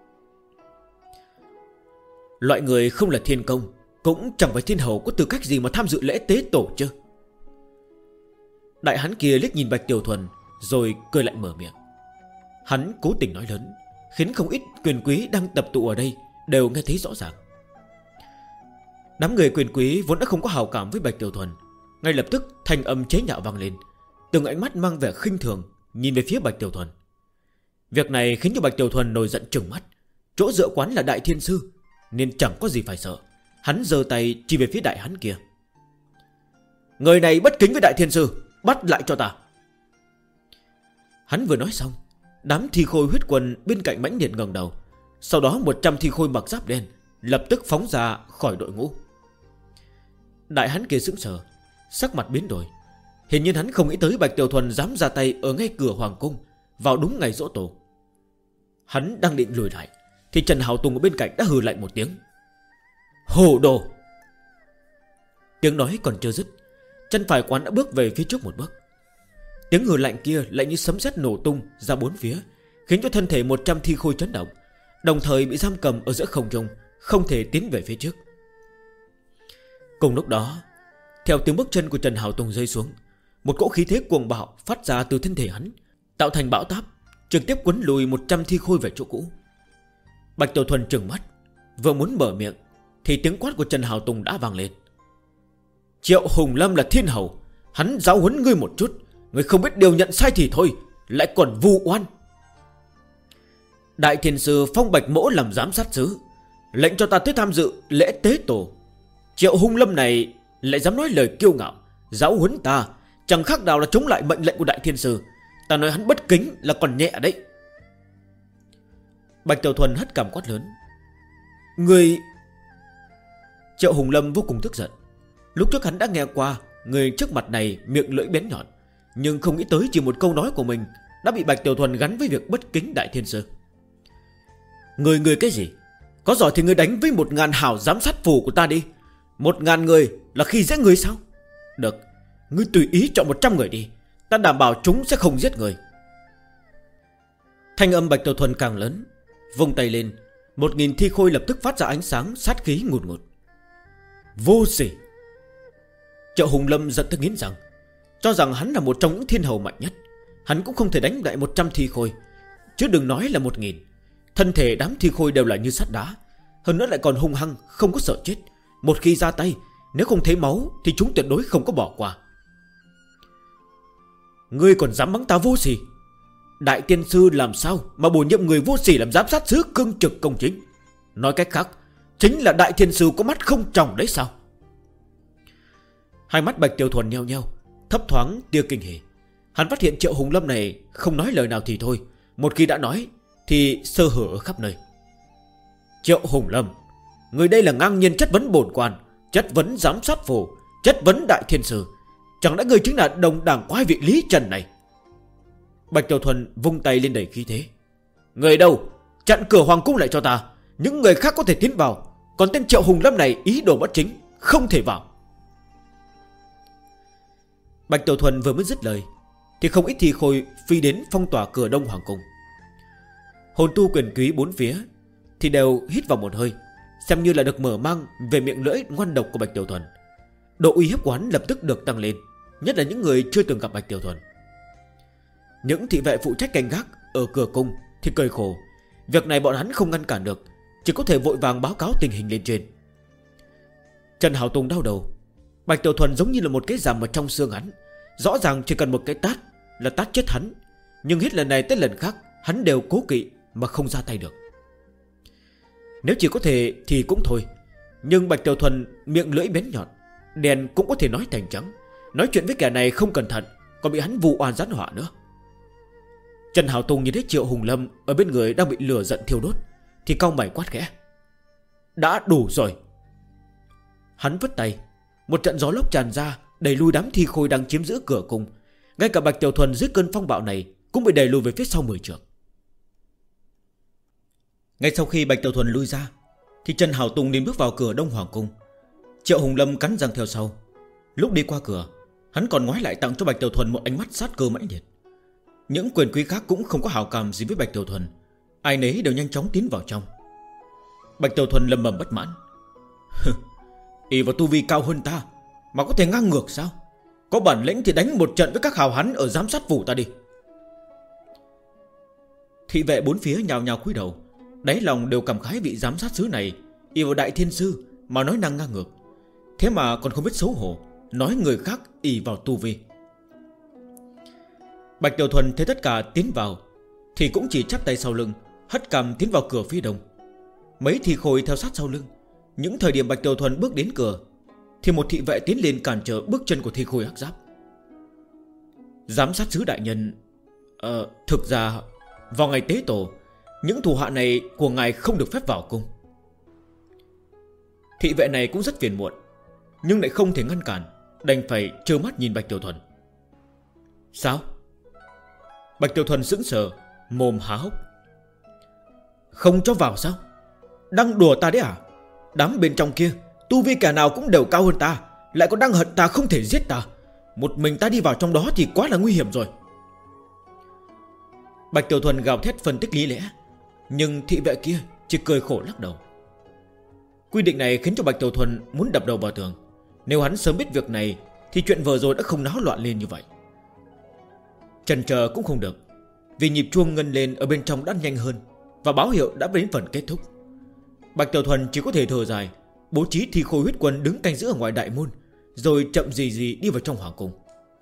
Loại người không là thiên công, cũng chẳng phải thiên hầu, có tư cách gì mà tham dự lễ tế tổ chứ? Đại hán kia liếc nhìn Bạch Tiểu Thuần, rồi cười lại mở miệng. Hắn cố tình nói lớn, khiến không ít quyền quý đang tập tụ ở đây đều nghe thấy rõ ràng. Đám người quyền quý vốn đã không có hào cảm với Bạch Tiểu Thuần, ngay lập tức thanh âm chế nhạo vang lên, từng ánh mắt mang vẻ khinh thường nhìn về phía Bạch Tiểu Thuần. Việc này khiến cho Bạch Tiểu Thuần nổi giận trừng mắt. Chỗ dựa quán là đại thiên sư, nên chẳng có gì phải sợ. Hắn giơ tay chỉ về phía đại hán kia. Người này bất kính với đại thiên sư, bắt lại cho ta. Hắn vừa nói xong, đám thi khôi huyết quần bên cạnh mãnh liệt ngẩng đầu. Sau đó 100 thi khôi mặc giáp đen lập tức phóng ra khỏi đội ngũ. Đại hán kia sững sờ, sắc mặt biến đổi. Hiển nhiên hắn không nghĩ tới Bạch Tiểu Thuần dám ra tay ở ngay cửa hoàng cung vào đúng ngày giỗ tổ. Hắn đang định lùi lại thì Trần Hảo Tùng ở bên cạnh đã hừ lạnh một tiếng. Hồ đồ! Tiếng nói còn chưa dứt, chân phải quán đã bước về phía trước một bước. Tiếng hừ lạnh kia lại như sấm sét nổ tung ra bốn phía, khiến cho thân thể 100 thi khôi chấn động, đồng thời bị giam cầm ở giữa không trung, không thể tiến về phía trước. Cùng lúc đó, theo tiếng bước chân của Trần Hảo Tùng rơi xuống, một cỗ khí thế cuồng bạo phát ra từ thân thể hắn, tạo thành bão táp, trực tiếp quấn lùi 100 thi khôi về chỗ cũ. Bạch Tiểu Thuần trừng mắt, vừa muốn mở miệng thì tiếng quát của Trần Hảo Tùng đã vang lên. Triệu Hùng Lâm là thiên hầu, Hắn giáo huấn ngươi một chút, ngươi không biết điều nhận sai thì thôi, lại còn vu oan. Đại Thiên Sư phong Bạch Mỗ làm giám sát sứ, lệnh cho ta tới tham dự lễ tế tổ. Triệu Hung Lâm này lại dám nói lời kiêu ngạo, giáo huấn ta, chẳng khác nào là chống lại mệnh lệnh của Đại Thiên Sư. Ta nói hắn bất kính là còn nhẹ đấy. Bạch Tiểu Thuần hất cằm quát lớn: Người... Triệu Hùng Lâm vô cùng tức giận. Lúc trước hắn đã nghe qua người trước mặt này miệng lưỡi bén nhọn, nhưng không nghĩ tới chỉ một câu nói của mình đã bị Bạch Tiểu Thuần gắn với việc bất kính Đại Thiên Sư. Người cái gì? Có giỏi thì người đánh với 1000 hào giám sát phù của ta đi. 1000 người là khi dễ người sao? Được, ngươi tùy ý chọn 100 người đi, ta đảm bảo chúng sẽ không giết người. Thanh âm Bạch Tiểu Thuần càng lớn, vung tay lên, 1000 thi khôi lập tức phát ra ánh sáng sát khí ngùn ngụt. Vô sỉ! Triệu Hùng Lâm giận tới nghiến răng, cho rằng hắn là một trong những thiên hầu mạnh nhất, hắn cũng không thể đánh lại 100 thi khôi, chứ đừng nói là 1000. Thân thể đám thi khôi đều là như sắt đá, hơn nữa lại còn hung hăng, không có sợ chết. Một khi ra tay, nếu không thấy máu thì chúng tuyệt đối không có bỏ qua. Ngươi còn dám mắng ta vô sỉ? Đại Tiên Sư làm sao mà bổ nhiệm người vô sỉ làm giám sát sứ cương trực công chính? Nói cách khác, chính là Đại Thiên Sư có mắt không tròng đấy sao? Hai mắt Bạch Tiểu Thuần nheo nheo, thấp thoáng tia kinh hỉ. Hắn phát hiện Triệu Hùng Lâm này không nói lời nào thì thôi, một khi đã nói thì sơ hở ở khắp nơi. Triệu Hùng Lâm, người đây là ngang nhiên chất vấn bổn quan, chất vấn giám sát phù, chất vấn Đại Thiên Sư. Chẳng lẽ người chính là đồng đảng quái vị Lý Trần này? Bạch Tiểu Thuần vung tay lên đầy khí thế. Người đâu? Chặn cửa hoàng cung lại cho ta. Những người khác có thể tiến vào, còn tên Triệu Hùng Lâm này ý đồ bất chính, không thể vào. Bạch Tiểu Thuần vừa mới dứt lời thì không ít thi khôi phi đến phong tỏa cửa đông hoàng cung. Hồn tu quyền quý bốn phía thì đều hít vào một hơi, xem như là được mở mang về miệng lưỡi ngoan độc của Bạch Tiểu Thuần. Độ uy hiếp của hắn lập tức được tăng lên, nhất là những người chưa từng gặp Bạch Tiểu Thuần. Những thị vệ phụ trách canh gác ở cửa cung thì cười khổ. Việc này bọn hắn không ngăn cản được, chỉ có thể vội vàng báo cáo tình hình lên trên. Trần Hảo Tùng đau đầu. Bạch Tiểu Thuần giống như là một cái rằm ở trong xương hắn, rõ ràng chỉ cần một cái tát là tát chết hắn, nhưng hết lần này tới lần khác hắn đều cố kỵ mà không ra tay được. Nếu chỉ có thể thì cũng thôi, nhưng Bạch Tiểu Thuần miệng lưỡi bén nhọn, đèn cũng có thể nói thành trắng. Nói chuyện với kẻ này không cẩn thận còn bị hắn vu oan gián họa nữa. Trần Hảo Tùng nhìn thấy Triệu Hùng Lâm ở bên người đang bị lửa giận thiêu đốt thì cau mày quát khẽ: Đã đủ rồi. Hắn vứt tay, một trận gió lốc tràn ra, đẩy lui đám thi khôi đang chiếm giữ cửa cung. Ngay cả Bạch Tiểu Thuần dưới cơn phong bạo này cũng bị đẩy lùi về phía sau 10 trượng. Ngay sau khi Bạch Tiểu Thuần lui ra thì Trần Hảo Tùng liền bước vào cửa đông hoàng cung. Triệu Hùng Lâm cắn răng theo sau. Lúc đi qua cửa, hắn còn ngoái lại tặng cho Bạch Tiểu Thuần một ánh mắt sát cơ mãnh liệt. Những quyền quý khác cũng không có hảo cảm gì với Bạch Tiểu Thuần, ai nấy đều nhanh chóng tiến vào trong. Bạch Tiểu Thuần lầm bầm bất mãn: ỷ vào tu vi cao hơn ta mà có thể ngang ngược sao? Có bản lĩnh thì đánh một trận với các hào hán ở giám sát phủ ta đi. Thị vệ bốn phía nhào nhào cúi đầu, đáy lòng đều cảm khái vị giám sát sứ này ỷ vào Đại Thiên Sư mà nói năng ngang ngược, thế mà còn không biết xấu hổ nói người khác ỷ vào tu vi. Bạch Tiểu Thuần thấy tất cả tiến vào thì cũng chỉ chắp tay sau lưng, hất cằm tiến vào cửa phía đông. Mấy thi khôi theo sát sau lưng. Những thời điểm Bạch Tiểu Thuần bước đến cửa thì một thị vệ tiến lên cản trở bước chân của thi khôi hắc giáp. Giám sát sứ đại nhân, thực ra vào ngày tế tổ, những thủ hạ này của ngài không được phép vào cung. Thị vệ này cũng rất phiền muộn, nhưng lại không thể ngăn cản, đành phải trơ mắt nhìn Bạch Tiểu Thuần. Sao? Bạch Tiểu Thuần sững sờ, mồm há hốc. Không cho vào sao? Đang đùa ta đấy à? Đám bên trong kia tu vi kẻ nào cũng đều cao hơn ta, lại còn đang hận ta không thể giết ta. Một mình ta đi vào trong đó thì quá là nguy hiểm rồi. Bạch Tiểu Thuần gào thét phân tích lý lẽ, nhưng thị vệ kia chỉ cười khổ lắc đầu. Quy định này khiến cho Bạch Tiểu Thuần muốn đập đầu vào tường. Nếu hắn sớm biết việc này thì chuyện vừa rồi đã không náo loạn lên như vậy. Chần chờ cũng không được, vì nhịp chuông ngân lên ở bên trong đã nhanh hơn và báo hiệu đã đến phần kết thúc. Bạch Tiểu Thuần chỉ có thể thở dài, bố trí thi khôi huyết quân đứng canh giữ ở ngoài đại môn, rồi chậm gì gì đi vào trong hoàng cung.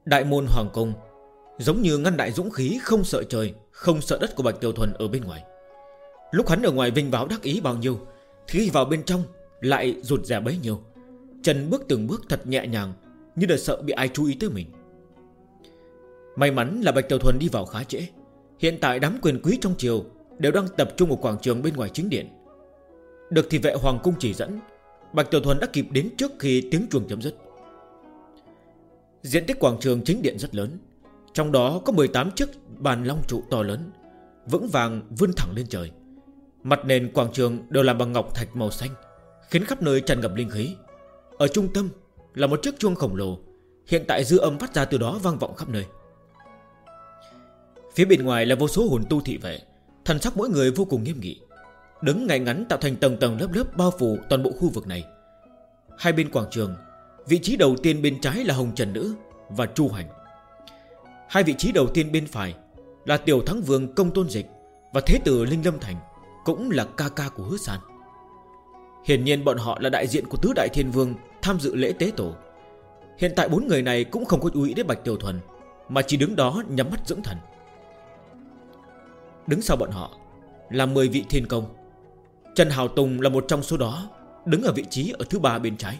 Đại môn hoàng cung giống như ngăn đại dũng khí, không sợ trời không sợ đất của Bạch Tiểu Thuần ở bên ngoài. Lúc hắn ở ngoài vinh váo đắc ý bao nhiêu thì khi vào bên trong lại rụt rè bấy nhiêu. Chân bước từng bước thật nhẹ nhàng, như là sợ bị ai chú ý tới mình. May mắn là Bạch Tiểu Thuần đi vào khá trễ. Hiện tại đám quyền quý trong triều đều đang tập trung ở quảng trường bên ngoài chính điện. Được thị vệ hoàng cung chỉ dẫn, Bạch Tiểu Thuần đã kịp đến trước khi tiếng chuông chấm dứt. Diện tích quảng trường chính điện rất lớn, trong đó có 18 chiếc bàn long trụ to lớn, vững vàng vươn thẳng lên trời. Mặt nền quảng trường đều làm bằng ngọc thạch màu xanh, khiến khắp nơi tràn ngập linh khí. Ở trung tâm là một chiếc chuông khổng lồ, hiện tại dư âm phát ra từ đó vang vọng khắp nơi. Phía bên ngoài là vô số hồn tu thị vệ, thần sắc mỗi người vô cùng nghiêm nghị, đứng ngay ngắn tạo thành tầng tầng lớp lớp bao phủ toàn bộ khu vực này. Hai bên quảng trường, vị trí đầu tiên bên trái là Hồng Trần Nữ và Chu Hành. Hai vị trí đầu tiên bên phải là Tiểu Thắng Vương Công Tôn Dịch và Thế tử Linh Lâm Thành, cũng là ca ca của Hứa San. Hiển nhiên bọn họ là đại diện của tứ đại thiên vương tham dự lễ tế tổ. Hiện tại bốn người này cũng không có chú ý đến Bạch Tiểu Thuần, mà chỉ đứng đó nhắm mắt dưỡng thần. Đứng sau bọn họ là 10 vị thiên công. Trần Hào Tùng là một trong số đó, đứng ở vị trí ở thứ 3 bên trái.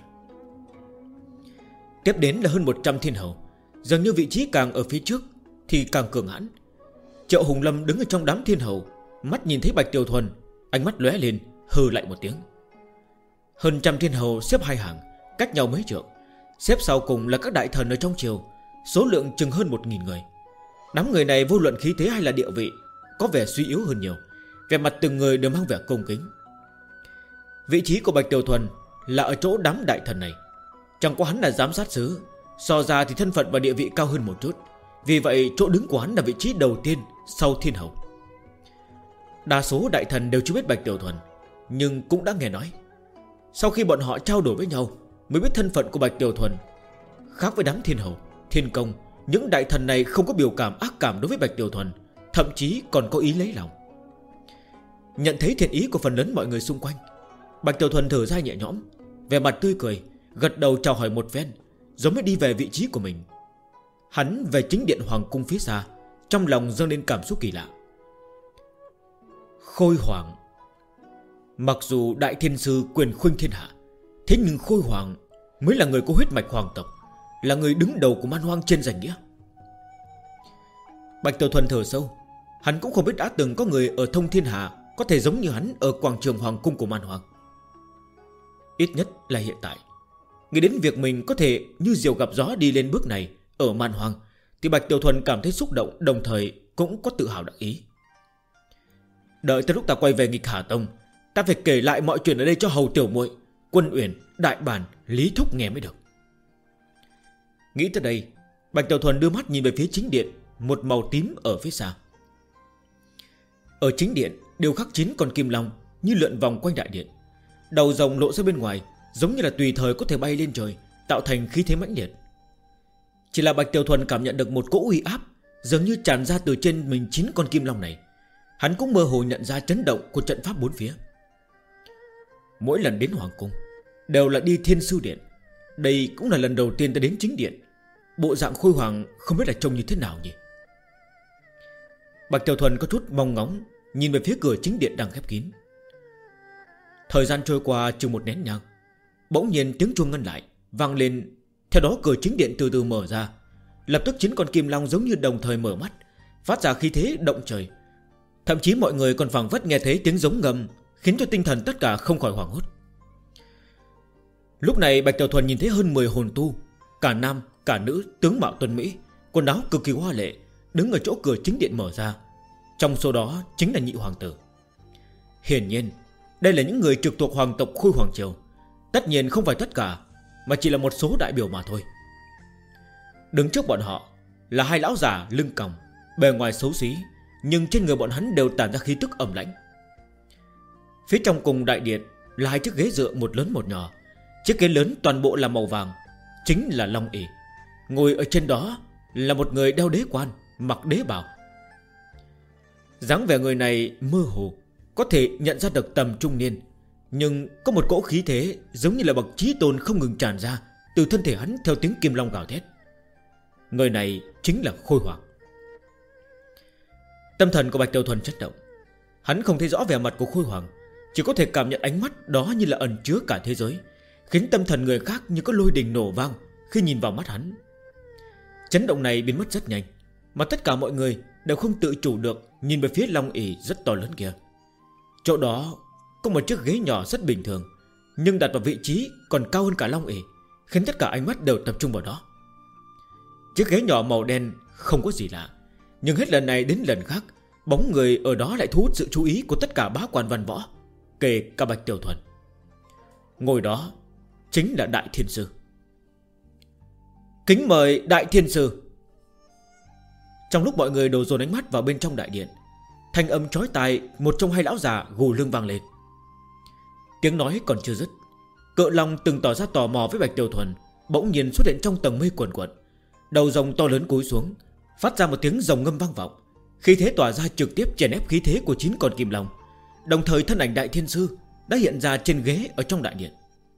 Tiếp đến là hơn 100 thiên hầu. Dường như vị trí càng ở phía trước thì càng cường hãn. Triệu Hùng Lâm đứng ở trong đám thiên hầu, mắt nhìn thấy Bạch Tiểu Thuần, ánh mắt lóe lên, hừ lại một tiếng. Hơn trăm thiên hầu xếp hai hàng, cách nhau mấy trượng. Xếp sau cùng là các đại thần ở trong triều, số lượng chừng hơn 1000 người. Đám người này vô luận khí thế hay là địa vị có vẻ suy yếu hơn nhiều, vẻ mặt từng người đều mang vẻ cung kính. Vị trí của Bạch Tiểu Thuần là ở chỗ đám đại thần này. Chẳng có hắn là giám sát sứ, so ra thì thân phận và địa vị cao hơn một chút. Vì vậy chỗ đứng của hắn là vị trí đầu tiên sau thiên hầu. Đa số đại thần đều chưa biết Bạch Tiểu Thuần, nhưng cũng đã nghe nói. Sau khi bọn họ trao đổi với nhau mới biết thân phận của Bạch Tiểu Thuần. Khác với đám thiên hầu, thiên công, những đại thần này không có biểu cảm ác cảm đối với Bạch Tiểu Thuần, thậm chí còn có ý lấy lòng. Nhận thấy thiện ý của phần lớn mọi người xung quanh, Bạch Tiểu Thuần thở ra nhẹ nhõm, vẻ mặt tươi cười, gật đầu chào hỏi một phen, rồi mới đi về vị trí của mình. Hắn về chính điện hoàng cung phía xa, trong lòng dâng lên cảm xúc kỳ lạ. Khôi Hoàng. Mặc dù đại thiên sư quyền khuynh thiên hạ, thế nhưng Khôi Hoàng mới là người có huyết mạch hoàng tộc, là người đứng đầu của man hoang trên danh nghĩa. Bạch Tiểu Thuần thở sâu. Hắn cũng không biết đã từng có người ở thông thiên hạ có thể giống như hắn ở quảng trường hoàng cung của man hoang. Ít nhất là hiện tại, nghĩ đến việc mình có thể như diều gặp gió đi lên bước này ở man hoang, thì Bạch Tiểu Thuần cảm thấy xúc động, đồng thời cũng có tự hào đắc ý. Đợi tới lúc ta quay về Nghịch Hà Tông, ta phải kể lại mọi chuyện ở đây cho Hầu Tiểu Muội, Quân Uyển, Đại Bản, Lý Thúc nghe mới được. Nghĩ tới đây, Bạch Tiểu Thuần đưa mắt nhìn về phía chính điện, một màu tím ở phía xa. Ở chính điện đều khắc 9 con kim long như lượn vòng quanh đại điện, đầu rồng lộ ra bên ngoài, giống như là tùy thời có thể bay lên trời, tạo thành khí thế mãnh liệt. Chỉ là Bạch Tiểu Thuần cảm nhận được một cỗ uy áp dường như tràn ra từ trên mình 9 con kim long này. Hắn cũng mơ hồ nhận ra chấn động của trận pháp bốn phía. Mỗi lần đến hoàng cung đều là đi Thiên Sư Điện, đây cũng là lần đầu tiên ta đến chính điện. Bộ dạng Khôi Hoàng không biết là trông như thế nào nhỉ. Bạch Tiểu Thuần có chút mong ngóng nhìn về phía cửa chính điện đang khép kín. Thời gian trôi qua chừng một nén nhang, bỗng nhiên tiếng chuông ngân lại vang lên. Theo đó cửa chính điện từ từ mở ra. Lập tức 9 con kim long giống như đồng thời mở mắt, phát ra khí thế động trời. Thậm chí mọi người còn phảng phất nghe thấy tiếng giống ngầm, khiến cho tinh thần tất cả không khỏi hoảng hốt. Lúc này Bạch Tiểu Thuần nhìn thấy hơn 10 hồn tu, cả nam cả nữ, tướng mạo tuấn mỹ, quần áo cực kỳ hoa lệ, đứng ở chỗ cửa chính điện mở ra. Trong số đó chính là nhị hoàng tử. Hiển nhiên đây là những người trực thuộc hoàng tộc Khôi Hoàng Triều. Tất nhiên không phải tất cả, mà chỉ là một số đại biểu mà thôi. Đứng trước bọn họ là hai lão già lưng còng, bề ngoài xấu xí, nhưng trên người bọn hắn đều tản ra khí tức ẩm lãnh. Phía trong cùng đại điện là hai chiếc ghế dựa, một lớn một nhỏ. Chiếc ghế lớn toàn bộ là màu vàng, chính là Long ỷ. Ngồi ở trên đó là một người đeo đế quan, mặc đế bào. dáng vẻ người này mơ hồ, có thể nhận ra được tầm trung niên, nhưng có một cỗ khí thế giống như là bậc chí tôn không ngừng tràn ra từ thân thể hắn theo tiếng kim long gào thét. Người này chính là Khôi Hoàng. Tâm thần của Bạch Tiểu Thuần chấn động. Hắn không thấy rõ vẻ mặt của Khôi Hoàng, chỉ có thể cảm nhận ánh mắt đó như là ẩn chứa cả thế giới, khiến tâm thần người khác như có lôi đình nổ vang khi nhìn vào mắt hắn. Chấn động này biến mất rất nhanh, mà tất cả mọi người đều không tự chủ được nhìn về phía long ỷ rất to lớn kia. Chỗ đó có một chiếc ghế nhỏ rất bình thường, nhưng đặt vào vị trí còn cao hơn cả long ỷ, khiến tất cả ánh mắt đều tập trung vào đó. Chiếc ghế nhỏ màu đen không có gì lạ, nhưng hết lần này đến lần khác, bóng người ở đó lại thu hút sự chú ý của tất cả bá quan văn võ, kể cả Bạch Tiểu Thuần. Ngồi đó chính là Đại Thiên Sư. Kính mời Đại Thiên Sư. Trong lúc mọi người đổ dồn ánh mắt vào bên trong đại điện, thanh âm chói tai một trong hai lão già gù lưng vang lên. Tiếng nói còn chưa dứt, Cự Long từng tỏ ra tò mò với Bạch Tiểu Thuần bỗng nhiên xuất hiện trong tầng mây quần quật. Đầu rồng to lớn cúi xuống, phát ra một tiếng rồng ngâm vang vọng, khí thế tỏa ra trực tiếp chèn ép khí thế của 9 con kim long. Đồng thời thân ảnh Đại Thiên Sư đã hiện ra trên ghế ở trong đại điện.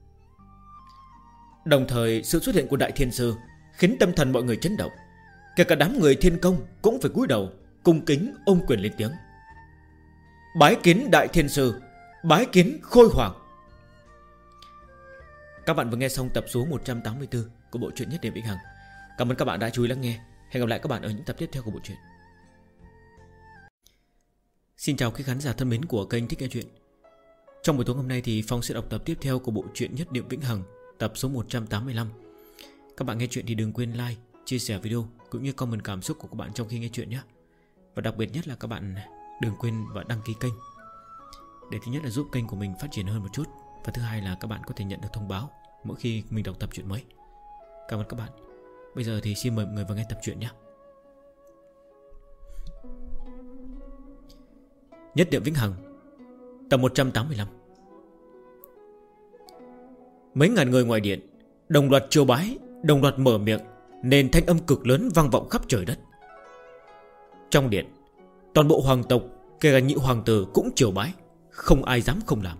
Đồng thời sự xuất hiện của Đại Thiên Sư khiến tâm thần mọi người chấn động, kể cả đám người Thiên Công cũng phải cúi đầu cung kính ôm quyền lên tiếng. Bái kiến Đại Thiên Sư, bái kiến Khôi Hoàng. Các bạn vừa nghe xong tập số 184 của bộ truyện Nhất Điểm Vĩnh Hằng. Cảm ơn các bạn đã chú ý lắng nghe. Hẹn gặp lại các bạn ở những tập tiếp theo của bộ truyện. Xin chào quý khán giả thân mến của kênh Thích Nghe Chuyện. Trong buổi tối hôm nay thì Phong sẽ đọc tập tiếp theo của bộ truyện Nhất Điểm Vĩnh Hằng, tập số 185. Các bạn nghe chuyện thì đừng quên like, chia sẻ video cũng như comment cảm xúc của các bạn trong khi nghe chuyện nhé. Và đặc biệt nhất là các bạn đừng quên và đăng ký kênh, để thứ nhất là giúp kênh của mình phát triển hơn một chút, và thứ hai là các bạn có thể nhận được thông báo mỗi khi mình đọc tập truyện mới. Cảm ơn các bạn. Bây giờ thì xin mời mọi người vào nghe tập truyện nhé. Nhất Điểm Vĩnh Hằng, tập 185. Mấy ngàn người ngoài điện đồng loạt triều bái, đồng loạt mở miệng, nên thanh âm cực lớn vang vọng khắp trời đất. Trong điện, toàn bộ hoàng tộc, kể cả nhị hoàng tử cũng triều bái, không ai dám không làm.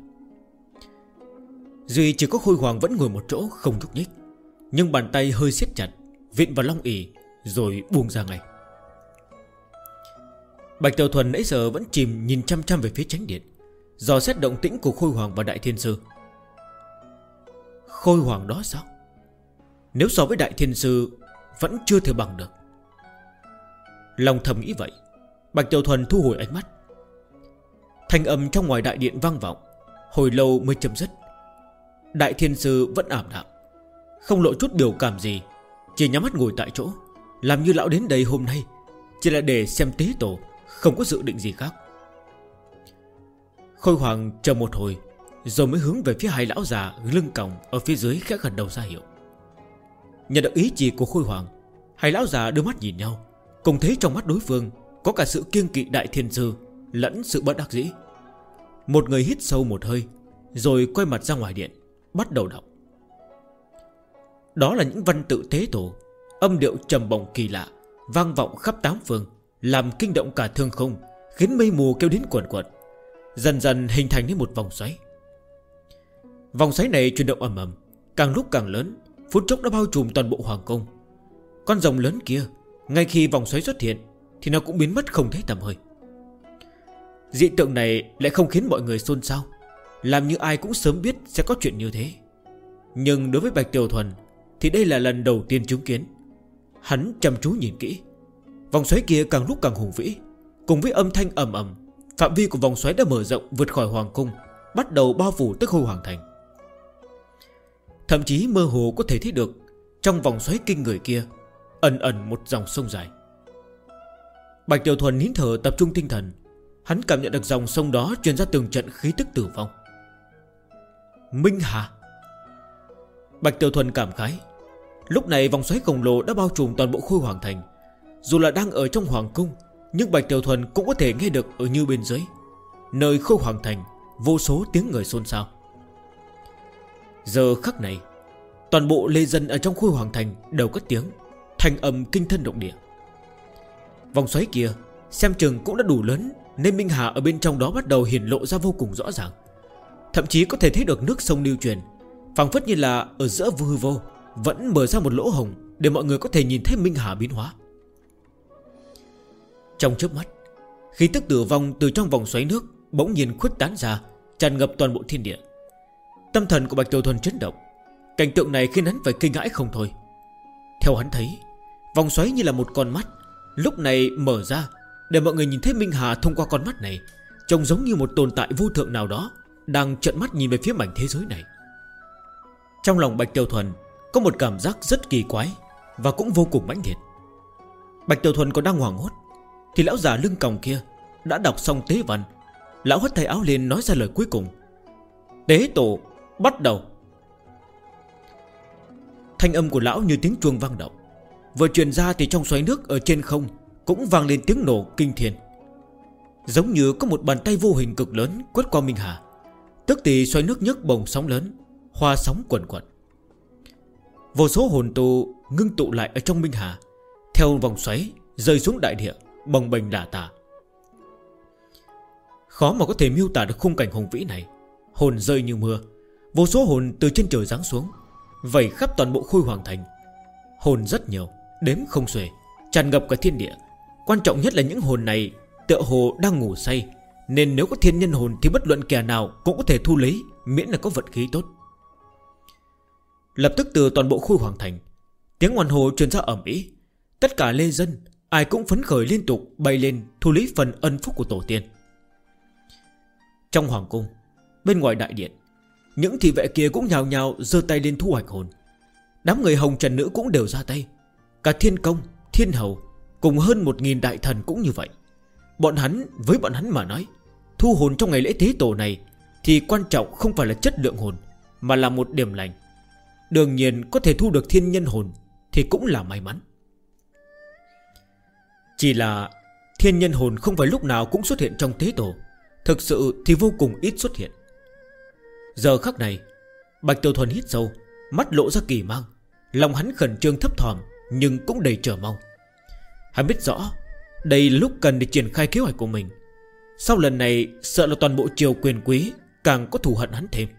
Duy chỉ có Khôi Hoàng vẫn ngồi một chỗ không nhúc nhích, nhưng bàn tay hơi siết chặt, vịn vào long ỷ rồi buông ra ngay. Bạch Tiểu Thuần nãy giờ vẫn chìm nhìn chăm chăm về phía chánh điện, dò xét động tĩnh của Khôi Hoàng và Đại Thiên Sư. Khôi Hoàng đó sao? Nếu so với Đại Thiên Sư vẫn chưa thể bằng được. Lòng thầm nghĩ vậy, Bạch Tiểu Thuần thu hồi ánh mắt. Thanh âm trong ngoài đại điện vang vọng, hồi lâu mới chấm dứt. Đại Thiên Sư vẫn ảm đạm, không lộ chút biểu cảm gì, chỉ nhắm mắt ngồi tại chỗ, làm như lão đến đây hôm nay chỉ là để xem tế tổ, không có dự định gì khác. Khôi Hoàng chờ một hồi, rồi mới hướng về phía hai lão già lưng còng ở phía dưới khẽ gật đầu ra hiệu. Nhận được ý chỉ của Khôi Hoàng, hai lão già đưa mắt nhìn nhau, cùng thấy trong mắt đối phương có cả sự kiêng kỵ Đại Thiên Sư lẫn sự bất đắc dĩ. Một người hít sâu một hơi, rồi quay mặt ra ngoài điện, bắt đầu đọc. Đó là những văn tự tế tổ, âm điệu trầm bổng kỳ lạ, vang vọng khắp tám phương, làm kinh động cả thương không, khiến mây mù kêu đến quần quật, dần dần hình thành nên một vòng xoáy. Vòng xoáy này chuyển động ầm ầm, càng lúc càng lớn, phút chốc đã bao trùm toàn bộ hoàng cung. Con rồng lớn kia, ngay khi vòng xoáy xuất hiện thì nó cũng biến mất không thấy tăm hơi. Dị tượng này lại không khiến mọi người xôn xao, làm như ai cũng sớm biết sẽ có chuyện như thế. Nhưng đối với Bạch Tiểu Thuần thì đây là lần đầu tiên chứng kiến. Hắn chăm chú nhìn kỹ, vòng xoáy kia càng lúc càng hùng vĩ, cùng với âm thanh ầm ầm, phạm vi của vòng xoáy đã mở rộng vượt khỏi hoàng cung, bắt đầu bao phủ tới Khôi Hoàng thành. Thậm chí mơ hồ có thể thấy được trong vòng xoáy kinh người kia ẩn ẩn một dòng sông dài. Bạch Tiểu Thuần nín thở tập trung tinh thần, hắn cảm nhận được dòng sông đó truyền ra từng trận khí tức tử vong. Minh Hà. Bạch Tiểu Thuần cảm khái. Lúc này vòng xoáy khổng lồ đã bao trùm toàn bộ Khôi Hoàng thành. Dù là đang ở trong hoàng cung, nhưng Bạch Tiểu Thuần cũng có thể nghe được ở như bên dưới, nơi Khôi Hoàng thành vô số tiếng người xôn xao. Giờ khắc này, toàn bộ lê dân ở trong Khôi Hoàng thành đều cất tiếng, thanh âm kinh thân động địa. Vòng xoáy kia xem chừng cũng đã đủ lớn, nên Minh Hà ở bên trong đó bắt đầu hiển lộ ra vô cùng rõ ràng. Thậm chí có thể thấy được nước sông lưu truyền, phảng phất như là ở giữa hư vô vẫn mở ra một lỗ hồng, để mọi người có thể nhìn thấy Minh Hà biến hóa. Trong chớp mắt, khí tức tử vong từ trong vòng xoáy nước bỗng nhiên khuếch tán ra, tràn ngập toàn bộ thiên địa. Tâm thần của Bạch Tiểu Thuần chấn động. Cảnh tượng này khiến hắn phải kinh hãi không thôi. Theo hắn thấy, vòng xoáy như là một con mắt, lúc này mở ra để mọi người nhìn thấy Minh Hà thông qua con mắt này, trông giống như một tồn tại vô thượng nào đó đang trợn mắt nhìn về phía mảnh thế giới này. Trong lòng Bạch Tiểu Thuần có một cảm giác rất kỳ quái và cũng vô cùng mãnh liệt. Bạch Tiểu Thuần còn đang hoảng hốt thì lão già lưng còng kia đã đọc xong tế văn. Lão hất tay áo lên nói ra lời cuối cùng: Tế tổ bắt đầu. Thanh âm của lão như tiếng chuông vang động. Vừa truyền ra thì trong xoáy nước ở trên không cũng vang lên tiếng nổ kinh thiên. Giống như có một bàn tay vô hình cực lớn quét qua Minh Hà. Tức thì xoáy nước nhấc bồng sóng lớn, hoa sóng quần quật. Vô số hồn tu ngưng tụ lại ở trong Minh Hà, theo vòng xoáy rơi xuống đại địa, bồng bềnh lả tả. Khó mà có thể miêu tả được khung cảnh hùng vĩ này. Hồn rơi như mưa, vô số hồn từ trên trời giáng xuống, vẩy khắp toàn bộ Khôi Hoàng Thành. Hồn rất nhiều, đếm không xuể, tràn ngập cả thiên địa. Quan trọng nhất là những hồn này tựa hồ đang ngủ say, nên nếu có thiên nhân hồn thì bất luận kẻ nào cũng có thể thu lấy, miễn là có vận khí tốt. Lập tức từ toàn bộ Khôi Hoàng Thành, tiếng hoan hô truyền ra ầm ĩ. Tất cả lê dân ai cũng phấn khởi liên tục bay lên thu lấy phần ân phúc của tổ tiên. Trong hoàng cung, bên ngoài đại điện, những thị vệ kia cũng nhào nhào giơ tay lên thu hoạch hồn. Đám người hồng trần nữ cũng đều ra tay. Cả thiên công, thiên hầu cùng hơn 1000 đại thần cũng như vậy. Với bọn hắn mà nói, thu hồn trong ngày lễ tế tổ này thì quan trọng không phải là chất lượng hồn, mà là một điểm lành. Đương nhiên có thể thu được thiên nhân hồn thì cũng là may mắn. Chỉ là thiên nhân hồn không phải lúc nào cũng xuất hiện trong tế tổ, thực sự thì vô cùng ít xuất hiện. Giờ khắc này, Bạch Tiểu Thuần hít sâu, mắt lộ ra kỳ mang. Lòng hắn khẩn trương thấp thỏm, nhưng cũng đầy chờ mong. Hắn biết rõ đây là lúc cần để triển khai kế hoạch của mình. Sau lần này sợ là toàn bộ triều quyền quý càng có thù hận hắn thêm.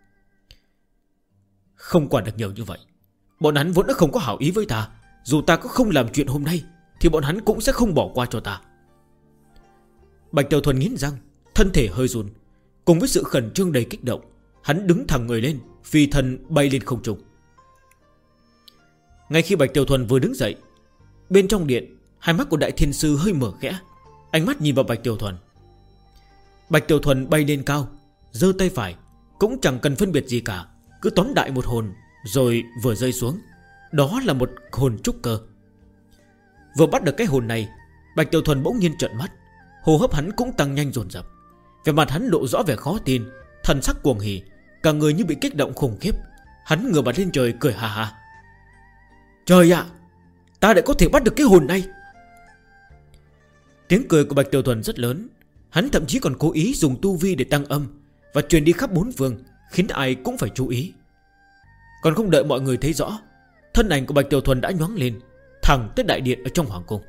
Không quản được nhiều như vậy. Bọn hắn vốn đã không có hảo ý với ta. Dù ta có không làm chuyện hôm nay thì bọn hắn cũng sẽ không bỏ qua cho ta. Bạch Tiểu Thuần nghiến răng, thân thể hơi run. Cùng với sự khẩn trương đầy kích động, hắn đứng thẳng người lên, phi thân bay lên không trung. Ngay khi Bạch Tiểu Thuần vừa đứng dậy, bên trong điện, hai mắt của Đại Thiên Sư hơi mở khẽ, ánh mắt nhìn vào Bạch Tiểu Thuần. Bạch Tiểu Thuần bay lên cao, giơ tay phải, cũng chẳng cần phân biệt gì cả, cứ tóm đại một hồn, rồi vừa rơi xuống. Đó là một hồn trúc cơ. Vừa bắt được cái hồn này, Bạch Tiểu Thuần bỗng nhiên trợn mắt, hô hấp hắn cũng tăng nhanh dồn dập. Về mặt hắn lộ rõ vẻ khó tin, thần sắc cuồng hỉ, cả người như bị kích động khủng khiếp. Hắn ngửa mặt lên trời cười hà hà: Trời ạ, ta đã có thể bắt được cái hồn này. Tiếng cười của Bạch Tiểu Thuần rất lớn. Hắn thậm chí còn cố ý dùng tu vi để tăng âm và truyền đi khắp bốn phương, khiến ai cũng phải chú ý. Còn không đợi mọi người thấy rõ, thân ảnh của Bạch Tiểu Thuần đã nhoáng lên, thẳng tới đại điện ở trong hoàng cung.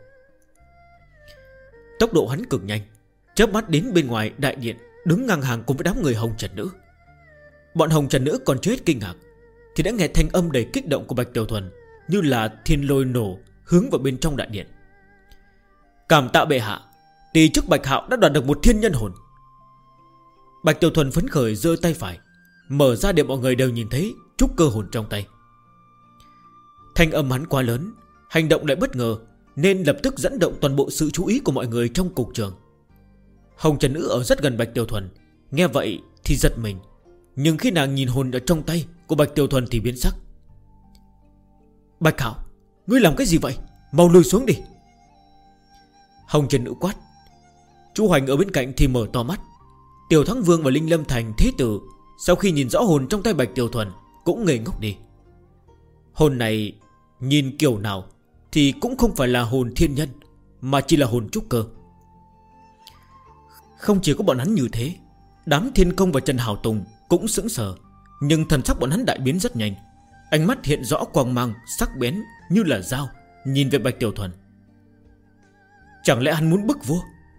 Tốc độ hắn cực nhanh, chớp mắt đến bên ngoài đại điện, đứng ngang hàng cùng với đám người hồng trần nữ. Bọn hồng trần nữ còn chưa hết kinh ngạc thì đã nghe thanh âm đầy kích động của Bạch Tiểu Thuần như là thiên lôi nổ hướng vào bên trong đại điện. Cảm tạ bệ hạ, tỷ chức Bạch Hạo đã đoạt được một thiên nhân hồn. Bạch Tiểu Thuần phấn khởi giơ tay phải, mở ra để mọi người đều nhìn thấy trúc cơ hồn trong tay. Thanh âm hắn quá lớn, hành động lại bất ngờ, nên lập tức dẫn động toàn bộ sự chú ý của mọi người trong cục trường. Hồng Trần Nữ ở rất gần Bạch Tiểu Thuần, nghe vậy thì giật mình. Nhưng khi nàng nhìn hồn ở trong tay của Bạch Tiểu Thuần thì biến sắc. Bạch Hạo, ngươi làm cái gì vậy? Mau lùi xuống đi. Hồng Trần Nữ quát. Chu Hoành ở bên cạnh thì mở to mắt. Tiểu Thắng Vương và Linh Lâm Thành Thế Tử sau khi nhìn rõ hồn trong tay Bạch Tiểu Thuần cũng ngây ngốc đi. Hồn này nhìn kiểu nào thì cũng không phải là hồn thiên nhân, mà chỉ là hồn trúc cơ. Không chỉ có bọn hắn như thế, đám Thiên Công và Trần Hảo Tùng cũng sững sờ. Nhưng thần sắc bọn hắn đại biến rất nhanh, ánh mắt hiện rõ quang mang sắc bén như là dao, nhìn về Bạch Tiểu Thuần. Chẳng lẽ hắn muốn bức vua?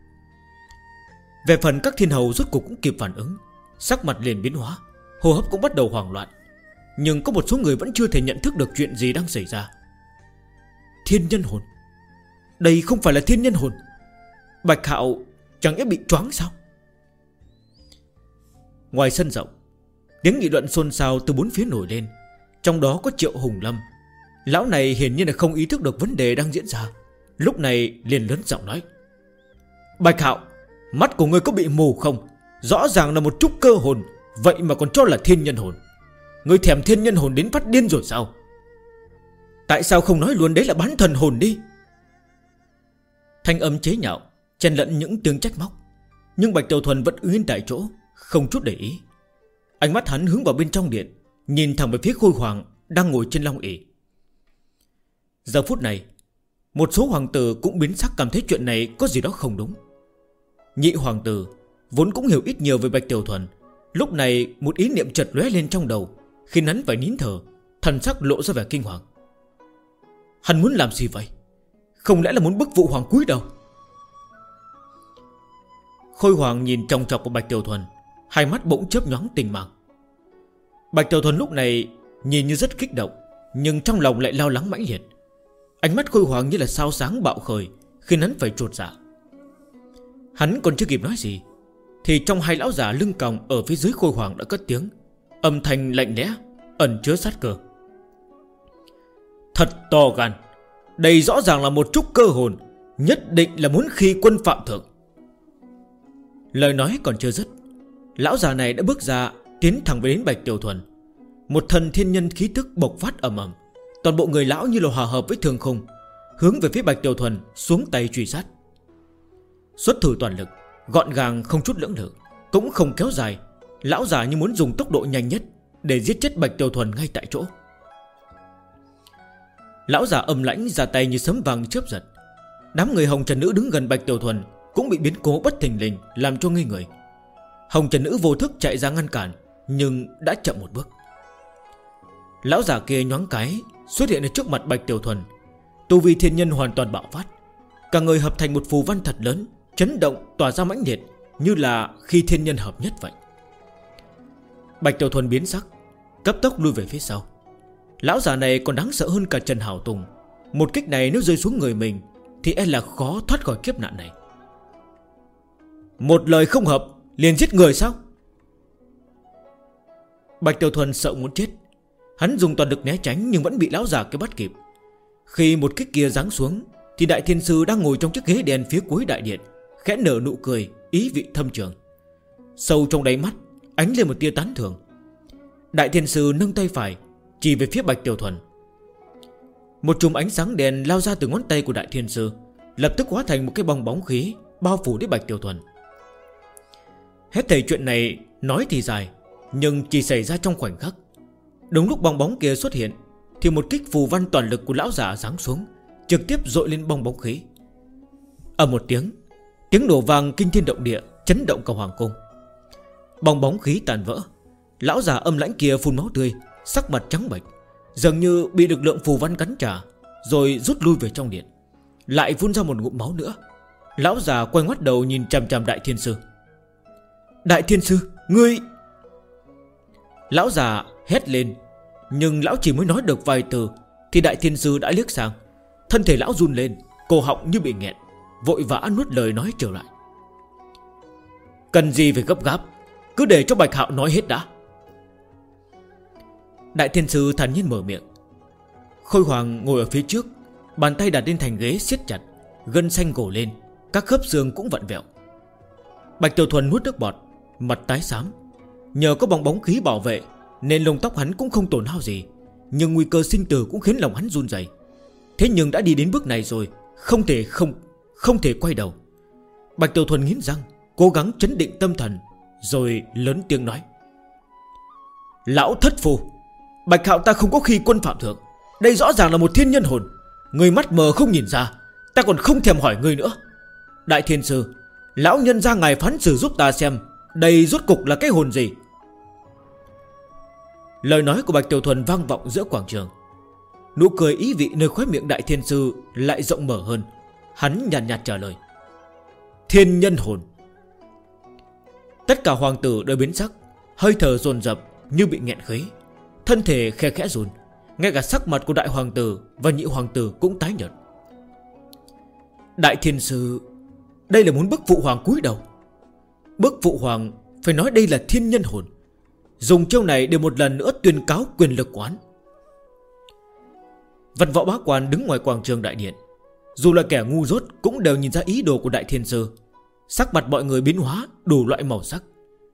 Về phần các thiên hầu rốt cuộc cũng kịp phản ứng, sắc mặt liền biến hóa, hô hấp cũng bắt đầu hoảng loạn. Nhưng có một số người vẫn chưa thể nhận thức được chuyện gì đang xảy ra. Thiên nhân hồn? Đây không phải là thiên nhân hồn. Bạch Hạo chẳng lẽ bị choáng sao? Ngoài sân rộng, tiếng nghị luận xôn xao từ bốn phía nổi lên. Trong đó có Triệu Hùng Lâm. Lão này hiển nhiên là không ý thức được vấn đề đang diễn ra. Lúc này liền lớn giọng nói: Bạch Hạo, mắt của ngươi có bị mù không? Rõ ràng là một chút cơ hồn, vậy mà còn cho là thiên nhân hồn. Ngươi thèm thiên nhân hồn đến phát điên rồi sao? Tại sao không nói luôn đấy là bán thần hồn đi? Thanh âm chế nhạo chen lẫn những tiếng trách móc. Nhưng Bạch Tiểu Thuần vẫn yên tại chỗ, không chút để ý. Ánh mắt hắn hướng vào bên trong điện, nhìn thẳng về phía Khôi Hoàng đang ngồi trên long ỷ. Giờ phút này, một số hoàng tử cũng biến sắc, cảm thấy chuyện này có gì đó không đúng. Nhị hoàng tử vốn cũng hiểu ít nhiều về Bạch Tiểu Thuần, lúc này một ý niệm chợt lóe lên trong đầu, khiến hắn phải nín thở, thần sắc lộ ra vẻ kinh hoàng. Hắn muốn làm gì vậy? Không lẽ là muốn bức vụ hoàng cúi đầu? Khôi Hoàng nhìn chòng chọc vào Bạch Tiểu Thuần, hai mắt bỗng chớp nhoáng tình mạng. Bạch Tiểu Thuần lúc này nhìn như rất kích động, nhưng trong lòng lại lo lắng mãnh liệt. Ánh mắt Khôi Hoàng như là sao sáng bạo khởi, khiến hắn phải chột dạ. Hắn còn chưa kịp nói gì thì trong hai lão già lưng còng ở phía dưới Khôi Hoàng đã cất tiếng, âm thanh lạnh lẽo ẩn chứa sát cơ: Thật to gan, đây rõ ràng là một chút cơ hồn, nhất định là muốn khi quân phạm thượng. Lời nói còn chưa dứt, lão già này đã bước ra, tiến thẳng về đến Bạch Tiểu Thuần. Một thần thiên nhân khí tức bộc phát ầm ầm, toàn bộ người lão như là hòa hợp với thương khung, hướng về phía Bạch Tiểu Thuần xuống tay truy sát. Xuất thủ toàn lực, gọn gàng không chút lưỡng lự, cũng không kéo dài. Lão già như muốn dùng tốc độ nhanh nhất để giết chết Bạch Tiểu Thuần ngay tại chỗ. Lão già âm lãnh ra tay như sấm vàng chớp giật. Đám người Hồng Trần Nữ đứng gần Bạch Tiểu Thuần cũng bị biến cố bất thình lình làm cho ngây người. Hồng Trần Nữ vô thức chạy ra ngăn cản, nhưng đã chậm một bước. Lão già kia nhoáng cái xuất hiện ở trước mặt Bạch Tiểu Thuần. Tu vi thiên nhân hoàn toàn bạo phát, cả người hợp thành một phù văn thật lớn, chấn động tỏa ra mãnh liệt, như là khi thiên nhân hợp nhất vậy. Bạch Tiểu Thuần biến sắc, cấp tốc lui về phía sau. Lão già này còn đáng sợ hơn cả Trần Hảo Tùng. Một kích này nếu rơi xuống người mình thì e là khó thoát khỏi kiếp nạn này. Một lời không hợp liền giết người sao? Bạch Tiểu Thuần sợ muốn chết. Hắn dùng toàn lực né tránh nhưng vẫn bị lão già kia bắt kịp. Khi một kích kia giáng xuống thì Đại Thiên Sư đang ngồi trong chiếc ghế đèn phía cuối đại điện khẽ nở nụ cười ý vị thâm trường. Sâu trong đáy mắt ánh lên một tia tán thưởng. Đại Thiên Sư nâng tay phải chỉ về phía Bạch Tiểu Thuần. Một chùm ánh sáng đèn lao ra từ ngón tay của Đại Thiên Sư, lập tức hóa thành một cái bong bóng khí bao phủ đến Bạch Tiểu Thuần. Hết thảy chuyện này nói thì dài, nhưng chỉ xảy ra trong khoảnh khắc. Đúng lúc bong bóng kia xuất hiện thì một kích phù văn toàn lực của lão giả giáng xuống, trực tiếp dội lên bong bóng khí. Ở một tiếng nổ vang kinh thiên động địa, chấn động cả hoàng cung. Bong bóng khí tàn vỡ. Lão già âm lãnh kia phun máu tươi, sắc mặt trắng bệch, dường như bị lực lượng phù văn cắn trả, rồi rút lui về trong điện. Lại phun ra một ngụm máu nữa. Lão già quay ngoắt đầu nhìn chằm chằm Đại Thiên Sư. Đại Thiên Sư, ngươi... Lão già hét lên, nhưng lão chỉ mới nói được vài từ thì Đại Thiên Sư đã liếc sang. Thân thể lão run lên, cổ họng như bị nghẹn, vội vã nuốt lời nói trở lại. Cần gì phải gấp gáp, cứ để cho Bạch Hạo nói hết đã. Đại Thiên Sư thản nhiên mở miệng. Khôi Hoàng ngồi ở phía trước, bàn tay đặt lên thành ghế siết chặt, gân xanh gồ lên, các khớp xương cũng vặn vẹo. Bạch Tiểu Thuần nuốt nước bọt, mặt tái xám. Nhờ có bong bóng khí bảo vệ nên lông tóc hắn cũng không tổn hao gì, nhưng nguy cơ sinh tử cũng khiến lòng hắn run rẩy. Thế nhưng đã đi đến bước này rồi, không thể quay đầu. Bạch Tiểu Thuần nghiến răng, cố gắng trấn định tâm thần, rồi lớn tiếng nói. Lão thất phu, Bạch Hạo ta không có khi quân phạm thượng. Đây rõ ràng là một thiên nhân hồn. Người mắt mờ không nhìn ra, ta còn không thèm hỏi ngươi nữa. Đại Thiên Sư, lão nhân ra ngài phán xử giúp ta xem đây rốt cục là cái hồn gì. Lời nói của Bạch Tiểu Thuần vang vọng giữa quảng trường. Nụ cười ý vị nơi khóe miệng Đại Thiên Sư lại rộng mở hơn. Hắn nhàn nhạt trả lời. Thiên nhân hồn. Tất cả hoàng tử đều biến sắc, hơi thở dồn dập như bị nghẹn khí, thân thể khe khẽ run. ngay cả sắc mặt của đại hoàng tử và nhị hoàng tử cũng tái nhợt. Đại thiên sư, đây là muốn bức phụ hoàng cúi đầu. Bức phụ hoàng phải nói đây là thiên nhân hồn, dùng chiêu này để một lần nữa tuyên cáo quyền lực quán. Văn võ bá quan đứng ngoài quảng trường đại điện, dù là kẻ ngu dốt cũng đều nhìn ra ý đồ của đại thiên sư. Sắc mặt mọi người biến hóa đủ loại màu sắc.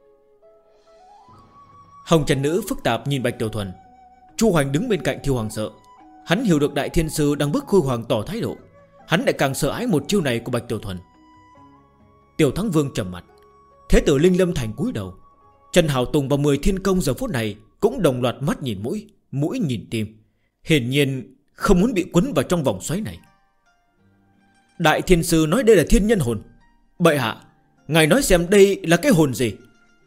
Hồng Trần Nữ phức tạp nhìn Bạch Tiểu Thuần. Chu Hoành đứng bên cạnh thì hoàng sợ. Hắn hiểu được đại thiên sư đang bức Khôi Hoàng tỏ thái độ. Hắn lại càng sợ hãi một chiêu này của Bạch Tiểu Thuần. Tiểu Thắng Vương trầm mặt. Thế tử Linh Lâm Thành cúi đầu. Trần Hào Tùng và 10 thiên công giờ phút này cũng đồng loạt mắt nhìn mũi, mũi nhìn tim, hiển nhiên không muốn bị quấn vào trong vòng xoáy này. Đại thiên sư nói đây là thiên nhân hồn. Bệ hạ, ngài nói xem đây là cái hồn gì?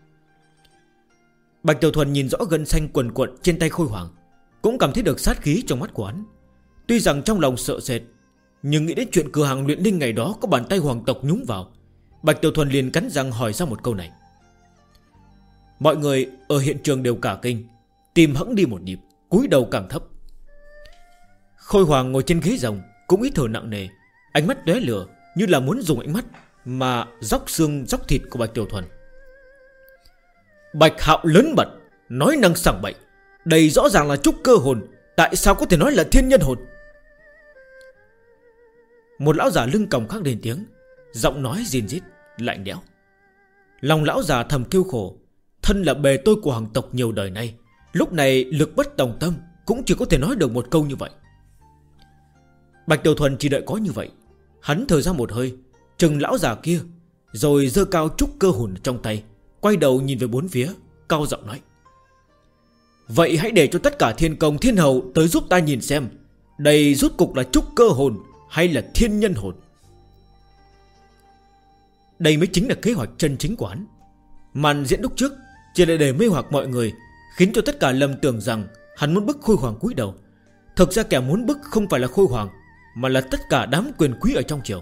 Bạch Tiểu Thuần nhìn rõ gân xanh quần quận trên tay Khôi Hoàng, cũng cảm thấy được sát khí trong mắt của hắn. Tuy rằng trong lòng sợ sệt, nhưng nghĩ đến chuyện cửa hàng luyện linh ngày đó có bàn tay hoàng tộc nhúng vào, Bạch Tiểu Thuần liền cắn răng hỏi ra một câu này. Mọi người ở hiện trường đều cả kinh, tim hẫng đi một nhịp, cúi đầu càng thấp. Khôi Hoàng ngồi trên ghế rồng cũng hít thở nặng nề, ánh mắt lóe lửa như là muốn dùng ánh mắt mà róc xương róc thịt của Bạch Tiểu Thuần. Bạch Hạo lớn mật, nói năng sảng bậy. Đây rõ ràng là trúc cơ hồn, tại sao có thể nói là thiên nhân hồn? Một lão già lưng còng khác lên tiếng, giọng nói rìn rít, lạnh lẽo. Lòng lão già thầm kêu khổ. Thân là bề tôi của hoàng tộc nhiều đời nay, lúc này lực bất tòng tâm, cũng chỉ có thể nói được một câu như vậy. Bạch Tiểu Thuần chỉ đợi có như vậy. Hắn thở ra một hơi, chừng lão già kia, rồi giơ cao trúc cơ hồn trong tay, quay đầu nhìn về bốn phía, cao giọng nói. Vậy hãy để cho tất cả thiên công thiên hầu tới giúp ta nhìn xem, đây rốt cục là trúc cơ hồn hay là thiên nhân hồn. Đây mới chính là kế hoạch chân chính của hắn. Màn diễn lúc trước chỉ là để mê hoặc mọi người, khiến cho tất cả lầm tưởng rằng hắn muốn bức Khôi Hoàng cúi đầu. Thực ra kẻ muốn bức không phải là Khôi Hoàng, mà là tất cả đám quyền quý ở trong triều.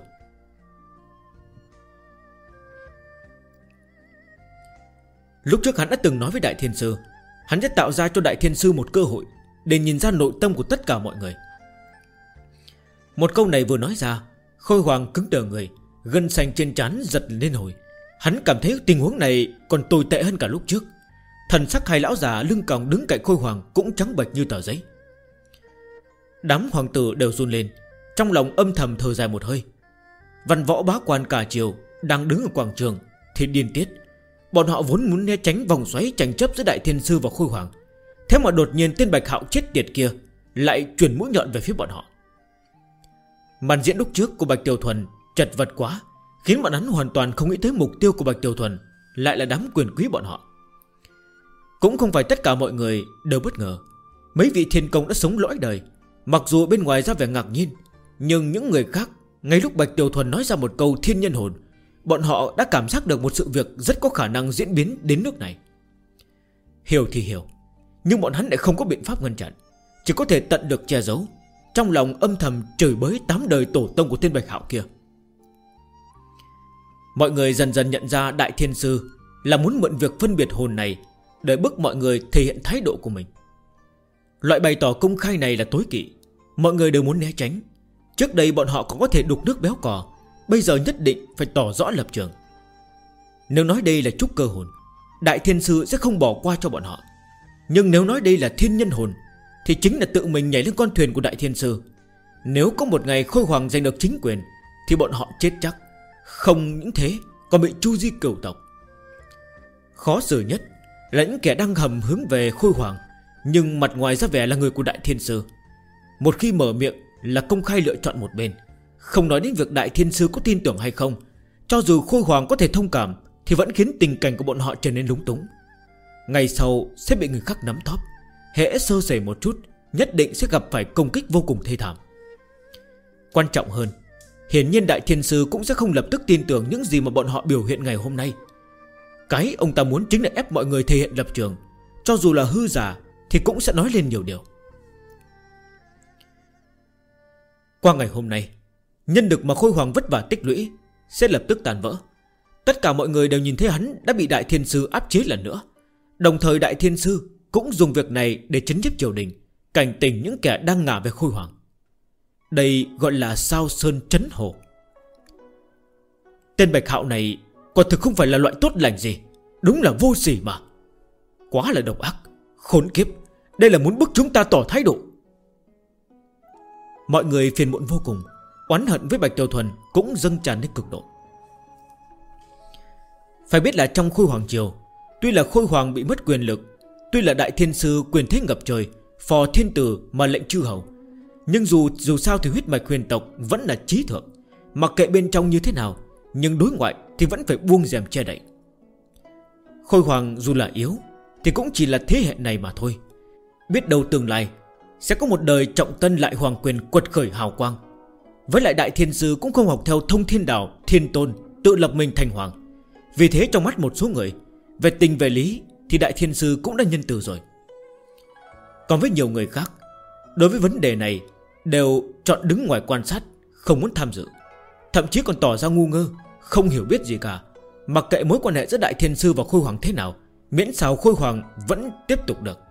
Lúc trước hắn đã từng nói với Đại Thiên Sư, hắn sẽ tạo ra cho Đại Thiên Sư một cơ hội để nhìn ra nội tâm của tất cả mọi người. Một câu này vừa nói ra, Khôi Hoàng cứng đờ người, gân xanh trên trán giật lên hồi. Hắn cảm thấy tình huống này còn tồi tệ hơn cả lúc trước. Thần sắc hai lão già lưng còng đứng cạnh Khôi Hoàng cũng trắng bệch như tờ giấy. Đám hoàng tử đều run lên, trong lòng âm thầm thở dài một hơi. Văn võ bá quan cả triều đang đứng ở quảng trường thì điên tiết. Bọn họ vốn muốn né tránh vòng xoáy tranh chấp giữa Đại Thiên Sư và Khôi Hoàng, thế mà đột nhiên tên Bạch Hạo chết tiệt kia lại chuyển mũi nhọn về phía bọn họ. Màn diễn lúc trước của Bạch Tiểu Thuần chật vật quá, khiến bọn hắn hoàn toàn không nghĩ tới mục tiêu của Bạch Tiểu Thuần lại là đám quyền quý bọn họ. Cũng không phải tất cả mọi người đều bất ngờ. Mấy vị thiên công đã sống lõi đời, mặc dù bên ngoài ra vẻ ngạc nhiên, nhưng những người khác, ngay lúc Bạch Tiểu Thuần nói ra một câu thiên nhân hồn, bọn họ đã cảm giác được một sự việc rất có khả năng diễn biến đến nước này. Hiểu thì hiểu, nhưng bọn hắn lại không có biện pháp ngăn chặn, chỉ có thể tận được che giấu, trong lòng âm thầm chửi bới 8 đời tổ tông của tên Bạch Hạo kia. Mọi người dần dần nhận ra Đại Thiên Sư là muốn mượn việc phân biệt hồn này để bức mọi người thể hiện thái độ của mình. Loại bày tỏ công khai này là tối kỵ, mọi người đều muốn né tránh. Trước đây bọn họ còn có thể đục nước béo cò, bây giờ nhất định phải tỏ rõ lập trường. Nếu nói đây là trúc cơ hồn, Đại Thiên Sư sẽ không bỏ qua cho bọn họ. Nhưng nếu nói đây là thiên nhân hồn, thì chính là tự mình nhảy lên con thuyền của Đại Thiên Sư. Nếu có một ngày Khôi Hoàng giành được chính quyền thì bọn họ chết chắc. Không những thế, còn bị tru di cửu tộc. Khó xử nhất là những kẻ đang hầm hướng về Khôi Hoàng, nhưng mặt ngoài ra vẻ là người của Đại Thiên Sư. Một khi mở miệng là công khai lựa chọn một bên, không nói đến việc Đại Thiên Sư có tin tưởng hay không. Cho dù Khôi Hoàng có thể thông cảm, thì vẫn khiến tình cảnh của bọn họ trở nên lúng túng. Ngày sau sẽ bị người khác nắm thóp, hễ sơ sẩy một chút nhất định sẽ gặp phải công kích vô cùng thê thảm. Quan trọng hơn, hiển nhiên Đại Thiên Sư cũng sẽ không lập tức tin tưởng những gì mà bọn họ biểu hiện ngày hôm nay. Cái ông ta muốn chính là ép mọi người thể hiện lập trường, cho dù là hư giả thì cũng sẽ nói lên nhiều điều. Qua ngày hôm nay, nhân lực mà Khôi Hoàng vất vả tích lũy sẽ lập tức tàn vỡ. Tất cả mọi người đều nhìn thấy hắn đã bị Đại Thiên Sư áp chế lần nữa. Đồng thời Đại Thiên Sư cũng dùng việc này để trấn nhiếp triều đình, cảnh tỉnh những kẻ đang ngả về Khôi Hoàng. Đây gọi là sao sơn chấn hồ. Tên Bạch Hạo này quả thực không phải là loại tốt lành gì, đúng là vô sỉ mà. Quá là độc ác, khốn kiếp. Đây là muốn bức chúng ta tỏ thái độ. Mọi người phiền muộn vô cùng, oán hận với Bạch Tiểu Thuần cũng dâng tràn đến cực độ. Phải biết là trong Khôi Hoàng triều, tuy là Khôi Hoàng bị mất quyền lực, tuy là đại thiên sư quyền thế ngập trời, phò thiên tử mà lệnh chư hầu, nhưng dù sao thì huyết mạch huyền tộc vẫn là chí thượng. Mặc kệ bên trong như thế nào, nhưng đối ngoại thì vẫn phải buông rèm che đậy. Khôi Hoàng dù là yếu thì cũng chỉ là thế hệ này mà thôi. Biết đâu tương lai sẽ có một đời trọng tân lại hoàng quyền quật khởi hào quang. Với lại đại thiên sư cũng không học theo Thông Thiên Đạo Thiên Tôn, tự lập mình thành hoàng. Vì thế trong mắt một số người, về tình về lý thì đại thiên sư cũng đã nhân từ rồi. Còn với nhiều người khác, đối với vấn đề này đều chọn đứng ngoài quan sát, không muốn tham dự, thậm chí còn tỏ ra ngu ngơ, không hiểu biết gì cả. Mặc kệ mối quan hệ giữa đại thiên sư và Khôi Hoàng thế nào, miễn sao Khôi Hoàng vẫn tiếp tục được.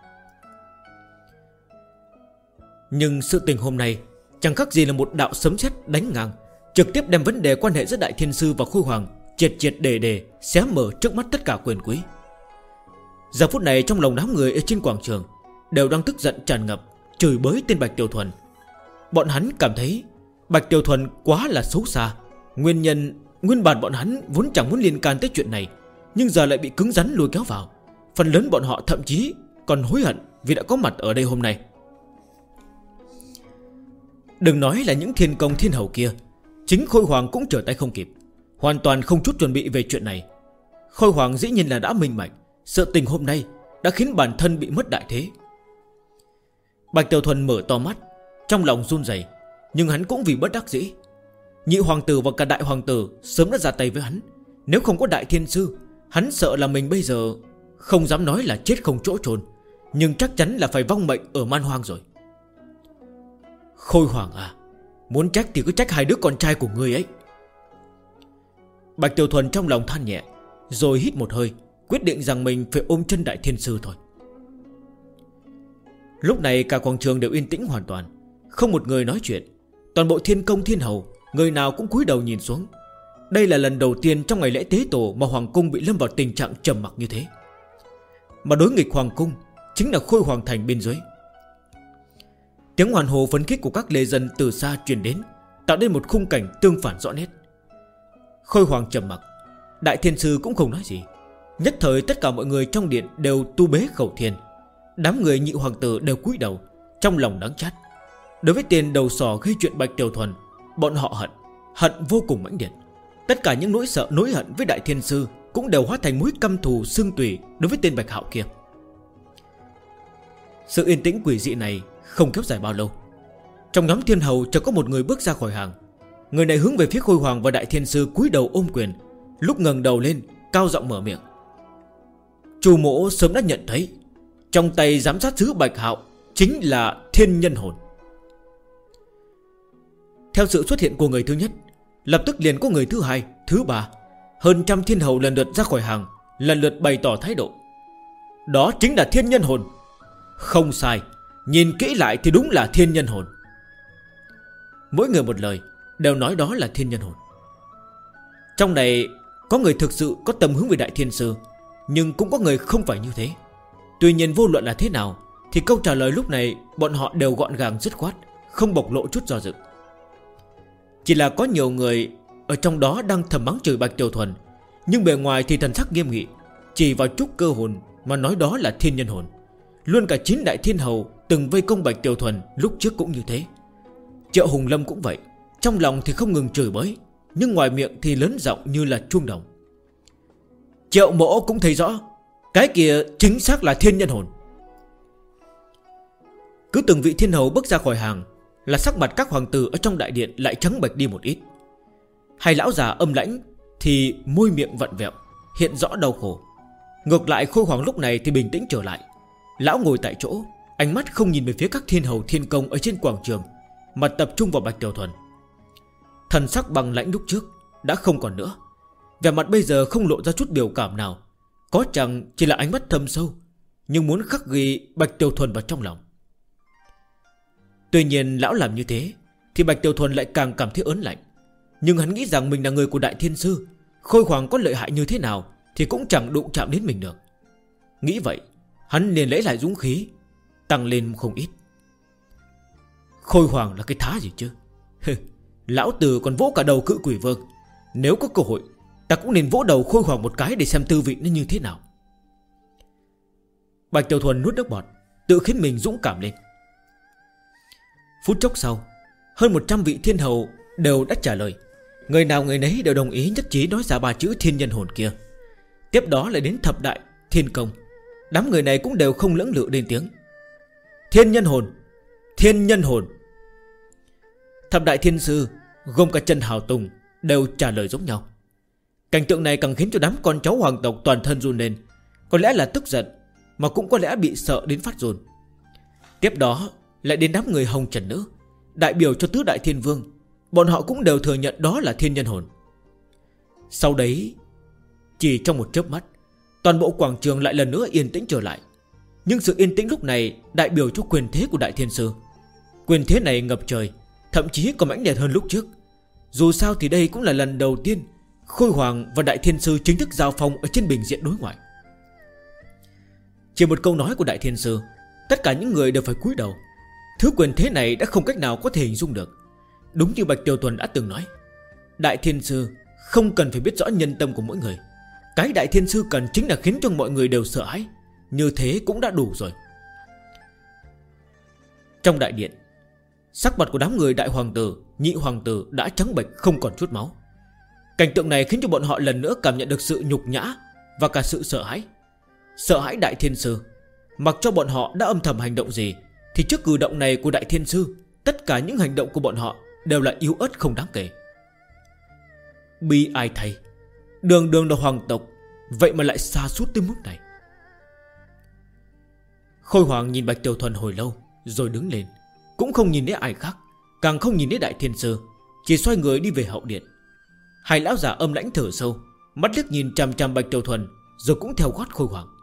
Nhưng sự tình hôm nay chẳng khác gì là một đạo sấm sét đánh ngang, trực tiếp đem vấn đề quan hệ giữa đại thiên sư và Khôi Hoàng triệt để xé mở trước mắt tất cả quyền quý. Giờ phút này trong lòng đám người ở trên quảng trường đều đang tức giận tràn ngập, chửi bới tên Bạch Tiểu Thuần. Bọn hắn cảm thấy Bạch Tiểu Thuần quá là xấu xa. Nguyên bản bọn hắn vốn chẳng muốn liên can tới chuyện này, nhưng giờ lại bị cứng rắn lôi kéo vào. Phần lớn bọn họ thậm chí còn hối hận vì đã có mặt ở đây hôm nay. Đừng nói là những thiên công thiên hầu kia, chính Khôi Hoàng cũng trở tay không kịp, hoàn toàn không chút chuẩn bị về chuyện này. Khôi Hoàng dĩ nhiên là đã minh bạch sự tình hôm nay đã khiến bản thân bị mất đại thế. Bạch Tiểu Thuần mở to mắt, trong lòng run rẩy, nhưng hắn cũng vì bất đắc dĩ. Nhị hoàng tử và cả đại hoàng tử sớm đã ra tay với hắn. Nếu không có đại thiên sư, hắn sợ là mình bây giờ không dám nói là chết không chỗ chôn, nhưng chắc chắn là phải vong mệnh ở man hoang rồi. Khôi Hoàng à, muốn trách thì cứ trách hai đứa con trai của ngươi ấy. Bạch Tiểu Thuần trong lòng than nhẹ, rồi hít một hơi, quyết định rằng mình phải ôm chân đại thiên sư thôi. Lúc này cả quảng trường đều yên tĩnh hoàn toàn, không một người nói chuyện. Toàn bộ thiên công thiên hầu, người nào cũng cúi đầu nhìn xuống. Đây là lần đầu tiên trong ngày lễ tế tổ mà hoàng cung bị lâm vào tình trạng trầm mặc như thế. Mà đối nghịch hoàng cung chính là Khôi Hoàng thành bên dưới. Tiếng hoàn hồ phấn khích của các lê dân từ xa truyền đến, tạo nên một khung cảnh tương phản rõ nét. Khôi Hoàng trầm mặc, đại thiên sư cũng không nói gì. Nhất thời tất cả mọi người trong điện đều tu bế khẩu thiền. Đám người nhị hoàng tử đều cúi đầu, trong lòng đắng chát. Đối với tên đầu sò gây chuyện Bạch Tiểu Thuần, bọn họ hận vô cùng mãnh liệt. Tất cả những nỗi sợ nỗi hận với đại thiên sư cũng đều hóa thành mối căm thù xương tủy đối với tên Bạch Hạo kia. Sự yên tĩnh quỷ dị này không kéo dài bao lâu. Trong nhóm thiên hầu chợt có một người bước ra khỏi hàng. Người này hướng về phía Khôi Hoàng và đại thiên sư cúi đầu ôm quyền. Lúc ngẩng đầu lên, cao giọng mở miệng: Chu mỗ sớm đã nhận thấy trong tay giám sát sứ Bạch Hạo chính là thiên nhân hồn. Theo sự xuất hiện của người thứ nhất, lập tức liền có người thứ hai, thứ ba. Hơn trăm thiên hầu lần lượt ra khỏi hàng, lần lượt bày tỏ thái độ: Đó chính là thiên nhân hồn. Không sai, nhìn kỹ lại thì đúng là thiên nhân hồn. Mỗi người một lời, đều nói đó là thiên nhân hồn. Trong này có người thực sự có tâm hướng về đại thiên sư, nhưng cũng có người không phải như thế. Tuy nhiên vô luận là thế nào thì câu trả lời lúc này bọn họ đều gọn gàng dứt khoát, không bộc lộ chút do dự. Chỉ là có nhiều người ở trong đó đang thầm mắng chửi Bạch Tiểu Thuần, nhưng bề ngoài thì thần sắc nghiêm nghị, chỉ vào trúc cơ hồn mà nói đó là thiên nhân hồn. Luôn cả 9 đại thiên hầu từng vây công Bạch Tiểu Thuần lúc trước cũng như thế. Triệu Hùng Lâm cũng vậy, trong lòng thì không ngừng chửi bới, nhưng ngoài miệng thì lớn giọng như là chuông đồng. Triệu mỗ cũng thấy rõ, cái kia chính xác là thiên nhân hồn. Cứ từng vị thiên hầu bước ra khỏi hàng là sắc mặt các hoàng tử ở trong đại điện lại trắng bệch đi một ít. Hai lão già âm lãnh thì môi miệng vặn vẹo, hiện rõ đau khổ. Ngược lại Khôi Hoàng lúc này thì bình tĩnh trở lại. Lão ngồi tại chỗ, ánh mắt không nhìn về phía các thiên hầu thiên công ở trên quảng trường, mà tập trung vào Bạch Tiểu Thuần. Thần sắc bằng lãnh lúc trước đã không còn nữa, vẻ mặt bây giờ không lộ ra chút biểu cảm nào, có chẳng chỉ là ánh mắt thâm sâu, nhưng muốn khắc ghi Bạch Tiểu Thuần vào trong lòng. Tuy nhiên lão làm như thế thì Bạch Tiểu Thuần lại càng cảm thấy ớn lạnh. Nhưng hắn nghĩ rằng mình là người của Đại Thiên Sư, Khôi Hoàng có lợi hại như thế nào thì cũng chẳng đụng chạm đến mình được. Nghĩ vậy, hắn liền lấy lại dũng khí, tăng lên không ít. Khôi Hoàng là cái thá gì chứ? Lão tử còn vỗ cả đầu Cự Quỷ Vương. Nếu có cơ hội, ta cũng nên vỗ đầu Khôi Hoàng một cái để xem tư vị nó như thế nào. Bạch Tiểu Thuần nuốt nước bọt, tự khiến mình dũng cảm lên. Phút chốc sau, hơn 100 vị thiên hầu đều đã trả lời. Người nào người nấy đều đồng ý nhất trí nói ra 3 chữ thiên nhân hồn kia. Tiếp đó lại đến thập đại thiên công. Đám người này cũng đều không lưỡng lự lên tiếng. Thiên nhân hồn, thiên nhân hồn. Thập đại thiên sư gồm cả Trần Hào Tùng đều trả lời giống nhau. Cảnh tượng này càng khiến cho đám con cháu hoàng tộc toàn thân run lên. Có lẽ là tức giận, mà cũng có lẽ bị sợ đến phát run. Tiếp đó lại đến đám người Hồng Trần Nữ, đại biểu cho tứ đại thiên vương. Bọn họ cũng đều thừa nhận đó là thiên nhân hồn. Sau đấy, chỉ trong một chớp mắt, toàn bộ quảng trường lại lần nữa yên tĩnh trở lại. Nhưng sự yên tĩnh lúc này đại biểu cho quyền thế của Đại Thiên Sư. Quyền thế này ngập trời, thậm chí còn mãnh liệt hơn lúc trước. Dù sao thì đây cũng là lần đầu tiên Khôi Hoàng và Đại Thiên Sư chính thức giao phong ở trên bình diện đối ngoại. Chỉ một câu nói của Đại Thiên Sư, tất cả những người đều phải cúi đầu. Thứ quyền thế này đã không cách nào có thể hình dung được. Đúng như Bạch Tiểu Thuần đã từng nói, Đại Thiên Sư không cần phải biết rõ nhân tâm của mỗi người. Cái Đại Thiên Sư cần chính là khiến cho mọi người đều sợ hãi. Như thế cũng đã đủ rồi. Trong đại điện, sắc mặt của đám người Đại Hoàng Tử, Nhị Hoàng Tử đã trắng bệch không còn chút máu. Cảnh tượng này khiến cho bọn họ lần nữa cảm nhận được sự nhục nhã và cả sự sợ hãi. Sợ hãi Đại Thiên Sư. Mặc cho bọn họ đã âm thầm hành động gì thì trước cử động này của Đại Thiên Sư, tất cả những hành động của bọn họ đều là yếu ớt không đáng kể. Bi ai thay, đường đường là hoàng tộc, vậy mà lại xa sút tới mức này. Khôi Hoàng nhìn Bạch Tiểu Thuần hồi lâu rồi đứng lên, cũng không nhìn đến ai khác, càng không nhìn đến Đại Thiên Sư, chỉ xoay người đi về hậu điện. Hai lão già âm lãnh thở sâu, mắt liếc nhìn chằm chằm Bạch Tiểu Thuần, rồi cũng theo gót Khôi Hoàng.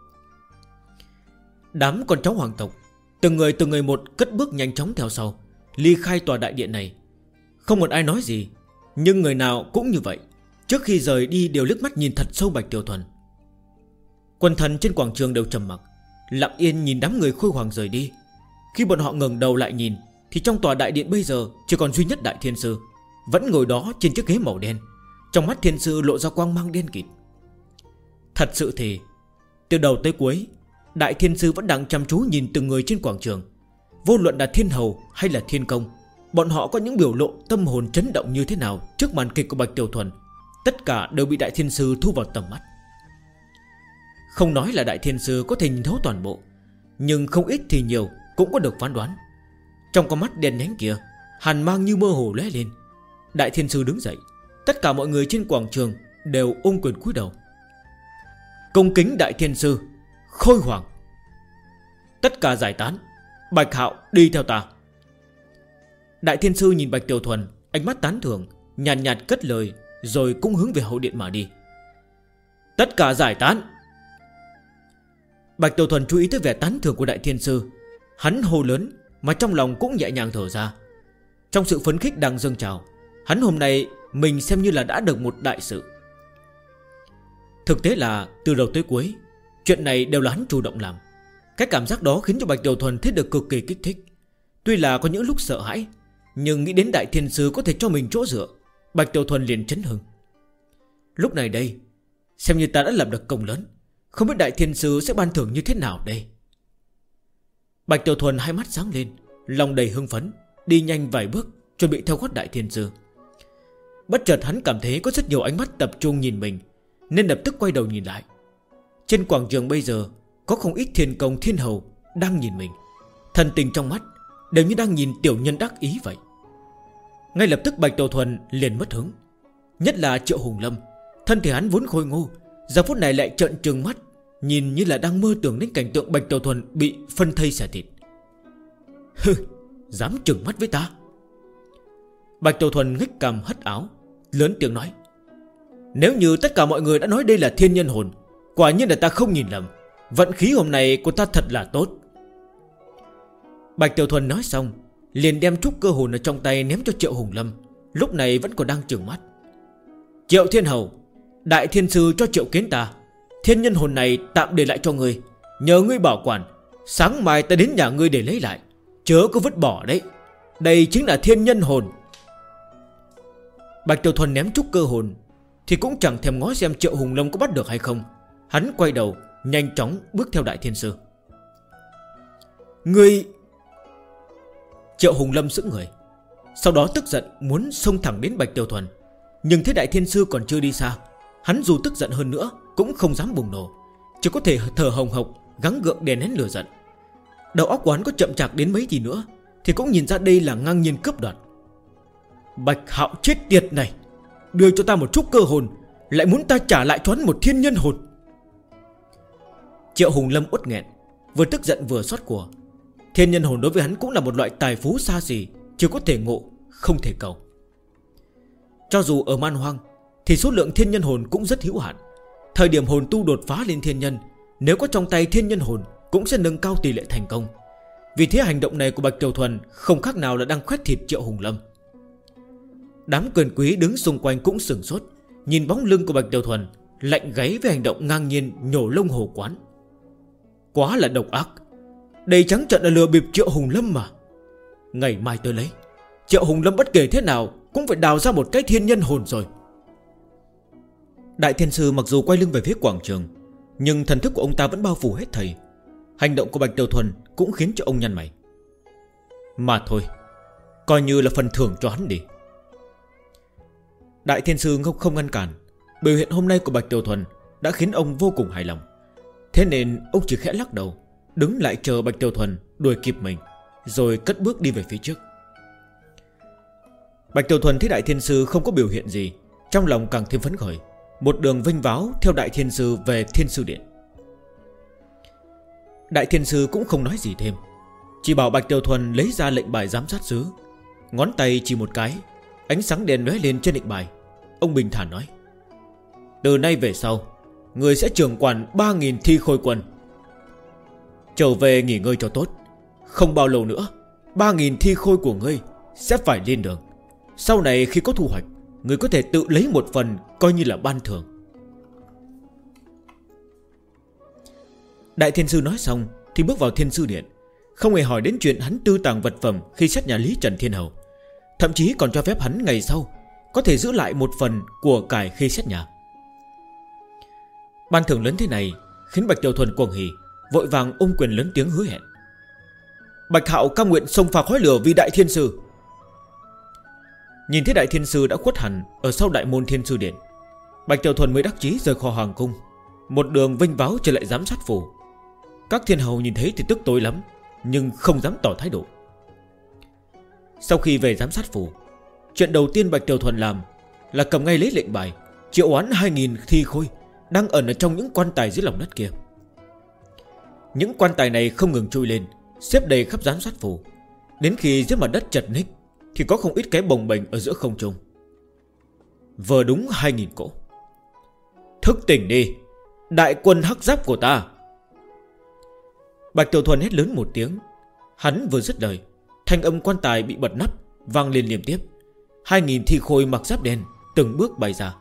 Đám con cháu hoàng tộc từng người một cất bước nhanh chóng theo sau, ly khai tòa đại điện này. Không một ai nói gì, nhưng người nào cũng như vậy. Trước khi rời đi đều liếc mắt nhìn thật sâu Bạch Tiểu Thuần. Quần thần trên quảng trường đều trầm mặc, lặng yên nhìn đám người Khôi Hoàng rời đi. Khi bọn họ ngẩng đầu lại nhìn thì trong tòa đại điện bây giờ chỉ còn duy nhất Đại Thiên Sư, vẫn ngồi đó trên chiếc ghế màu đen. Trong mắt Thiên Sư lộ ra quang mang đen kịt. Thật sự thì từ đầu tới cuối, Đại Thiên Sư vẫn đang chăm chú nhìn từng người trên quảng trường. Vô luận là thiên hầu hay là thiên công, bọn họ có những biểu lộ tâm hồn chấn động như thế nào trước màn kịch của Bạch Tiểu Thuần, tất cả đều bị Đại Thiên Sư thu vào tầm mắt. Không nói là Đại Thiên Sư có thể nhìn thấu toàn bộ, nhưng không ít thì nhiều cũng có được phán đoán. Trong con mắt đen nhánh kia, hàn mang như mơ hồ lóe lên. Đại Thiên Sư đứng dậy, tất cả mọi người trên quảng trường đều ôm quyền cúi đầu. Cung kính Đại Thiên Sư, Khôi Hoàng. Tất cả giải tán, Bạch Hạo đi theo ta. Đại Thiên Sư nhìn Bạch Tiểu Thuần, ánh mắt tán thưởng, nhàn nhạt cất lời, rồi cũng hướng về hậu điện mà đi. Tất cả giải tán. Bạch Tiểu Thuần chú ý tới vẻ tán thưởng của Đại Thiên Sư, hắn hô lớn mà trong lòng cũng nhẹ nhàng thở ra. Trong sự phấn khích đang dâng trào, hắn hôm nay mình xem như là đã được một đại sự. Thực tế là từ đầu tới cuối, chuyện này đều là hắn chủ động làm. Cái cảm giác đó khiến cho Bạch Tiểu Thuần thấy được cực kỳ kích thích. Tuy là có những lúc sợ hãi, nhưng nghĩ đến Đại Thiên Sư có thể cho mình chỗ dựa, Bạch Tiểu Thuần liền chấn hưng. Lúc này đây, xem như ta đã làm được công lớn, không biết Đại Thiên Sư sẽ ban thưởng như thế nào đây. Bạch Tiểu Thuần hai mắt sáng lên, lòng đầy hưng phấn, đi nhanh vài bước, chuẩn bị theo gót Đại Thiên Sư. Bất chợt hắn cảm thấy có rất nhiều ánh mắt tập trung nhìn mình, nên lập tức quay đầu nhìn lại. Trên quảng trường bây giờ có không ít thiên công thiên hầu đang nhìn mình, thần tình trong mắt đều như đang nhìn tiểu nhân đắc ý vậy. Ngay lập tức Bạch Tiểu Thuần liền mất hứng. Nhất là Triệu Hùng Lâm, thân thể hắn vốn khôi ngô, giờ phút này lại trợn trừng mắt, nhìn như là đang mơ tưởng đến cảnh tượng Bạch Tiểu Thuần bị phân thây xẻ thịt. Hừ, dám trừng mắt với ta. Bạch Tiểu Thuần ngách cằm hất áo, lớn tiếng nói: Nếu như tất cả mọi người đã nói đây là thiên nhân hồn, quả nhiên là ta không nhìn lầm. Vận khí hôm nay của ta thật là tốt. Bạch Tiểu Thuần nói xong, liền đem trúc cơ hồn ở trong tay ném cho Triệu Hùng Lâm, lúc này vẫn còn đang trừng mắt. Triệu Thiên Hầu, Đại Thiên Sư cho Triệu Kiến ta, thiên nhân hồn này tạm để lại cho ngươi, nhờ ngươi bảo quản. Sáng mai ta đến nhà ngươi để lấy lại, chớ có vứt bỏ đấy. Đây chính là thiên nhân hồn. Bạch Tiểu Thuần ném trúc cơ hồn thì cũng chẳng thèm ngó xem Triệu Hùng Lâm có bắt được hay không. Hắn quay đầu nhanh chóng bước theo Đại Thiên Sư. Ngươi... Triệu Hùng Lâm sững người, sau đó tức giận muốn xông thẳng đến Bạch Tiểu Thuần. Nhưng thấy Đại Thiên Sư còn chưa đi xa, hắn dù tức giận hơn nữa cũng không dám bùng nổ, chỉ có thể thở hồng hộc gắng gượng đè nén lửa giận. Đầu óc quán có chậm chạp đến mấy gì nữa thì cũng nhìn ra đây là ngang nhiên cướp đoạt. Bạch Hạo chết tiệt này, đưa cho ta một chút cơ hồn, lại muốn ta trả lại cho hắn một thiên nhân hồn. Triệu Hùng Lâm uất nghẹn, vừa tức giận vừa xót của. Thiên nhân hồn đối với hắn cũng là một loại tài phú xa xỉ, chỉ có thể ngộ không thể cầu. Cho dù ở man hoang thì số lượng thiên nhân hồn cũng rất hữu hạn. Thời điểm hồn tu đột phá lên thiên nhân, nếu có trong tay thiên nhân hồn cũng sẽ nâng cao tỷ lệ thành công. Vì thế hành động này của Bạch Tiểu Thuần không khác nào là đang khoét thịt Triệu Hùng Lâm. Đám quyền quý đứng xung quanh cũng sửng sốt, nhìn bóng lưng của Bạch Tiểu Thuần, lạnh gáy với hành động ngang nhiên nhổ lông hồ quán. Quá là độc ác, đây trắng trợn là lừa bịp Triệu Hùng Lâm mà. Ngày mai tôi lấy, Triệu Hùng Lâm bất kể thế nào cũng phải đào ra một cái thiên nhân hồn rồi. Đại Thiên Sư mặc dù quay lưng về phía quảng trường, nhưng thần thức của ông ta vẫn bao phủ hết thầy. Hành động của Bạch Tiểu Thuần cũng khiến cho ông nhăn mày. Mà thôi, coi như là phần thưởng cho hắn đi. Đại Thiên Sư không ngăn cản. Biểu hiện hôm nay của Bạch Tiểu Thuần đã khiến ông vô cùng hài lòng. Thế nên ông chỉ khẽ lắc đầu, đứng lại chờ Bạch Tiểu Thuần đuổi kịp mình, rồi cất bước đi về phía trước. Bạch Tiểu Thuần thấy Đại Thiên Sư không có biểu hiện gì, trong lòng càng thêm phấn khởi, một đường vênh váo theo Đại Thiên Sư về Thiên Sư Điện. Đại Thiên Sư cũng không nói gì thêm, chỉ bảo Bạch Tiểu Thuần lấy ra lệnh bài giám sát sứ. Ngón tay chỉ một cái, ánh sáng đèn lóe lên trên lệnh bài. Ông bình thản nói: từ nay về sau, người sẽ trưởng quản 3.000 thi khôi quân. Trở về nghỉ ngơi cho tốt. Không bao lâu nữa 3.000 thi khôi của ngươi sẽ phải lên đường. Sau này khi có thu hoạch, ngươi có thể tự lấy một phần coi như là ban thưởng. Đại Thiên Sư nói xong thì bước vào Thiên Sư Điện, không hề hỏi đến chuyện hắn tư tàng vật phẩm khi xét nhà Lý Trần Thiên Hầu, thậm chí còn cho phép hắn ngày sau có thể giữ lại một phần của cải khi xét nhà. Ban thưởng lớn thế này khiến Bạch Tiểu Thuần cuồng hỉ, vội vàng ôm quyền lớn tiếng hứa hẹn: Bạch Hạo cam nguyện xông pha khói lửa vì Đại Thiên Sư. Nhìn thấy Đại Thiên Sư đã khuất hẳn ở sau đại môn Thiên Sư Điện, Bạch Tiểu Thuần mới đắc chí rời kho hoàng cung, một đường vênh váo trở lại giám sát phủ. Các thiên hầu nhìn thấy thì tức tối lắm, nhưng không dám tỏ thái độ. Sau khi về giám sát phủ, chuyện đầu tiên Bạch Tiểu Thuần làm là cầm ngay lấy lệnh bài triệu hoán 2.000 thi khôi đang ẩn ở trong những quan tài dưới lòng đất kia. Những quan tài này không ngừng trôi lên, xếp đầy khắp giám sát phủ. Đến khi dưới mặt đất chật ních thì có không ít cái bồng bềnh ở giữa không trung. Vừa đúng 2.000 cỗ. Thức tỉnh đi, đại quân hắc giáp của ta. Bạch Tiểu Thuần hét lớn một tiếng. Hắn vừa dứt lời, thanh âm quan tài bị bật nắp vang lên liên tiếp. 2.000 thi khôi mặc giáp đen từng bước bay ra.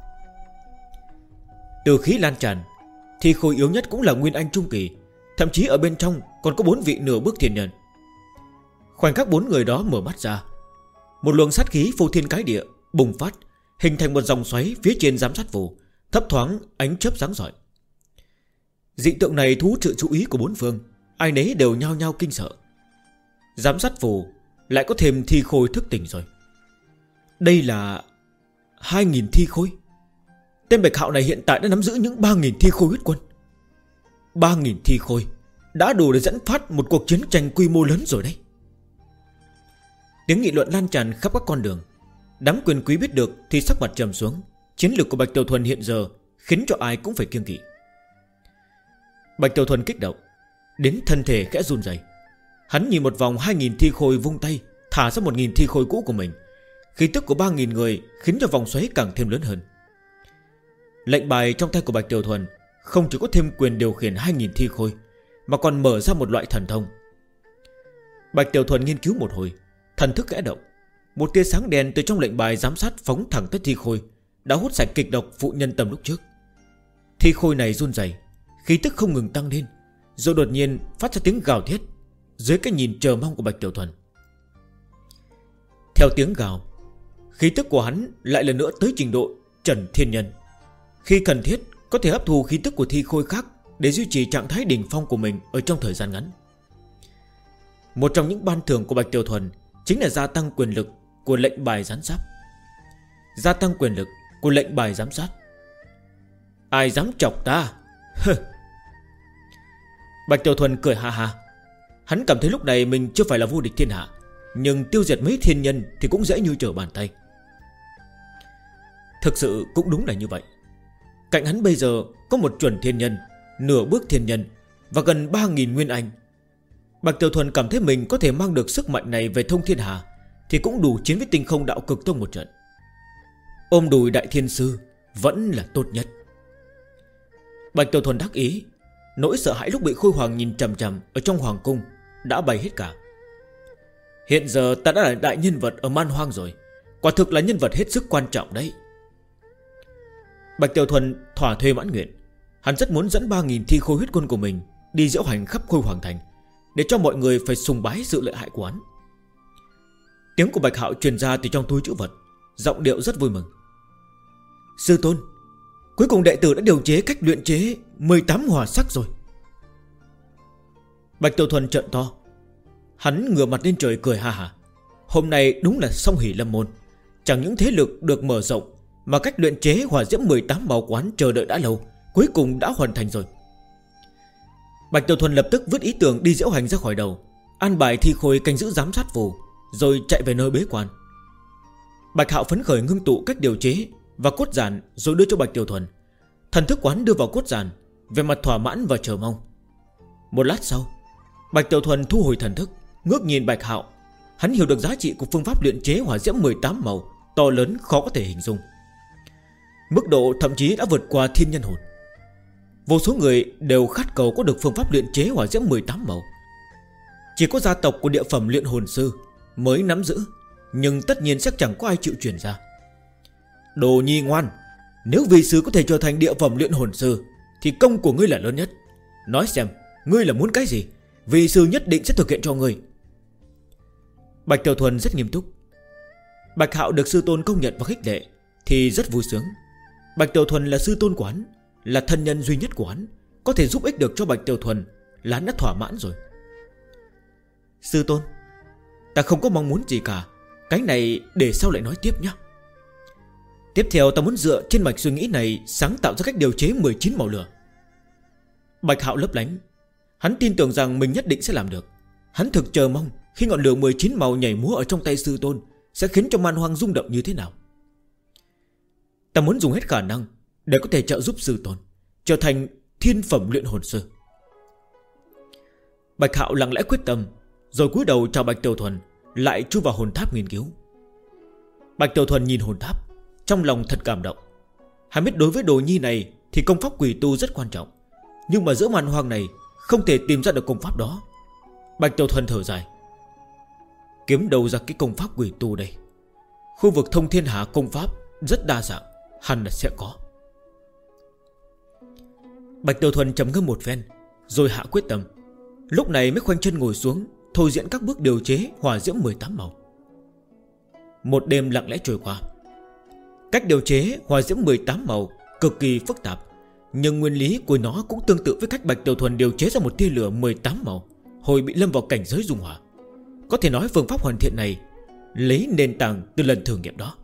Từ khí lan tràn, thi khôi yếu nhất cũng là Nguyên Anh trung kỳ, thậm chí ở bên trong còn có 4 vị nửa bước thiên nhân. Khoảnh khắc 4 người đó mở mắt ra, một luồng sát khí phô thiên cái địa bùng phát, hình thành một dòng xoáy phía trên giám sát phủ, thấp thoáng ánh chớp sáng rọi. Dị tượng này thu hút sự chú ý của bốn phương, ai nấy đều nhao nhao kinh sợ. Giám sát phủ lại có thêm thi khôi thức tỉnh rồi. Đây là 2.000 thi khôi. Tên Bạch Hạo này hiện tại đã nắm giữ những 3.000 thi khôi huyết quân. 3.000 thi khôi đã đủ để dẫn phát một cuộc chiến tranh quy mô lớn rồi đấy. Tiếng nghị luận lan tràn khắp các con đường. Đám quyền quý biết được thì sắc mặt trầm xuống. Chiến lược của Bạch Tiểu Thuần hiện giờ khiến cho ai cũng phải kiêng kỵ. Bạch Tiểu Thuần kích động đến thân thể khẽ run rẩy. Hắn nhìn một vòng 2.000 thi khôi vung tay thả ra 1.000 thi khôi cũ của mình. Khí tức của 3.000 người khiến cho vòng xoáy càng thêm lớn hơn. Lệnh bài trong tay của Bạch Tiểu Thuần không chỉ có thêm quyền điều khiển 2.000 thi khôi, mà còn mở ra một loại thần thông. Bạch Tiểu Thuần nghiên cứu một hồi, thần thức khẽ động. Một tia sáng đen từ trong lệnh bài giám sát phóng thẳng tới thi khôi, đã hút sạch kịch độc phụ nhân tâm lúc trước. Thi khôi này run rẩy, khí tức không ngừng tăng lên, rồi đột nhiên phát ra tiếng gào thét dưới cái nhìn chờ mong của Bạch Tiểu Thuần. Theo tiếng gào, khí tức của hắn lại lần nữa tới trình độ Trần Thiên Nhân. Khi cần thiết có thể hấp thu khí tức của thi khôi khác để duy trì trạng thái đỉnh phong của mình ở trong thời gian ngắn. Một trong những ban thưởng của Bạch Tiểu Thuần chính là gia tăng quyền lực của lệnh bài giám sát. Gia tăng quyền lực của lệnh bài giám sát. Ai dám chọc ta? Bạch Tiểu Thuần cười ha ha. Hắn cảm thấy lúc này mình chưa phải là vô địch thiên hạ, nhưng tiêu diệt mấy thiên nhân thì cũng dễ như trở bàn tay. Thực sự cũng đúng là như vậy. Cạnh hắn bây giờ có một chuẩn thiên nhân, nửa bước thiên nhân và gần 3.000 nguyên anh. Bạch Tiểu Thuần cảm thấy mình có thể mang được sức mạnh này về thông thiên hà thì cũng đủ chiến với Tinh Không Đạo Cực Tông một trận. Ôm đùi đại thiên sư vẫn là tốt nhất. Bạch Tiểu Thuần đắc ý. Nỗi sợ hãi lúc bị Khôi Hoàng nhìn chằm chằm ở trong hoàng cung đã bay hết cả. Hiện giờ ta đã là đại nhân vật ở Man Hoang rồi, quả thực là nhân vật hết sức quan trọng đấy. Bạch Tiểu Thuần thỏa thuê mãn nguyện. Hắn rất muốn dẫn 3.000 thi khôi huyết quân của mình đi diễu hành khắp Khôi Hoàng thành, để cho mọi người phải sùng bái sự lợi hại của hắn. Tiếng của Bạch Hạo truyền ra từ trong túi trữ vật, giọng điệu rất vui mừng. Sư tôn, cuối cùng đệ tử đã điều chế cách luyện chế 18 hỏa sắc rồi. Bạch Tiểu Thuần trợn to. Hắn ngửa mặt lên trời cười ha ha. Hôm nay đúng là song hỷ lâm môn. Chẳng những thế lực được mở rộng, mà cách luyện chế hỏa diễm 18 màu quán chờ đợi đã lâu cuối cùng đã hoàn thành rồi. Bạch Tiểu Thuần lập tức vứt ý tưởng đi diễu hành ra khỏi đầu, an bài thi khôi canh giữ giám sát phù, rồi chạy về nơi bế quan. Bạch Hạo phấn khởi ngưng tụ cách điều chế và cốt giản rồi đưa cho Bạch Tiểu Thuần. Thần thức quán đưa vào cốt giản, về mặt thỏa mãn và chờ mong. Một lát sau, Bạch Tiểu Thuần thu hồi thần thức, ngước nhìn Bạch Hạo. Hắn hiểu được giá trị của phương pháp luyện chế hỏa diễm 18 màu to lớn khó có thể hình dung. Mức độ thậm chí đã vượt qua thiên nhân hồn. Vô số người đều khát cầu có được phương pháp luyện chế hỏa diễm 18 màu. Chỉ có gia tộc của địa phẩm luyện hồn sư mới nắm giữ, nhưng tất nhiên sẽ chẳng có ai chịu truyền ra. Đồ nhi ngoan, nếu vị sư có thể trở thành địa phẩm luyện hồn sư thì công của ngươi là lớn nhất. Nói xem, ngươi là muốn cái gì, vị sư nhất định sẽ thực hiện cho ngươi. Bạch Tiểu Thuần rất nghiêm túc. Bạch Hạo được sư tôn công nhận và khích lệ thì rất vui sướng. Bạch Tiểu Thuần là sư tôn của hắn, là thân nhân duy nhất của hắn, có thể giúp ích được cho Bạch Tiểu Thuần là hắn đã thỏa mãn rồi. Sư tôn, ta không có mong muốn gì cả, cái này để sau lại nói tiếp nhé. Tiếp theo ta muốn dựa trên mạch suy nghĩ này sáng tạo ra cách điều chế 19 màu lửa. Bạch Hạo lấp lánh. Hắn tin tưởng rằng mình nhất định sẽ làm được. Hắn thực chờ mong khi ngọn lửa 19 màu nhảy múa ở trong tay sư tôn sẽ khiến cho Man Hoang rung động như thế nào. Ta muốn dùng hết khả năng để có thể trợ giúp sư tôn trở thành thiên phẩm luyện hồn sư. Bạch Hạo lặng lẽ quyết tâm, rồi cúi đầu chào Bạch Tiểu Thuần, lại chui vào hồn tháp nghiên cứu. Bạch Tiểu Thuần nhìn hồn tháp, trong lòng thật cảm động. Hắn biết đối với đồ nhi này thì công pháp quỷ tu rất quan trọng, nhưng mà giữa Man Hoang này không thể tìm ra được công pháp đó. Bạch Tiểu Thuần thở dài. Kiếm đâu ra cái công pháp quỷ tu đây? Khu vực thông thiên hạ công pháp rất đa dạng, hẳn là sẽ có. Bạch Tiểu Thuần trầm ngâm một phen, rồi hạ quyết tâm. Lúc này mới khoanh chân ngồi xuống, thôi diễn các bước điều chế hỏa diễm 18 màu. Một đêm lặng lẽ trôi qua. Cách điều chế hỏa diễm 18 màu cực kỳ phức tạp, nhưng nguyên lý của nó cũng tương tự với cách Bạch Tiểu Thuần điều chế ra một tia lửa 18 màu hồi bị lâm vào cảnh giới dung hỏa. Có thể nói phương pháp hoàn thiện này lấy nền tảng từ lần thử nghiệm đó.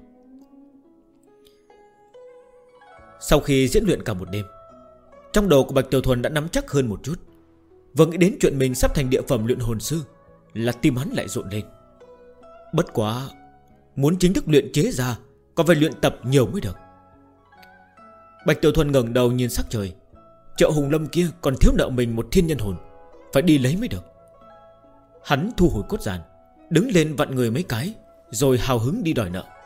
Sau khi diễn luyện cả một đêm, trong đầu của Bạch Tiểu Thuần đã nắm chắc hơn một chút. Vừa nghĩ đến chuyện mình sắp thành địa phẩm luyện hồn sư là tim hắn lại rộn lên. Bất quá, muốn chính thức luyện chế ra còn phải luyện tập nhiều mới được. Bạch Tiểu Thuần ngẩng đầu nhìn sắc trời. Triệu Hùng Lâm kia còn thiếu nợ mình một thiên nhân hồn, phải đi lấy mới được. Hắn thu hồi cốt giản, đứng lên vặn người mấy cái, rồi hào hứng đi đòi nợ.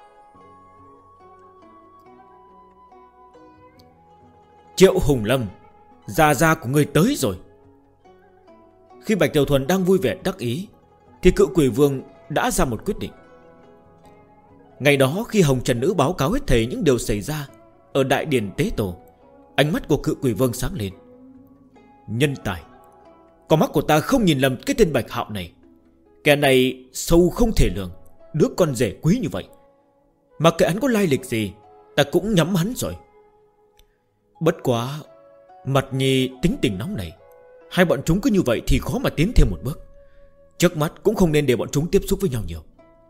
Triệu Hùng Lâm, gia gia của ngươi tới rồi. Khi Bạch Tiểu Thuần đang vui vẻ đắc ý thì Cự Quỷ Vương đã ra một quyết định. Ngày đó khi Hồng Trần Nữ báo cáo hết thảy những điều xảy ra ở Đại Điển Tế Tổ, ánh mắt của Cự Quỷ Vương sáng lên. Nhân tài, con mắt của ta không nhìn lầm cái tên Bạch Hạo này. Kẻ này sâu không thể lường, đứa con rể quý như vậy. Mặc kệ hắn có lai lịch gì, ta cũng nhắm hắn rồi. Bất quá Mặt Nhi tính tình nóng này, hai bọn chúng cứ như vậy thì khó mà tiến thêm một bước. Trước mắt cũng không nên để bọn chúng tiếp xúc với nhau nhiều.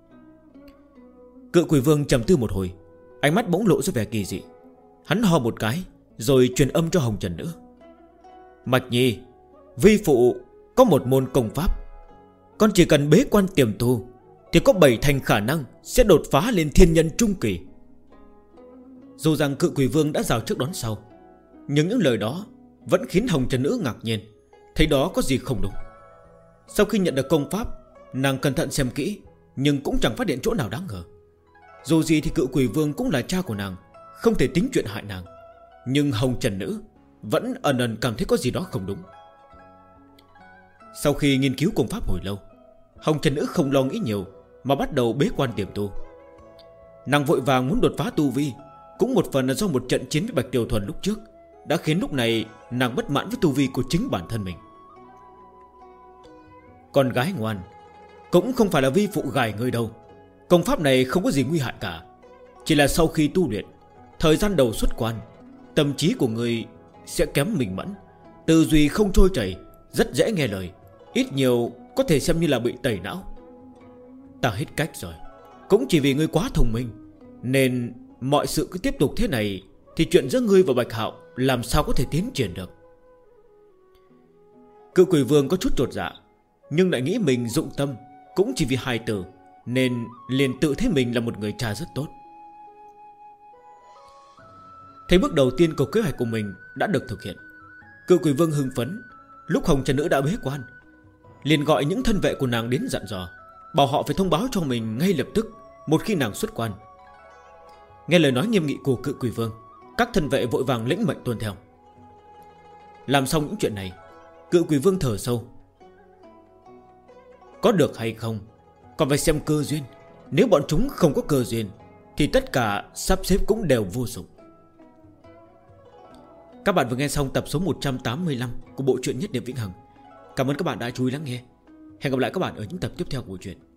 Cự Quỷ Vương trầm tư một hồi, ánh mắt bỗng lộ ra vẻ kỳ dị. Hắn ho một cái rồi truyền âm cho Hồng Trần Nữ. Mạch Nhi, vi phụ có một môn công pháp, con chỉ cần bế quan tiềm tu thì có 7 thành khả năng sẽ đột phá lên thiên nhân trung kỳ. Dù rằng Cự Quỷ Vương đã rào trước đón sau, nhưng những lời đó vẫn khiến Hồng Trần Nữ ngạc nhiên, thấy đó có gì không đúng. Sau khi nhận được công pháp, nàng cẩn thận xem kỹ, nhưng cũng chẳng phát hiện chỗ nào đáng ngờ. Dù gì thì Cự Quỷ Vương cũng là cha của nàng, không thể tính chuyện hại nàng. Nhưng Hồng Trần Nữ vẫn ẩn ẩn cảm thấy có gì đó không đúng. Sau khi nghiên cứu công pháp hồi lâu, Hồng Trần Nữ không lo nghĩ nhiều mà bắt đầu bế quan tiềm tu. Nàng vội vàng muốn đột phá tu vi, cũng một phần là do một trận chiến với Bạch Tiểu Thuần lúc trước đã khiến lúc này nàng bất mãn với tu vi của chính bản thân mình. Con gái ngoan, cũng không phải là vi phụ gài ngươi đâu. Công pháp này không có gì nguy hại cả. Chỉ là sau khi tu luyện, thời gian đầu xuất quan, tâm trí của ngươi sẽ kém minh mẫn, tư duy không trôi chảy, rất dễ nghe lời, ít nhiều có thể xem như là bị tẩy não. Ta hết cách rồi, cũng chỉ vì ngươi quá thông minh, nên mọi sự cứ tiếp tục thế này thì chuyện giữa ngươi và Bạch Hạo làm sao có thể tiến triển được. Cự Quỷ Vương có chút chột dạ, nhưng lại nghĩ mình dụng tâm cũng chỉ vì hài tử, nên liền tự thấy mình là một người cha rất tốt. Thấy bước đầu tiên của kế hoạch của mình đã được thực hiện, Cự Quỷ Vương hưng phấn. Lúc Hồng Trần Nữ đã bế quan, liền gọi những thân vệ của nàng đến dặn dò, bảo họ phải thông báo cho mình ngay lập tức một khi nàng xuất quan. Nghe lời nói nghiêm nghị của Cự Quỷ Vương, các thân vệ vội vàng lĩnh mệnh tuân theo. Làm xong những chuyện này, Cự Quỷ Vương thở sâu. Có được hay không còn phải xem cơ duyên. Nếu bọn chúng không có cơ duyên thì tất cả sắp xếp cũng đều vô dụng. Các bạn vừa nghe xong tập số 185 của bộ truyện Nhất Niệm Vĩnh Hằng. Cảm ơn các bạn đã chú ý lắng nghe. Hẹn gặp lại các bạn ở những tập tiếp theo của bộ truyện.